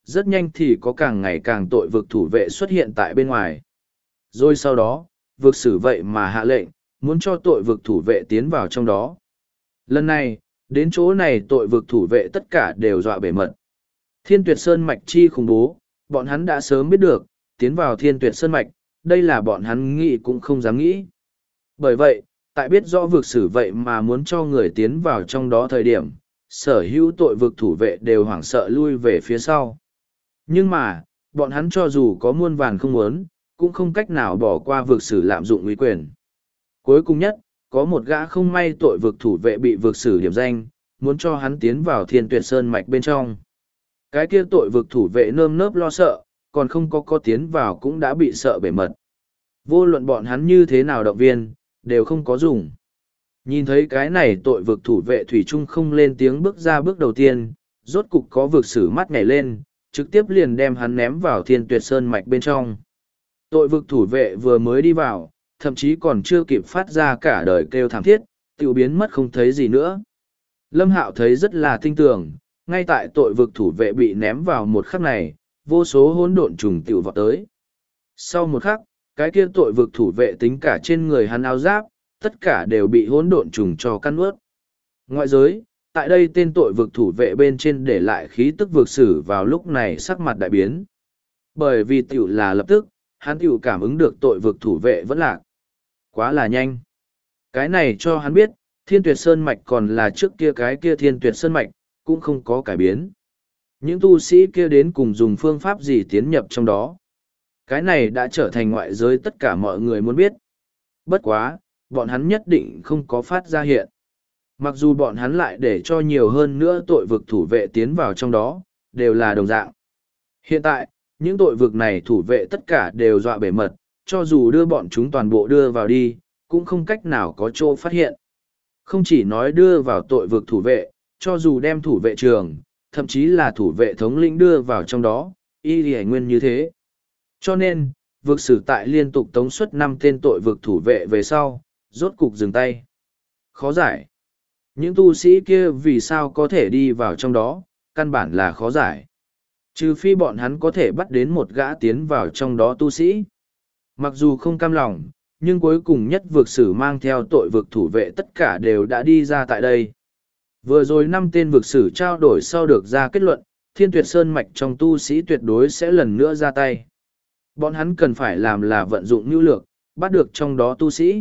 rất nhanh thì có càng ngày càng tội vực thủ vệ xuất hiện tại bên ngoài. Rồi sau đó, vực sử vậy mà hạ lệnh, muốn cho tội vực thủ vệ tiến vào trong đó. Lần này, đến chỗ này tội vực thủ vệ tất cả đều dọa bể mật. Thiên Tuyệt Sơn Mạch chi khủng bố, bọn hắn đã sớm biết được, tiến vào Thiên Tuyệt Sơn Mạch, đây là bọn hắn nghĩ cũng không dám nghĩ. Bởi vậy, tại biết rõ vực sử vậy mà muốn cho người tiến vào trong đó thời điểm, sở hữu tội vực thủ vệ đều hoảng sợ lui về phía sau. Nhưng mà, bọn hắn cho dù có muôn vàn không muốn, cũng không cách nào bỏ qua vực sử lạm dụng uy quyền. Cuối cùng nhất, có một gã không may tội vực thủ vệ bị vực sử điểm danh, muốn cho hắn tiến vào Thiên Tuyệt Sơn Mạch bên trong. Cái kia tội vực thủ vệ nơm nớp lo sợ, còn không có tiến vào cũng đã bị sợ bể mật. Vô luận bọn hắn như thế nào động viên, đều không có dùng. Nhìn thấy cái này tội vực thủ vệ thủy chung không lên tiếng bước ra bước đầu tiên, rốt cục có vực sử mắt nhảy lên, trực tiếp liền đem hắn ném vào Thiên Tuyệt Sơn Mạch bên trong. Tội vực thủ vệ vừa mới đi vào, thậm chí còn chưa kịp phát ra cả đời kêu thảm thiết, tiểu biến mất không thấy gì nữa. Lâm Hạo thấy rất là tinh tường, ngay tại tội vực thủ vệ bị ném vào một khắc này, vô số hỗn độn trùng tiểu vọt tới. Sau một khắc, cái kia tội vực thủ vệ tính cả trên người hắn áo giáp, tất cả đều bị hỗn độn trùng cho căn ướt. Ngoại giới, tại đây tên tội vực thủ vệ bên trên để lại khí tức vực sử vào lúc này sắc mặt đại biến. Bởi vì tiểu là lập tức, hắn tiểu cảm ứng được tội vực thủ vệ vẫn lạc. Quá là nhanh. Cái này cho hắn biết, Thiên Tuyệt Sơn Mạch còn là trước kia cái kia Thiên Tuyệt Sơn Mạch, cũng không có cải biến. Những tu sĩ kia đến cùng dùng phương pháp gì tiến nhập trong đó. Cái này đã trở thành ngoại giới tất cả mọi người muốn biết. Bất quá, bọn hắn nhất định không có phát ra hiện. Mặc dù bọn hắn lại để cho nhiều hơn nữa tội vực thủ vệ tiến vào trong đó, đều là đồng dạng. Hiện tại, những tội vực này thủ vệ tất cả đều dọa bể mật, cho dù đưa bọn chúng toàn bộ đưa vào đi, cũng không cách nào có chỗ phát hiện. Không chỉ nói đưa vào tội vực thủ vệ, cho dù đem thủ vệ trường, thậm chí là thủ vệ thống lĩnh đưa vào trong đó, y lì nguyên như thế. Cho nên, vực sử tại liên tục tống xuất 5 tên tội vực thủ vệ về sau, rốt cục dừng tay. Khó giải. Những tu sĩ kia vì sao có thể đi vào trong đó, căn bản là khó giải. Trừ phi bọn hắn có thể bắt đến một gã tiến vào trong đó tu sĩ. Mặc dù không cam lòng, nhưng cuối cùng nhất vực sử mang theo tội vực thủ vệ tất cả đều đã đi ra tại đây. Vừa rồi 5 tên vực sử trao đổi sau được ra kết luận, Thiên Tuyệt Sơn Mạch trong tu sĩ tuyệt đối sẽ lần nữa ra tay. Bọn hắn cần phải làm là vận dụng nhu lược, bắt được trong đó tu sĩ.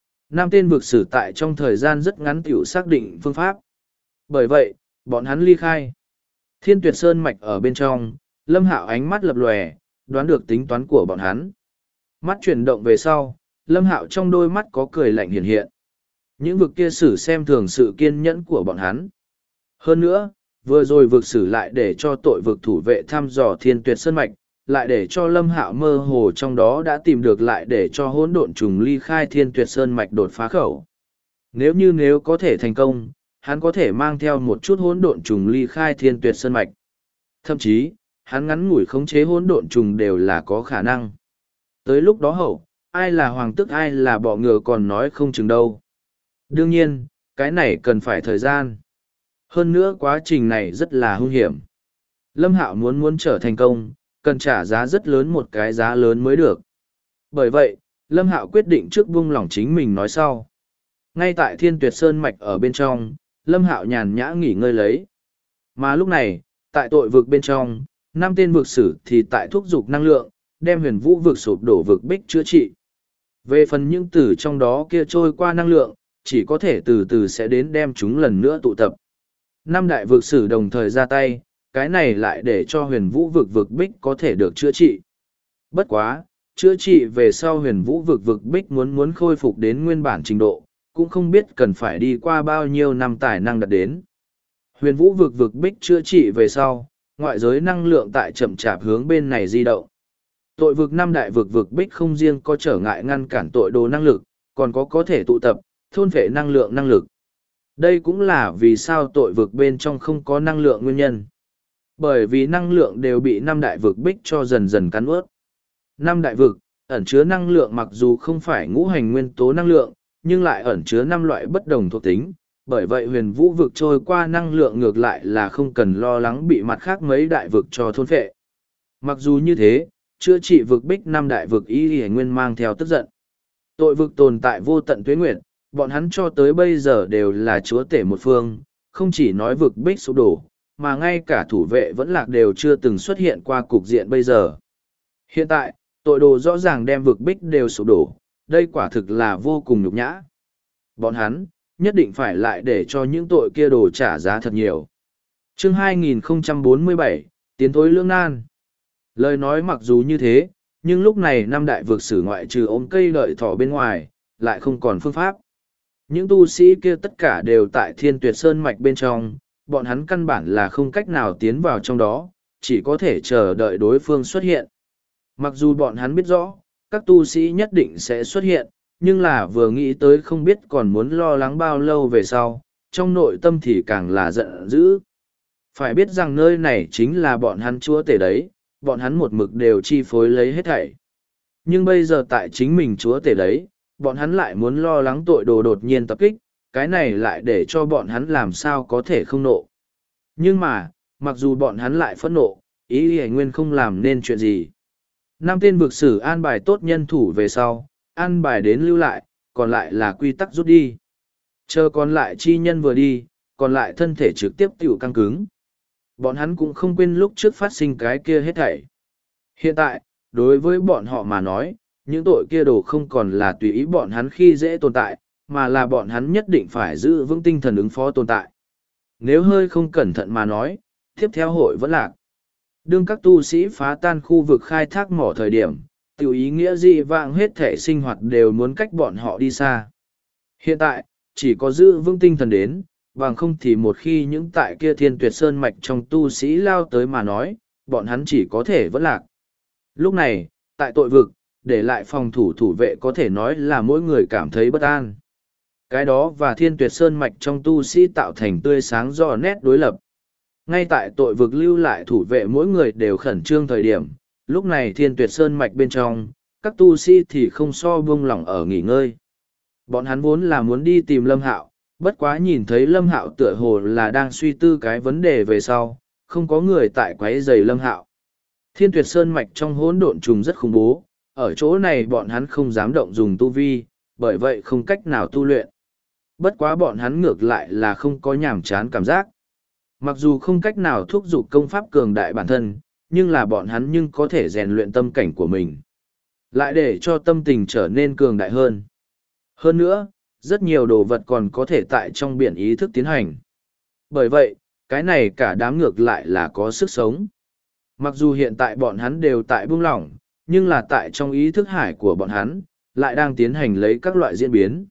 5 tên vực sử tại trong thời gian rất ngắn tiểu xác định phương pháp. Bởi vậy, bọn hắn ly khai. Thiên Tuyệt Sơn Mạch ở bên trong, Lâm Hạo ánh mắt lập lòe, đoán được tính toán của bọn hắn. Mắt chuyển động về sau, Lâm Hạo trong đôi mắt có cười lạnh hiện hiện. Những vực kia sử xem thường sự kiên nhẫn của bọn hắn. Hơn nữa, vừa rồi vực sử lại để cho tội vực thủ vệ thăm dò Thiên Tuyệt Sơn Mạch, lại để cho Lâm Hạo mơ hồ trong đó đã tìm được lại để cho hỗn độn trùng ly khai Thiên Tuyệt Sơn Mạch đột phá khẩu. Nếu có thể thành công, hắn có thể mang theo một chút hỗn độn trùng ly khai Thiên Tuyệt Sơn Mạch. Thậm chí, hắn ngắn ngủi khống chế hỗn độn trùng đều là có khả năng. Tới lúc đó hậu, ai là hoàng tước ai là bọ ngựa còn nói không chừng đâu. Đương nhiên, cái này cần phải thời gian. Hơn nữa quá trình này rất là hung hiểm. Lâm Hạo muốn trở thành công, cần trả giá rất lớn một cái giá lớn mới được. Bởi vậy, Lâm Hạo quyết định trước buông lỏng chính mình nói sau. Ngay tại Thiên Tuyệt Sơn Mạch ở bên trong, Lâm Hạo nhàn nhã nghỉ ngơi lấy. Mà lúc này, tại tội vực bên trong, 5 tên vực sử thì tại thúc dục năng lượng, đem huyền vũ vực sụp đổ vực bích chữa trị. Về phần những từ trong đó kia trôi qua năng lượng, chỉ có thể từ từ sẽ đến đem chúng lần nữa tụ tập. 5 đại vực sử đồng thời ra tay, cái này lại để cho huyền vũ vực bích có thể được chữa trị. Bất quá, chữa trị về sau huyền vũ vực bích muốn khôi phục đến nguyên bản trình độ, cũng không biết cần phải đi qua bao nhiêu năm tài năng đạt đến. Huyền vũ vực bích chữa trị về sau, ngoại giới năng lượng tại chậm chạp hướng bên này di động. Tội vực 5 đại vực bích không riêng có trở ngại ngăn cản tội đồ năng lực, còn có thể tụ tập, thôn phệ năng lực. Đây cũng là vì sao tội vực bên trong không có năng lượng nguyên nhân. Bởi vì năng lượng đều bị 5 đại vực bích cho dần dần cắn ướt. 5 đại vực, ẩn chứa năng lượng mặc dù không phải ngũ hành nguyên tố năng lượng, nhưng lại ẩn chứa 5 loại bất đồng thuộc tính, Bởi vậy huyền vũ vực trôi qua năng lượng ngược lại là không cần lo lắng bị mặt khác mấy đại vực cho thôn phệ. Mặc dù như thế, chữa trị vực bích năm đại vực y nguyên mang theo tức giận. Tội vực tồn tại vô tận tuế nguyệt, bọn hắn cho tới bây giờ đều là chúa tể một phương, không chỉ nói vực bích sụp đổ, mà ngay cả thủ vệ vẫn lạc đều chưa từng xuất hiện qua cục diện bây giờ. Hiện tại, tội đồ rõ ràng đem vực bích đều sụp đổ, đây quả thực là vô cùng nhục nhã. Bọn hắn, nhất định phải lại để cho những tội kia đồ trả giá thật nhiều. Chương 2047, Tiến thối lưỡng nan. Lời nói mặc dù như thế, nhưng lúc này năm đại vực sử ngoại trừ ôm cây đợi thỏ bên ngoài, lại không còn phương pháp. Những tu sĩ kia tất cả đều tại Thiên Tuyệt Sơn mạch bên trong, bọn hắn căn bản là không cách nào tiến vào trong đó, chỉ có thể chờ đợi đối phương xuất hiện. Mặc dù bọn hắn biết rõ, các tu sĩ nhất định sẽ xuất hiện, nhưng là vừa nghĩ tới không biết còn muốn lo lắng bao lâu về sau, trong nội tâm thì càng là giận dữ. Phải biết rằng nơi này chính là bọn hắn chúa tể đấy, bọn hắn một mực đều chi phối lấy hết thảy. Nhưng bây giờ tại chính mình chúa tể đấy, bọn hắn lại muốn lo lắng tội đồ đột nhiên tập kích, cái này lại để cho bọn hắn làm sao có thể không nộ. Nhưng mà, mặc dù bọn hắn lại phẫn nộ, ý hề nguyên không làm nên chuyện gì. Năm tên vực sử an bài tốt nhân thủ về sau, an bài đến lưu lại, còn lại là quy tắc rút đi. Chờ còn lại chi nhân vừa đi, còn lại thân thể trực tiếp tiểu căng cứng. Bọn hắn cũng không quên lúc trước phát sinh cái kia hết thảy. Hiện tại, đối với bọn họ mà nói, những tội kia đồ không còn là tùy ý bọn hắn khi dễ tồn tại, mà là bọn hắn nhất định phải giữ vững tinh thần ứng phó tồn tại. Nếu hơi không cẩn thận mà nói, tiếp theo hội vẫn lạc. Đương các tu sĩ phá tan khu vực khai thác mỏ thời điểm, tiểu ý nghĩa gì vạng hết thể sinh hoạt đều muốn cách bọn họ đi xa. Hiện tại, chỉ có giữ vững tinh thần đến, bằng không thì một khi những tại kia Thiên Tuyệt Sơn mạch trong tu sĩ lao tới mà nói, bọn hắn chỉ có thể vẫn lạc. Lúc này, tại tội vực, để lại phòng thủ thủ vệ có thể nói là mỗi người cảm thấy bất an. Cái đó và Thiên Tuyệt Sơn mạch trong tu sĩ tạo thành tươi sáng rõ nét đối lập. Ngay tại tội vực lưu lại thủ vệ mỗi người đều khẩn trương thời điểm, lúc này Thiên Tuyệt Sơn mạch bên trong, các tu sĩ thì không so buông lỏng ở nghỉ ngơi. Bọn hắn vốn là muốn đi tìm Lâm Hạo, bất quá nhìn thấy Lâm Hạo tựa hồ là đang suy tư cái vấn đề về sau, không có người tại quấy rầy Lâm Hạo. Thiên Tuyệt Sơn mạch trong hỗn độn trùng rất khủng bố, ở chỗ này bọn hắn không dám động dùng tu vi, bởi vậy không cách nào tu luyện. Bất quá bọn hắn ngược lại là không có nhàm chán cảm giác. Mặc dù không cách nào thúc giục công pháp cường đại bản thân, nhưng là bọn hắn nhưng có thể rèn luyện tâm cảnh của mình. Lại để cho tâm tình trở nên cường đại hơn. Hơn nữa, rất nhiều đồ vật còn có thể tại trong biển ý thức tiến hành. Bởi vậy, cái này cả đám ngược lại là có sức sống. Mặc dù hiện tại bọn hắn đều tại buông lỏng, nhưng là tại trong ý thức hải của bọn hắn, lại đang tiến hành lấy các loại diễn biến.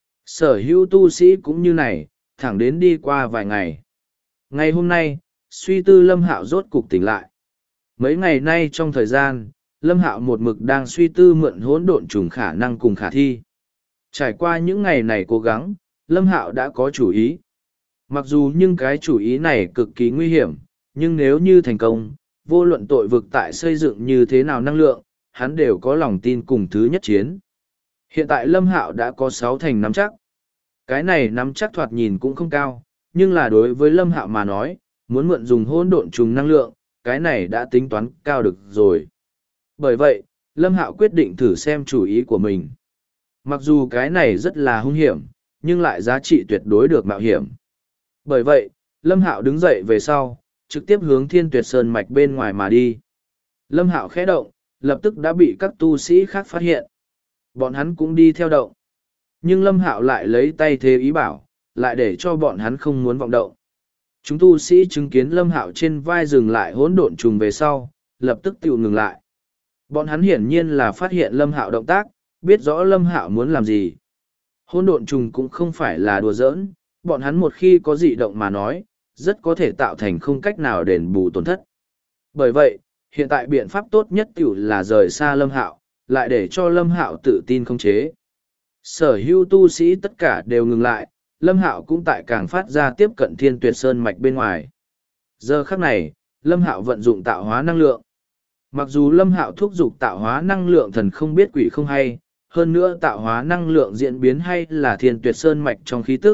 Sở hữu tu sĩ cũng như này, thẳng đến đi qua vài ngày. Ngày hôm nay, suy tư Lâm Hạo rốt cục tỉnh lại. Mấy ngày nay trong thời gian, Lâm Hạo một mực đang suy tư mượn hỗn độn trùng khả năng cùng khả thi. Trải qua những ngày này cố gắng, Lâm Hạo đã có chủ ý. Mặc dù nhưng cái chủ ý này cực kỳ nguy hiểm, nhưng nếu như thành công, vô luận tội vực tại xây dựng như thế nào năng lượng, hắn đều có lòng tin cùng thứ nhất chiến. Hiện tại Lâm Hạo đã có 6 thành nắm chắc. Cái này nắm chắc thoạt nhìn cũng không cao, nhưng là đối với Lâm Hạo mà nói, muốn mượn dùng hỗn độn trùng năng lượng, cái này đã tính toán cao được rồi. Bởi vậy, Lâm Hạo quyết định thử xem chủ ý của mình. Mặc dù cái này rất là hung hiểm, nhưng lại giá trị tuyệt đối được mạo hiểm. Bởi vậy, Lâm Hạo đứng dậy về sau, trực tiếp hướng Thiên Tuyệt Sơn mạch bên ngoài mà đi. Lâm Hạo khẽ động, lập tức đã bị các tu sĩ khác phát hiện. Bọn hắn cũng đi theo động. Nhưng Lâm Hạo lại lấy tay thế ý bảo, lại để cho bọn hắn không muốn vọng động. Chúng tu sĩ chứng kiến Lâm Hạo trên vai dừng lại hỗn độn trùng về sau, lập tức tự ngừng lại. Bọn hắn hiển nhiên là phát hiện Lâm Hạo động tác, biết rõ Lâm Hạo muốn làm gì. Hỗn độn trùng cũng không phải là đùa giỡn, bọn hắn một khi có dị động mà nói, rất có thể tạo thành không cách nào đền bù tổn thất. Bởi vậy, hiện tại biện pháp tốt nhất tiểu là rời xa Lâm Hạo, lại để cho Lâm Hạo tự tin khống chế. Sở hữu tu sĩ tất cả đều ngừng lại, Lâm Hạo cũng tại càng phát ra tiếp cận Thiên Tuyệt Sơn mạch bên ngoài. Giờ khắc này, Lâm Hạo vận dụng tạo hóa năng lượng. Mặc dù Lâm Hạo thúc giục tạo hóa năng lượng thần không biết quỷ không hay, hơn nữa tạo hóa năng lượng diễn biến hay là Thiên Tuyệt Sơn mạch trong khí tức,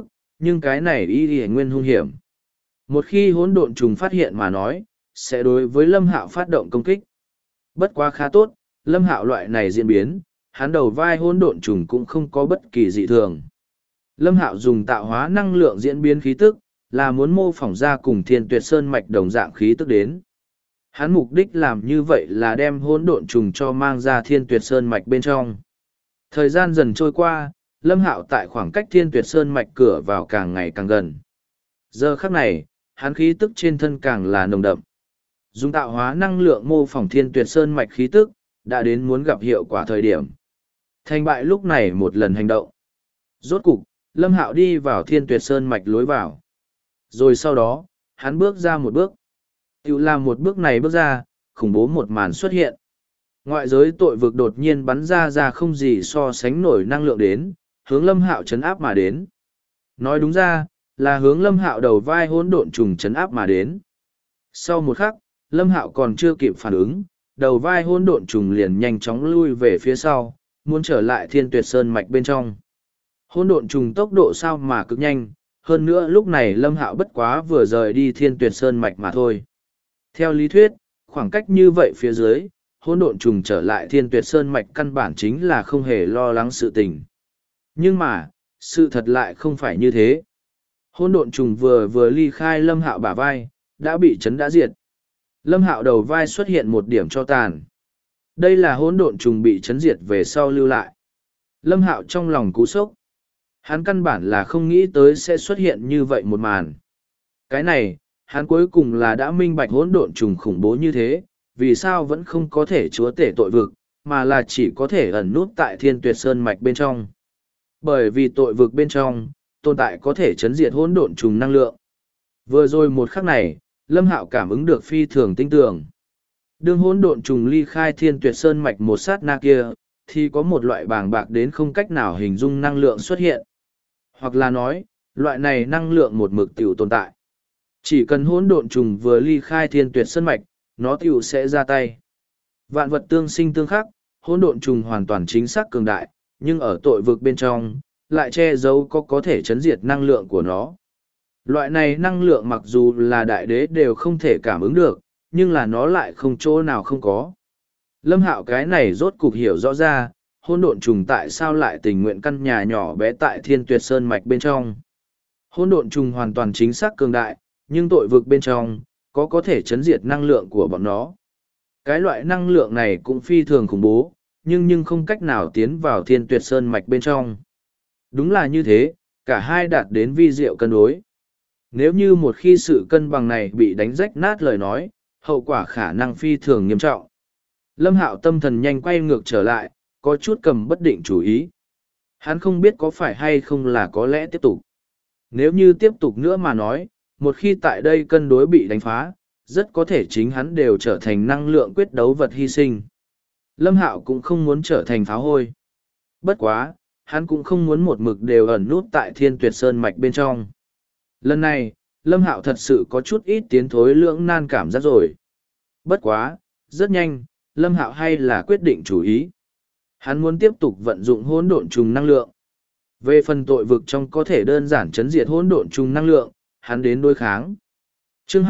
nhưng cái này y nguyên hung hiểm. Một khi hỗn độn trùng phát hiện mà nói, sẽ đối với Lâm Hạo phát động công kích. Bất quá khá tốt, Lâm Hạo loại này diễn biến, hắn đầu vai hỗn độn trùng cũng không có bất kỳ dị thường. Lâm Hạo dùng tạo hóa năng lượng diễn biến khí tức, là muốn mô phỏng ra cùng Thiên Tuyệt Sơn mạch đồng dạng khí tức đến. Hắn mục đích làm như vậy là đem hỗn độn trùng cho mang ra Thiên Tuyệt Sơn mạch bên trong. Thời gian dần trôi qua, Lâm Hạo tại khoảng cách Thiên Tuyệt Sơn mạch cửa vào càng ngày càng gần. Giờ khắc này, hắn khí tức trên thân càng là nồng đậm. Dùng tạo hóa năng lượng mô phỏng Thiên Tuyệt Sơn mạch khí tức, đã đến muốn gặp hiệu quả thời điểm. Thành bại lúc này một lần hành động. Rốt cục, Lâm Hạo đi vào Thiên Tuyệt Sơn mạch lối vào. Rồi sau đó, hắn bước ra một bước. Tự làm một bước này bước ra, khủng bố một màn xuất hiện. Ngoại giới tội vực đột nhiên bắn ra không gì so sánh nổi năng lượng đến, hướng Lâm Hạo trấn áp mà đến. Nói đúng ra, là hướng Lâm Hạo đầu vai hỗn độn trùng trấn áp mà đến. Sau một khắc, Lâm Hạo còn chưa kịp phản ứng, đầu vai hỗn độn trùng liền nhanh chóng lui về phía sau, muốn trở lại Thiên Tuyệt Sơn mạch bên trong. Hỗn độn trùng tốc độ sao mà cực nhanh, hơn nữa lúc này Lâm Hạo bất quá vừa rời đi Thiên Tuyệt Sơn mạch mà thôi. Theo lý thuyết, khoảng cách như vậy phía dưới, hỗn độn trùng trở lại Thiên Tuyệt Sơn mạch căn bản chính là không hề lo lắng sự tình. Nhưng mà, sự thật lại không phải như thế. Hỗn độn trùng vừa ly khai Lâm Hạo bả vai, đã bị chấn đã diệt. Lâm Hạo đầu vai xuất hiện một điểm cho tàn. Đây là hỗn độn trùng bị chấn diệt về sau lưu lại. Lâm Hạo trong lòng cú sốc. Hắn căn bản là không nghĩ tới sẽ xuất hiện như vậy một màn. Cái này, hắn cuối cùng là đã minh bạch hỗn độn trùng khủng bố như thế, vì sao vẫn không có thể chúa tể tội vực, mà là chỉ có thể ẩn nút tại Thiên Tuyệt Sơn mạch bên trong. Bởi vì tội vực bên trong, tồn tại có thể chấn diệt hỗn độn trùng năng lượng. Vừa rồi một khắc này, Lâm Hạo cảm ứng được phi thường tinh tường. Đương hỗn độn trùng ly khai Thiên Tuyệt Sơn mạch một sát na kia, thì có một loại bàng bạc đến không cách nào hình dung năng lượng xuất hiện. Hoặc là nói, loại này năng lượng một mực tiểu tồn tại. Chỉ cần hỗn độn trùng vừa ly khai Thiên Tuyệt Sơn mạch, nó tiểu sẽ ra tay. Vạn vật tương sinh tương khắc, hỗn độn trùng hoàn toàn chính xác cường đại, nhưng ở tội vực bên trong, lại che giấu có thể chấn diệt năng lượng của nó. Loại này năng lượng mặc dù là đại đế đều không thể cảm ứng được, nhưng là nó lại không chỗ nào không có. Lâm Hạo cái này rốt cục hiểu rõ ra, hỗn độn trùng tại sao lại tình nguyện căn nhà nhỏ bé tại Thiên Tuyệt Sơn mạch bên trong. Hỗn độn trùng hoàn toàn chính xác cường đại, nhưng tội vực bên trong, có thể chấn diệt năng lượng của bọn nó. Cái loại năng lượng này cũng phi thường khủng bố, nhưng không cách nào tiến vào Thiên Tuyệt Sơn mạch bên trong. Đúng là như thế, cả hai đạt đến vi diệu cân đối. Nếu như một khi sự cân bằng này bị đánh rách nát lời nói, hậu quả khả năng phi thường nghiêm trọng. Lâm Hạo tâm thần nhanh quay ngược trở lại, có chút cầm bất định chủ ý. Hắn không biết có phải hay không là có lẽ tiếp tục. Nếu như tiếp tục nữa mà nói, một khi tại đây cân đối bị đánh phá, rất có thể chính hắn đều trở thành năng lượng quyết đấu vật hy sinh. Lâm Hạo cũng không muốn trở thành pháo hôi. Bất quá, hắn cũng không muốn một mực đều ẩn nút tại Thiên Tuyệt Sơn mạch bên trong. Lần này, Lâm Hạo thật sự có chút ít tiến thối lưỡng nan cảm giác rồi. Bất quá, rất nhanh, Lâm Hạo hay là quyết định chủ ý. Hắn muốn tiếp tục vận dụng hỗn độn trùng năng lượng. Về phần tội vực trong có thể đơn giản chấn diệt hỗn độn trùng năng lượng, hắn đến đối kháng. Chương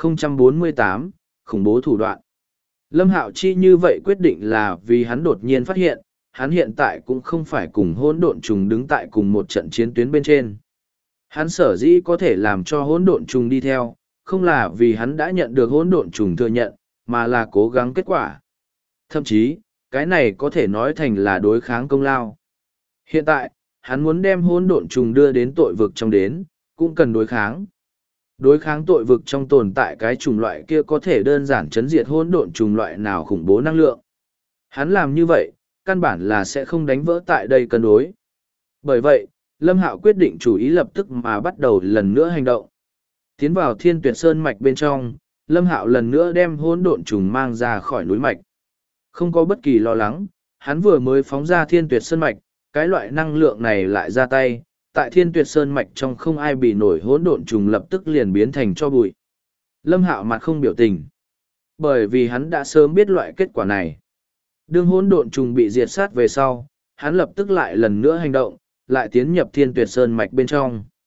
2048, khủng bố thủ đoạn. Lâm Hạo chi như vậy quyết định là vì hắn đột nhiên phát hiện, hắn hiện tại cũng không phải cùng hỗn độn trùng đứng tại cùng một trận chiến tuyến bên trên. Hắn sở dĩ có thể làm cho hỗn độn trùng đi theo, không là vì hắn đã nhận được hỗn độn trùng thừa nhận, mà là cố gắng kết quả. Thậm chí, cái này có thể nói thành là đối kháng công lao. Hiện tại, hắn muốn đem hỗn độn trùng đưa đến tội vực trong đến, cũng cần đối kháng. Đối kháng tội vực trong tồn tại cái chủng loại kia có thể đơn giản chấn diệt hỗn độn trùng loại nào khủng bố năng lượng. Hắn làm như vậy, căn bản là sẽ không đánh vỡ tại đây cân đối. Bởi vậy, Lâm Hạo quyết định chủ ý lập tức mà bắt đầu lần nữa hành động. Tiến vào Thiên Tuyệt Sơn mạch bên trong, Lâm Hạo lần nữa đem hỗn độn trùng mang ra khỏi núi mạch. Không có bất kỳ lo lắng, hắn vừa mới phóng ra Thiên Tuyệt Sơn mạch, cái loại năng lượng này lại ra tay, tại Thiên Tuyệt Sơn mạch trong không ai bị nổi hỗn độn trùng lập tức liền biến thành tro bụi. Lâm Hạo mặt không biểu tình, bởi vì hắn đã sớm biết loại kết quả này. Đương hỗn độn trùng bị diệt sát về sau, hắn lập tức lại lần nữa hành động, lại tiến nhập Thiên Tuyệt Sơn mạch bên trong.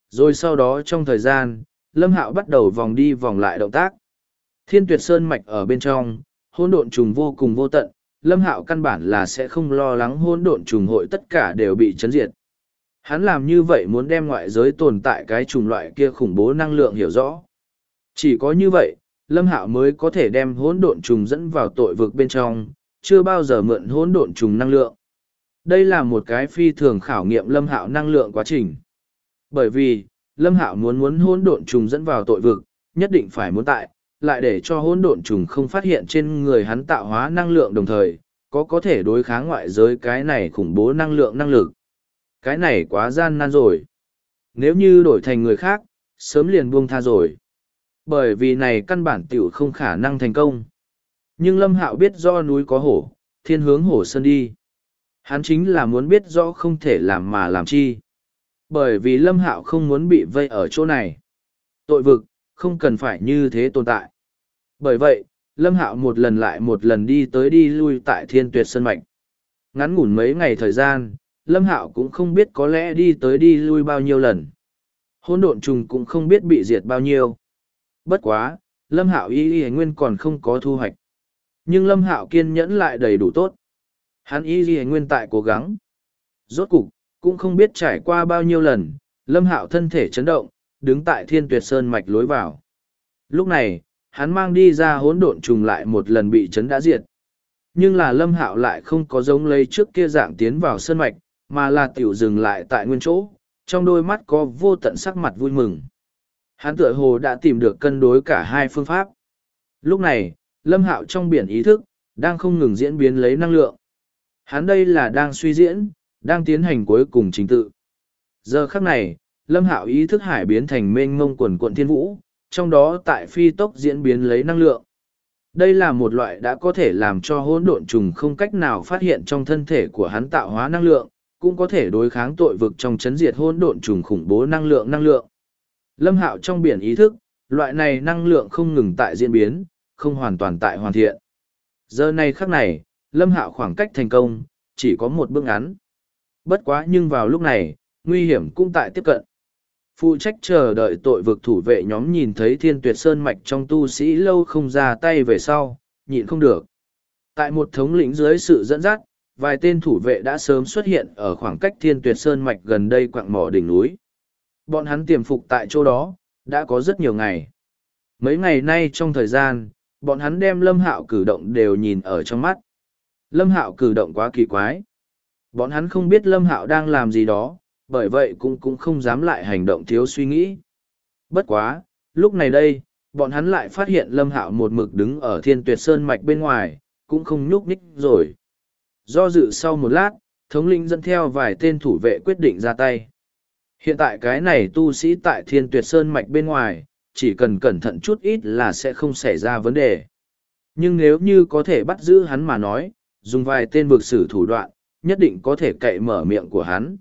Rồi sau đó trong thời gian, Lâm Hạo bắt đầu vòng đi vòng lại động tác. Thiên Tuyệt Sơn mạch ở bên trong, hỗn độn trùng vô cùng vô tận, Lâm Hạo căn bản là sẽ không lo lắng hỗn độn trùng hội tất cả đều bị chấn diệt. Hắn làm như vậy muốn đem ngoại giới tồn tại cái trùng loại kia khủng bố năng lượng hiểu rõ. Chỉ có như vậy, Lâm Hạo mới có thể đem hỗn độn trùng dẫn vào tội vực bên trong, chưa bao giờ mượn hỗn độn trùng năng lượng. Đây là một cái phi thường khảo nghiệm Lâm Hạo năng lượng quá trình. Bởi vì, Lâm Hạo muốn hỗn độn trùng dẫn vào tội vực, nhất định phải muốn tại, lại để cho hỗn độn trùng không phát hiện trên người hắn tạo hóa năng lượng đồng thời, có thể đối kháng ngoại giới cái này khủng bố năng lượng năng lực. Cái này quá gian nan rồi. Nếu như đổi thành người khác, sớm liền buông tha rồi. Bởi vì này căn bản tiểu không khả năng thành công. Nhưng Lâm Hạo biết do núi có hổ, thiên hướng hổ sơn đi. Hắn chính là muốn biết rõ không thể làm mà làm chi. Bởi vì Lâm Hạo không muốn bị vây ở chỗ này. Tội vực, không cần phải như thế tồn tại. Bởi vậy, Lâm Hạo một lần lại một lần đi tới đi lui tại Thiên Tuyệt Sơn mạch. Ngắn ngủn mấy ngày thời gian, Lâm Hạo cũng không biết có lẽ đi tới đi lui bao nhiêu lần. Hỗn độn trùng cũng không biết bị diệt bao nhiêu. Bất quá, Lâm Hạo y nguyên còn không có thu hoạch. Nhưng Lâm Hạo kiên nhẫn lại đầy đủ tốt. Hắn y nguyên tại cố gắng. Rốt cục, cũng không biết trải qua bao nhiêu lần, Lâm Hạo thân thể chấn động, đứng tại Thiên Tuyệt Sơn mạch lối vào. Lúc này, hắn mang đi ra hỗn độn trùng lại một lần bị chấn đã diệt. Nhưng là Lâm Hạo lại không có giống lấy trước kia dạng tiến vào sơn mạch, mà là tiểu dừng lại tại nguyên chỗ, trong đôi mắt có vô tận sắc mặt vui mừng. Hắn tựa hồ đã tìm được cân đối cả hai phương pháp. Lúc này, Lâm Hạo trong biển ý thức, đang không ngừng diễn biến lấy năng lượng. Hắn đây là đang suy diễn, đang tiến hành cuối cùng trình tự. Giờ khắc này, Lâm Hạo ý thức hải biến thành mênh mông quần quận thiên vũ, trong đó tại phi tốc diễn biến lấy năng lượng. Đây là một loại đã có thể làm cho hỗn độn trùng không cách nào phát hiện trong thân thể của hắn tạo hóa năng lượng, cũng có thể đối kháng tội vực trong chấn diệt hỗn độn trùng khủng bố năng lượng. Lâm Hạo trong biển ý thức, loại này năng lượng không ngừng tại diễn biến, không hoàn toàn tại hoàn thiện. Giờ này khắc này, Lâm Hạo khoảng cách thành công, chỉ có một bước ngắn. Bất quá nhưng vào lúc này, nguy hiểm cũng tại tiếp cận. Phụ trách chờ đợi tội vực thủ vệ nhóm nhìn thấy Thiên Tuyệt Sơn mạch trong tu sĩ lâu không ra tay về sau, nhịn không được. Tại một thống lĩnh dưới sự dẫn dắt, vài tên thủ vệ đã sớm xuất hiện ở khoảng cách Thiên Tuyệt Sơn mạch gần đây quặng mỏ đỉnh núi. Bọn hắn tiềm phục tại chỗ đó, đã có rất nhiều ngày. Mấy ngày nay trong thời gian, bọn hắn đem Lâm Hạo cử động đều nhìn ở trong mắt. Lâm Hạo cử động quá kỳ quái. Bọn hắn không biết Lâm Hạo đang làm gì đó, bởi vậy cũng không dám lại hành động thiếu suy nghĩ. Bất quá, lúc này đây, bọn hắn lại phát hiện Lâm Hạo một mực đứng ở Thiên Tuyệt Sơn mạch bên ngoài, cũng không nhúc nhích rồi. Do dự sau một lát, thống lĩnh dẫn theo vài tên thủ vệ quyết định ra tay. Hiện tại cái này tu sĩ tại Thiên Tuyệt Sơn mạch bên ngoài, chỉ cần cẩn thận chút ít là sẽ không xảy ra vấn đề. Nhưng nếu như có thể bắt giữ hắn mà nói, dùng vài tên vực sử thủ đoạn, nhất định có thể cậy mở miệng của hắn.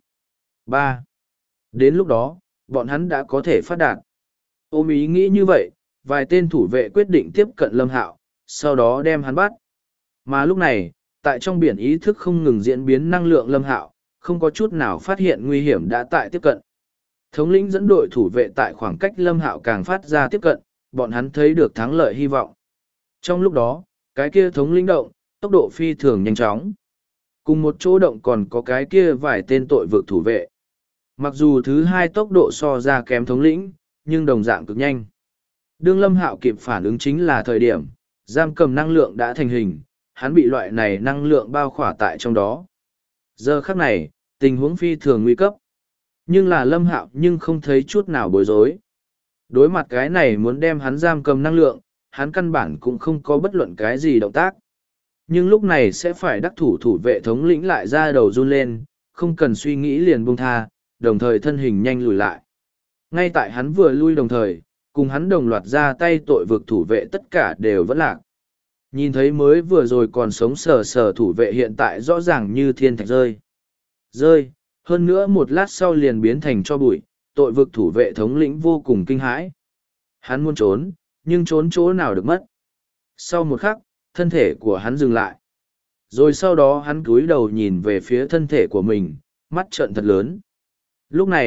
3. Đến lúc đó, bọn hắn đã có thể phát đạt. Ôm ý nghĩ như vậy, vài tên thủ vệ quyết định tiếp cận Lâm Hạo, sau đó đem hắn bắt. Mà lúc này, tại trong biển ý thức không ngừng diễn biến năng lượng Lâm Hạo, không có chút nào phát hiện nguy hiểm đã tại tiếp cận. Thống lĩnh dẫn đội thủ vệ tại khoảng cách Lâm Hạo càng phát ra tiếp cận, bọn hắn thấy được thắng lợi hy vọng. Trong lúc đó, cái kia thống lĩnh động, tốc độ phi thường nhanh chóng. Cùng một chỗ động còn có cái kia vài tên tội vực thủ vệ. Mặc dù thứ hai tốc độ so ra kém thống lĩnh, nhưng đồng dạng cực nhanh. Đương Lâm Hạo kịp phản ứng chính là thời điểm, giam cầm năng lượng đã thành hình, hắn bị loại này năng lượng bao khỏa tại trong đó. Giờ khắc này, tình huống phi thường nguy cấp. Nhưng là Lâm Hạo nhưng không thấy chút nào bối rối. Đối mặt cái này muốn đem hắn giam cầm năng lượng, hắn căn bản cũng không có bất luận cái gì động tác. Nhưng lúc này sẽ phải đắc thủ thủ vệ thống lĩnh lại ra đầu run lên, không cần suy nghĩ liền buông tha, đồng thời thân hình nhanh lùi lại. Ngay tại hắn vừa lui đồng thời, cùng hắn đồng loạt ra tay tội vực thủ vệ tất cả đều vẫn lạc. Nhìn thấy mới vừa rồi còn sống sờ sờ thủ vệ hiện tại rõ ràng như thiên thạch rơi. Rơi, hơn nữa một lát sau liền biến thành cho bụi, tội vực thủ vệ thống lĩnh vô cùng kinh hãi. Hắn muốn trốn, nhưng trốn chỗ nào được mất. Sau một khắc, thân thể của hắn dừng lại. Rồi sau đó hắn cúi đầu nhìn về phía thân thể của mình, mắt trợn thật lớn. Lúc này,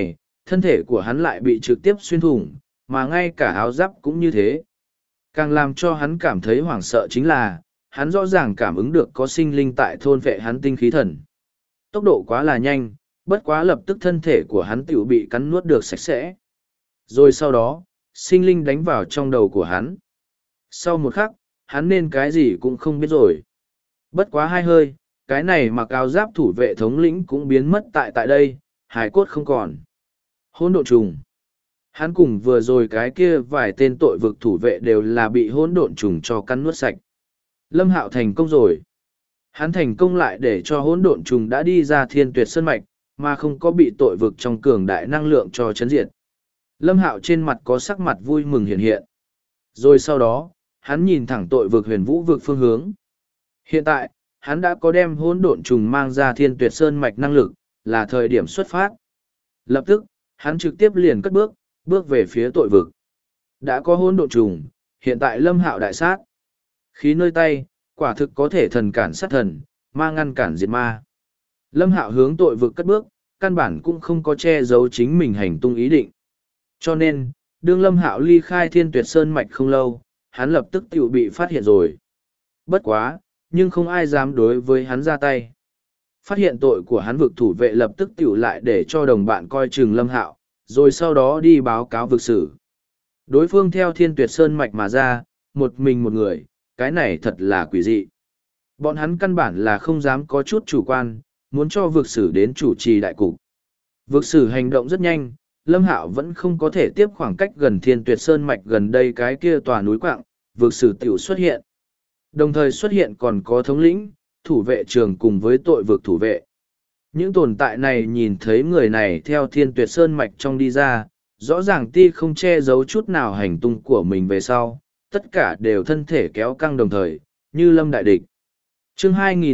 thân thể của hắn lại bị trực tiếp xuyên thủng, mà ngay cả áo giáp cũng như thế. Càng làm cho hắn cảm thấy hoảng sợ chính là, hắn rõ ràng cảm ứng được có sinh linh tại thôn vệ hắn tinh khí thần. Tốc độ quá là nhanh, bất quá lập tức thân thể của hắn tiểu bị cắn nuốt được sạch sẽ. Rồi sau đó, sinh linh đánh vào trong đầu của hắn. Sau một khắc, hắn nên cái gì cũng không biết rồi. Bất quá hai hơi, cái này mặc áo giáp thủ vệ thống lĩnh cũng biến mất tại đây, hài cốt không còn. Hỗn độn trùng. Hắn cùng vừa rồi cái kia vài tên tội vực thủ vệ đều là bị hỗn độn trùng cho cắn nuốt sạch. Lâm Hạo thành công rồi. Hắn thành công lại để cho hỗn độn trùng đã đi ra Thiên Tuyệt Sơn mạch, mà không có bị tội vực trong cường đại năng lượng cho chấn diệt. Lâm Hạo trên mặt có sắc mặt vui mừng hiện hiện. Rồi sau đó, hắn nhìn thẳng tội vực Huyền Vũ vực phương hướng. Hiện tại, hắn đã có đem hỗn độn trùng mang ra Thiên Tuyệt Sơn mạch năng lực, là thời điểm xuất phát. Lập tức, hắn trực tiếp liền cất bước, bước về phía tội vực. Đã có hỗn độn trùng, hiện tại Lâm Hạo đại sát. Khí nơi tay, quả thực có thể thần cản sát thần, ma ngăn cản diệt ma. Lâm Hạo hướng tội vực cất bước, căn bản cũng không có che giấu chính mình hành tung ý định. Cho nên, đương Lâm Hạo ly khai Thiên Tuyệt Sơn mạch không lâu, hắn lập tức tiểu bị phát hiện rồi. Bất quá, nhưng không ai dám đối với hắn ra tay. Phát hiện tội của hắn vực thủ vệ lập tức tiểu lại để cho đồng bạn coi chừng Lâm Hạo, rồi sau đó đi báo cáo vực sử. Đối phương theo Thiên Tuyệt Sơn mạch mà ra, một mình một người, cái này thật là quỷ dị. Bọn hắn căn bản là không dám có chút chủ quan, muốn cho vực sử đến chủ trì đại cục. Vực sử hành động rất nhanh, Lâm Hạo vẫn không có thể tiếp khoảng cách gần Thiên Tuyệt Sơn mạch gần đây cái kia tòa núi quạng, vực sử tiểu xuất hiện. Đồng thời xuất hiện còn có thống lĩnh, thủ vệ trường cùng với tội vực thủ vệ. Những tồn tại này nhìn thấy người này theo Thiên Tuyệt Sơn mạch trong đi ra, rõ ràng ti không che giấu chút nào hành tung của mình về sau, tất cả đều thân thể kéo căng đồng thời, như lâm đại địch. Chương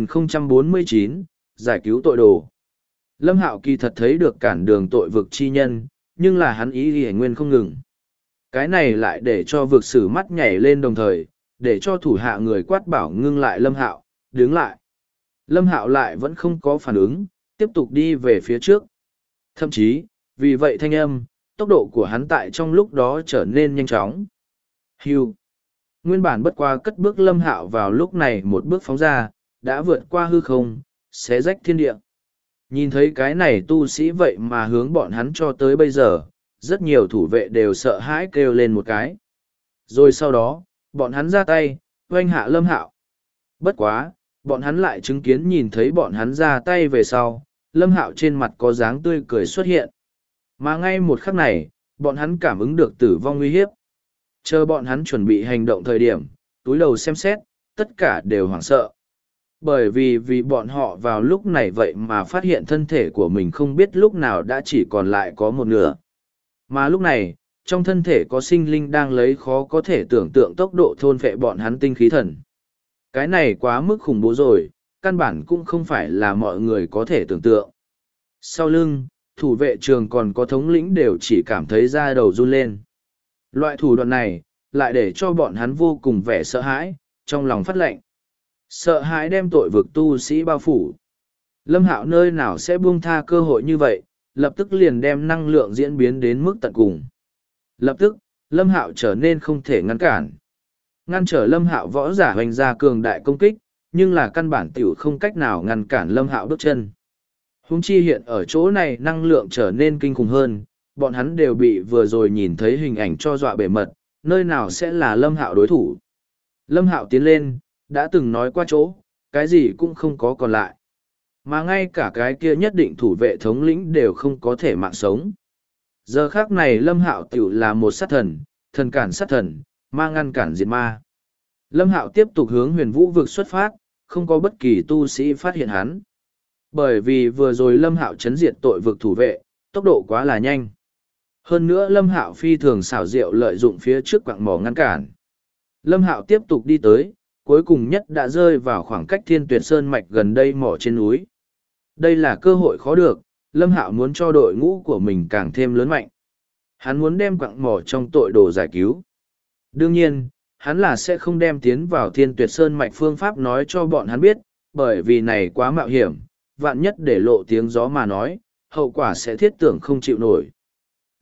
2049, giải cứu tội đồ. Lâm Hạo kỳ thật thấy được cản đường tội vực chi nhân, nhưng là hắn ý hề nguyên không ngừng. Cái này lại để cho vực sử mắt nhảy lên đồng thời, để cho thủ hạ người quát bảo ngưng lại Lâm Hạo, đứng lại. Lâm Hạo lại vẫn không có phản ứng, tiếp tục đi về phía trước. Thậm chí, vì vậy thanh âm, tốc độ của hắn tại trong lúc đó trở nên nhanh chóng. Hưu. Nguyên bản bất qua cất bước Lâm Hạo vào lúc này một bước phóng ra, đã vượt qua hư không, xé rách thiên địa. Nhìn thấy cái này tu sĩ vậy mà hướng bọn hắn cho tới bây giờ, rất nhiều thủ vệ đều sợ hãi kêu lên một cái. Rồi sau đó, bọn hắn ra tay, oanh hạ Lâm Hạo. Bất quá, bọn hắn lại chứng kiến nhìn thấy bọn hắn ra tay về sau, Lâm Hạo trên mặt có dáng tươi cười xuất hiện. Mà ngay một khắc này, bọn hắn cảm ứng được tử vong nguy hiếp. Chờ bọn hắn chuẩn bị hành động thời điểm, túi đầu xem xét, tất cả đều hoảng sợ. Bởi vì bọn họ vào lúc này vậy mà phát hiện thân thể của mình không biết lúc nào đã chỉ còn lại có một nửa. Mà lúc này, trong thân thể có sinh linh đang lấy khó có thể tưởng tượng tốc độ thôn phệ bọn hắn tinh khí thần. Cái này quá mức khủng bố rồi, căn bản cũng không phải là mọi người có thể tưởng tượng. Sau lưng, thủ vệ trường còn có thống lĩnh đều chỉ cảm thấy da đầu run lên. Loại thủ đoạn này, lại để cho bọn hắn vô cùng vẻ sợ hãi, trong lòng phát lệnh. Sợ hãi đem tội vực tu sĩ bao phủ. Lâm Hạo nơi nào sẽ buông tha cơ hội như vậy, lập tức liền đem năng lượng diễn biến đến mức tận cùng. Lập tức, Lâm Hạo trở nên không thể ngăn cản. Ngăn trở Lâm Hạo võ giả hoành ra cường đại công kích, nhưng là căn bản tiểu không cách nào ngăn cản Lâm Hạo bước chân. Huống chi hiện ở chỗ này năng lượng trở nên kinh khủng hơn, bọn hắn đều bị vừa rồi nhìn thấy hình ảnh cho dọa bể mật, nơi nào sẽ là Lâm Hạo đối thủ. Lâm Hạo tiến lên, đã từng nói qua chỗ, cái gì cũng không có còn lại. Mà ngay cả cái kia nhất định thủ vệ thống lĩnh đều không có thể mạng sống. Giờ khác này Lâm Hạo tiểu là một sát thần, thần cản sát thần, ma ngăn cản diệt ma. Lâm Hạo tiếp tục hướng Huyền Vũ vực xuất phát, không có bất kỳ tu sĩ phát hiện hắn. Bởi vì vừa rồi Lâm Hạo chấn diệt tội vực thủ vệ, tốc độ quá là nhanh. Hơn nữa Lâm Hạo phi thường xảo diệu lợi dụng phía trước quặng mỏ ngăn cản. Lâm Hạo tiếp tục đi tới, cuối cùng nhất đã rơi vào khoảng cách Thiên Tuyệt Sơn mạch gần đây mỏ trên núi. Đây là cơ hội khó được, Lâm Hạo muốn cho đội ngũ của mình càng thêm lớn mạnh. Hắn muốn đem quặng mỏ trong tội đồ giải cứu. Đương nhiên, hắn là sẽ không đem tiến vào Thiên Tuyệt Sơn mạch phương pháp nói cho bọn hắn biết, bởi vì này quá mạo hiểm, vạn nhất để lộ tiếng gió mà nói, hậu quả sẽ thiết tưởng không chịu nổi.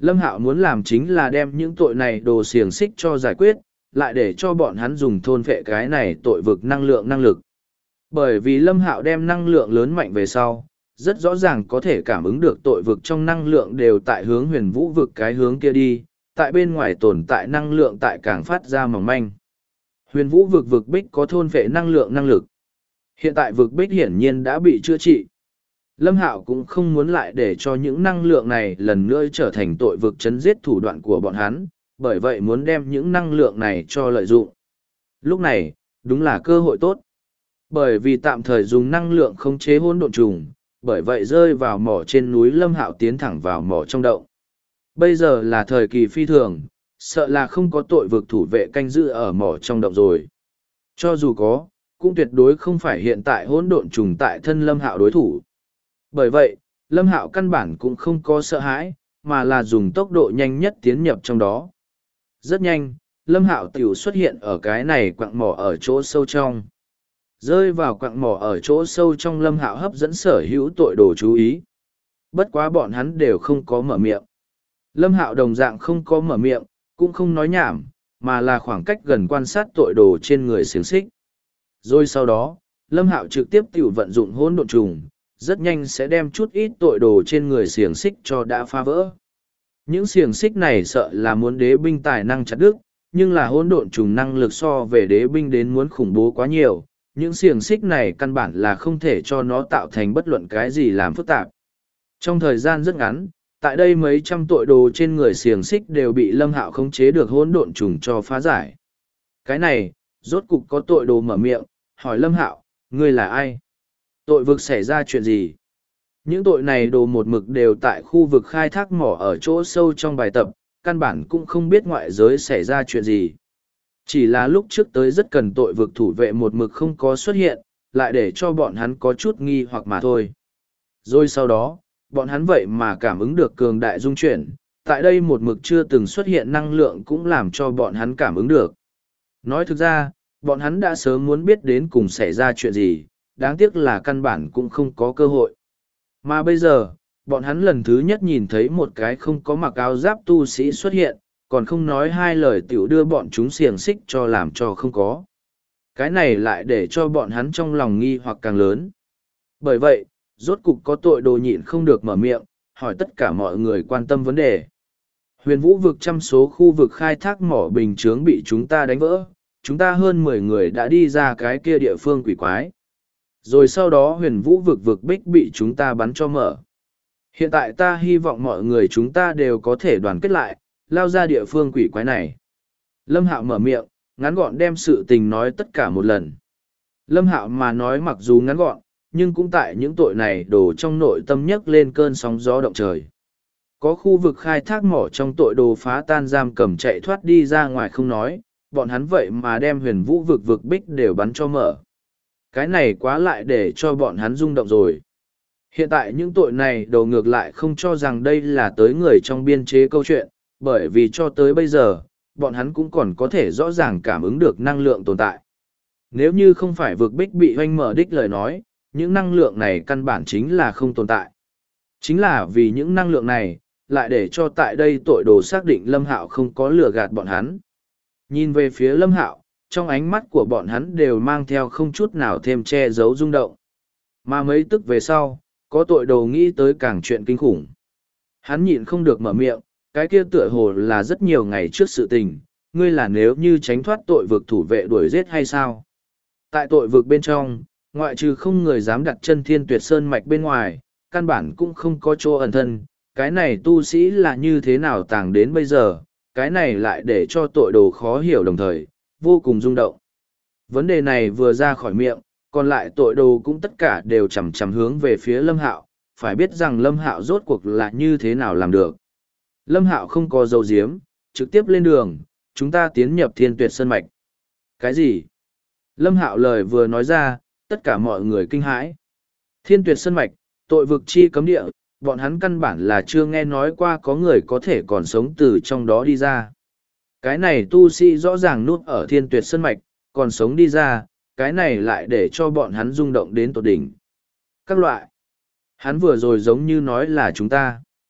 Lâm Hạo muốn làm chính là đem những tội này đồ xiềng xích cho giải quyết, lại để cho bọn hắn dùng thôn phệ cái này tội vực năng lực. Bởi vì Lâm Hạo đem năng lượng lớn mạnh về sau, rất rõ ràng có thể cảm ứng được tội vực trong năng lượng đều tại hướng huyền vũ vực cái hướng kia đi, tại bên ngoài tồn tại năng lượng tại càng phát ra mỏng manh. Huyền vũ vực vực bích có thôn phệ năng lực. Hiện tại vực bích hiển nhiên đã bị chữa trị. Lâm Hạo cũng không muốn lại để cho những năng lượng này lần nữa trở thành tội vực chấn giết thủ đoạn của bọn hắn, bởi vậy muốn đem những năng lượng này cho lợi dụng. Lúc này, đúng là cơ hội tốt. Bởi vì tạm thời dùng năng lượng khống chế hỗn độn trùng, bởi vậy rơi vào mỏ trên núi Lâm Hạo tiến thẳng vào mỏ trong động. Bây giờ là thời kỳ phi thường, sợ là không có tội vực thủ vệ canh giữ ở mỏ trong động rồi. Cho dù có, cũng tuyệt đối không phải hiện tại hỗn độn trùng tại thân Lâm Hạo đối thủ. Bởi vậy, Lâm Hạo căn bản cũng không có sợ hãi, mà là dùng tốc độ nhanh nhất tiến nhập trong đó. Rất nhanh, Lâm Hạo tiểu xuất hiện ở cái này quặng mỏ ở chỗ sâu trong. Rơi vào quặng mỏ ở chỗ sâu trong, Lâm Hạo hấp dẫn sở hữu tội đồ chú ý. Bất quá bọn hắn đều không có mở miệng. Lâm Hạo đồng dạng không có mở miệng, cũng không nói nhảm, mà là khoảng cách gần quan sát tội đồ trên người xiềng xích. Rồi sau đó, Lâm Hạo trực tiếp tiểu vận dụng hỗn độn trùng, rất nhanh sẽ đem chút ít tội đồ trên người xiềng xích cho đã phá vỡ. Những xiềng xích này sợ là muốn đế binh tài năng chặt đứt, nhưng là hỗn độn trùng năng lực so về đế binh đến muốn khủng bố quá nhiều. Những xiềng xích này căn bản là không thể cho nó tạo thành bất luận cái gì làm phức tạp. Trong thời gian rất ngắn, tại đây mấy trăm tội đồ trên người xiềng xích đều bị Lâm Hạo khống chế được hỗn độn trùng cho phá giải. Cái này, rốt cục có tội đồ mở miệng, hỏi Lâm Hạo, ngươi là ai? Tội vực xảy ra chuyện gì? Những tội này đồ một mực đều tại khu vực khai thác mỏ ở chỗ sâu trong bài tập, căn bản cũng không biết ngoại giới xảy ra chuyện gì. Chỉ là lúc trước tới rất cần tội vực thủ vệ một mực không có xuất hiện, lại để cho bọn hắn có chút nghi hoặc mà thôi. Rồi sau đó, bọn hắn vậy mà cảm ứng được cường đại dung chuyển, tại đây một mực chưa từng xuất hiện năng lượng cũng làm cho bọn hắn cảm ứng được. Nói thực ra, bọn hắn đã sớm muốn biết đến cùng xảy ra chuyện gì, đáng tiếc là căn bản cũng không có cơ hội. Mà bây giờ, bọn hắn lần thứ nhất nhìn thấy một cái không có mặc áo giáp tu sĩ xuất hiện, còn không nói hai lời tiểu đưa bọn chúng xiềng xích cho làm cho không có. Cái này lại để cho bọn hắn trong lòng nghi hoặc càng lớn. Bởi vậy, rốt cục có tội đồ nhịn không được mở miệng, hỏi tất cả mọi người quan tâm vấn đề. Huyền vũ vực trăm số khu vực khai thác mỏ bình chướng bị chúng ta đánh vỡ, chúng ta hơn 10 người đã đi ra cái kia địa phương quỷ quái. Rồi sau đó huyền vũ vực bích bị chúng ta bắn cho mở. Hiện tại ta hy vọng mọi người chúng ta đều có thể đoàn kết lại, lao ra địa phương quỷ quái này. Lâm Hạo mở miệng, ngắn gọn đem sự tình nói tất cả một lần. Lâm Hạo mà nói mặc dù ngắn gọn, nhưng cũng tại những tội này đổ trong nội tâm nhấc lên cơn sóng gió động trời. Có khu vực khai thác mỏ trong tội đồ phá tan giam cầm chạy thoát đi ra ngoài không nói, bọn hắn vậy mà đem huyền vũ vực bích đều bắn cho mở. Cái này quá lại để cho bọn hắn rung động rồi. Hiện tại những tội này đồ ngược lại không cho rằng đây là tới người trong biên chế câu chuyện, bởi vì cho tới bây giờ, bọn hắn cũng còn có thể rõ ràng cảm ứng được năng lượng tồn tại. Nếu như không phải vực bích bị hoanh mở đích lời nói, những năng lượng này căn bản chính là không tồn tại. Chính là vì những năng lượng này, lại để cho tại đây tội đồ xác định Lâm Hạo không có lừa gạt bọn hắn. Nhìn về phía Lâm Hạo, trong ánh mắt của bọn hắn đều mang theo không chút nào thêm che giấu rung động. Mà mấy tức về sau, có tội đồ nghĩ tới càng chuyện kinh khủng. Hắn nhịn không được mở miệng, cái kia tựa hồ là rất nhiều ngày trước sự tình, ngươi là nếu như tránh thoát tội vực thủ vệ đuổi giết hay sao? Tại tội vực bên trong, ngoại trừ không người dám đặt chân Thiên Tuyệt Sơn mạch bên ngoài, căn bản cũng không có chỗ ẩn thân, cái này tu sĩ là như thế nào tàng đến bây giờ, cái này lại để cho tội đồ khó hiểu đồng thời, vô cùng rung động. Vấn đề này vừa ra khỏi miệng, còn lại tội đồ cũng tất cả đều chằm chằm hướng về phía Lâm Hạo, phải biết rằng Lâm Hạo rốt cuộc là như thế nào làm được. Lâm Hạo không có dấu diếm, trực tiếp lên đường, chúng ta tiến nhập Thiên Tuyệt Sơn mạch. Cái gì? Lâm Hạo lời vừa nói ra, tất cả mọi người kinh hãi. Thiên Tuyệt Sơn mạch, tội vực chi cấm địa, bọn hắn căn bản là chưa nghe nói qua có người có thể còn sống từ trong đó đi ra. Cái này tu sĩ rõ ràng nuốt ở Thiên Tuyệt Sơn mạch, còn sống đi ra, cái này lại để cho bọn hắn rung động đến tột đỉnh. Các loại. Hắn vừa rồi giống như nói là chúng ta.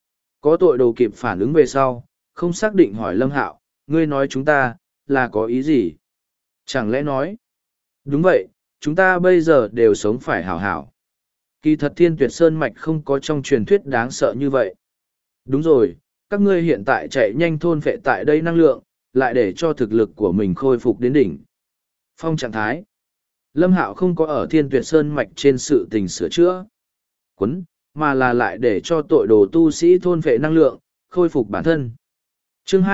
Có tội đồ kịp phản ứng về sau, không xác định hỏi Lâm Hạo, ngươi nói chúng ta, là có ý gì? Chẳng lẽ nói? Đúng vậy, chúng ta bây giờ đều sống phải hảo hảo. Kỳ thật Thiên Tuyệt Sơn Mạch không có trong truyền thuyết đáng sợ như vậy. Đúng rồi, các ngươi hiện tại chạy nhanh thôn phệ tại đây năng lượng, lại để cho thực lực của mình khôi phục đến đỉnh. Phong trạng thái. Lâm Hạo không có ở Thiên Tuyệt Sơn Mạch trên sự tình sửa chữa. Quấn, mà là lại để cho tội đồ tu sĩ thôn phệ năng lượng, khôi phục bản thân. Chương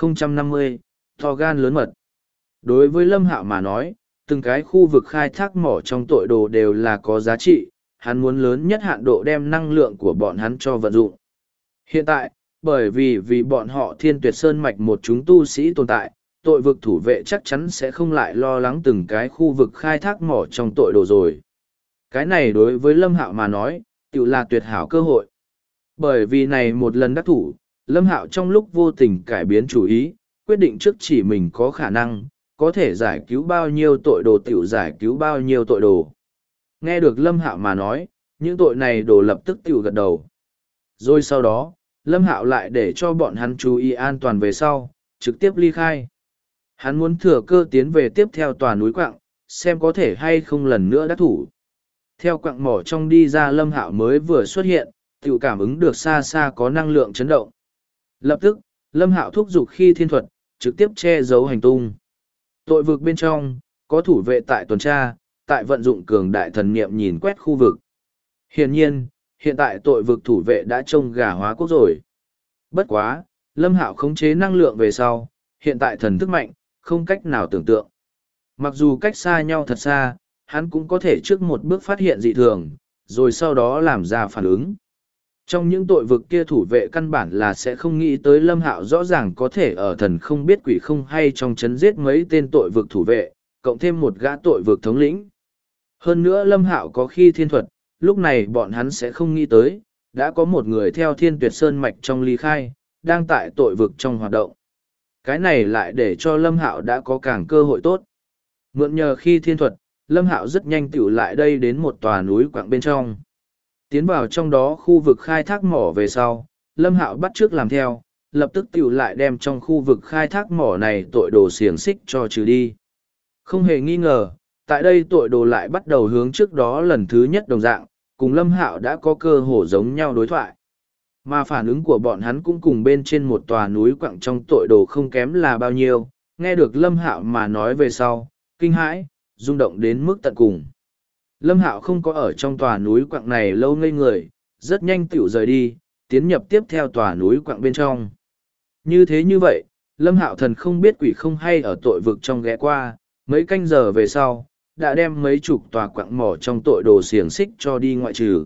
2050, to gan lớn mật. Đối với Lâm Hạo mà nói, từng cái khu vực khai thác mỏ trong tội đồ đều là có giá trị, hắn muốn lớn nhất hạn độ đem năng lượng của bọn hắn cho vận dụng. Hiện tại, bởi vì bọn họ Thiên Tuyệt Sơn Mạch một chúng tu sĩ tồn tại, tội vực thủ vệ chắc chắn sẽ không lại lo lắng từng cái khu vực khai thác mỏ trong tội đồ rồi. Cái này đối với Lâm Hạo mà nói, tự là tuyệt hảo cơ hội. Bởi vì này một lần đắc thủ, Lâm Hạo trong lúc vô tình cải biến chủ ý, quyết định trước chỉ mình có khả năng, có thể giải cứu bao nhiêu tội đồ tiểu giải cứu bao nhiêu tội đồ. Nghe được Lâm Hạo mà nói, những tội này đồ lập tức tiểu gật đầu. Rồi sau đó, Lâm Hạo lại để cho bọn hắn chú ý an toàn về sau, trực tiếp ly khai. Hắn muốn thừa cơ tiến về tiếp theo tòa núi quặng, xem có thể hay không lần nữa đắc thủ. Theo quặng mỏ trong đi ra Lâm Hạo mới vừa xuất hiện, tiểu cảm ứng được xa xa có năng lượng chấn động. Lập tức, Lâm Hạo thúc giục khi thiên thuật, trực tiếp che giấu hành tung. Tội vực bên trong, có thủ vệ tại tuần tra, tại vận dụng cường đại thần niệm nhìn quét khu vực. Hiển nhiên, hiện tại tội vực thủ vệ đã trông gà hóa quốc rồi. Bất quá, Lâm Hạo khống chế năng lượng về sau, hiện tại thần thức mạnh, không cách nào tưởng tượng. Mặc dù cách xa nhau thật xa, hắn cũng có thể trước một bước phát hiện dị thường, rồi sau đó làm ra phản ứng. Trong những tội vực kia thủ vệ căn bản là sẽ không nghĩ tới Lâm Hạo rõ ràng có thể ở thần không biết quỷ không hay trong chấn giết mấy tên tội vực thủ vệ, cộng thêm một gã tội vực thống lĩnh. Hơn nữa Lâm Hạo có khi thiên thuật, lúc này bọn hắn sẽ không nghĩ tới, đã có một người theo Thiên Tuyệt Sơn Mạch trong ly khai, đang tại tội vực trong hoạt động. Cái này lại để cho Lâm Hạo đã có càng cơ hội tốt. Mượn nhờ khi thiên thuật, Lâm Hạo rất nhanh tiểu lại đây đến một tòa núi quặng bên trong. Tiến vào trong đó khu vực khai thác mỏ về sau, Lâm Hạo bắt chước làm theo, lập tức tiểu lại đem trong khu vực khai thác mỏ này tội đồ xiềng xích cho trừ đi. Không hề nghi ngờ, tại đây tội đồ lại bắt đầu hướng trước đó lần thứ nhất đồng dạng, cùng Lâm Hạo đã có cơ hội giống nhau đối thoại. Mà phản ứng của bọn hắn cũng cùng bên trên một tòa núi quặng trong tội đồ không kém là bao nhiêu, nghe được Lâm Hạo mà nói về sau, kinh hãi, rung động đến mức tận cùng. Lâm Hạo không có ở trong tòa núi quặng này lâu ngây người, rất nhanh tiểu rời đi, tiến nhập tiếp theo tòa núi quặng bên trong. Như thế như vậy, Lâm Hạo thần không biết quỷ không hay ở tội vực trong ghé qua, mấy canh giờ về sau, đã đem mấy chục tòa quặng mỏ trong tội đồ xiềng xích cho đi ngoại trừ.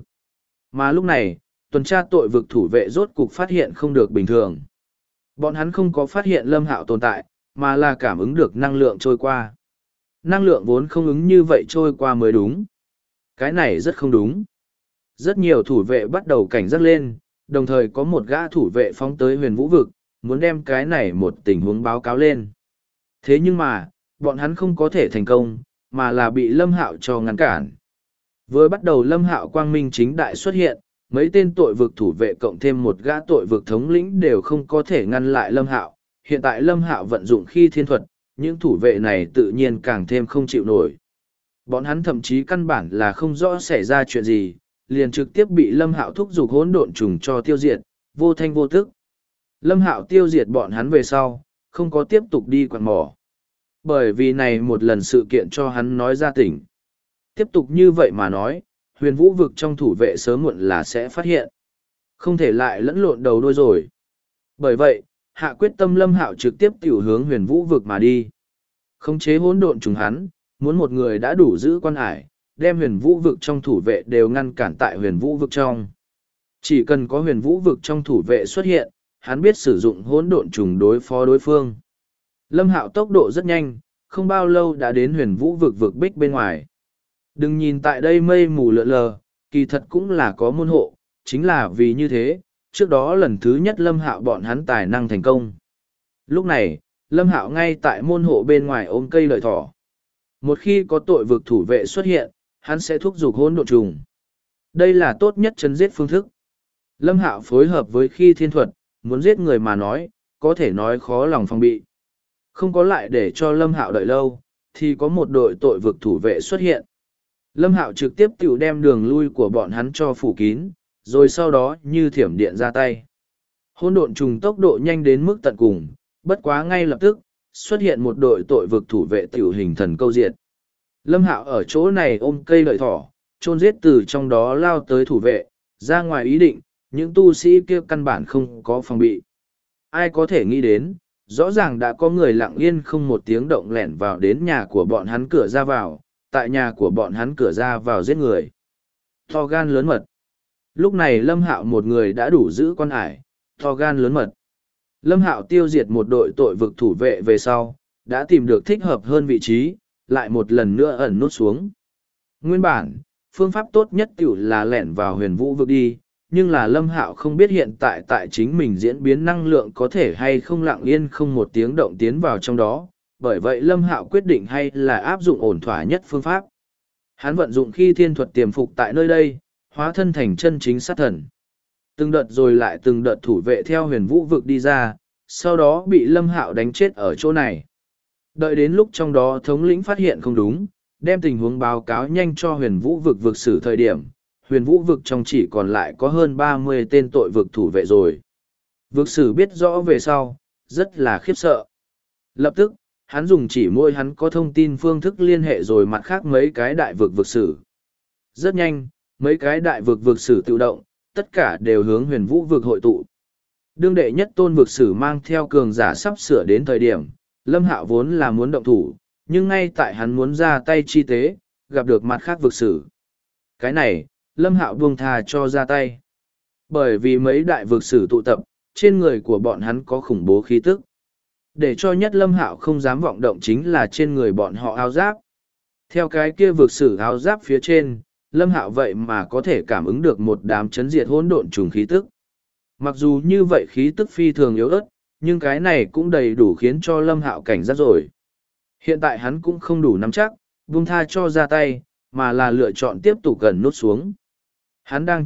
Mà lúc này, tuần tra tội vực thủ vệ rốt cục phát hiện không được bình thường. Bọn hắn không có phát hiện Lâm Hạo tồn tại, mà là cảm ứng được năng lượng trôi qua. Năng lượng vốn không ứng như vậy trôi qua mới đúng. Cái này rất không đúng. Rất nhiều thủ vệ bắt đầu cảnh giác lên, đồng thời có một gã thủ vệ phóng tới huyền vũ vực, muốn đem cái này một tình huống báo cáo lên. Thế nhưng mà, bọn hắn không có thể thành công, mà là bị Lâm Hạo cho ngăn cản. Vừa bắt đầu Lâm Hạo quang minh chính đại xuất hiện, mấy tên tội vực thủ vệ cộng thêm một gã tội vực thống lĩnh đều không có thể ngăn lại Lâm Hạo. Hiện tại Lâm Hạo vận dụng khi thiên thuật, những thủ vệ này tự nhiên càng thêm không chịu nổi. Bọn hắn thậm chí căn bản là không rõ xảy ra chuyện gì, liền trực tiếp bị Lâm Hạo thúc giục hỗn độn trùng cho tiêu diệt, vô thanh vô tức. Lâm Hạo tiêu diệt bọn hắn về sau, không có tiếp tục đi quặng mỏ. Bởi vì này một lần sự kiện cho hắn nói ra tỉnh. Tiếp tục như vậy mà nói, huyền vũ vực trong thủ vệ sớm muộn là sẽ phát hiện. Không thể lại lẫn lộn đầu đuôi rồi. Bởi vậy, hạ quyết tâm Lâm Hạo trực tiếp tiểu hướng huyền vũ vực mà đi. Khống chế hỗn độn trùng hắn, muốn một người đã đủ giữ quan hải, đem huyền vũ vực trong thủ vệ đều ngăn cản tại huyền vũ vực trong. Chỉ cần có huyền vũ vực trong thủ vệ xuất hiện, hắn biết sử dụng hỗn độn trùng đối phó đối phương. Lâm Hạo tốc độ rất nhanh, không bao lâu đã đến huyền vũ vực vực bích bên ngoài. Đừng nhìn tại đây mây mù lượn lờ, kỳ thật cũng là có môn hộ, chính là vì như thế, trước đó lần thứ nhất Lâm Hạo bọn hắn tài năng thành công. Lúc này, Lâm Hạo ngay tại môn hộ bên ngoài ôm cây lợi thỏ. Một khi có tội vực thủ vệ xuất hiện, hắn sẽ thúc giục hỗn độn trùng. Đây là tốt nhất chấn giết phương thức. Lâm Hạo phối hợp với khi thiên thuật, muốn giết người mà nói, có thể nói khó lòng phòng bị. Không có lại để cho Lâm Hạo đợi lâu, thì có một đội tội vực thủ vệ xuất hiện. Lâm Hạo trực tiếp tự đem đường lui của bọn hắn cho phủ kín, rồi sau đó như thiểm điện ra tay. Hỗn độn trùng tốc độ nhanh đến mức tận cùng, bất quá ngay lập tức, xuất hiện một đội tội vực thủ vệ tiểu hình thần câu diệt. Lâm Hạo ở chỗ này ôm cây lợi thỏ, chôn giết từ trong đó lao tới thủ vệ, ra ngoài ý định, những tu sĩ kia căn bản không có phòng bị. Ai có thể nghĩ đến, rõ ràng đã có người lặng yên không một tiếng động lẻn vào đến nhà của bọn hắn cửa ra vào, tại nhà của bọn hắn cửa ra vào giết người. To gan lớn mật. Lúc này Lâm Hạo một người đã đủ giữ quan ải, to gan lớn mật. Lâm Hạo tiêu diệt một đội tội vực thủ vệ về sau, đã tìm được thích hợp hơn vị trí, lại một lần nữa ẩn nút xuống. Nguyên bản, phương pháp tốt nhất tiểu là lẻn vào huyền vũ vực đi, nhưng là Lâm Hạo không biết hiện tại chính mình diễn biến năng lượng có thể hay không lặng yên không một tiếng động tiến vào trong đó, bởi vậy Lâm Hạo quyết định hay là áp dụng ổn thỏa nhất phương pháp. Hắn vận dụng khi thiên thuật tiềm phục tại nơi đây, hóa thân thành chân chính sát thần. Từng đợt rồi lại từng đợt thủ vệ theo huyền vũ vực đi ra, sau đó bị Lâm Hạo đánh chết ở chỗ này. Đợi đến lúc trong đó thống lĩnh phát hiện không đúng, đem tình huống báo cáo nhanh cho huyền vũ vực vực xử thời điểm, huyền vũ vực trong chỉ còn lại có hơn 30 tên tội vực thủ vệ rồi. Vực sử biết rõ về sau, rất là khiếp sợ. Lập tức, hắn dùng chỉ môi hắn có thông tin phương thức liên hệ rồi mặt khác mấy cái đại vực vực sử. Rất nhanh, mấy cái đại vực vực sử tự động, tất cả đều hướng huyền vũ vực hội tụ. Đương đệ nhất tôn vực sử mang theo cường giả sắp sửa đến thời điểm, Lâm Hạo vốn là muốn động thủ, nhưng ngay tại hắn muốn ra tay chi tế, gặp được mặt khác vực sử. Cái này, Lâm Hạo buông thà cho ra tay. Bởi vì mấy đại vực sử tụ tập, trên người của bọn hắn có khủng bố khí tức. Để cho nhất Lâm Hạo không dám vọng động chính là trên người bọn họ áo giáp. Theo cái kia vực sử áo giáp phía trên, Lâm Hạo vậy mà có thể cảm ứng được một đám chấn diệt hỗn độn trùng khí tức. Mặc dù như vậy khí tức phi thường yếu ớt, nhưng cái này cũng đầy đủ khiến cho Lâm Hạo cảnh giác rồi. Hiện tại hắn cũng không đủ nắm chắc, buông tha cho ra tay, mà là lựa chọn tiếp tục gần nút xuống. Hắn đang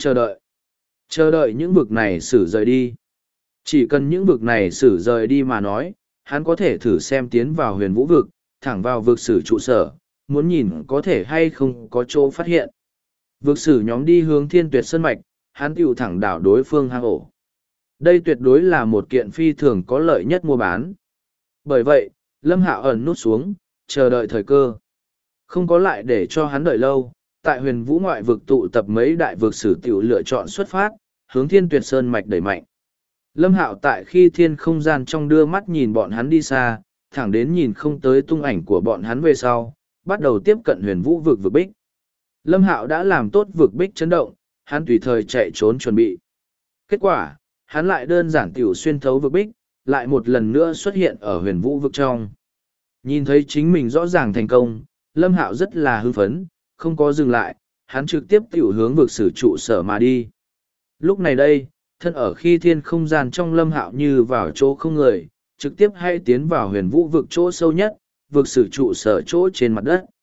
chờ đợi những vực này xử rời đi. Chỉ cần những vực này xử rời đi mà nói, hắn có thể thử xem tiến vào huyền vũ vực, thẳng vào vực sử trụ sở, muốn nhìn có thể hay không có chỗ phát hiện. Vực sử nhóm đi hướng Thiên Tuyệt Sơn Mạch, hắn tiểu thẳng đảo đối phương hang ổ. Đây tuyệt đối là một kiện phi thường có lợi nhất mua bán. Bởi vậy, Lâm Hạo ẩn nút xuống, chờ đợi thời cơ. Không có lại để cho hắn đợi lâu, tại huyền vũ ngoại vực tụ tập mấy đại vực sử tiểu lựa chọn xuất phát, hướng Thiên Tuyệt Sơn Mạch đẩy mạnh. Lâm Hạo tại khi thiên không gian trong đưa mắt nhìn bọn hắn đi xa, thẳng đến nhìn không tới tung ảnh của bọn hắn về sau, bắt đầu tiếp cận huyền vũ vực vực bích. Lâm Hạo đã làm tốt vực bích chấn động, hắn tùy thời chạy trốn chuẩn bị. Kết quả, hắn lại đơn giản tiểu xuyên thấu vực bích, lại một lần nữa xuất hiện ở huyền vũ vực trong. Nhìn thấy chính mình rõ ràng thành công, Lâm Hạo rất là hưng phấn, không có dừng lại, hắn trực tiếp tiểu hướng vực sử trụ sở mà đi. Lúc này đây, thân ở khi thiên không gian trong Lâm Hạo như vào chỗ không người, trực tiếp hay tiến vào huyền vũ vực chỗ sâu nhất, vực sử trụ sở chỗ trên mặt đất.